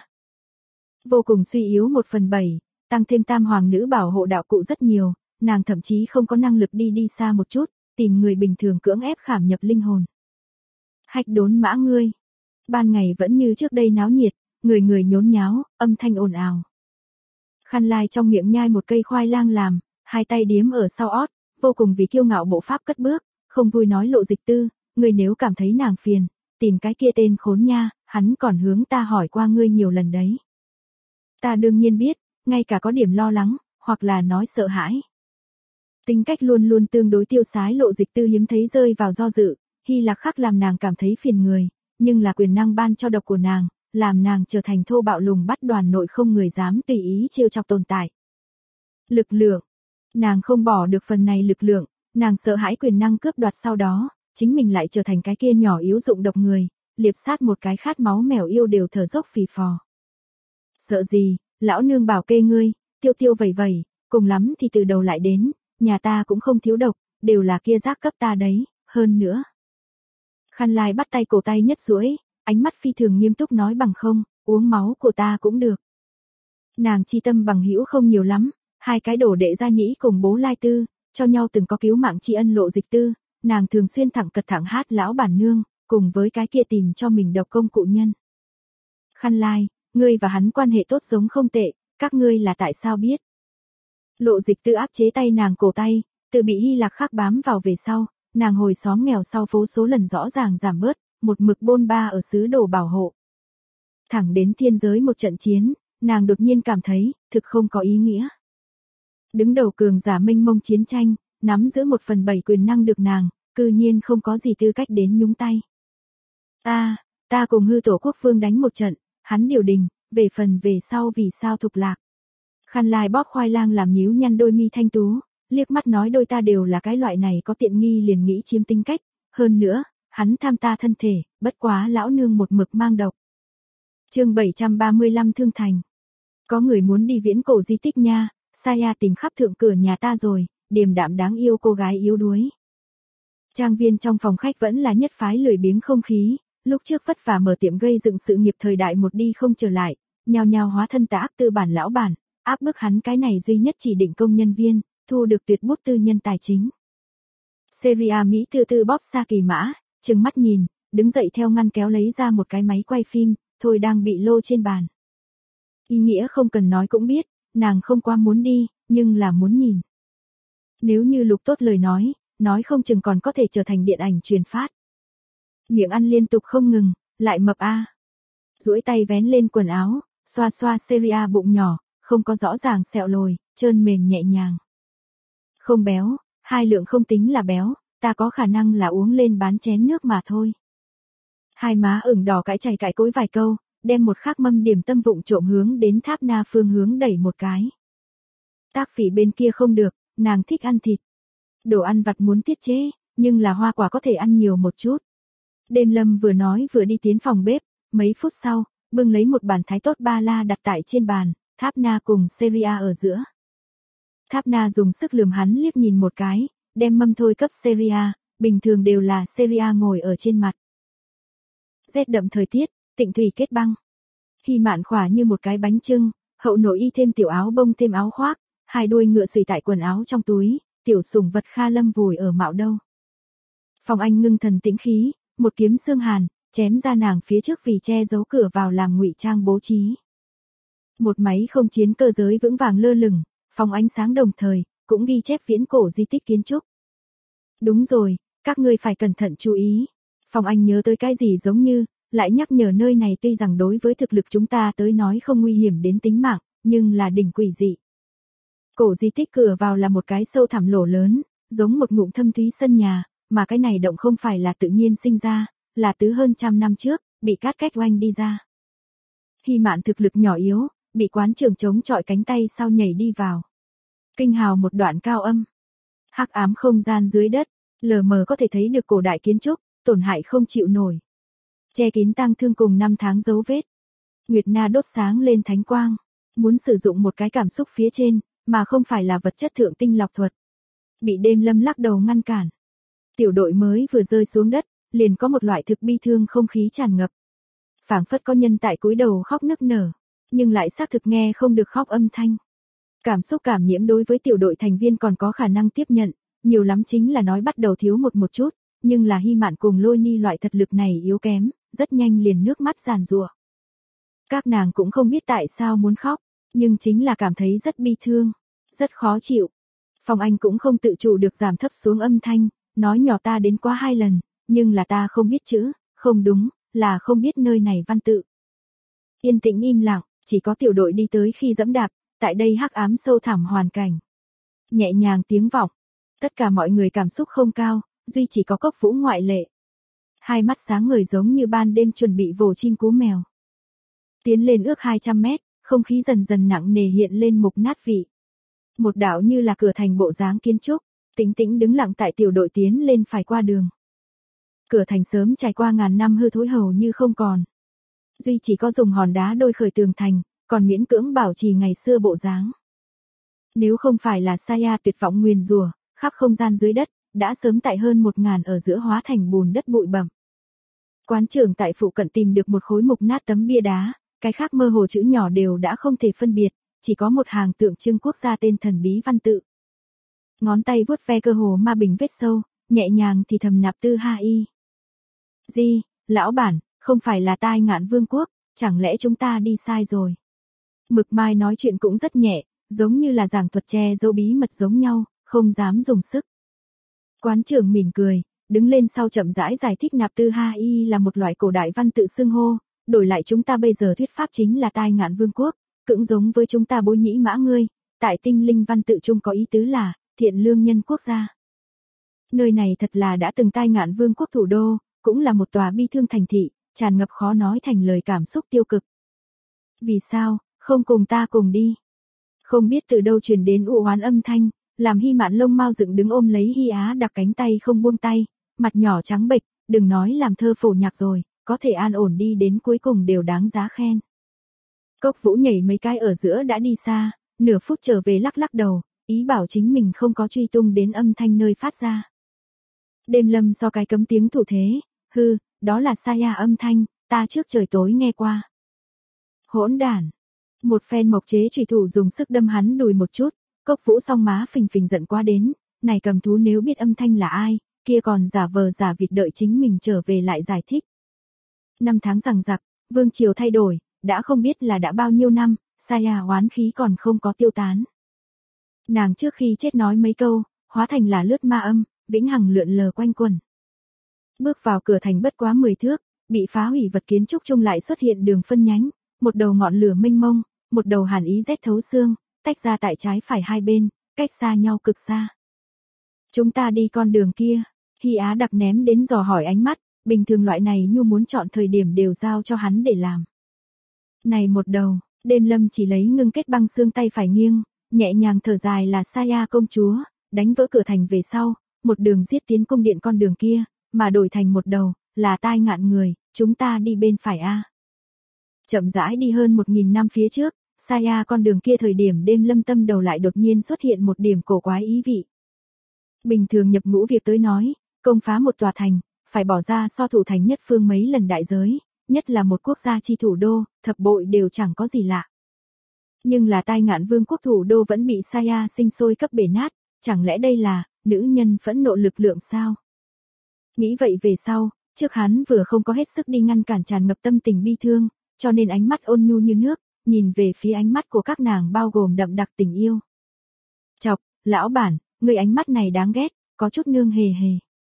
Vô cùng suy yếu 1/7, tăng thêm tam hoàng nữ bảo hộ đạo cụ rất nhiều, nàng thậm chí không có năng lực đi xa một chút, tìm người bình thường cưỡng ép khảm nhập linh hồn. Hách đốn mã ngươi. Ban ngày vẫn như trước đây náo nhiệt, người người nhốn nháo, âm thanh ồn ào. Khăn Lai trong miệng nhai một cây khoai lang làm, hai tay điếm ở sau ót, vô cùng vì kiêu ngạo bộ pháp cất bước, không vui nói Lộ Dịch Tư, ngươi nếu cảm thấy nàng phiền, tìm cái kia tên khốn nha, hắn còn hướng ta hỏi qua ngươi nhiều lần đấy. Ta đương nhiên biết, ngay cả có điểm lo lắng, hoặc là nói sợ hãi. Tính cách luôn luôn tương đối tiêu sái Lộ Dịch Tư hiếm thấy rơi vào do dự, Hy Lạc khắc làm nàng cảm thấy phiền người, nhưng là quyền năng ban cho độc của nàng, làm nàng trở thành thô bạo lùng bắt đoàn nội không người dám tùy ý trêu chọc tồn tại. Lực lượng. Nàng không bỏ được phần này lực lượng, nàng sợ hãi quyền năng cướp đoạt sau đó, chính mình lại trở thành cái kia nhỏ yếu dụng độc người, liệp sát một cái khát máu mèo yêu đều thở dốc phì phò. Sợ gì, lão nương bảo kê ngươi, tiêu tiêu vẩy vẩy, cùng lắm thì từ đầu lại đến, nhà ta cũng không thiếu độc, đều là kia giác cấp ta đấy, hơn nữa. Khăn Lai bắt tay cổ tay nhất duỗi, ánh mắt phi thường nghiêm túc nói bằng không, uống máu của ta cũng được. Nàng chi tâm bằng hữu không nhiều lắm, hai cái đổ đệ gia nhĩ cùng bố Lai Tư, cho nhau từng có cứu mạng tri ân Lộ Dịch Tư, nàng thường xuyên thẳng cật thẳng hát lão bản nương, cùng với cái kia tìm cho mình độc công cụ nhân. Khăn Lai, ngươi và hắn quan hệ tốt giống không tệ, các ngươi là tại sao biết? Lộ Dịch Tư áp chế tay nàng cổ tay, từ bị Hy Lạc khắc bám vào về sau, nàng hồi xóm nghèo sau phố số lần rõ ràng giảm bớt, một mực bôn ba ở xứ đồ bảo hộ. Thẳng đến thiên giới một trận chiến, nàng đột nhiên cảm thấy, thực không có ý nghĩa. Đứng đầu cường giả mênh mông chiến tranh, nắm giữ 1/7 quyền năng được nàng, cư nhiên không có gì tư cách đến nhúng tay. Ta cùng hư tổ quốc vương đánh một trận, hắn điều đình, về phần về sau vì sao thục lạc. Khăn Lai bóp khoai lang làm nhíu nhăn đôi mi thanh tú, liếc mắt nói đôi ta đều là cái loại này có tiện nghi liền nghĩ chiếm tính cách, hơn nữa, hắn tham ta thân thể, bất quá lão nương một mực mang độc. Chương 735 Thương Thành. Có người muốn đi viễn cổ di tích nha, Saya tìm khắp thượng cửa nhà ta rồi, điềm đạm đáng yêu cô gái yếu đuối. Trang viên trong phòng khách vẫn là nhất phái lười biếng không khí, lúc trước vất vả mở tiệm gây dựng sự nghiệp thời đại một đi không trở lại, nhao nhao hóa thân tà ác tư bản lão bản, áp bức hắn cái này duy nhất chỉ định công nhân viên, thu được tuyệt bút tư nhân tài chính. Seria Mỹ từ từ bóp xa kỳ mã, trừng mắt nhìn, đứng dậy theo ngăn kéo lấy ra một cái máy quay phim, thôi đang bị lô trên bàn. Ý nghĩa không cần nói cũng biết, nàng không qua muốn đi, nhưng là muốn nhìn. Nếu như lục tốt lời nói không chừng còn có thể trở thành điện ảnh truyền phát. Miệng ăn liên tục không ngừng, lại mập a. Duỗi tay vén lên quần áo, xoa xoa Seria bụng nhỏ, không có rõ ràng sẹo lồi, trơn mềm nhẹ nhàng. Không béo, hai lượng không tính là béo, ta có khả năng là uống lên bán chén nước mà thôi. Hai má ửng đỏ cãi chày cãi cối vài câu, đem một khắc mâm điểm tâm vụng trộm hướng đến Tháp Na phương hướng đẩy một cái. Tác Phỉ bên kia không được, nàng thích ăn thịt. Đồ ăn vặt muốn tiết chế, nhưng là hoa quả có thể ăn nhiều một chút. Đêm Lâm vừa nói vừa đi tiến phòng bếp, mấy phút sau, bưng lấy một bàn thái tốt ba la đặt tại trên bàn, Tháp Na cùng Seria ở giữa. Tháp Na dùng sức lườm hắn liếc nhìn một cái, đem mâm thôi cấp Seria, bình thường đều là Seria ngồi ở trên mặt. Rét đậm thời tiết, Tịnh Thủy kết băng. Hy Mạn khỏa như một cái bánh chưng, hậu nội y thêm tiểu áo bông thêm áo khoác, hai đuôi ngựa xùy tại quần áo trong túi, tiểu sủng vật Kha Lâm vùi ở mạo đâu. Phong Anh ngưng thần tĩnh khí, một kiếm xương hàn, chém ra nàng phía trước vì che giấu cửa vào làm ngụy trang bố trí. Một máy không chiến cơ giới vững vàng lơ lửng, phóng ánh sáng đồng thời, cũng ghi chép viễn cổ di tích kiến trúc. Đúng rồi, các ngươi phải cẩn thận chú ý. Phong Anh nhớ tới cái gì giống như, lại nhắc nhở nơi này tuy rằng đối với thực lực chúng ta tới nói không nguy hiểm đến tính mạng, nhưng là đỉnh quỷ dị. Cổ di tích cửa vào là một cái sâu thẳm lỗ lớn, giống một ngụm thâm thúy sân nhà, mà cái này động không phải là tự nhiên sinh ra, là từ hơn 100 năm trước, bị cát cách oanh đi ra. Hy Mạn thực lực nhỏ yếu, bị quán trưởng chống chọi cánh tay sau nhảy đi vào. Kinh hào một đoạn cao âm. Hắc ám không gian dưới đất, lờ mờ có thể thấy được cổ đại kiến trúc, tổn hại không chịu nổi. Che kín tang thương cùng 5 tháng dấu vết. Nguyệt Na đốt sáng lên thánh quang, muốn sử dụng một cái cảm xúc phía trên, mà không phải là vật chất thượng tinh lọc thuật. Bị Đêm Lâm lắc đầu ngăn cản. Tiểu đội mới vừa rơi xuống đất, liền có một loại thực bi thương không khí tràn ngập. Phảng phất có nhân tại cúi đầu khóc nức nở, nhưng lại xác thực nghe không được khóc âm thanh. Cảm xúc cảm nhiễm đối với tiểu đội thành viên còn có khả năng tiếp nhận, nhiều lắm chính là nói bắt đầu thiếu một chút, nhưng là Hy Mạn cùng Lôi Ni loại thật lực này yếu kém, rất nhanh liền nước mắt giàn giụa. Các nàng cũng không biết tại sao muốn khóc, nhưng chính là cảm thấy rất bi thương, rất khó chịu. Phong Anh cũng không tự chủ được giảm thấp xuống âm thanh, nói nhỏ ta đến quá 2 lần, nhưng là ta không biết chữ, không đúng, là không biết nơi này văn tự. Yên tĩnh im lặng, chỉ có tiểu đội đi tới khi dẫm đạp, tại đây hắc ám sâu thẳm hoàn cảnh. Nhẹ nhàng tiếng vọng, tất cả mọi người cảm xúc không cao, duy chỉ có Cốc Vũ ngoại lệ. Hai mắt sáng ngời giống như ban đêm chuẩn bị vồ chim cú mèo. Tiến lên ước 200 mét, không khí dần dần nặng nề hiện lên mục nát vị. Một đạo như là cửa thành bộ dáng kiến trúc, tĩnh tĩnh đứng lặng tại tiểu đội tiến lên phải qua đường. Cửa thành sớm trải qua ngàn năm hư thối hầu như không còn. Duy chỉ có dùng hòn đá đôi khởi tường thành, còn miễn cưỡng bảo trì ngày xưa bộ dáng. Nếu không phải là Saya tuyệt vọng nguyền rủa, khắp không gian dưới đất, đã sớm tại hơn 1000 ở giữa hóa thành bùn đất bụi bặm. Quán trưởng tại phụ cận tìm được một khối mục nát tấm bia đá, cái khác mơ hồ chữ nhỏ đều đã không thể phân biệt, chỉ có một hàng tượng trưng quốc gia tên thần bí văn tự. Ngón tay vuốt ve cơ hồ ma bình vết sâu, nhẹ nhàng thì thầm nạp tư ha y. Di, lão bản, không phải là Tai Ngạn Vương quốc, chẳng lẽ chúng ta đi sai rồi? Mực Mai nói chuyện cũng rất nhẹ, giống như là giảng thuật che giấu bí mật giống nhau, không dám dùng sức. Quán trưởng mỉm cười, đứng lên sau chậm rãi giải thích nạp tư ha y là một loại cổ đại văn tự xưng hô, đổi lại chúng ta bây giờ thuyết pháp chính là Tai Ngạn Vương quốc, cũng giống với chúng ta Bối Nhĩ Mã ngươi, tại tinh linh văn tự chung có ý tứ là thiện lương nhân quốc gia. Nơi này thật là đã từng Tai Ngạn Vương quốc thủ đô, cũng là một tòa bi thương thành thị, tràn ngập khó nói thành lời cảm xúc tiêu cực. Vì sao, không cùng ta cùng đi? Không biết từ đâu truyền đến u oán âm thanh, làm Hy Mạn lông mao dựng đứng ôm lấy Hy Á đặc cánh tay không buông tay, mặt nhỏ trắng bệch, đừng nói làm thơ phổ nhạc rồi, có thể an ổn đi đến cuối cùng đều đáng giá khen. Cốc Vũ nhảy mấy cái ở giữa đã đi xa, nửa phút trở về lắc lắc đầu, ý bảo chính mình không có truy tung đến âm thanh nơi phát ra. Đêm Lâm so cái cấm tiếng thủ thế, hư, đó là Saya âm thanh, ta trước trời tối nghe qua. Hỗn đản. Một phen mộc chế chủy thủ dùng sức đâm hắn đùi một chút, Cốc Vũ song má phình phình giận quá đến, này cầm thú nếu biết âm thanh là ai, kia còn giả vờ giả vịt đợi chính mình trở về lại giải thích. 5 tháng rằng giặc, vương triều thay đổi, đã không biết là đã bao nhiêu năm, Saya oán khí còn không có tiêu tán. Nàng trước khi chết nói mấy câu, hóa thành là lướt ma âm, vĩnh hằng lượn lờ quanh quẩn. Bước vào cửa thành bất quá 10 thước, bị phá hủy vật kiến trúc chung lại xuất hiện đường phân nhánh, một đầu ngọn lửa mênh mông, một đầu hàn ý rét thấu xương, tách ra tại trái phải hai bên, cách xa nhau cực xa. Chúng ta đi con đường kia, Hy Á đặc ném đến dò hỏi ánh mắt, bình thường loại này nhu muốn chọn thời điểm đều giao cho hắn để làm. Này một đầu, Đêm Lâm chỉ lấy ngưng kết băng xương tay phải nghiêng, nhẹ nhàng thở dài là Saya công chúa, đánh vỡ cửa thành về sau, một đường giết tiến cung điện con đường kia, mà đổi thành một đầu, là Tai Ngạn người, chúng ta đi bên phải a. Chậm rãi đi hơn 1000 năm phía trước, Saya con đường kia thời điểm Đêm Lâm tâm đầu lại đột nhiên xuất hiện một điểm cổ quái ý vị. Bình thường nhập ngũ việc tới nói, công phá một tòa thành, phải bỏ ra so thủ thành nhất phương mấy lần đại giới, nhất là một quốc gia chi thủ đô, thập bội đều chẳng có gì lạ. Nhưng là Tai Ngạn Vương quốc thủ đô vẫn bị Saya sinh sôi cấp bể nát, chẳng lẽ đây là nữ nhân phẫn nộ lực lượng sao? Nghĩ vậy về sau, trước hắn vừa không có hết sức đi ngăn cản tràn ngập tâm tình bi thương, cho nên ánh mắt ôn nhu như nước, nhìn về phía ánh mắt của các nàng bao gồm đậm đặc tình yêu. Chọc, lão bản, người ánh mắt này đáng ghét, có chút nương hề hề.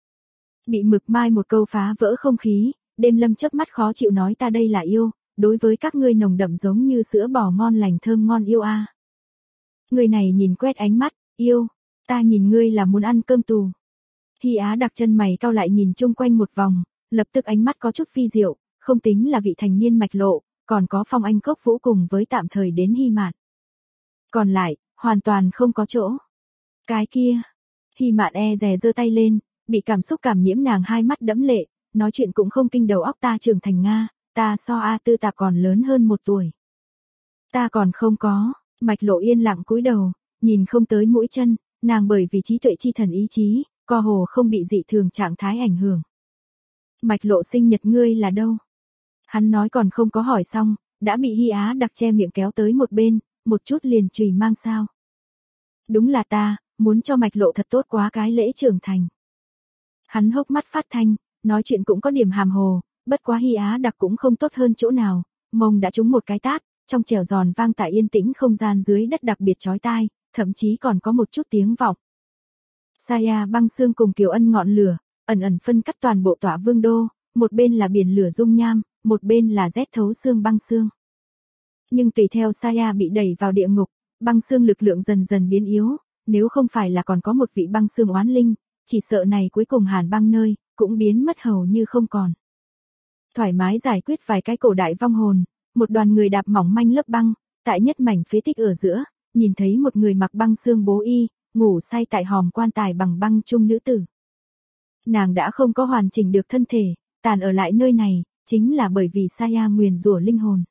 Bị Mực Mai một câu phá vỡ không khí, Đêm Lâm chớp mắt khó chịu nói ta đây là yêu, đối với các ngươi nồng đậm giống như sữa bò ngon lành thơm ngon yêu a. Người này nhìn quét ánh mắt, yêu, ta nhìn ngươi là muốn ăn cơm tù. Hy Á Đặc chân mày cau lại nhìn chung quanh một vòng, lập tức ánh mắt có chút phi diệu, không tính là vị thành niên Mạch Lộ, còn có Phong Anh Cốc Vũ cùng với tạm thời đến Hy Mạn. Còn lại, hoàn toàn không có chỗ. Cái kia, Hy Mạn e dè giơ tay lên, bị cảm xúc cảm nhiễm nàng hai mắt đẫm lệ, nói chuyện cũng không kinh đầu óc ta trưởng thành Nga, ta so A Tư Tạp còn lớn hơn 1 tuổi. Ta còn không có, Mạch Lộ yên lặng cúi đầu, nhìn không tới mũi chân, nàng bởi vì trí tuệ chi thần ý chí, co hồ không bị dị thường trạng thái ảnh hưởng. Mạch Lộ sinh nhật ngươi là đâu? Hắn nói còn không có hỏi xong, đã bị Hy Á Đặc che miệng kéo tới một bên, một chút liền chùy mang sao. Đúng là ta, muốn cho Mạch Lộ thật tốt quá cái lễ trưởng thành. Hắn hốc mắt phát thanh, nói chuyện cũng có điểm hàm hồ, bất quá Hy Á Đặc cũng không tốt hơn chỗ nào, mông đã trúng một cái tát, trong trẻo giòn vang tại yên tĩnh không gian dưới đất đặc biệt chói tai, thậm chí còn có một chút tiếng vọng. Saya Băng Xương cùng Kiều Ân ngọn lửa, ẩn ẩn phân cắt toàn bộ Tỏa Vương đô, một bên là biển lửa dung nham, một bên là rét thấu xương băng xương. Nhưng tùy theo Saya bị đẩy vào địa ngục, băng xương lực lượng dần dần biến yếu, nếu không phải là còn có một vị băng xương oán linh, chỉ sợ này cuối cùng Hàn Băng nơi cũng biến mất hầu như không còn. Thoải mái giải quyết vài cái cổ đại vong hồn, một đoàn người đạp mỏng manh lớp băng, tại nhất mảnh phế tích ở giữa, nhìn thấy một người mặc băng xương bố y, ngủ say tại hòm quan tài bằng băng chung nữ tử. Nàng đã không có hoàn chỉnh được thân thể, tàn ở lại nơi này, chính là bởi vì Saya nguyền rủa linh hồn.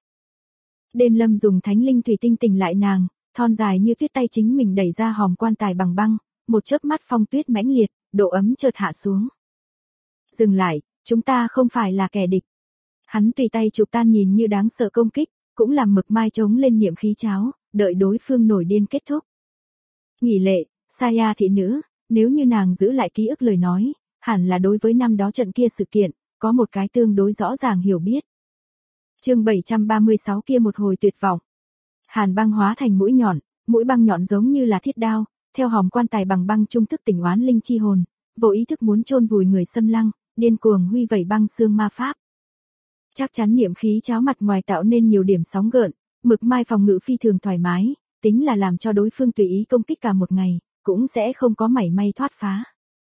Đêm Lâm dùng thánh linh thủy tinh tỉnh lại nàng, thon dài như tuyết tay chính mình đẩy ra hòm quan tài bằng băng, một chớp mắt phong tuyết mãnh liệt, độ ấm chợt hạ xuống. Dừng lại, chúng ta không phải là kẻ địch. Hắn tùy tay chụp tan nhìn như đáng sợ công kích, cũng làm Mực Mai chống lên niệm khí cháo, đợi đối phương nổi điên kết thúc. Nghỉ lệ, Saya thị nữ, nếu như nàng giữ lại ký ức lời nói, hẳn là đối với năm đó trận kia sự kiện, có một cái tương đối rõ ràng hiểu biết. Chương 736 kia một hồi tuyệt vọng. Hàn Băng hóa thành mũi băng nhọn giống như là thiết đao, theo hòm quan tài bằng băng trung thức tỉnh oán linh chi hồn, vô ý thức muốn chôn vùi người xâm lăng, điên cuồng huy vẩy băng xương ma pháp. Chắc chắn niệm khí cháo mặt ngoài tạo nên nhiều điểm sóng gợn, Mực Mai phòng ngự phi thường thoải mái, tính là làm cho đối phương tùy ý công kích cả một ngày, cũng sẽ không có mảy may thoát phá.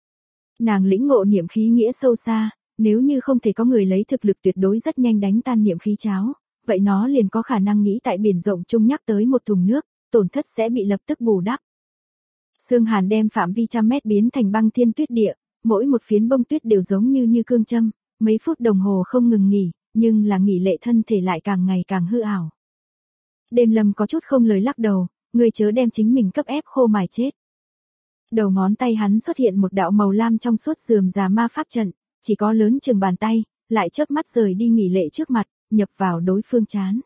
Nàng lĩnh ngộ niệm khí nghĩa sâu xa, nếu như không thể có người lấy thực lực tuyệt đối rất nhanh đánh tan niệm khí cháo, vậy nó liền có khả năng nghĩ tại biển rộng chung nhắc tới một thùng nước, tổn thất sẽ bị lập tức bù đắp. Sương Hàn đem phạm vi trăm mét biến thành băng thiên tuyết địa, mỗi một phiến bông tuyết đều giống như cương châm, mấy phút đồng hồ không ngừng nghỉ, nhưng là nghỉ lệ thân thể lại càng ngày càng hư ảo. Đêm Lâm có chút không lời lắc đầu, người chớ đem chính mình cấp ép khô mài chết. Đầu ngón tay hắn xuất hiện một đạo màu lam trong suốt rườm rà ma pháp trận, chỉ có lớn chừng bàn tay, lại chớp mắt rời đi nghỉ lệ trước mặt, nhập vào đối phương trán.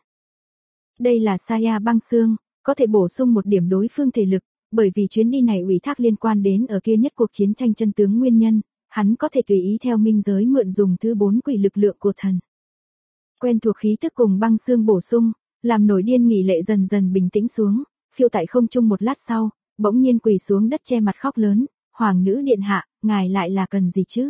Đây là Saya Băng Xương, có thể bổ sung một điểm đối phương thể lực, bởi vì chuyến đi này ủy thác liên quan đến ở kia nhất cuộc chiến tranh chân tướng nguyên nhân, hắn có thể tùy ý theo minh giới mượn dùng thứ 4 quỷ lực lượng của thần. Quen thuộc khí tức cùng băng xương bổ sung, làm nổi điên nghỉ lệ dần dần bình tĩnh xuống, phiêu tại không trung một lát sau, bỗng nhiên quỳ xuống đất che mặt khóc lớn, hoàng nữ điện hạ, ngài lại là cần gì chứ?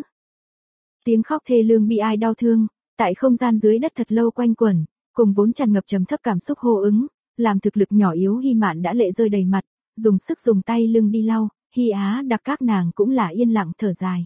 Tiếng khóc thê lương bi ai đau thương, tại không gian dưới đất thật lâu quanh quẩn, cùng vốn tràn ngập trầm thấp cảm xúc hô ứng, làm thực lực nhỏ yếu Hy Mạn đã lệ rơi đầy mặt, dùng sức dùng tay lưng đi lau, Hy Á Đặc các nàng cũng là yên lặng thở dài.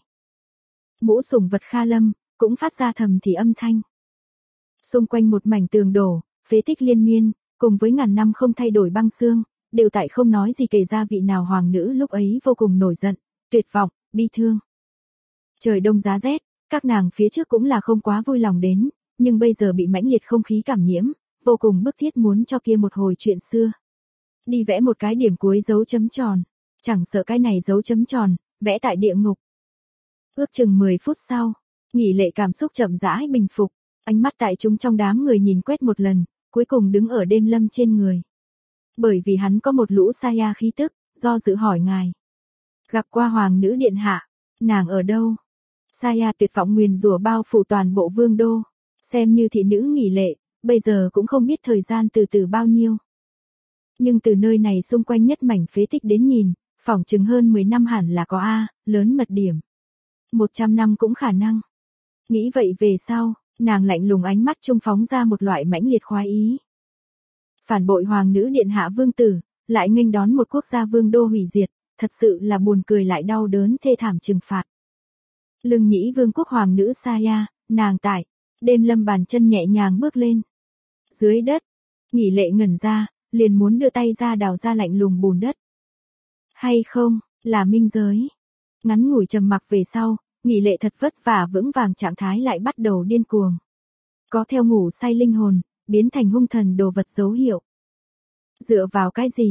Mũ sủng vật Kha Lâm cũng phát ra thầm thì âm thanh. Xung quanh một mảnh tường đổ, phế tích liên miên, cùng với ngàn năm không thay đổi băng xương, đều tại không nói gì kể ra vị nào hoàng nữ lúc ấy vô cùng nổi giận, tuyệt vọng, bi thương. Trời đông giá rét, các nàng phía trước cũng là không quá vui lòng đến, nhưng bây giờ bị mãnh liệt không khí cảm nhiễm, vô cùng bức thiết muốn cho kia một hồi chuyện xưa. Đi vẽ một cái điểm cuối dấu chấm tròn, chẳng sợ cái này dấu chấm tròn, vẽ tại địa ngục. Ước chừng 10 phút sau, nghỉ lệ cảm xúc chậm rãi bình phục, ánh mắt tại chúng trong đám người nhìn quét một lần, cuối cùng đứng ở Đêm Lâm trên người. Bởi vì hắn có một lũ Saya khí tức, do dự hỏi ngài. Gặp qua hoàng nữ điện hạ, nàng ở đâu? Saya tuyệt vọng nguyền rủa bao phủ toàn bộ vương đô, xem như thị nữ nghỉ lệ, bây giờ cũng không biết thời gian từ từ bao nhiêu. Nhưng từ nơi này xung quanh nhất mảnh phế tích đến nhìn, phỏng chừng hơn 10 năm hẳn là có lớn mật điểm. 100 năm cũng khả năng. Nghĩ vậy về sau, nàng lạnh lùng ánh mắt trung phóng ra một loại mãnh liệt khoái ý. Phản bội hoàng nữ điện hạ vương tử, lại nghênh đón một quốc gia vương đô hủy diệt, thật sự là buồn cười lại đau đớn thê thảm trừng phạt. Lưng nhĩ vương quốc hoàng nữ Saya, nàng tại, đêm lâm bàn chân nhẹ nhàng bước lên. Dưới đất, nghỉ lệ ngẩn ra, liền muốn đưa tay ra đào ra lạnh lùng bùn đất. Hay không, là minh giới. Ngắn ngủi trầm mặc về sau, nghỉ lệ thật vất vả vững vàng trạng thái lại bắt đầu điên cuồng. Có theo ngủ say linh hồn, biến thành hung thần đồ vật dấu hiệu. Dựa vào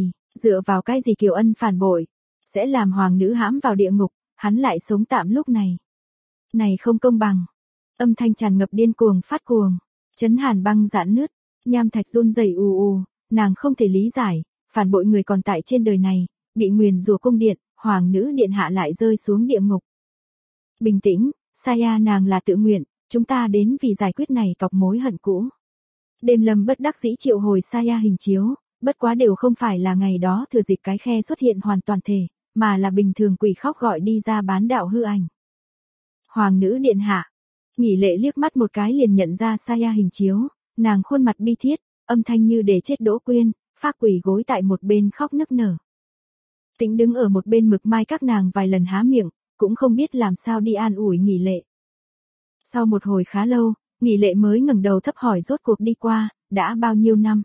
cái gì Kiều Ân phản bội, sẽ làm hoàng nữ hãm vào địa ngục, hắn lại sống tạm lúc này. Này không công bằng. Âm thanh tràn ngập điên cuồng phát cuồng, chấn hàn băng giãn nứt, nham thạch run rẩy ù ù, nàng không thể lý giải, phản bội người còn tại trên đời này, bị nguyền rủa cung điện, hoàng nữ điện hạ lại rơi xuống địa ngục. Bình tĩnh, Saya nàng là tự nguyện, chúng ta đến vì giải quyết này cọc mối hận cũ. Đêm lâm bất đắc dĩ triệu hồi Saya hình chiếu, bất quá đều không phải là ngày đó thừa dịp cái khe xuất hiện hoàn toàn thể, mà là bình thường quỷ khóc gọi đi ra bán đạo hư ảnh. Hoàng nữ điện hạ, nghỉ lệ liếc mắt một cái liền nhận ra Saya hình chiếu, nàng khuôn mặt bi thiết, âm thanh như để chết đỗ quyên, phác quỳ gối tại một bên khóc nức nở. Tĩnh đứng ở một bên mực mai các nàng vài lần há miệng, cũng không biết làm sao đi an ủi nghỉ lệ. Sau một hồi khá lâu, nghỉ lệ mới ngẩng đầu thấp hỏi rốt cuộc đi qua, đã bao nhiêu năm?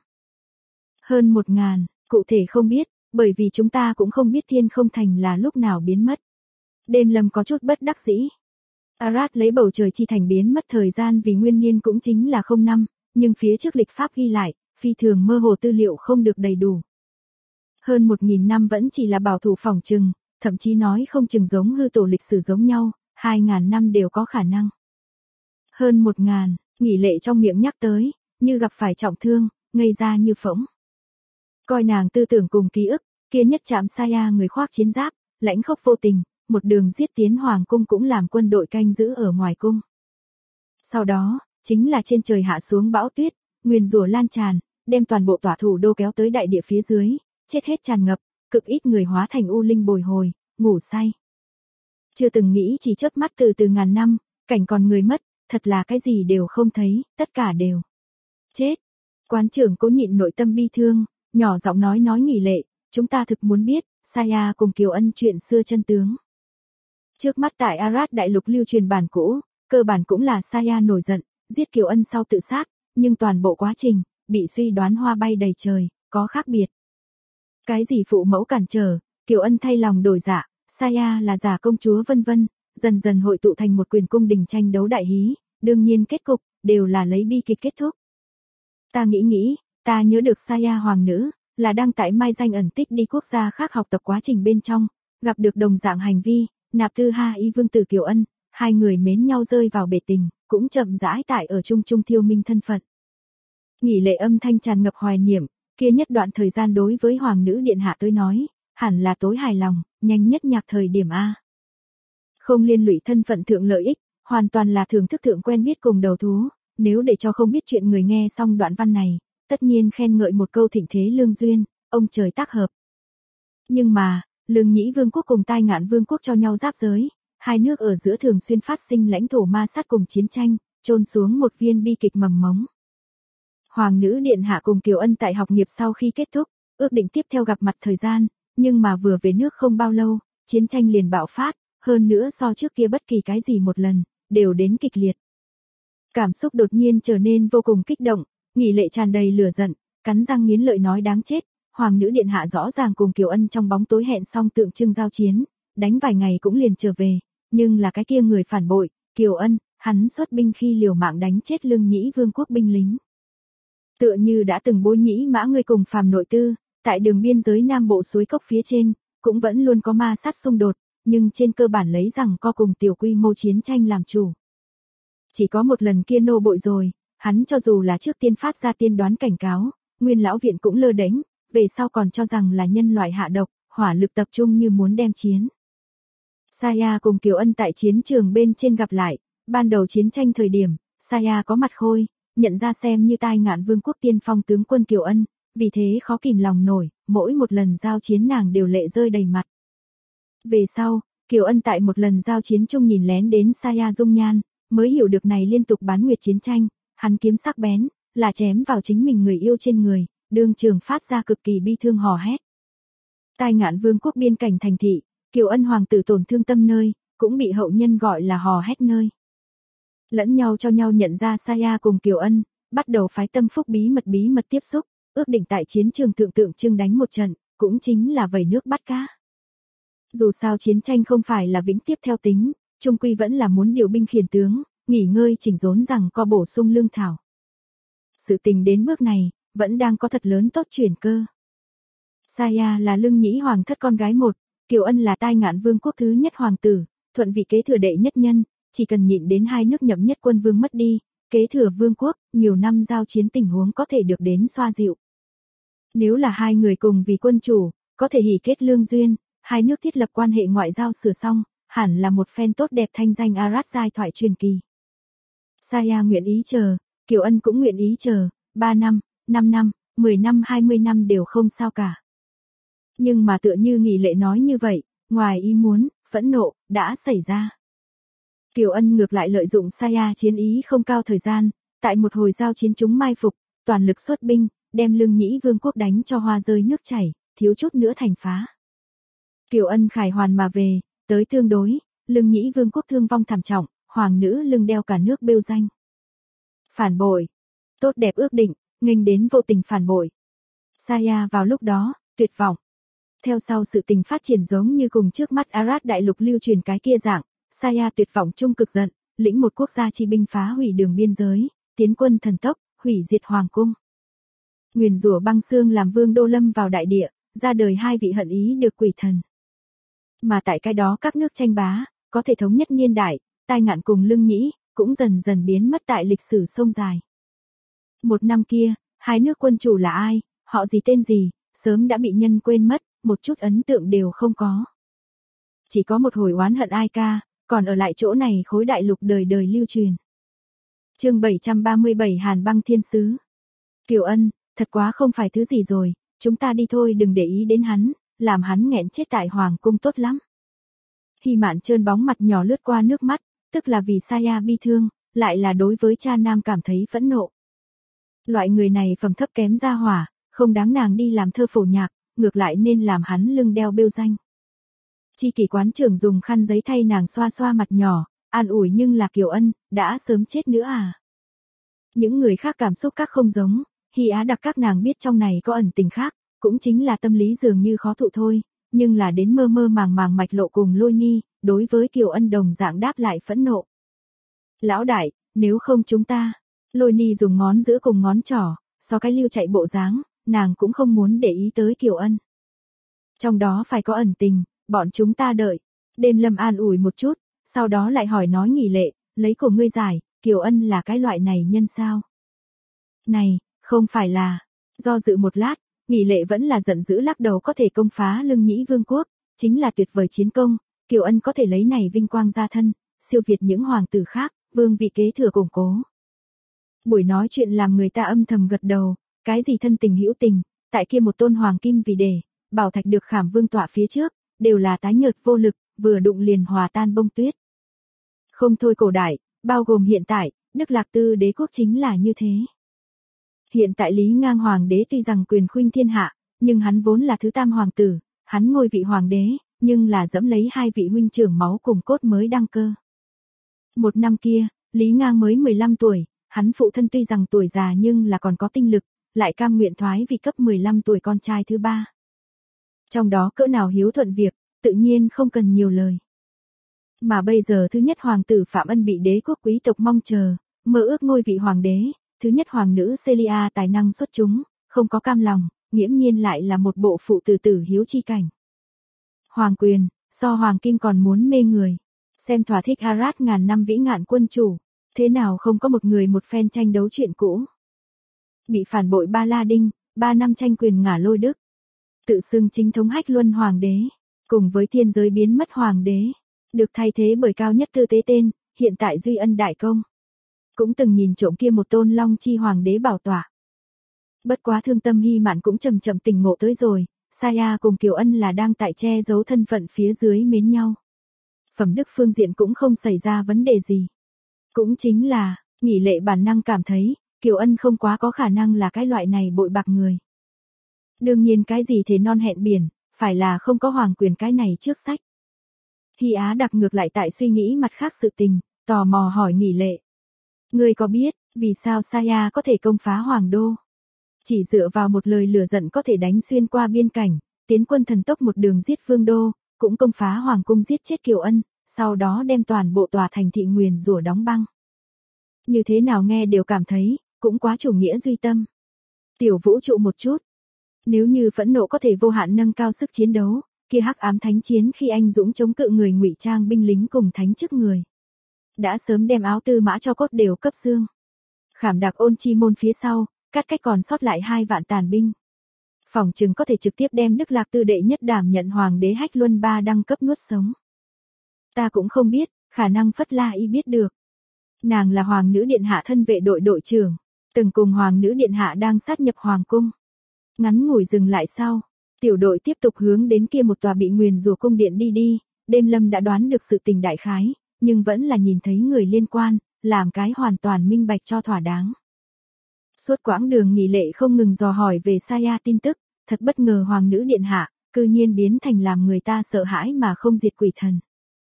Hơn 1000, cụ thể không biết, bởi vì chúng ta cũng không biết thiên không thành là lúc nào biến mất. Đêm lâm có chút bất đắc dĩ. Arad lấy bầu trời chi thành biến mất thời gian vì nguyên niên cũng chính là 0 năm, nhưng phía trước lịch pháp ghi lại, phi thường mơ hồ tư liệu không được đầy đủ. Hơn 1000 năm vẫn chỉ là bảo thủ phỏng chừng, thậm chí nói không chừng giống hư tổ lịch sử giống nhau, 2000 năm đều có khả năng. Hơn 1000, nghỉ lệ trong miệng nhắc tới, như gặp phải trọng thương, ngây ra như phỗng. Coi nàng tư tưởng cùng ký ức, kia nhất chạm Saya người khoác chiến giáp, lãnh khốc vô tình, một đường giết tiến hoàng cung cũng làm quân đội canh giữ ở ngoài cung. Sau đó, chính là trên trời hạ xuống bão tuyết, nguyền rủa lan tràn, đem toàn bộ tỏa thủ đô kéo tới đại địa phía dưới, chết hết tràn ngập, cực ít người hóa thành u linh bồi hồi, ngủ say. Chưa từng nghĩ chỉ chớp mắt từ từ ngàn năm, cảnh còn người mất, thật là cái gì đều không thấy, tất cả đều chết. Quán trưởng cố nhịn nội tâm bi thương, nhỏ giọng nói nghỉ lệ, chúng ta thực muốn biết, Saya cùng Kiều Ân chuyện xưa chân tướng. Trước mắt tại Arad đại lục lưu truyền bản cũ, cơ bản cũng là Saya nổi giận, giết Kiều Ân sau tự sát, nhưng toàn bộ quá trình, bị suy đoán hoa bay đầy trời, có khác biệt. Cái gì phụ mẫu cản trở, Kiều Ân thay lòng đổi dạ, Saya là giả công chúa vân vân, dần dần hội tụ thành một quyền cung đình tranh đấu đại hí, đương nhiên kết cục, đều là lấy bi kịch kết thúc. Ta nghĩ, ta nhớ được Saya hoàng nữ, là đang tại mai danh ẩn tích đi quốc gia khác học tập quá trình bên trong, gặp được đồng dạng hành vi, nạp tư ha y vương tử Kiều Ân, hai người mến nhau rơi vào bể tình, cũng chậm rãi tại ở chung chung thiêu minh thân phận. Nghỉ lệ âm thanh tràn ngập hoài niệm, kia nhất đoạn thời gian đối với hoàng nữ điện hạ tôi nói, hẳn là tối hài lòng, nhanh nhất nhạc thời điểm A. Không liên lụy thân phận thượng lợi ích, hoàn toàn là thưởng thức thượng quen biết cùng đầu thú, nếu để cho không biết chuyện người nghe xong đoạn văn này, tất nhiên khen ngợi một câu thịnh thế lương duyên, ông trời tác hợp. Nhưng mà, Lương Nhĩ Vương quốc cùng Tai Ngạn Vương quốc cho nhau giáp giới, hai nước ở giữa thường xuyên phát sinh lãnh thổ ma sát cùng chiến tranh, chôn xuống một viên bi kịch mầm mống. Hoàng nữ điện hạ cùng Kiều Ân tại học nghiệp sau khi kết thúc, ước định tiếp theo gặp mặt thời gian, nhưng mà vừa về nước không bao lâu, chiến tranh liền bạo phát, hơn nữa so trước kia bất kỳ cái gì một lần, đều đến kịch liệt. Cảm xúc đột nhiên trở nên vô cùng kích động, nghỉ lệ tràn đầy lửa giận, cắn răng nghiến lợi nói đáng chết, hoàng nữ điện hạ rõ ràng cùng Kiều Ân trong bóng tối hẹn xong tượng trưng giao chiến, đánh vài ngày cũng liền trở về, nhưng là cái kia người phản bội, Kiều Ân, hắn xuất binh khi liều mạng đánh chết Lương Nhĩ Vương quốc binh lính. Tựa như đã từng bối nhĩ mã người cùng phàm nội tư, tại đường biên giới Nam Bộ suối cốc phía trên, cũng vẫn luôn có ma sát xung đột, nhưng trên cơ bản lấy rằng co cùng tiểu quy mô chiến tranh làm chủ. Chỉ có một lần kia nô bội rồi, hắn cho dù là trước tiên phát ra tiên đoán cảnh cáo, Nguyên lão viện cũng lơ đễnh, về sau còn cho rằng là nhân loại hạ độc, hỏa lực tập trung như muốn đem chiến. Saya cùng Kiều Ân tại chiến trường bên trên gặp lại, ban đầu chiến tranh thời điểm, Saya có mặt khôi, nhận ra xem như Tai Ngạn Vương quốc tiên phong tướng quân Kiều Ân, vì thế khó kìm lòng nổi, mỗi một lần giao chiến nàng đều lệ rơi đầy mặt. Về sau, Kiều Ân tại một lần giao chiến chung nhìn lén đến Saya dung nhan, mới hiểu được này liên tục bán nguyệt chiến tranh, hắn kiếm sắc bén, là chém vào chính mình người yêu trên người, đương trường phát ra cực kỳ bi thương hò hét. Tai Ngạn Vương quốc biên cảnh thành thị, Kiều Ân hoàng tử tổn thương tâm nơi, cũng bị hậu nhân gọi là hò hét nơi. Lẫn nhau cho nhau nhận ra Saya cùng Kiều Ân, bắt đầu phái tâm phúc bí mật tiếp xúc, ước định tại chiến trường tượng trưng đánh một trận, cũng chính là vẩy nước bắt cá. Dù sao chiến tranh không phải là vĩnh tiếp theo tính, chung quy vẫn là muốn điều binh khiển tướng, nghỉ ngơi chỉnh đốn rằng co bổ sung lương thảo. Sự tình đến bước này, vẫn đang có thật lớn tốt chuyển cơ. Saya là Lương Nhĩ hoàng thất con gái một, Kiều Ân là Tai Ngạn Vương quốc thứ nhất hoàng tử, thuận vị kế thừa đệ nhất nhân, chỉ cần nhịn đến hai nước nhậm nhất quân vương mất đi, kế thừa vương quốc, nhiều năm giao chiến tình huống có thể được đến xoa dịu. Nếu là hai người cùng vì quân chủ, có thể hỷ kết lương duyên, hai nước thiết lập quan hệ ngoại giao sửa xong, hẳn là một phen tốt đẹp thanh danh Arad giai thoại truyền kỳ. Saya nguyện ý chờ, Kiều Ân cũng nguyện ý chờ, 3 năm, 5 năm, 10 năm 20 năm đều không sao cả. Nhưng mà tựa như Nghị Lệ nói như vậy, ngoài ý muốn, phẫn nộ, đã xảy ra. Kiều Ân ngược lại lợi dụng Saya chiến ý không cao thời gian, tại một hồi giao chiến chúng mai phục, toàn lực xuất binh, đem Lương Nhĩ Vương quốc đánh cho hoa rơi nước chảy, thiếu chút nữa thành phá. Kiều Ân khải hoàn mà về, tới tương đối, Lương Nhĩ Vương quốc thương vong thảm trọng, hoàng nữ lưng đeo cả nước bêu danh. Phản bội, tốt đẹp ước định, nghênh đến vô tình phản bội. Saya vào lúc đó, tuyệt vọng. Theo sau sự tình phát triển giống như cùng trước mắt Arad đại lục lưu truyền cái kia dạng, Saya tuyệt vọng trung cực giận, lĩnh một quốc gia chi binh phá hủy đường biên giới, tiến quân thần tốc, hủy diệt hoàng cung. Nguyền rủa băng xương làm vương đô lâm vào đại địa, ra đời hai vị hận ý được quỷ thần. Mà tại cái đó các nước tranh bá, có thể thống nhất niên đại, Tai Ngạn cùng Lương Nhĩ, cũng dần dần biến mất tại lịch sử sông dài. Một năm kia, hai nước quân chủ là ai, họ gì tên gì, sớm đã bị nhân quên mất, một chút ấn tượng đều không có. Chỉ có một hồi oán hận ai ca, còn ở lại chỗ này khối đại lục đời đời lưu truyền. Chương 737 Hàn Băng Thiên Sứ. Kiều Ân, thật quá không phải thứ gì rồi, chúng ta đi thôi, đừng để ý đến hắn, làm hắn nghẹn chết tại hoàng cung tốt lắm. Hy Mạn trơn bóng mặt nhỏ lướt qua nước mắt, tức là vì Saya bi thương, lại là đối với cha nam cảm thấy phẫn nộ. Loại người này phẩm thấp kém ra hỏa, không đáng nàng đi làm thơ phổ nhạc, ngược lại nên làm hắn lưng đeo bêu danh. Chi kỷ quán trưởng dùng khăn giấy thay nàng xoa xoa mặt nhỏ, an ủi, nhưng là Kiều Ân, đã sớm chết nữa à. Những người khác cảm xúc các không giống, Hy Á đặc các nàng biết trong này có ẩn tình khác, cũng chính là tâm lý dường như khó thụ thôi, nhưng là đến mơ mơ màng màng Mạch Lộ cùng Lôi Ni, đối với Kiều Ân đồng dạng đáp lại phẫn nộ. Lão đại, nếu không chúng ta, Lôi Ni dùng ngón giữa cùng ngón trỏ, so cái lưu chạy bộ dáng, nàng cũng không muốn để ý tới Kiều Ân. Trong đó phải có ẩn tình, bọn chúng ta đợi. Đêm Lâm an ủi một chút, sau đó lại hỏi nói Nghị Lệ, lấy của ngươi giải, Kiều Ân là cái loại này nhân sao? Này, không phải là, do dự một lát, Nghị Lệ vẫn là giận dữ lắc đầu, có thể công phá Lương Nhĩ Vương quốc, chính là tuyệt vời chiến công, Kiều Ân có thể lấy này vinh quang gia thân, siêu việt những hoàng tử khác, vương vị kế thừa củng cố. Buổi nói chuyện làm người ta âm thầm gật đầu, cái gì thân tình hữu tình, tại kia một tôn hoàng kim vì để bảo thạch được khảm vương tọa phía trước, đều là tái nhợt vô lực, vừa đụng liền hòa tan bông tuyết. Không thôi, cổ đại, bao gồm hiện tại, Đức Lạc Tư đế quốc chính là như thế. Hiện tại Lý Ngang hoàng đế tuy rằng quyền khuynh thiên hạ, nhưng hắn vốn là thứ tam hoàng tử, hắn ngôi vị hoàng đế, nhưng là dẫm lấy hai vị huynh trưởng máu cùng cốt mới đăng cơ. Một năm kia, Lý Ngang mới 15 tuổi, hắn phụ thân tuy rằng tuổi già nhưng là còn có tinh lực, lại cam nguyện thoái vị cấp 15 tuổi con trai thứ ba. Trong đó cỡ nào hiếu thuận việc, tự nhiên không cần nhiều lời. Mà bây giờ thứ nhất hoàng tử Phạm Ân bị đế quốc quý tộc mong chờ, mơ ước ngôi vị hoàng đế, thứ nhất hoàng nữ Celia tài năng xuất chúng, không có cam lòng, nghiễm nhiên lại là một bộ phụ tử tử hiếu chi cảnh. Hoàng quyền, so hoàng kim còn muốn mê người, xem thỏa thích Arad ngàn năm vĩ ngạn quân chủ, thế nào không có một người một phen tranh đấu chuyện cũ. Bị phản bội Ba La Đinh, 3 năm tranh quyền ngả Lôi Đức, Tự xưng chính thống Hách Luân Hoàng đế, cùng với thiên giới biến mất Hoàng đế, được thay thế bởi cao nhất tư tế tên, hiện tại Duy Ân Đại Công. Cũng từng nhìn trộm kia một tôn Long Chi Hoàng đế bảo tọa. Bất quá Thương Tâm Hy Mạn cũng chậm chậm tỉnh ngộ tới rồi, Saya cùng Kiều Ân là đang tại che giấu thân phận phía dưới mến nhau. Phẩm đức phương diện cũng không xảy ra vấn đề gì. Cũng chính là, Nghỉ Lệ bản năng cảm thấy, Kiều Ân không quá có khả năng là cái loại này bội bạc người. Đương nhiên cái gì thế non hẹn biển, phải là không có hoàng quyền cái này trước sách. Hy Á đặc ngược lại tại suy nghĩ mặt khác sự tình, tò mò hỏi Nghỉ Lệ. Ngươi có biết, vì sao Saya có thể công phá Hoàng Đô? Chỉ dựa vào một lời lửa giận có thể đánh xuyên qua biên cảnh, tiến quân thần tốc một đường giết Vương Đô, cũng công phá Hoàng Cung giết chết Kiều Ân, sau đó đem toàn bộ tòa thành thị nguyền rủa đóng băng. Như thế nào nghe đều cảm thấy, cũng quá chủ nghĩa duy tâm. Tiểu vũ trụ một chút. Nếu như phẫn nộ có thể vô hạn nâng cao sức chiến đấu, kia hắc ám thánh chiến khi anh dũng chống cự người ngụy trang binh lính cùng thánh chức người. Đã sớm đem áo tư mã cho cốt đều cấp dương. Khảm Đạc Ôn Chi môn phía sau, cắt cách còn sót lại 2 vạn tàn binh. Phỏng chừng có thể trực tiếp đem Đức Lạc Tư đệ nhất đảm nhận Hoàng đế Hách Luân ba đăng cấp nuốt sống. Ta cũng không biết, khả năng Phất La Y biết được. Nàng là Hoàng nữ điện hạ thân vệ đội đội trưởng, từng cùng Hoàng nữ điện hạ đang sát nhập Hoàng cung. Ngắn ngủi dừng lại sau, tiểu đội tiếp tục hướng đến kia một tòa bị nguyền rủa cung điện đi. Đêm Lâm đã đoán được sự tình đại khái, nhưng vẫn là nhìn thấy người liên quan, làm cái hoàn toàn minh bạch cho thỏa đáng. Suốt quãng đường Nghỉ Lệ không ngừng dò hỏi về Saya tin tức, thật bất ngờ Hoàng nữ điện hạ, cư nhiên biến thành làm người ta sợ hãi mà không diệt quỷ thần.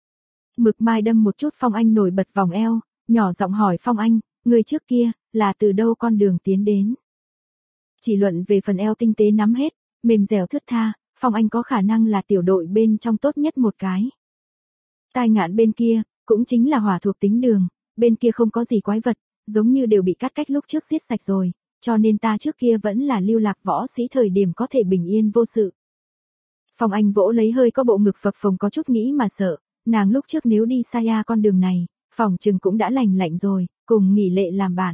Mực mai đâm một chút Phong Anh nổi bật vòng eo, nhỏ giọng hỏi Phong Anh, người trước kia, là từ đâu con đường tiến đến? Chỉ luận về phần eo tinh tế nắm hết, mềm dẻo thướt tha, Phong Anh có khả năng là tiểu đội bên trong tốt nhất một cái. Tai Ngạn bên kia, cũng chính là hỏa thuộc tính đường, bên kia không có gì quái vật, giống như đều bị cắt cách lúc trước giết sạch rồi, cho nên ta trước kia vẫn là lưu lạc võ sĩ thời điểm có thể bình yên vô sự. Phong Anh vỗ lấy hơi có bộ ngực phập phồng có chút nghĩ mà sợ, nàng lúc trước nếu đi Saya con đường này, phòng trừng cũng đã lành lạnh rồi, cùng Nghỉ Lệ làm bạn.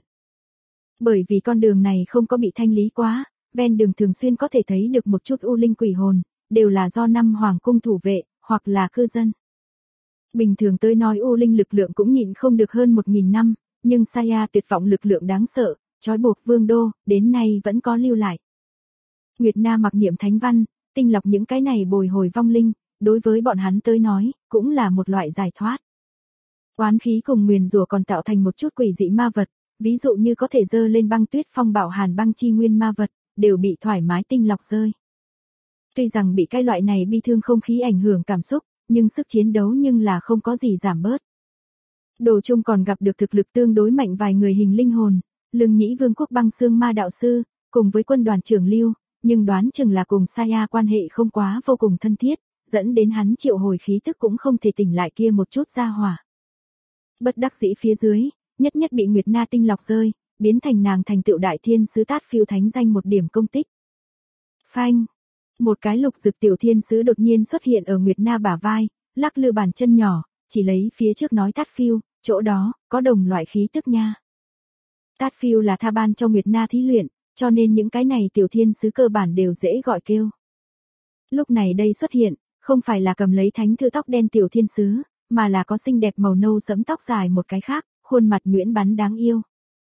Bởi vì con đường này không có bị thanh lý quá, ven đường thường xuyên có thể thấy được một chút u linh quỷ hồn, đều là do 5 hoàng cung thủ vệ, hoặc là cư dân. Bình thường tới nói u linh lực lượng cũng nhịn không được hơn 1000 năm, nhưng Saya tuyệt vọng lực lượng đáng sợ, trói buộc Vương Đô, đến nay vẫn có lưu lại. Nguyệt Na mặc niệm thánh văn, tinh lọc những cái này bồi hồi vong linh, đối với bọn hắn tới nói, cũng là một loại giải thoát. Oán khí cùng nguyền rủa còn tạo thành một chút quỷ dị ma vật, ví dụ như có thể dơ lên băng tuyết phong bạo hàn băng chi nguyên ma vật, đều bị thoải mái tinh lọc rơi. Tuy rằng bị cái loại này bi thương không khí ảnh hưởng cảm xúc, nhưng sức chiến đấu nhưng là không có gì giảm bớt. Đồ Trung còn gặp được thực lực tương đối mạnh vài người hình linh hồn, Lương Nhĩ Vương quốc băng xương ma đạo sư, cùng với quân đoàn trưởng Lưu, nhưng đoán chừng là cùng Saya quan hệ không quá vô cùng thân thiết, dẫn đến hắn triệu hồi khí tức cũng không thể tỉnh lại kia một chút ra hỏa. Bất đắc dĩ phía dưới, nhất nhất bị Nguyệt Na tinh lọc rơi, biến thành nàng thành tựu đại thiên sứ Tát Phiêu thánh danh một điểm công tích. Phanh! Một cái lục dực tiểu thiên sứ đột nhiên xuất hiện ở Nguyệt Na bả vai, lắc lư bàn chân nhỏ, chỉ lấy phía trước nói Tát Phiêu, chỗ đó, có đồng loại khí tức nha. Tát Phiêu là tha ban cho Nguyệt Na thí luyện, cho nên những cái này tiểu thiên sứ cơ bản đều dễ gọi kêu. Lúc này đây xuất hiện, không phải là cầm lấy thánh thư tóc đen tiểu thiên sứ, mà là có xinh đẹp màu nâu sẫm tóc dài một cái khác, khuôn mặt nhuyễn bắn đáng yêu.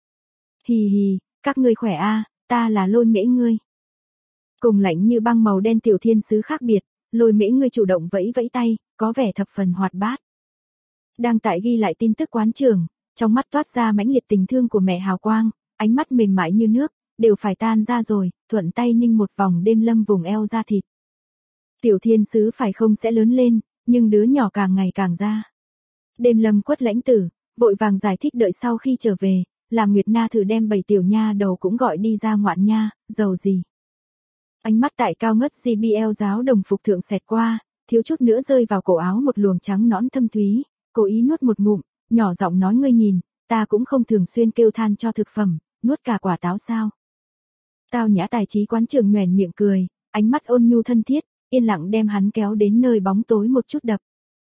Hì hì, các ngươi khỏe a, ta là Lôi Mễ ngươi. Cùng lạnh như băng màu đen tiểu thiên sứ khác biệt, Lôi Mễ ngươi chủ động vẫy vẫy tay, có vẻ thập phần hoạt bát. Đang tại ghi lại tin tức quán trường, trong mắt toát ra mãnh liệt tình thương của mẹ hào quang, ánh mắt mềm mại như nước, đều phải tan ra rồi, thuận tay ninh một vòng Đêm Lâm vùng eo ra thịt. Tiểu thiên sứ phải không sẽ lớn lên, nhưng đứa nhỏ càng ngày càng ra. Đêm Lâm quất lãnh tử, vội vàng giải thích đợi sau khi trở về, làm Nguyệt Na thử đem 7 tiểu nha đầu cũng gọi đi ra ngoạn nha, giàu gì. Ánh mắt tại cao ngất JBL giáo đồng phục thượng xẹt qua, thiếu chút nữa rơi vào cổ áo một luồng trắng nõn thâm thúy, cố ý nuốt một ngụm, nhỏ giọng nói ngươi nhìn, ta cũng không thường xuyên kêu than cho thực phẩm, nuốt cả quả táo sao. Tao Nhã tài trí quán trường nhoẻn miệng cười, ánh mắt ôn nhu thân thiết, yên lặng đem hắn kéo đến nơi bóng tối một chút đập.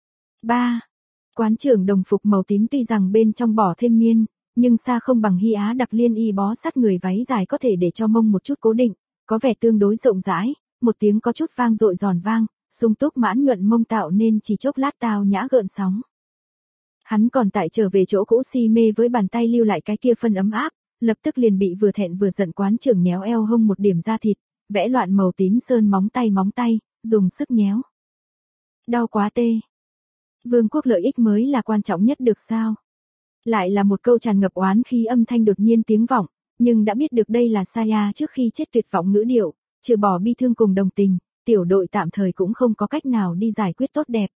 3. Quán trưởng đồng phục màu tím tuy rằng bên trong bỏ thêm miên, nhưng xa không bằng Hy Á đặc liên y bó sát người váy dài có thể để cho mông một chút cố định, có vẻ tương đối rộng rãi, một tiếng có chút vang dội giòn vang, sung túc mãn nhuận mông tạo nên chỉ chốc lát tao nhã gợn sóng. Hắn còn tại trở về chỗ cũ si mê với bàn tay lưu lại cái kia phân ấm áp, lập tức liền bị vừa thẹn vừa giận quán trưởng nhéo eo hông một điểm da thịt, vẽ loạn màu tím sơn móng tay, dùng sức nhéo. Đau quá tê. Vương quốc lợi ích mới là quan trọng nhất được sao? Lại là một câu tràn ngập oán khí âm thanh đột nhiên tiếng vọng, nhưng đã biết được đây là Saya trước khi chết tuyệt vọng ngữ điệu, trừ bỏ bi thương cùng đồng tình, tiểu đội tạm thời cũng không có cách nào đi giải quyết tốt đẹp.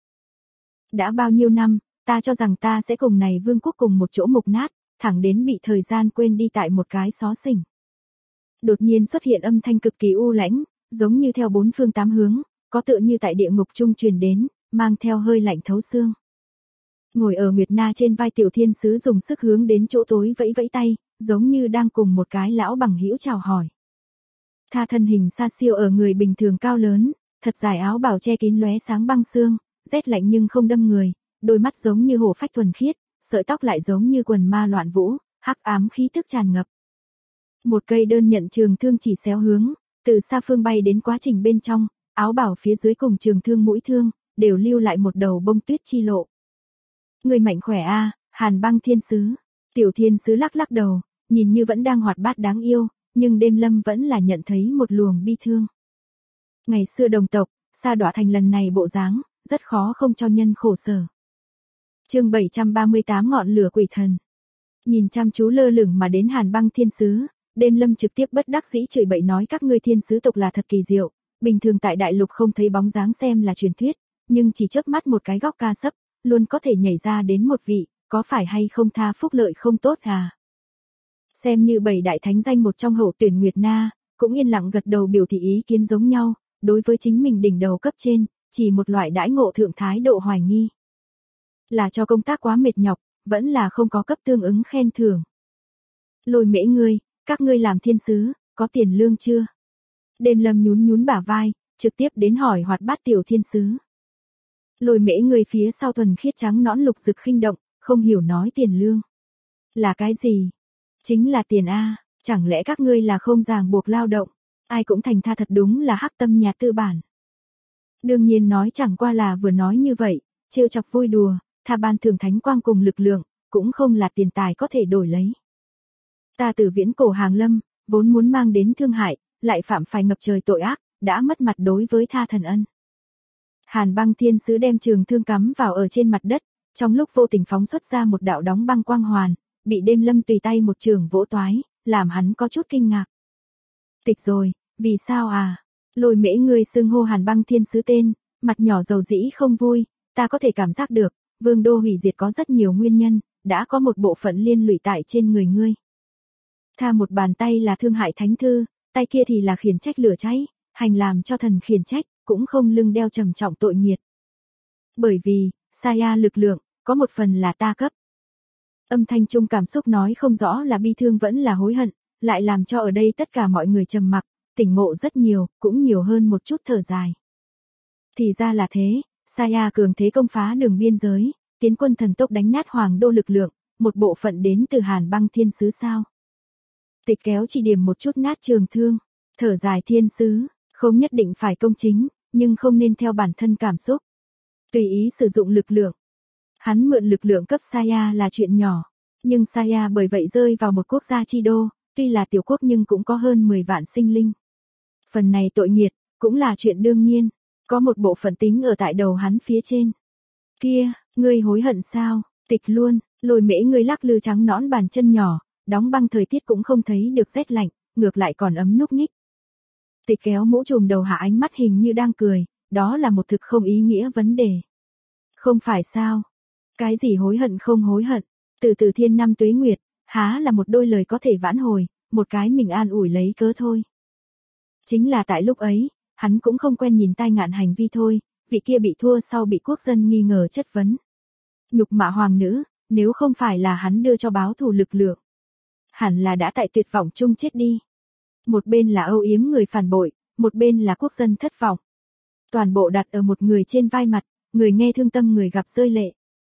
Đã bao nhiêu năm, ta cho rằng ta sẽ cùng này vương quốc cùng một chỗ mục nát, thẳng đến bị thời gian quên đi tại một cái xó xỉnh. Đột nhiên xuất hiện âm thanh cực kỳ u lãnh, giống như theo bốn phương tám hướng, có tựa như tại địa ngục trung truyền đến, mang theo hơi lạnh thấu xương. Ngồi ở Nguyệt Na trên vai tiểu thiên sứ dùng sức hướng đến chỗ tối vẫy vẫy tay, giống như đang cùng một cái lão bằng hữu chào hỏi. Tha thân hình xa siêu ở người bình thường cao lớn, thật dài áo bào che kín lóe sáng băng xương, rét lạnh nhưng không đâm người, đôi mắt giống như hồ phách thuần khiết, sợi tóc lại giống như quần ma loạn vũ, hắc ám khí tức tràn ngập. Một cây đơn nhận trường thương chỉ xéo hướng, từ xa phương bay đến quá trình bên trong, áo bào phía dưới cùng trường thương mũi thương, đều lưu lại một đầu bông tuyết chi lộ. Người mạnh khỏe a, Hàn Băng thiên sứ. Tiểu thiên sứ lắc lắc đầu, nhìn như vẫn đang hoạt bát đáng yêu, nhưng đêm lâm vẫn là nhận thấy một luồng bi thương. Ngày xưa đồng tộc, sa đọa thành lần này bộ dáng, rất khó không cho nhân khổ sở. Chương 738 ngọn lửa quỷ thần. Nhìn chăm chú lơ lửng mà đến Hàn Băng thiên sứ, đêm lâm trực tiếp bất đắc dĩ chửi bậy nói các ngươi thiên sứ tộc là thật kỳ diệu, bình thường tại đại lục không thấy bóng dáng xem là truyền thuyết, nhưng chỉ chớp mắt một cái góc ca sấp, luôn có thể nhảy ra đến một vị, có phải hay không tha phúc lợi không tốt à? Xem như bảy đại thánh danh một trong hậu tuyển Nguyệt Na, cũng yên lặng gật đầu biểu thị ý kiến giống nhau, đối với chính mình đỉnh đầu cấp trên, chỉ một loại đãi ngộ thượng thái độ hoài nghi. Là cho công tác quá mệt nhọc, vẫn là không có cấp tương ứng khen thưởng. Lôi Mễ ngươi, các ngươi làm thiên sứ, có tiền lương chưa? Đêm lâm nhún nhún bả vai, trực tiếp đến hỏi hoạt bát tiểu thiên sứ. Lôi Mễ người phía sau thuần khiết trắng nõn lục rực khinh động, không hiểu nói tiền lương. Là cái gì? Chính là tiền A, chẳng lẽ các ngươi là không ràng buộc lao động, ai cũng thành tha thật đúng là hắc tâm nhà tư bản. Đương nhiên nói chẳng qua là vừa nói như vậy, trêu chọc vui đùa, tha ban thường thánh quang cùng lực lượng, cũng không là tiền tài có thể đổi lấy. Ta từ viễn cổ hàng lâm, vốn muốn mang đến thương hại, lại phạm phải ngập trời tội ác, đã mất mặt đối với tha thần ân. Hàn Băng thiên sứ đem trường thương cắm vào ở trên mặt đất, trong lúc vô tình phóng xuất ra một đạo đóng băng quang hoàn, bị đêm lâm tùy tay một trường vỗ toái, làm hắn có chút kinh ngạc. Tịch rồi, vì sao à? Lôi Mễ ngươi xưng hô Hàn Băng thiên sứ tên, mặt nhỏ dầu dĩ không vui, ta có thể cảm giác được, vương đô hủy diệt có rất nhiều nguyên nhân, đã có một bộ phận liên lụy tại trên người ngươi. Tha một bàn tay là thương hại thánh thư, tay kia thì là khiển trách lửa cháy, hành làm cho thần khiển trách, cũng không lưng đeo trầm trọng tội nghiệt. Bởi vì, Saya lực lượng, có một phần là ta cấp. Âm thanh trung cảm xúc nói không rõ là bi thương vẫn là hối hận, lại làm cho ở đây tất cả mọi người trầm mặc, tỉnh ngộ rất nhiều, cũng nhiều hơn một chút thở dài. Thì ra là thế, Saya cường thế công phá đường biên giới, tiến quân thần tốc đánh nát hoàng đô lực lượng, một bộ phận đến từ Hàn Băng thiên sứ sao. Tịch kéo chỉ điểm một chút nát trường thương, thở dài thiên sứ, không nhất định phải công chính, nhưng không nên theo bản thân cảm xúc. Tùy ý sử dụng lực lượng. Hắn mượn lực lượng cấp Saya là chuyện nhỏ, nhưng Saya bởi vậy rơi vào một quốc gia chi đô, tuy là tiểu quốc nhưng cũng có hơn 10 vạn sinh linh. Phần này tội nghiệt, cũng là chuyện đương nhiên, có một bộ phận tính ở tại đầu hắn phía trên. Kia, ngươi hối hận sao? Tịch luôn, Lôi Mễ ngươi lắc lư trắng nõn bàn chân nhỏ, đóng băng thời tiết cũng không thấy được rét lạnh, ngược lại còn ấm núc ních. Tịch kéo mũ trùm đầu hạ ánh mắt hình như đang cười, đó là một thực không ý nghĩa vấn đề. Không phải sao? Cái gì hối hận không hối hận, từ từ thiên năm tuế nguyệt, há là một đôi lời có thể vãn hồi, một cái mình an ủi lấy cớ thôi. Chính là tại lúc ấy, hắn cũng không quen nhìn tai ngạn hành vi thôi, vị kia bị thua sau bị quốc dân nghi ngờ chất vấn. Nhục mạ hoàng nữ, nếu không phải là hắn đưa cho báo thù lực lượng, hẳn là đã tại tuyệt vọng chung chết đi. Một bên là âu yếm người phản bội, một bên là quốc dân thất vọng. Toàn bộ đặt ở một người trên vai mặt, người nghe thương tâm người gặp rơi lệ.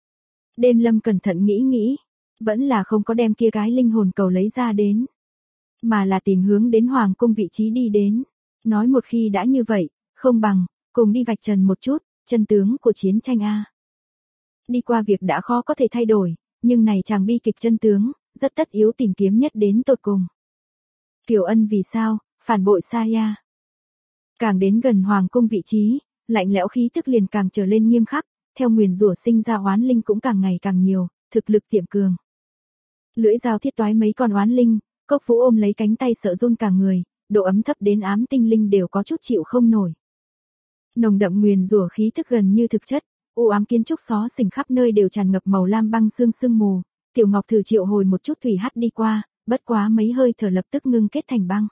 Đêm lâm cẩn thận nghĩ, vẫn là không có đem kia cái linh hồn cầu lấy ra đến, mà là tìm hướng đến hoàng cung vị trí đi đến. Nói một khi đã như vậy, không bằng, cùng đi vạch trần một chút, chân tướng của chiến tranh a. Đi qua việc đã khó có thể thay đổi, nhưng này chàng bi kịch chân tướng, rất tất yếu tìm kiếm nhất đến tột cùng. Kiều Ân vì sao, phản bội Saya. Càng đến gần hoàng cung vị trí, lạnh lẽo khí tức liền càng trở lên nghiêm khắc, theo nguyền rủa sinh ra oán linh cũng càng ngày càng nhiều, thực lực tiệm cường. Lưỡi dao thiết toái mấy con oán linh, Cốc Vũ ôm lấy cánh tay sợ run cả người, độ ấm thấp đến ám tinh linh đều có chút chịu không nổi. Nồng đậm nguyền rủa khí tức gần như thực chất, u ám kiến trúc xó xỉnh khắp nơi đều tràn ngập màu lam băng sương mù, Tiểu Ngọc thử triệu hồi một chút thủy hắt đi qua, bất quá mấy hơi thở lập tức ngưng kết thành băng.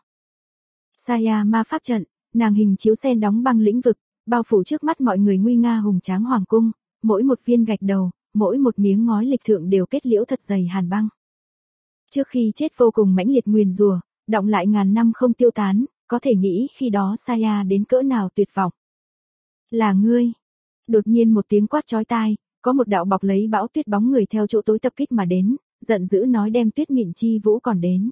Saya ma pháp trận, nàng hình chiếu sen đóng băng lĩnh vực, bao phủ trước mắt mọi người nguy nga hùng tráng hoàng cung, mỗi một viên gạch đầu, mỗi một miếng ngói lịch thượng đều kết liễu thật dày hàn băng. Trước khi chết vô cùng mãnh liệt nguyền rủa, đọng lại ngàn năm không tiêu tán, có thể nghĩ khi đó Saya đến cỡ nào tuyệt vọng. Là ngươi. Đột nhiên một tiếng quát chói tai, có một đạo bọc lấy bão tuyết bóng người theo chỗ tối tập kích mà đến, giận dữ nói đem Tuyết Mịn Chi Vũ còn đến.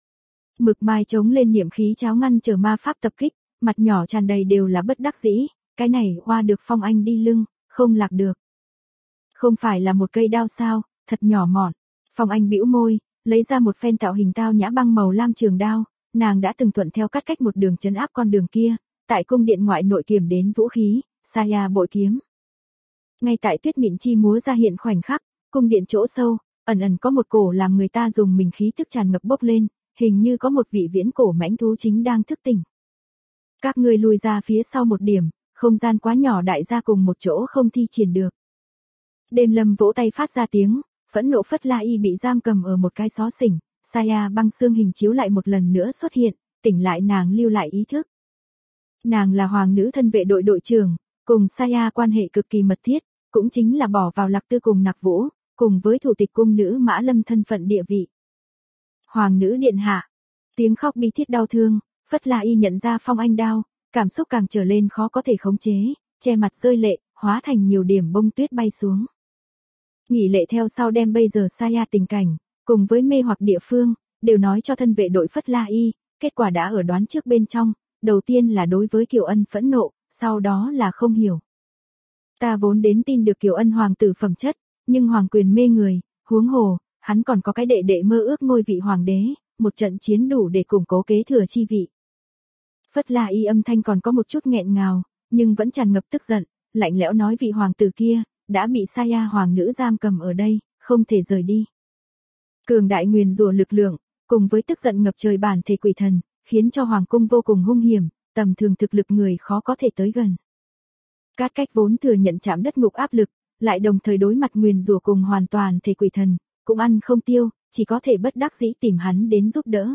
Mực mai chống lên niệm khí cháo ngăn chờ ma pháp tập kích, mặt nhỏ tràn đầy đều là bất đắc dĩ, cái này hoa được Phong Anh đi lưng, không lạc được. Không phải là một cây đao sao, thật nhỏ mọn. Phong Anh bĩu môi, lấy ra một phen tạo hình tao nhã băng màu lam trường đao, nàng đã từng thuận theo cắt cách một đường trấn áp con đường kia, tại cung điện ngoại nội kiểm đến vũ khí, Saya bội kiếm. Ngay tại Tuyết Mịn Chi múa ra hiện khoảnh khắc, cung điện chỗ sâu, ẩn ẩn có một cổ làm người ta dùng mình khí tức tràn ngập bốc lên, hình như có một vị viễn cổ mãnh thú chính đang thức tỉnh. Các ngươi lùi ra phía sau một điểm, không gian quá nhỏ đại gia cùng một chỗ không thi triển được. Đêm Lâm vỗ tay phát ra tiếng, phẫn nộ Phất La Y bị giam cầm ở một cái xó xỉnh, Saya băng xương hình chiếu lại một lần nữa xuất hiện, tỉnh lại nàng lưu lại ý thức. Nàng là hoàng nữ thân vệ đội đội trưởng, cùng Saya quan hệ cực kỳ mật thiết, cũng chính là bỏ vào Lạc Tư cùng Nặc Vũ, cùng với thủ tịch cung nữ Mã Lâm thân phận địa vị. Hoàng nữ điện hạ, tiếng khóc bi thiết đau thương, Phất La Y nhận ra Phong Anh đao, cảm xúc càng trở lên khó có thể khống chế, che mặt rơi lệ, hóa thành nhiều điểm bông tuyết bay xuống. Nghỉ lệ theo sau đem bây giờ Saya tình cảnh, cùng với mê hoặc địa phương, đều nói cho thân vệ đội Phất La Y, kết quả đã ở đoán trước bên trong, đầu tiên là đối với Kiều Ân phẫn nộ, sau đó là không hiểu. Ta vốn đến tin được Kiều Ân hoàng tử phẩm chất, nhưng hoàng quyền mê người, huống hồ, hắn còn có cái đệ đệ mơ ước ngôi vị hoàng đế, một trận chiến đủ để củng cố kế thừa chi vị. Phất La Y âm thanh còn có một chút nghẹn ngào, nhưng vẫn tràn ngập tức giận, lạnh lẽo nói vị hoàng tử kia, đã bị Saya hoàng nữ giam cầm ở đây, không thể rời đi. Cường đại nguyền rủa lực lượng, cùng với tức giận ngập trời bản thể quỷ thần, khiến cho hoàng cung vô cùng hung hiểm, tầm thường thực lực người khó có thể tới gần. Cát Cách vốn thừa nhận chạm đất ngục áp lực, lại đồng thời đối mặt nguyền rủa cùng hoàn toàn thể quỷ thần, cũng ăn không tiêu, chỉ có thể bất đắc dĩ tìm hắn đến giúp đỡ.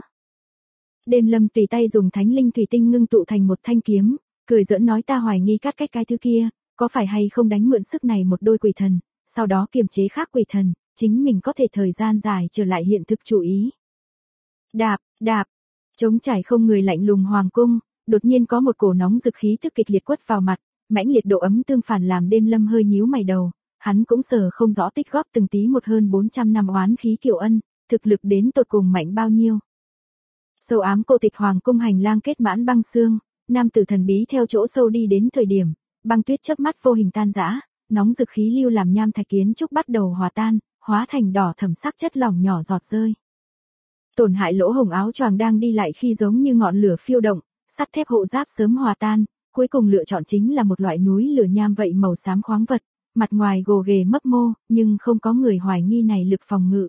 Đêm Lâm tùy tay dùng thánh linh thủy tinh ngưng tụ thành một thanh kiếm, cười giỡn nói ta hoài nghi Cát Cách cái thứ kia, có phải hay không đánh mượn sức này một đôi quỷ thần, sau đó kiềm chế khác quỷ thần, chính mình có thể thời gian dài trở lại hiện thực chủ ý. Đạp, đạp, trống trải không người lạnh lùng hoàng cung, đột nhiên có một cổ nóng rực khí tức kịch liệt quất vào mặt, mãnh liệt độ ấm tương phản làm Đêm Lâm hơi nhíu mày đầu, hắn cũng sờ không rõ tích góp từng tí một hơn 400 năm oán khí Kiều Ân, thực lực đến tột cùng mạnh bao nhiêu. Sâu ám cô tịch hoàng cung hành lang kết mãn băng xương, nam tử thần bí theo chỗ sâu đi đến thời điểm, băng tuyết chớp mắt vô hình tan rã, nóng rực khí lưu làm nham thạch kiến trúc bắt đầu hòa tan, hóa thành đỏ thẫm sắc chất lỏng nhỏ giọt rơi. Tổn hại lỗ hồng áo choàng đang đi lại khi giống như ngọn lửa phiêu động, sắt thép hộ giáp sớm hòa tan, cuối cùng lựa chọn chính là một loại núi lửa nham vậy màu xám khoáng vật, mặt ngoài gồ ghề mấp mô, nhưng không có người hoài nghi này lực phòng ngự.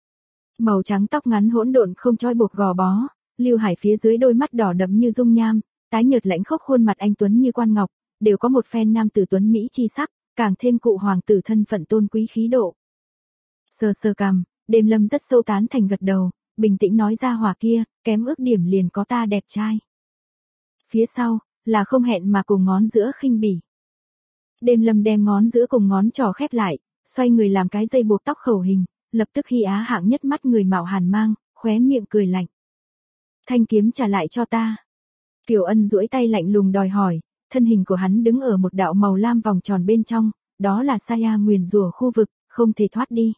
Màu trắng tóc ngắn hỗn độn không trói buộc gò bó, Lưu Hải phía dưới đôi mắt đỏ đậm như dung nham, tái nhợt lãnh khốc khuôn mặt anh tuấn như quan ngọc, đều có một phen nam tử tuấn mỹ chi sắc, càng thêm cụ hoàng tử thân phận tôn quý khí độ. Sờ sờ cằm, Đêm Lâm rất sâu tán thành gật đầu, bình tĩnh nói ra hỏa kia, kém ước điểm liền có ta đẹp trai. Phía sau, là không hẹn mà cùng ngón giữa khinh bỉ. Đêm Lâm đem ngón giữa cùng ngón trỏ khép lại, xoay người làm cái dây buộc tóc khẩu hình, lập tức Hy Á hạng nhất mắt người mạo hàn mang, khóe miệng cười lạnh. Thanh kiếm trả lại cho ta. Kiều Ân duỗi tay lạnh lùng đòi hỏi, thân hình của hắn đứng ở một đạo màu lam vòng tròn bên trong, đó là Saya nguyền rủa khu vực, không thể thoát đi.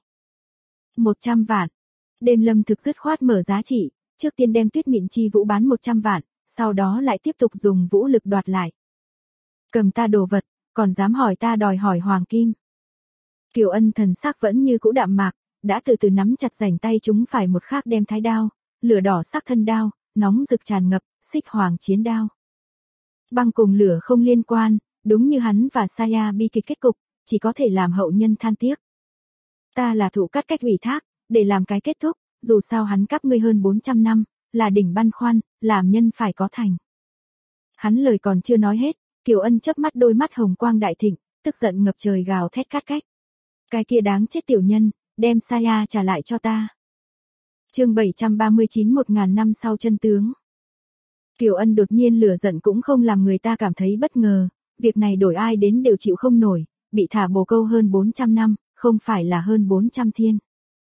100 vạn. Đêm Lâm thực dứt khoát mở giá trị, trước tiên đem Tuyết Mịn Chi Vũ bán 100 vạn, sau đó lại tiếp tục dùng vũ lực đoạt lại. Cầm ta đồ vật, còn dám hỏi ta đòi hỏi hoàng kim. Kiều Ân thần sắc vẫn như cũ đạm mạc, đã từ từ nắm chặt rảnh tay chúng phải một khắc đem thái đao, lửa đỏ sắc thân đao, nóng rực tràn ngập, xích hoàng chiến đao. Băng cùng lửa không liên quan, đúng như hắn và Saya bi kịch kết cục, chỉ có thể làm hậu nhân than tiếc. Ta là thụ cắt cách ủy thác, để làm cái kết thúc, dù sao hắn cắp ngươi hơn 400 năm, là đỉnh băn khoăn, làm nhân phải có thành. Hắn lời còn chưa nói hết, Kiều Ân chớp mắt đôi mắt hồng quang đại thịnh, tức giận ngập trời gào thét cắt cách. Cái kia đáng chết tiểu nhân, đem Saya trả lại cho ta. Chương 739 1000 năm sau chân tướng. Kiều Ân đột nhiên lửa giận cũng không làm người ta cảm thấy bất ngờ, việc này đổi ai đến đều chịu không nổi, bị thả bồ câu hơn 400 năm, không phải là hơn 400 thiên.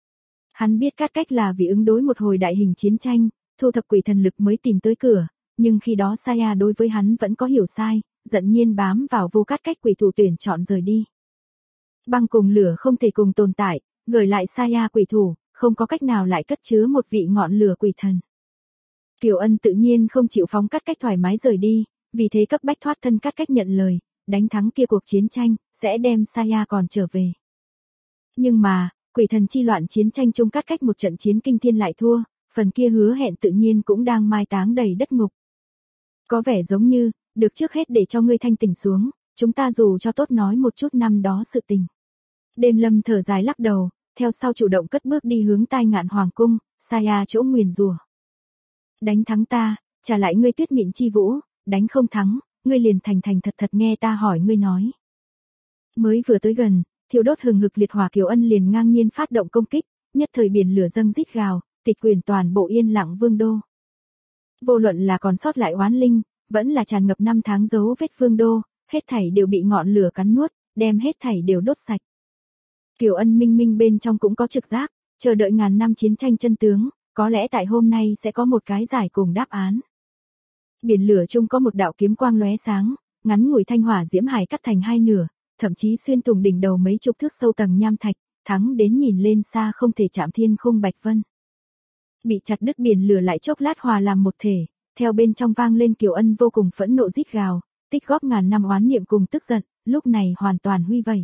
Hắn biết cắt cách là vì ứng đối một hồi đại hình chiến tranh, thu thập quỷ thần lực mới tìm tới cửa, nhưng khi đó Saya đối với hắn vẫn có hiểu sai, giận nhiên bám vào vô cắt cách quỷ thủ tuyển chọn rời đi. Băng cùng lửa không thể cùng tồn tại, gửi lại Saya quỷ thủ, không có cách nào lại cất chứa một vị ngọn lửa quỷ thần. Kiều Ân tự nhiên không chịu phóng cắt cách thoải mái rời đi, vì thế cấp bách thoát thân cắt cách nhận lời, đánh thắng kia cuộc chiến tranh, sẽ đem Saya còn trở về. Nhưng mà, quỷ thần chi loạn chiến tranh chung cắt cách một trận chiến kinh thiên lại thua, phần kia hứa hẹn tự nhiên cũng đang mai táng đầy đất ngục. Có vẻ giống như, được trước hết để cho ngươi thanh tỉnh xuống, chúng ta dù cho tốt nói một chút năm đó sự tình. Đêm Lâm thở dài lắc đầu, theo sau chủ động cất bước đi hướng Tai Ngạn Hoàng cung, Saya chỗ nguyền rủa. Đánh thắng ta, trả lại ngươi tuyết mịn chi vũ, đánh không thắng, ngươi liền thành thành thật thật nghe ta hỏi ngươi nói. Mới vừa tới gần, thiêu đốt hừng hực liệt hỏa Kiều Ân liền ngang nhiên phát động công kích, nhất thời biển lửa dâng rít gào, tịch quyền toàn bộ Yên Lặng Vương đô. Vô luận là còn sót lại oán linh, vẫn là tràn ngập năm tháng dấu vết vương đô, hết thảy đều bị ngọn lửa cắn nuốt, đem hết thảy đều đốt sạch. Kiều Ân minh minh bên trong cũng có trực giác, chờ đợi ngàn năm chiến tranh chân tướng, có lẽ tại hôm nay sẽ có một cái giải cùng đáp án. Biển lửa chung có một đạo kiếm quang lóe sáng, ngắn ngủi thanh hỏa diễm hải cắt thành hai nửa, thậm chí xuyên thủng đỉnh đầu mấy chục thước sâu tầng nham thạch, thắng đến nhìn lên xa không thể chạm thiên khung bạch vân. Bị chặt đứt biển lửa lại chốc lát hòa làm một thể, theo bên trong vang lên Kiều Ân vô cùng phẫn nộ rít gào, tích góp ngàn năm oán niệm cùng tức giận, lúc này hoàn toàn huy vẩy.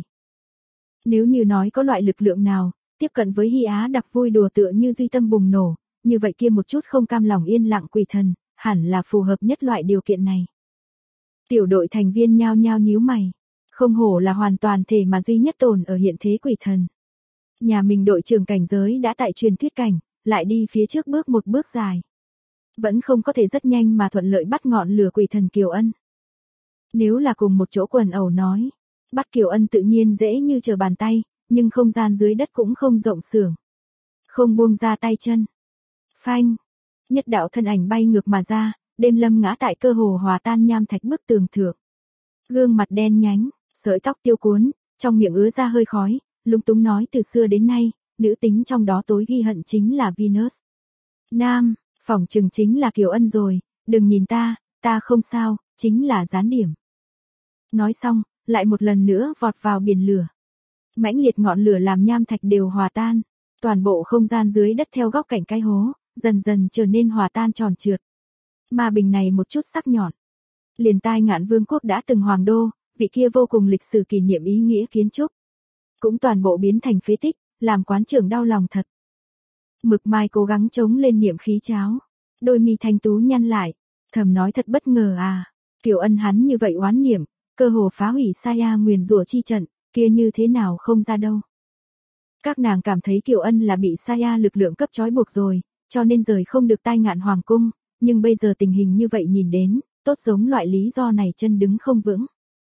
Nếu như nói có loại lực lượng nào, tiếp cận với Hy Á đặc vui đùa tựa như duy tâm bùng nổ, như vậy kia một chút không cam lòng yên lặng quỷ thần, hẳn là phù hợp nhất loại điều kiện này. Tiểu đội thành viên nhao nhao nhíu mày, không hổ là hoàn toàn thể mà duy nhất tồn ở hiện thế quỷ thần. Nhà mình đội trưởng cảnh giới đã tại truyền thuyết cảnh, lại đi phía trước bước một bước dài. Vẫn không có thể rất nhanh mà thuận lợi bắt ngọn lửa quỷ thần Kiều Ân. Nếu là cùng một chỗ quần ẩu nói, bắt Kiều Ân tự nhiên dễ như trở bàn tay, nhưng không gian dưới đất cũng không rộng xưởng. Không buông ra tay chân. Phanh. Nhất đạo thân ảnh bay ngược mà ra, Đêm Lâm ngã tại cơ hồ hòa tan nham thạch bức tường thượng. Gương mặt đen nhánh, sợi tóc tiêu cuốn, trong miệng ứa ra hơi khói, lúng túng nói từ xưa đến nay, nữ tính trong đó tối ghi hận chính là Venus. Nam, phỏng chừng chính là Kiều Ân rồi, đừng nhìn ta không sao, chính là gián điểm. Nói xong, lại một lần nữa vọt vào biển lửa. Mãnh liệt ngọn lửa làm nham thạch đều hòa tan, toàn bộ không gian dưới đất theo góc cạnh cái hố, dần dần trở nên hòa tan tròn trượt. Mà bình này một chút sắc nhọn. Liền Tai Ngạn Vương quốc đã từng hoàng đô, vị kia vô cùng lịch sử kỷ niệm ý nghĩa kiến trúc. Cũng toàn bộ biến thành phế tích, làm quán trưởng đau lòng thật. Mực Mai cố gắng chống lên niệm khí cháo. Đôi mi thanh tú nhăn lại, thầm nói thật bất ngờ à. Kiều Ân hắn như vậy oán niệm, cơ hồ phá hủy Saya nguyền rủa chi trận, kia như thế nào không ra đâu. Các nàng cảm thấy Kiều Ân là bị Saya lực lượng cấp trói buộc rồi, cho nên rời không được Tai Ngạn Hoàng cung, nhưng bây giờ tình hình như vậy nhìn đến, tốt giống loại lý do này chân đứng không vững.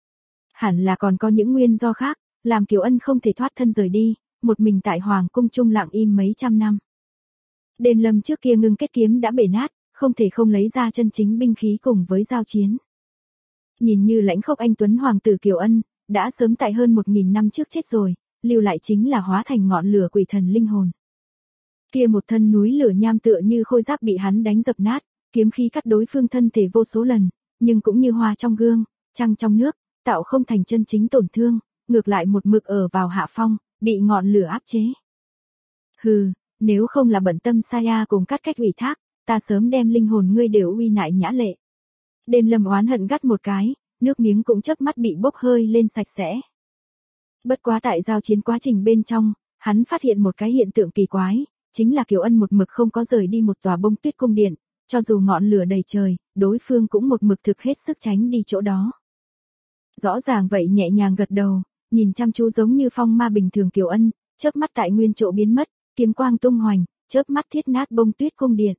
Hẳn là còn có những nguyên do khác, làm Kiều Ân không thể thoát thân rời đi, một mình tại Hoàng cung trung lặng im mấy trăm năm. Đêm Lâm trước kia ngưng kết kiếm đã bể nát, không thể không lấy ra chân chính binh khí cùng với giao chiến. Nhìn như lãnh khốc anh tuấn hoàng tử Kiều Ân, đã sớm tại hơn 1000 năm trước chết rồi, lưu lại chính là hóa thành ngọn lửa quỷ thần linh hồn. Kia một thân núi lửa nham tựa như khôi giáp bị hắn đánh dập nát, kiếm khí cắt đối phương thân thể vô số lần, nhưng cũng như hoa trong gương, trăng trong nước, tạo không thành chân chính tổn thương, ngược lại một mực ở vào hạ phong, bị ngọn lửa áp chế. Hừ, nếu không là bận tâm Saya cùng cắt cách ủy thác, ta sớm đem linh hồn ngươi đều uy nại nhã lệ. Đêm Lâm oán hận gắt một cái, nước miếng cũng chớp mắt bị bốc hơi lên sạch sẽ. Bất quá tại giao chiến quá trình bên trong, hắn phát hiện một cái hiện tượng kỳ quái, chính là Kiều Ân một mực không có rời đi một tòa bông tuyết cung điện, cho dù ngọn lửa đầy trời, đối phương cũng một mực thực hết sức tránh đi chỗ đó. Rõ ràng vậy nhẹ nhàng gật đầu, nhìn chăm chú giống như phong ma bình thường Kiều Ân, chớp mắt tại nguyên chỗ biến mất, kiếm quang tung hoành, chớp mắt thiết nát bông tuyết cung điện.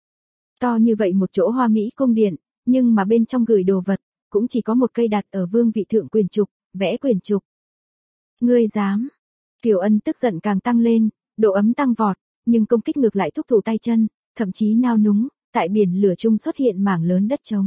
To như vậy một chỗ hoa mỹ cung điện, nhưng mà bên trong gửi đồ vật, cũng chỉ có một cây đặt ở vương vị thượng quyền trục, vẽ quyền trục. Ngươi dám? Kiều Ân tức giận càng tăng lên, độ ấm tăng vọt, nhưng công kích ngược lại thúc thủ tay chân, thậm chí nao núng, tại biển lửa chung xuất hiện mảng lớn đất trống.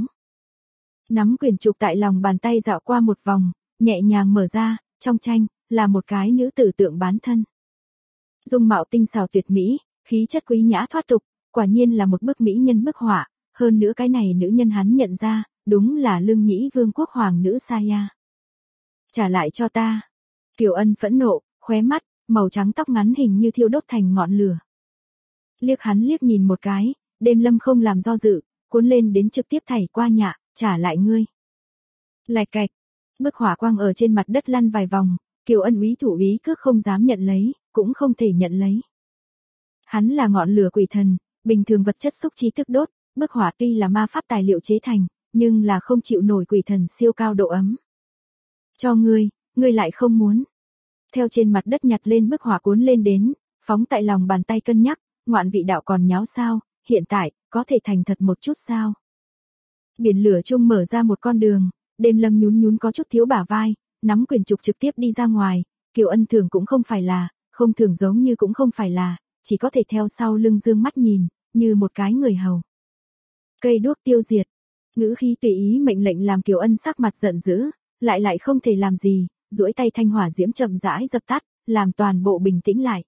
Nắm quyền trục tại lòng bàn tay dạo qua một vòng, nhẹ nhàng mở ra, trong tranh, là một cái nữ tử tượng bán thân. Dung mạo tinh xảo tuyệt mỹ, khí chất quý nhã thoát tục, quả nhiên là một bức mỹ nhân bức họa, hơn nữa cái này nữ nhân hắn nhận ra, đúng là Lương Nhĩ Vương quốc hoàng nữ Saya. Trả lại cho ta. Kiều Ân phẫn nộ, khóe mắt, màu trắng tóc ngắn hình như thiêu đốt thành ngọn lửa. Liếc hắn liếc nhìn một cái, Đêm Lâm không làm do dự, cuốn lên đến trực tiếp thảy qua nhạ, trả lại ngươi. Lạch cạch, bức hỏa quang ở trên mặt đất lăn vài vòng, Kiều Ân úy thủ úy cước không dám nhận lấy, cũng không thể nhận lấy. Hắn là ngọn lửa quỷ thần, bình thường vật chất xúc chi tức đốt, bức hỏa tuy là ma pháp tài liệu chế thành, nhưng là không chịu nổi quỷ thần siêu cao độ ấm. Cho ngươi lại không muốn. Theo trên mặt đất nhặt lên bức hỏa cuốn lên đến, phóng tại lòng bàn tay cân nhắc, ngoạn vị đạo còn nháo sao, hiện tại, có thể thành thật một chút sao. Biển lửa chung mở ra một con đường, Đêm Lâm nhún nhún có chút thiếu bả vai, nắm quyền trục trực tiếp đi ra ngoài, Kiều Ân thường cũng không phải là, không thường giống như cũng không phải là, chỉ có thể theo sau lưng dương mắt nhìn, như một cái người hầu. Cây đuốc tiêu diệt, ngữ khí tùy ý mệnh lệnh làm Kiều Ân sắc mặt giận dữ, lại không thể làm gì, duỗi tay thanh hỏa diễm chậm rãi dập tắt, làm toàn bộ bình tĩnh lại.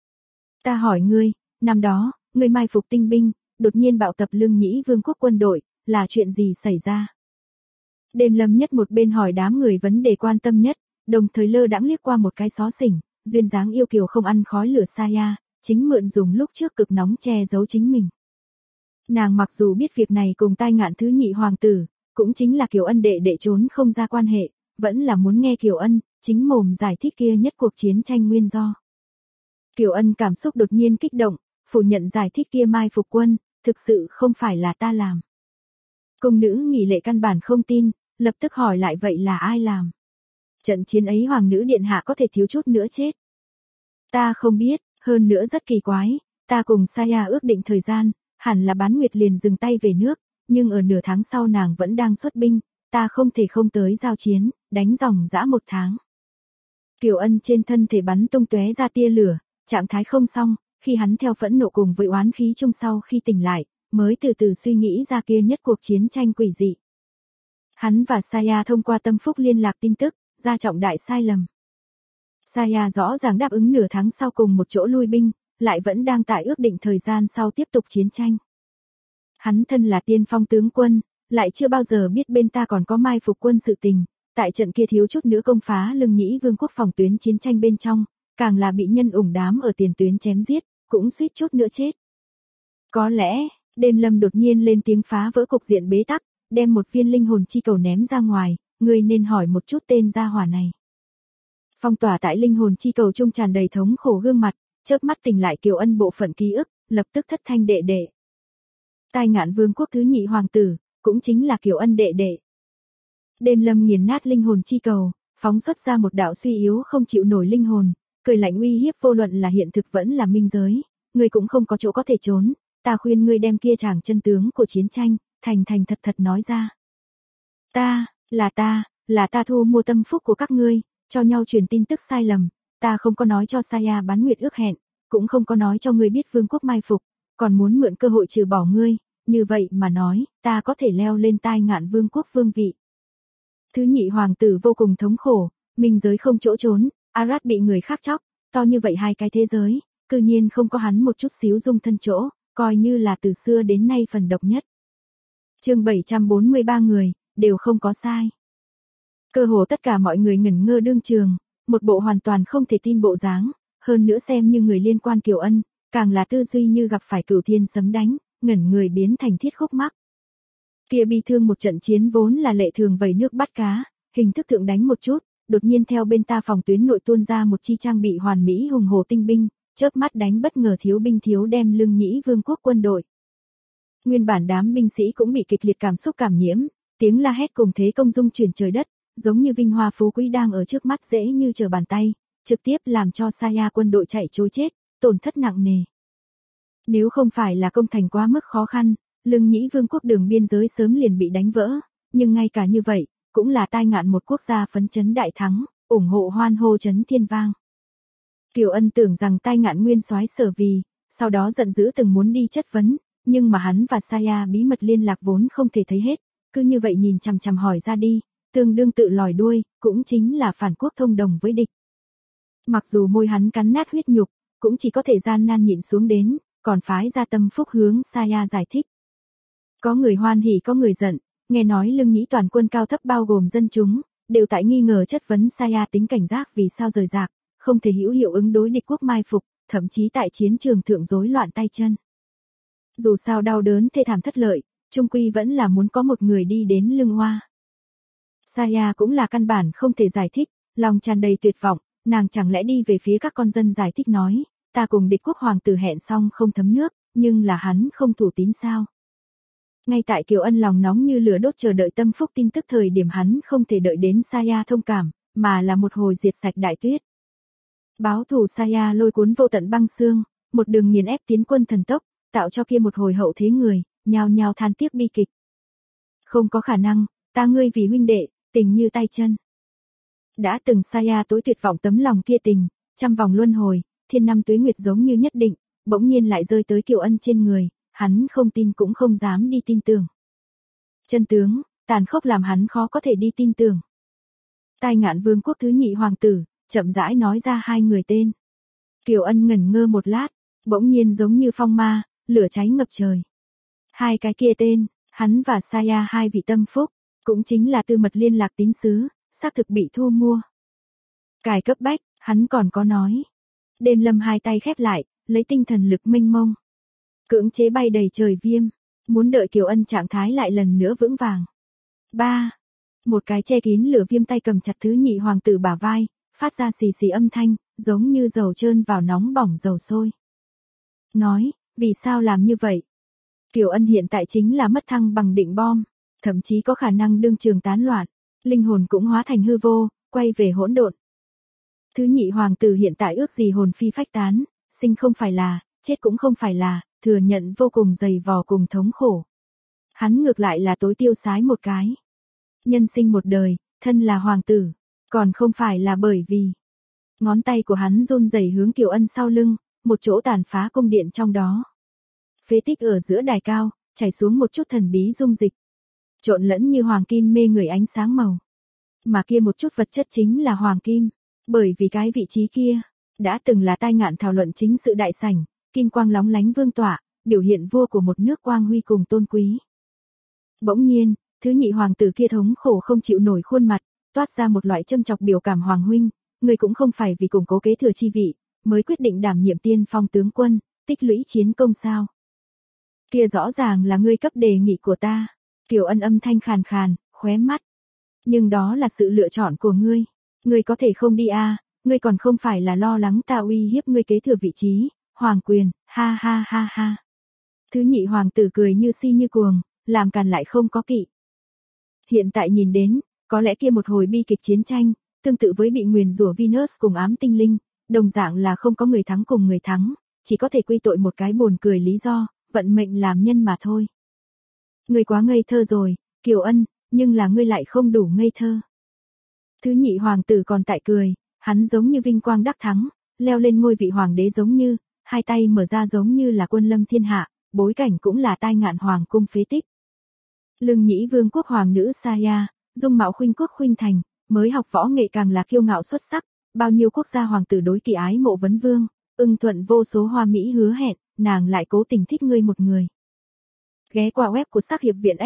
Ta hỏi ngươi, năm đó, ngươi mai phục tinh binh, đột nhiên bạo tập Lương Nhĩ Vương quốc quân đội, là chuyện gì xảy ra? Đêm Lâm nhất một bên hỏi đám người vấn đề quan tâm nhất, đồng thời lơ đãng liếc qua một cái xó xỉnh, duyên dáng yêu kiều không ăn khói lửa Saya, chính mượn dùng lúc trước cực nóng che giấu chính mình. Nàng mặc dù biết việc này cùng Tai Ngạn thứ nhị hoàng tử, cũng chính là Kiều Ân đệ đệ trốn không ra quan hệ, vẫn là muốn nghe Kiều Ân chính mồm giải thích kia nhất cuộc chiến tranh nguyên do. Kiều Ân cảm xúc đột nhiên kích động, phủ nhận giải thích kia mai phục quân, thực sự không phải là ta làm. Cung nữ Nghỉ Lệ căn bản không tin, lập tức hỏi lại vậy là ai làm? Trận chiến ấy hoàng nữ điện hạ có thể thiếu chút nữa chết. Ta không biết, hơn nữa rất kỳ quái, ta cùng Saya ước định thời gian, hẳn là Bán Nguyệt liền dừng tay về nước, nhưng ở nửa tháng sau nàng vẫn đang xuất binh, ta không thể không tới giao chiến, đánh dòng dã 1 tháng. Kiều Ân trên thân thể bắn tung tóe ra tia lửa, trạng thái không xong, khi hắn theo phẫn nộ cùng với oán khí chung sau khi tỉnh lại, mới từ từ suy nghĩ ra kia nhất cuộc chiến tranh quỷ dị. Hắn và Saya thông qua tâm phúc liên lạc tin tức, ra trọng đại sai lầm. Saya rõ ràng đáp ứng nửa tháng sau cùng một chỗ lui binh, lại vẫn đang tại ước định thời gian sau tiếp tục chiến tranh. Hắn thân là tiên phong tướng quân, lại chưa bao giờ biết bên ta còn có mai phục quân sự tình, tại trận kia thiếu chút nữa công phá Lương Nhĩ Vương quốc phòng tuyến chiến tranh bên trong, càng là bị nhân ủng đám ở tiền tuyến chém giết, cũng suýt chút nữa chết. Có lẽ, Đêm Lâm đột nhiên lên tiếng phá vỡ cục diện bế tắc, đem một viên linh hồn chi cầu ném ra ngoài, ngươi nên hỏi một chút tên gia hỏa này. Phong tỏa tại linh hồn chi cầu trung tràn đầy thống khổ gương mặt, chớp mắt tỉnh lại Kiều Ân bộ phận ký ức, lập tức thất thanh đệ đệ. Tai Ngạn Vương quốc thứ nhị hoàng tử, cũng chính là Kiều Ân đệ đệ. Đêm Lâm nghiền nát linh hồn chi cầu, phóng xuất ra một đạo suy yếu không chịu nổi linh hồn, cười lạnh uy hiếp vô luận là hiện thực vẫn là minh giới, ngươi cũng không có chỗ có thể trốn, ta khuyên ngươi đem kia chàng chân tướng của chiến tranh, thành thật nói ra. Là ta thu mua tâm phúc của các ngươi, cho nhau truyền tin tức sai lầm, ta không có nói cho Saya Bán Nguyệt ước hẹn, cũng không có nói cho ngươi biết vương quốc mai phục, còn muốn mượn cơ hội trừ bỏ ngươi, như vậy mà nói, ta có thể leo lên Tai Ngạn Vương quốc vương vị. Thứ nhị hoàng tử vô cùng thống khổ, minh giới không chỗ trốn, Arad bị người khác chóc, to như vậy hai cái thế giới, cư nhiên không có hắn một chút xíu dung thân chỗ, coi như là từ xưa đến nay phần độc nhất. Chương 743 người, đều không có sai. Cơ hồ tất cả mọi người ngẩn ngơ đương trường, một bộ hoàn toàn không thể tin bộ dáng, hơn nữa xem như người liên quan Kiều Ân, càng là tư duy như gặp phải cửu thiên sấm đánh, ngẩn người biến thành thiết khúc mắc. Kia bi thương một trận chiến vốn là lệ thường vẩy nước bắt cá, hình thức thượng đánh một chút, đột nhiên theo bên ta phòng tuyến nội tuôn ra một chi trang bị hoàn mỹ hùng hồ tinh binh, chớp mắt đánh bất ngờ thiếu binh thiếu đem Lương Nhĩ Vương quốc quân đội. Nguyên bản đám binh sĩ cũng bị kịch liệt cảm xúc cảm nhiễm, tiếng la hét cùng thế công dung chuyển trời đất, giống như vinh hoa phú quý đang ở trước mắt dễ như trở bàn tay, trực tiếp làm cho Saya quân đội chạy trối chết, tổn thất nặng nề. Nếu không phải là công thành quá mức khó khăn, Lương Nhĩ Vương quốc đường biên giới sớm liền bị đánh vỡ, nhưng ngay cả như vậy, cũng là tai ngạn một quốc gia phấn chấn đại thắng, ủng hộ hoan hô chấn thiên vang. Kiều Ân tưởng rằng tai ngạn nguyên soái sở vì, sau đó giận dữ từng muốn đi chất vấn, nhưng mà hắn và Saya bí mật liên lạc vốn không thể thấy hết, cứ như vậy nhìn chằm chằm hỏi ra đi, tương đương tự lòi đuôi, cũng chính là phản quốc thông đồng với địch. Mặc dù môi hắn cắn nát huyết nhục, cũng chỉ có thể gian nan nhịn xuống đến, còn phái ra Tâm Phúc hướng Saya giải thích. Có người hoan hỉ có người giận, nghe nói Lương Nhĩ toàn quân cao thấp bao gồm dân chúng, đều tại nghi ngờ chất vấn Saya tính cảnh giác vì sao rời rạc, không thể hữu hiệu ứng đối địch quốc mai phục, thậm chí tại chiến trường thượng rối loạn tay chân. Dù sao đau đớn thê thảm thất lợi, chung quy vẫn là muốn có một người đi đến lưng hoa. Saya cũng là căn bản không thể giải thích, lòng tràn đầy tuyệt vọng, nàng chẳng lẽ đi về phía các con dân giải thích nói, ta cùng địch quốc hoàng tử hẹn xong không thấm nước, nhưng là hắn không thủ tín sao. Ngay tại Kiều Ân lòng nóng như lửa đốt chờ đợi Tâm Phúc tin tức thời điểm hắn không thể đợi đến Saya thông cảm, mà là một hồi diệt sạch đại tuyết. Báo thù Saya lôi cuốn vô tận băng xương, một đường nghiền ép tiến quân thần tốc, tạo cho kia một hồi hậu thế người, nhao nhao than tiếc bi kịch. Không có khả năng, ta ngươi vì huynh đệ, tình như tay chân. Đã từng Saya tối tuyệt vọng tấm lòng kia tình, trăm vòng luân hồi, thiên năm tuế nguyệt giống như nhất định, bỗng nhiên lại rơi tới Kiều Ân trên người, hắn không tin cũng không dám đi tin tưởng. Chân tướng, tàn khốc làm hắn khó có thể đi tin tưởng. Tai ngạn vương quốc thứ nhị hoàng tử, chậm rãi nói ra hai người tên. Kiều Ân ngẩn ngơ một lát, bỗng nhiên giống như phong ma, lửa cháy ngập trời. Hai cái kia tên, hắn và Saya hai vị Tâm Phúc, cũng chính là tư mật liên lạc tín sứ, xác thực bị thu mua. Cải cấp bách, hắn còn có nói. Đêm Lâm hai tay khép lại, lấy tinh thần lực mênh mông. Cưỡng chế bay đầy trời viêm, muốn đợi Kiều Ân trạng thái lại lần nữa vững vàng. 3. Một cái che kín lửa viêm tay cầm chặt thứ nhị hoàng tử bả vai, phát ra xì xì âm thanh, giống như dầu trơn vào nóng bỏng dầu sôi. Nói, vì sao làm như vậy? Kiều Ân hiện tại chính là mất thăng bằng định bom, thậm chí có khả năng đương trường tán loạn, linh hồn cũng hóa thành hư vô, quay về hỗn độn. Thứ nhị hoàng tử hiện tại ước gì hồn phi phách tán, sinh không phải là, chết cũng không phải là, thừa nhận vô cùng dày vò cùng thống khổ. Hắn ngược lại là tối tiêu sái một cái. Nhân sinh một đời, thân là hoàng tử, còn không phải là bởi vì. Ngón tay của hắn run rẩy hướng Kiều Ân sau lưng, một chỗ tàn phá cung điện trong đó. Phế tích ở giữa đài cao, chảy xuống một chút thần bí dung dịch. Trộn lẫn như hoàng kim mê người ánh sáng màu. Mà kia một chút vật chất chính là hoàng kim, bởi vì cái vị trí kia, đã từng là tai ngạn thảo luận chính sự đại sảnh, kim quang lóng lánh vương tọa, biểu hiện vua của một nước quang huy cùng tôn quý. Bỗng nhiên, thứ nhị hoàng tử kia thống khổ không chịu nổi khuôn mặt, toát ra một loại châm chọc biểu cảm hoàng huynh, người cũng không phải vì củng cố kế thừa chi vị, mới quyết định đảm nhiệm tiên phong tướng quân, tích lũy chiến công sao. Kia rõ ràng là ngươi cấp đề nghị của ta. Kiều Ân âm thanh khàn khàn, khóe mắt. Nhưng đó là sự lựa chọn của ngươi. Ngươi có thể không đi à, ngươi còn không phải là lo lắng ta uy hiếp ngươi kế thừa vị trí, hoàng quyền, ha ha ha ha. Thứ nhị hoàng tử cười như si như cuồng, làm càn lại không có kỵ. Hiện tại nhìn đến, có lẽ kia một hồi bi kịch chiến tranh, tương tự với bị nguyền rủa Venus cùng ám tinh linh, đồng dạng là không có người thắng cùng người thắng, chỉ có thể quy tội một cái buồn cười lý do, vận mệnh làm nhân mà thôi. Ngươi quá ngây thơ rồi, Kiều Ân, nhưng là ngươi lại không đủ ngây thơ. Thứ nhị hoàng tử còn tại cười, hắn giống như vinh quang đắc thắng, leo lên ngôi vị hoàng đế giống như, hai tay mở ra giống như là quân lâm thiên hạ, bối cảnh cũng là tai ngạn hoàng cung phế tích. Lương Nhĩ vương quốc hoàng nữ Saya, dung mạo khuynh quốc khuynh thành, mới học võ nghệ càng là kiêu ngạo xuất sắc, bao nhiêu quốc gia hoàng tử đối kỳ ái mộ vấn vương, ưng thuận vô số hoa mỹ hứa hẹn, nàng lại cố tình thích ngươi một người. Ghé qua web của Sắc Hiệp viện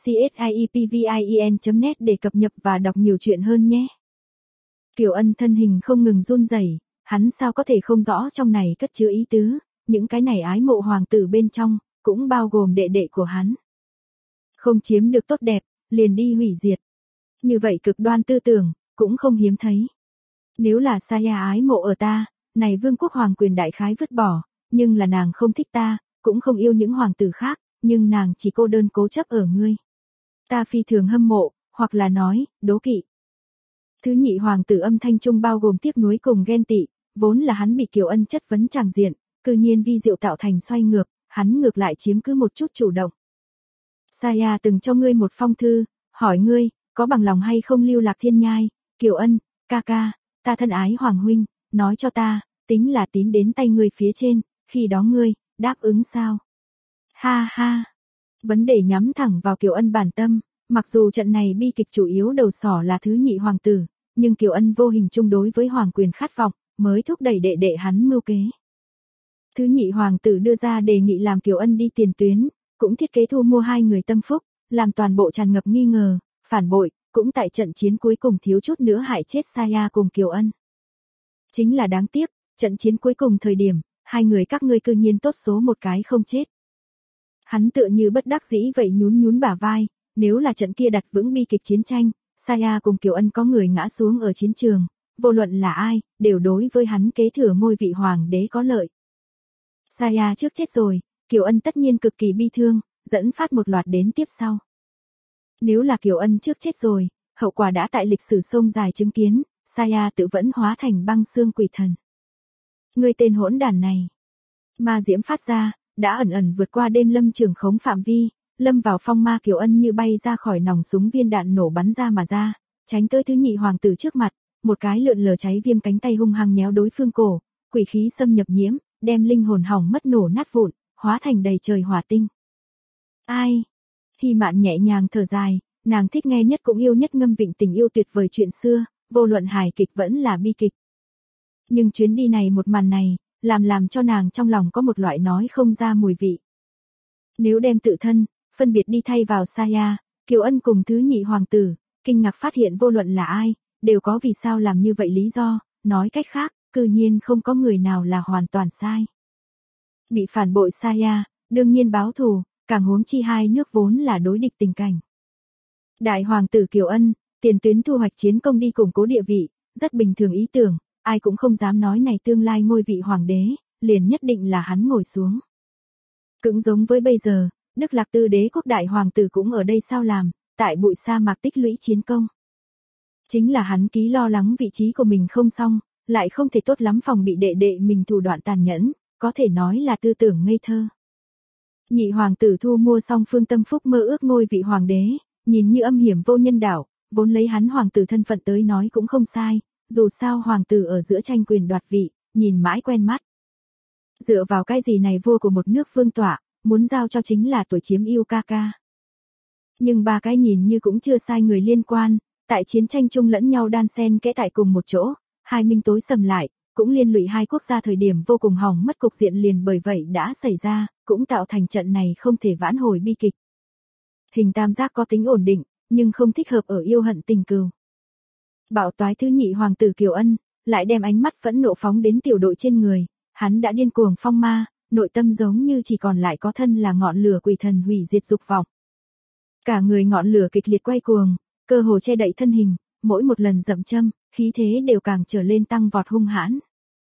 saksiepvien.net để cập nhật và đọc nhiều chuyện hơn nhé. Kiều Ân thân hình không ngừng run rẩy, hắn sao có thể không rõ trong này cất chứa ý tứ, những cái này ái mộ hoàng tử bên trong, cũng bao gồm đệ đệ của hắn. Không chiếm được tốt đẹp, liền đi hủy diệt. Như vậy cực đoan tư tưởng, cũng không hiếm thấy. Nếu là Saya ái mộ ở ta, này vương quốc hoàng quyền đại khái vứt bỏ, nhưng là nàng không thích ta, cũng không yêu những hoàng tử khác, nhưng nàng chỉ cô đơn cố chấp ở ngươi. Ta phi thường hâm mộ, hoặc là nói, đố kỵ. Thứ nhị hoàng tử âm thanh trung bao gồm tiếc nuối cùng ghen tị, vốn là hắn bị Kiều Ân chất vấn tràng diện, cư nhiên vi diệu tạo thành xoay ngược, hắn ngược lại chiếm cứ một chút chủ động. Saya từng cho ngươi một phong thư, hỏi ngươi, có bằng lòng hay không lưu lạc thiên nhai, Kiều Ân, ca ca, ta thân ái hoàng huynh, nói cho ta, tính là tín đến tay ngươi phía trên, khi đó ngươi, đáp ứng sao? Ha ha! Vấn đề nhắm thẳng vào Kiều Ân bản tâm, mặc dù trận này bi kịch chủ yếu đầu sỏ là thứ nhị hoàng tử, nhưng Kiều Ân vô hình chung đối với hoàng quyền khát vọng, mới thúc đẩy đệ đệ hắn mưu kế. Thứ nhị hoàng tử đưa ra đề nghị làm Kiều Ân đi tiền tuyến, cũng thiết kế thu mua hai người tâm phúc, làm toàn bộ tràn ngập nghi ngờ, phản bội, cũng tại trận chiến cuối cùng thiếu chút nữa hại chết Saya cùng Kiều Ân. Chính là đáng tiếc, trận chiến cuối cùng thời điểm, hai người các ngươi cư nhiên tốt số một cái không chết. Hắn tựa như bất đắc dĩ vậy nhún nhún bả vai, nếu là trận kia đặt vững bi kịch chiến tranh, Saya cùng Kiều Ân có người ngã xuống ở chiến trường, vô luận là ai, đều đối với hắn kế thừa ngôi vị hoàng đế có lợi. Saya trước chết rồi, Kiều Ân tất nhiên cực kỳ bi thương, dẫn phát một loạt đến tiếp sau. Nếu là Kiều Ân trước chết rồi, hậu quả đã tại lịch sử sông dài chứng kiến, Saya tự vẫn hóa thành băng xương quỷ thần. Người tên hỗn đản này. Ma diễm phát ra, đã ẩn ẩn vượt qua đêm lâm trường khống phạm vi, lâm vào phong ma Kiều Ân như bay ra khỏi nòng súng viên đạn nổ bắn ra mà ra, tránh tới thứ nhị hoàng tử trước mặt, một cái lượn lờ cháy viêm cánh tay hung hăng nhéo đối phương cổ, quỷ khí xâm nhập nhiễm, đem linh hồn hỏng mất nổ nát vụn, hóa thành đầy trời hỏa tinh. Ai? Hy Mạn nhẹ nhàng thở dài, nàng thích nghe nhất cũng yêu nhất ngâm vịnh tình yêu tuyệt vời chuyện xưa, vô luận hài kịch vẫn là bi kịch. Nhưng chuyến đi này một màn này, làm cho nàng trong lòng có một loại nói không ra mùi vị. Nếu đem tự thân, phân biệt đi thay vào Saya, Kiều Ân cùng thứ nhị hoàng tử, kinh ngạc phát hiện vô luận là ai, đều có vì sao làm như vậy lý do, nói cách khác, cư nhiên không có người nào là hoàn toàn sai. Bị phản bội Saya, đương nhiên báo thù, càng huống chi hai nước vốn là đối địch tình cảnh. Đại hoàng tử Kiều Ân, tiền tuyến thu hoạch chiến công đi củng cố địa vị, rất bình thường ý tưởng, ai cũng không dám nói này tương lai ngôi vị hoàng đế, liền nhất định là hắn ngồi xuống. Cũng giống với bây giờ, Đức Lạc Tư đế quốc đại hoàng tử cũng ở đây sao làm, tại bụi sa mạc tích lũy chiến công. Chính là hắn ký lo lắng vị trí của mình không xong, lại không thể tốt lắm phòng bị đệ đệ mình thủ đoạn tàn nhẫn, có thể nói là tư tưởng ngây thơ. Nhị hoàng tử thu mua xong phương tâm phúc mơ ước ngôi vị hoàng đế, nhìn như âm hiểm vô nhân đạo, vốn lấy hắn hoàng tử thân phận tới nói cũng không sai, dù sao hoàng tử ở giữa tranh quyền đoạt vị, nhìn mãi quen mắt. Dựa vào cái gì này vua của một nước vương tọa, muốn giao cho chính là tuổi chiếm yêu ca ca. Nhưng ba cái nhìn như cũng chưa sai người liên quan, tại chiến tranh chung lẫn nhau đan xen kẽ tại cùng một chỗ, hai minh tối sầm lại, cũng liên lụy hai quốc gia thời điểm vô cùng hỏng mất cục diện liền bởi vậy đã xảy ra, cũng tạo thành trận này không thể vãn hồi bi kịch. Hình tam giác có tính ổn định, nhưng không thích hợp ở yêu hận tình cừu. Bạo toái thứ nhị hoàng tử Kiều Ân, lại đem ánh mắt phẫn nộ phóng đến tiểu đội trên người, hắn đã điên cuồng phong ma, nội tâm giống như chỉ còn lại có thân là ngọn lửa quỷ thần hủy diệt dục vọng. Cả người ngọn lửa kịch liệt quay cuồng, cơ hồ che đậy thân hình, mỗi một lần dậm châm, khí thế đều càng trở lên tăng vọt hung hãn.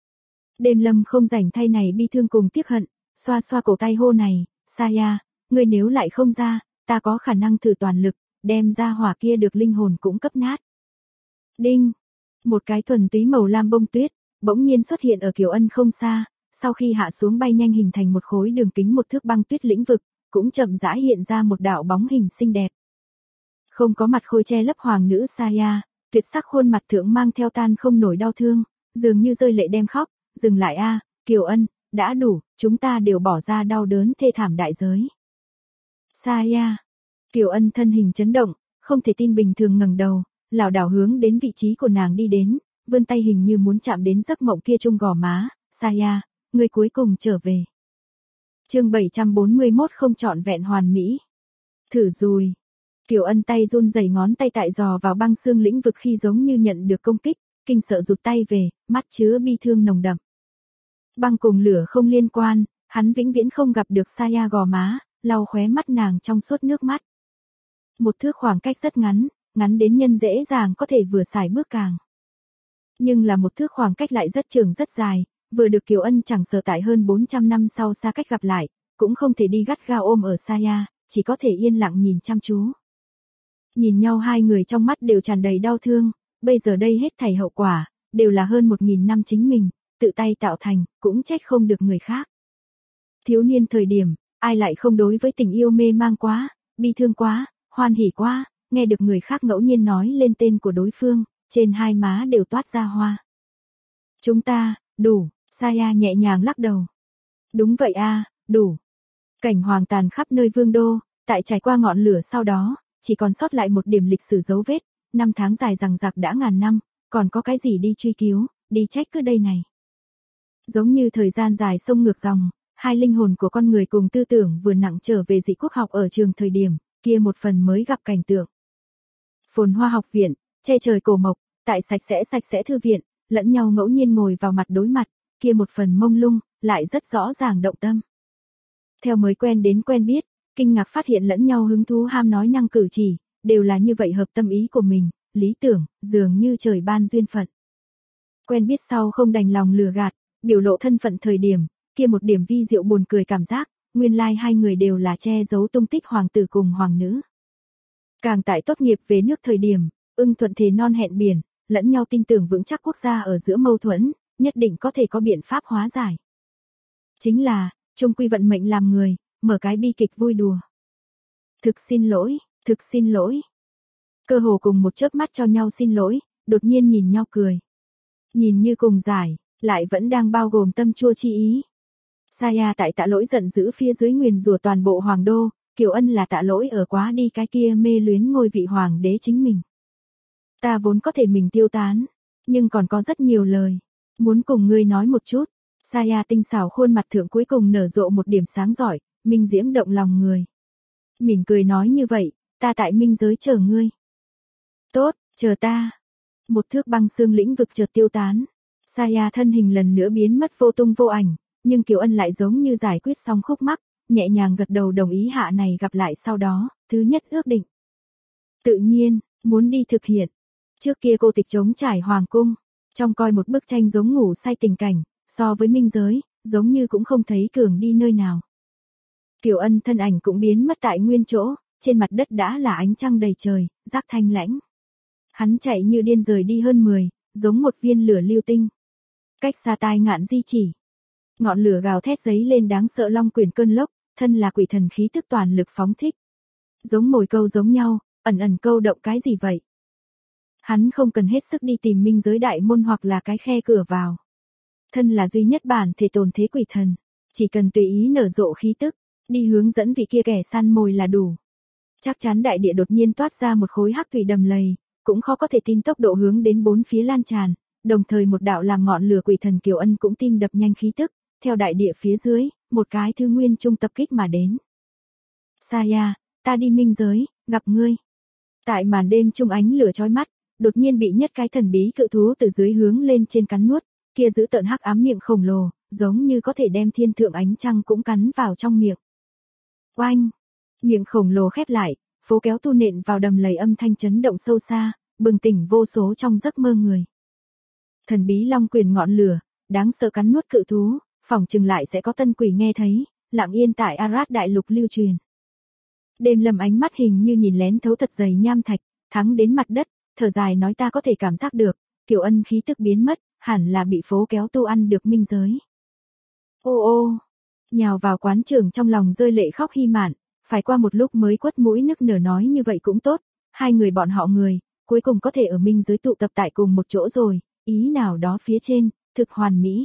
Đêm lâm không rảnh thay này bi thương cùng tiếc hận, xoa xoa cổ tay hô này, Saya, ngươi nếu lại không ra, ta có khả năng thử toàn lực, đem ra hỏa kia được linh hồn cũng cấp nát. Đinh, một cái thuần túy màu lam bông tuyết, bỗng nhiên xuất hiện ở Kiều Ân không xa, sau khi hạ xuống bay nhanh hình thành một khối đường kính 1 thước băng tuyết lĩnh vực, cũng chậm rãi hiện ra một đạo bóng hình xinh đẹp. Không có mặt khôi che lấp hoàng nữ Saya, tuyệt sắc khuôn mặt thượng mang theo tan không nổi đau thương, dường như rơi lệ đem khóc, dừng lại a, Kiều Ân, đã đủ, chúng ta đều bỏ ra đau đớn thê thảm đại giới. Saya, Kiều Ân thân hình chấn động, không thể tin bình thường ngẩng đầu, lảo đảo hướng đến vị trí của nàng đi đến, vươn tay hình như muốn chạm đến giấc mộng kia chung gò má, Saya, người cuối cùng trở về. Chương 741 không trọn vẹn hoàn mỹ. Thử rồi. Kiều Ân tay run rẩy ngón tay tại dò vào băng xương lĩnh vực khi giống như nhận được công kích, kinh sợ rụt tay về, mắt chứa bi thương nồng đậm. Băng cùng lửa không liên quan, Hắn vĩnh viễn không gặp được Saya gò má, lau khóe mắt nàng trong suốt nước mắt. Một thước khoảng cách rất ngắn, ngắn đến nhân dễ dàng có thể vừa xài bước càng. Nhưng là một thước khoảng cách lại rất trường rất dài, vừa được Kiều Ân chẳng sợ tại hơn 400 năm sau xa cách gặp lại, cũng không thể đi gắt gao ôm ở Saya, chỉ có thể yên lặng nhìn chăm chú. Nhìn nhau hai người trong mắt đều tràn đầy đau thương, bây giờ đây hết thảy hậu quả, đều là hơn 1000 năm chính mình, tự tay tạo thành, cũng trách không được người khác. Thiếu niên thời điểm, ai lại không đối với tình yêu mê mang quá, bi thương quá, hoan hỉ quá, nghe được người khác ngẫu nhiên nói lên tên của đối phương, trên hai má đều toát ra hoa. Chúng ta, đủ, Saya nhẹ nhàng lắc đầu. Đúng vậy a, đủ. Cảnh hoàng tàn khắp nơi vương đô, tại trải qua ngọn lửa sau đó, chỉ còn sót lại một điểm lịch sử dấu vết, năm tháng dài dằng dặc đã ngàn năm, còn có cái gì đi truy cứu, đi trách cứ đây này. Giống như thời gian dài sông ngược dòng, hai linh hồn của con người cùng tư tưởng vừa nặng trở về dị quốc học ở trường thời điểm, kia một phần mới gặp cảnh tượng. Phồn hoa học viện, che trời cổ mộc, tại sạch sẽ thư viện, lẫn nhau ngẫu nhiên ngồi vào mặt đối mặt, kia một phần mông lung, lại rất rõ ràng động tâm. Theo mới quen đến quen biết, kinh ngạc phát hiện lẫn nhau hứng thú ham nói năng cử chỉ, đều là như vậy hợp tâm ý của mình, lý tưởng, dường như trời ban duyên phận. Quen biết sau không đành lòng lừa gạt, biểu lộ thân phận thời điểm, kia một điểm vi diệu buồn cười cảm giác, nguyên lai hai người đều là che giấu tung tích hoàng tử cùng hoàng nữ. Càng tại tốt nghiệp về nước thời điểm, ưng thuận thề non hẹn biển, lẫn nhau tin tưởng vững chắc quốc gia ở giữa mâu thuẫn, nhất định có thể có biện pháp hóa giải. Chính là, chung quy vận mệnh làm người, mở cái bi kịch vui đùa. Thực xin lỗi. Cơ hồ cùng một chớp mắt cho nhau xin lỗi, đột nhiên nhìn nhau cười. Nhìn như cùng giải, lại vẫn đang bao gồm tâm chua chi ý. Saya tại tạ lỗi giận dữ phía dưới nguyền rủa toàn bộ hoàng đô, Kiều Ân là tạ lỗi ở quá đi cái kia mê luyến ngôi vị hoàng đế chính mình. Ta vốn có thể mình tiêu tán, nhưng còn có rất nhiều lời, muốn cùng ngươi nói một chút. Saya tinh xảo khuôn mặt thượng cuối cùng nở rộ một điểm sáng giỏi, minh diễm động lòng người. Mỉm cười nói như vậy, ta tại minh giới chờ ngươi. Tốt, chờ ta. Một thước băng xương lĩnh vực chợt tiêu tán. Saya thân hình lần nữa biến mất vô tung vô ảnh, nhưng Kiều Ân lại giống như giải quyết xong khúc mắc, nhẹ nhàng gật đầu đồng ý hạ này gặp lại sau đó, thứ nhất ước định. Tự nhiên, muốn đi thực hiện. Trước kia cô tịch trống trải hoàng cung, trong coi một bức tranh giống ngủ say tình cảnh, so với minh giới, giống như cũng không thấy cường đi nơi nào. Kiều Ân thân ảnh cũng biến mất tại nguyên chỗ, trên mặt đất đã là ánh trăng đầy trời, rác thanh lãnh. Hắn chạy như điên rời đi hơn 10, giống một viên lửa lưu tinh. Cách xa tai ngạn di chỉ. Ngọn lửa gào thét giấy lên đáng sợ long quyển cơn lốc, thân là quỷ thần khí tức toàn lực phóng thích. Giống mồi câu giống nhau, ẩn ẩn câu động cái gì vậy? Hắn không cần hết sức đi tìm minh giới đại môn hoặc là cái khe cửa vào. Thân là duy nhất bản thể tồn thế quỷ thần, chỉ cần tùy ý nở rộ khí tức, đi hướng dẫn vị kia kẻ săn mồi là đủ. Chắc chắn đại địa đột nhiên toát ra một khối hắc thủy đầm lầy, cũng khó có thể tin tốc độ hướng đến bốn phía lan tràn, đồng thời một đạo làm ngọn lửa quỷ thần Kiều Ân cũng tim đập nhanh khí tức, theo đại địa phía dưới, một cái thư nguyên trung tập kích mà đến. Saya, ta đi minh giới, gặp ngươi. Tại màn đêm trung ánh lửa chói mắt, đột nhiên bị nhất cái thần bí cự thú từ dưới hướng lên trên cắn nuốt, kia giữ tợn hắc ám miệng khổng lồ, giống như có thể đem thiên thượng ánh trăng cũng cắn vào trong miệng. Oanh! Miệng khổng lồ khép lại, phố kéo tu nện vào đầm lầy âm thanh chấn động sâu xa, bừng tỉnh vô số trong giấc mơ người. Thần bí long quyền ngọn lửa, đáng sợ cắn nuốt cự thú, phỏng chừng lại sẽ có tân quỷ nghe thấy, lặng yên tại Arad đại lục lưu truyền. Đêm lầm ánh mắt hình như nhìn lén thấu thật dày nham thạch, thắng đến mặt đất, thở dài nói ta có thể cảm giác được, Kiều Ân khí tức biến mất, hẳn là bị phố kéo tu ăn được minh giới. Ô ô, nhào vào quán trường trong lòng rơi lệ khóc hy mạn, phải qua một lúc mới quất mũi nức nở nói như vậy cũng tốt, hai người bọn họ người, cuối cùng có thể ở minh giới tụ tập tại cùng một chỗ rồi, ý nào đó phía trên, thực hoàn mỹ.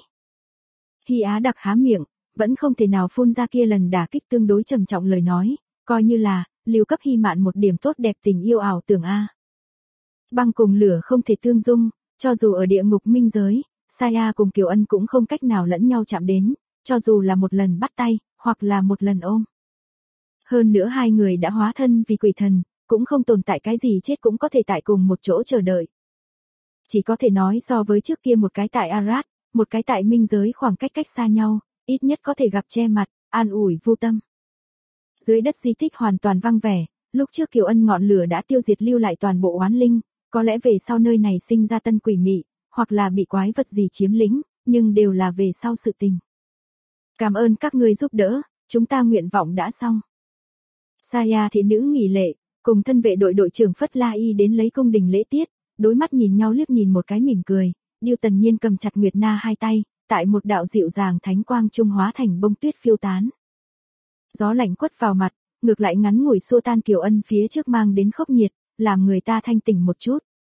Hy Á đặc há miệng, vẫn không thể nào phun ra kia lần đả kích tương đối trầm trọng lời nói, coi như là, lưu cấp hy mạn một điểm tốt đẹp tình yêu ảo tưởng a. Băng cùng lửa không thể tương dung, cho dù ở địa ngục minh giới, Saya cùng Kiều Ân cũng không cách nào lẫn nhau chạm đến, cho dù là một lần bắt tay, hoặc là một lần ôm. Hơn nữa hai người đã hóa thân vì quỷ thần, cũng không tồn tại cái gì chết cũng có thể tại cùng một chỗ chờ đợi. Chỉ có thể nói so với trước kia một cái tại Arad, một cái tại minh giới khoảng cách cách xa nhau, ít nhất có thể gặp che mặt, an ủi vô tâm. Dưới đất di tích hoàn toàn vắng vẻ, lúc trước Kiều Ân ngọn lửa đã tiêu diệt lưu lại toàn bộ oán linh, có lẽ về sau nơi này sinh ra tân quỷ mị, hoặc là bị quái vật gì chiếm lĩnh, nhưng đều là về sau sự tình. Cảm ơn các ngươi giúp đỡ, chúng ta nguyện vọng đã xong. Saya thị nữ nghỉ lệ, cùng thân vệ đội đội trưởng Phất La Y đến lấy cung đình lễ tiết, đối mắt nhìn nhau liếc nhìn một cái mỉm cười, Điêu Tần Nhiên cầm chặt Nguyệt Na hai tay, tại một đạo dịu dàng thánh quang trung hóa thành bông tuyết phiêu tán. Gió lạnh quất vào mặt, ngược lại ngắn ngủi xua tan Kiều Ân phía trước mang đến khốc nhiệt, làm người ta thanh tỉnh một chút.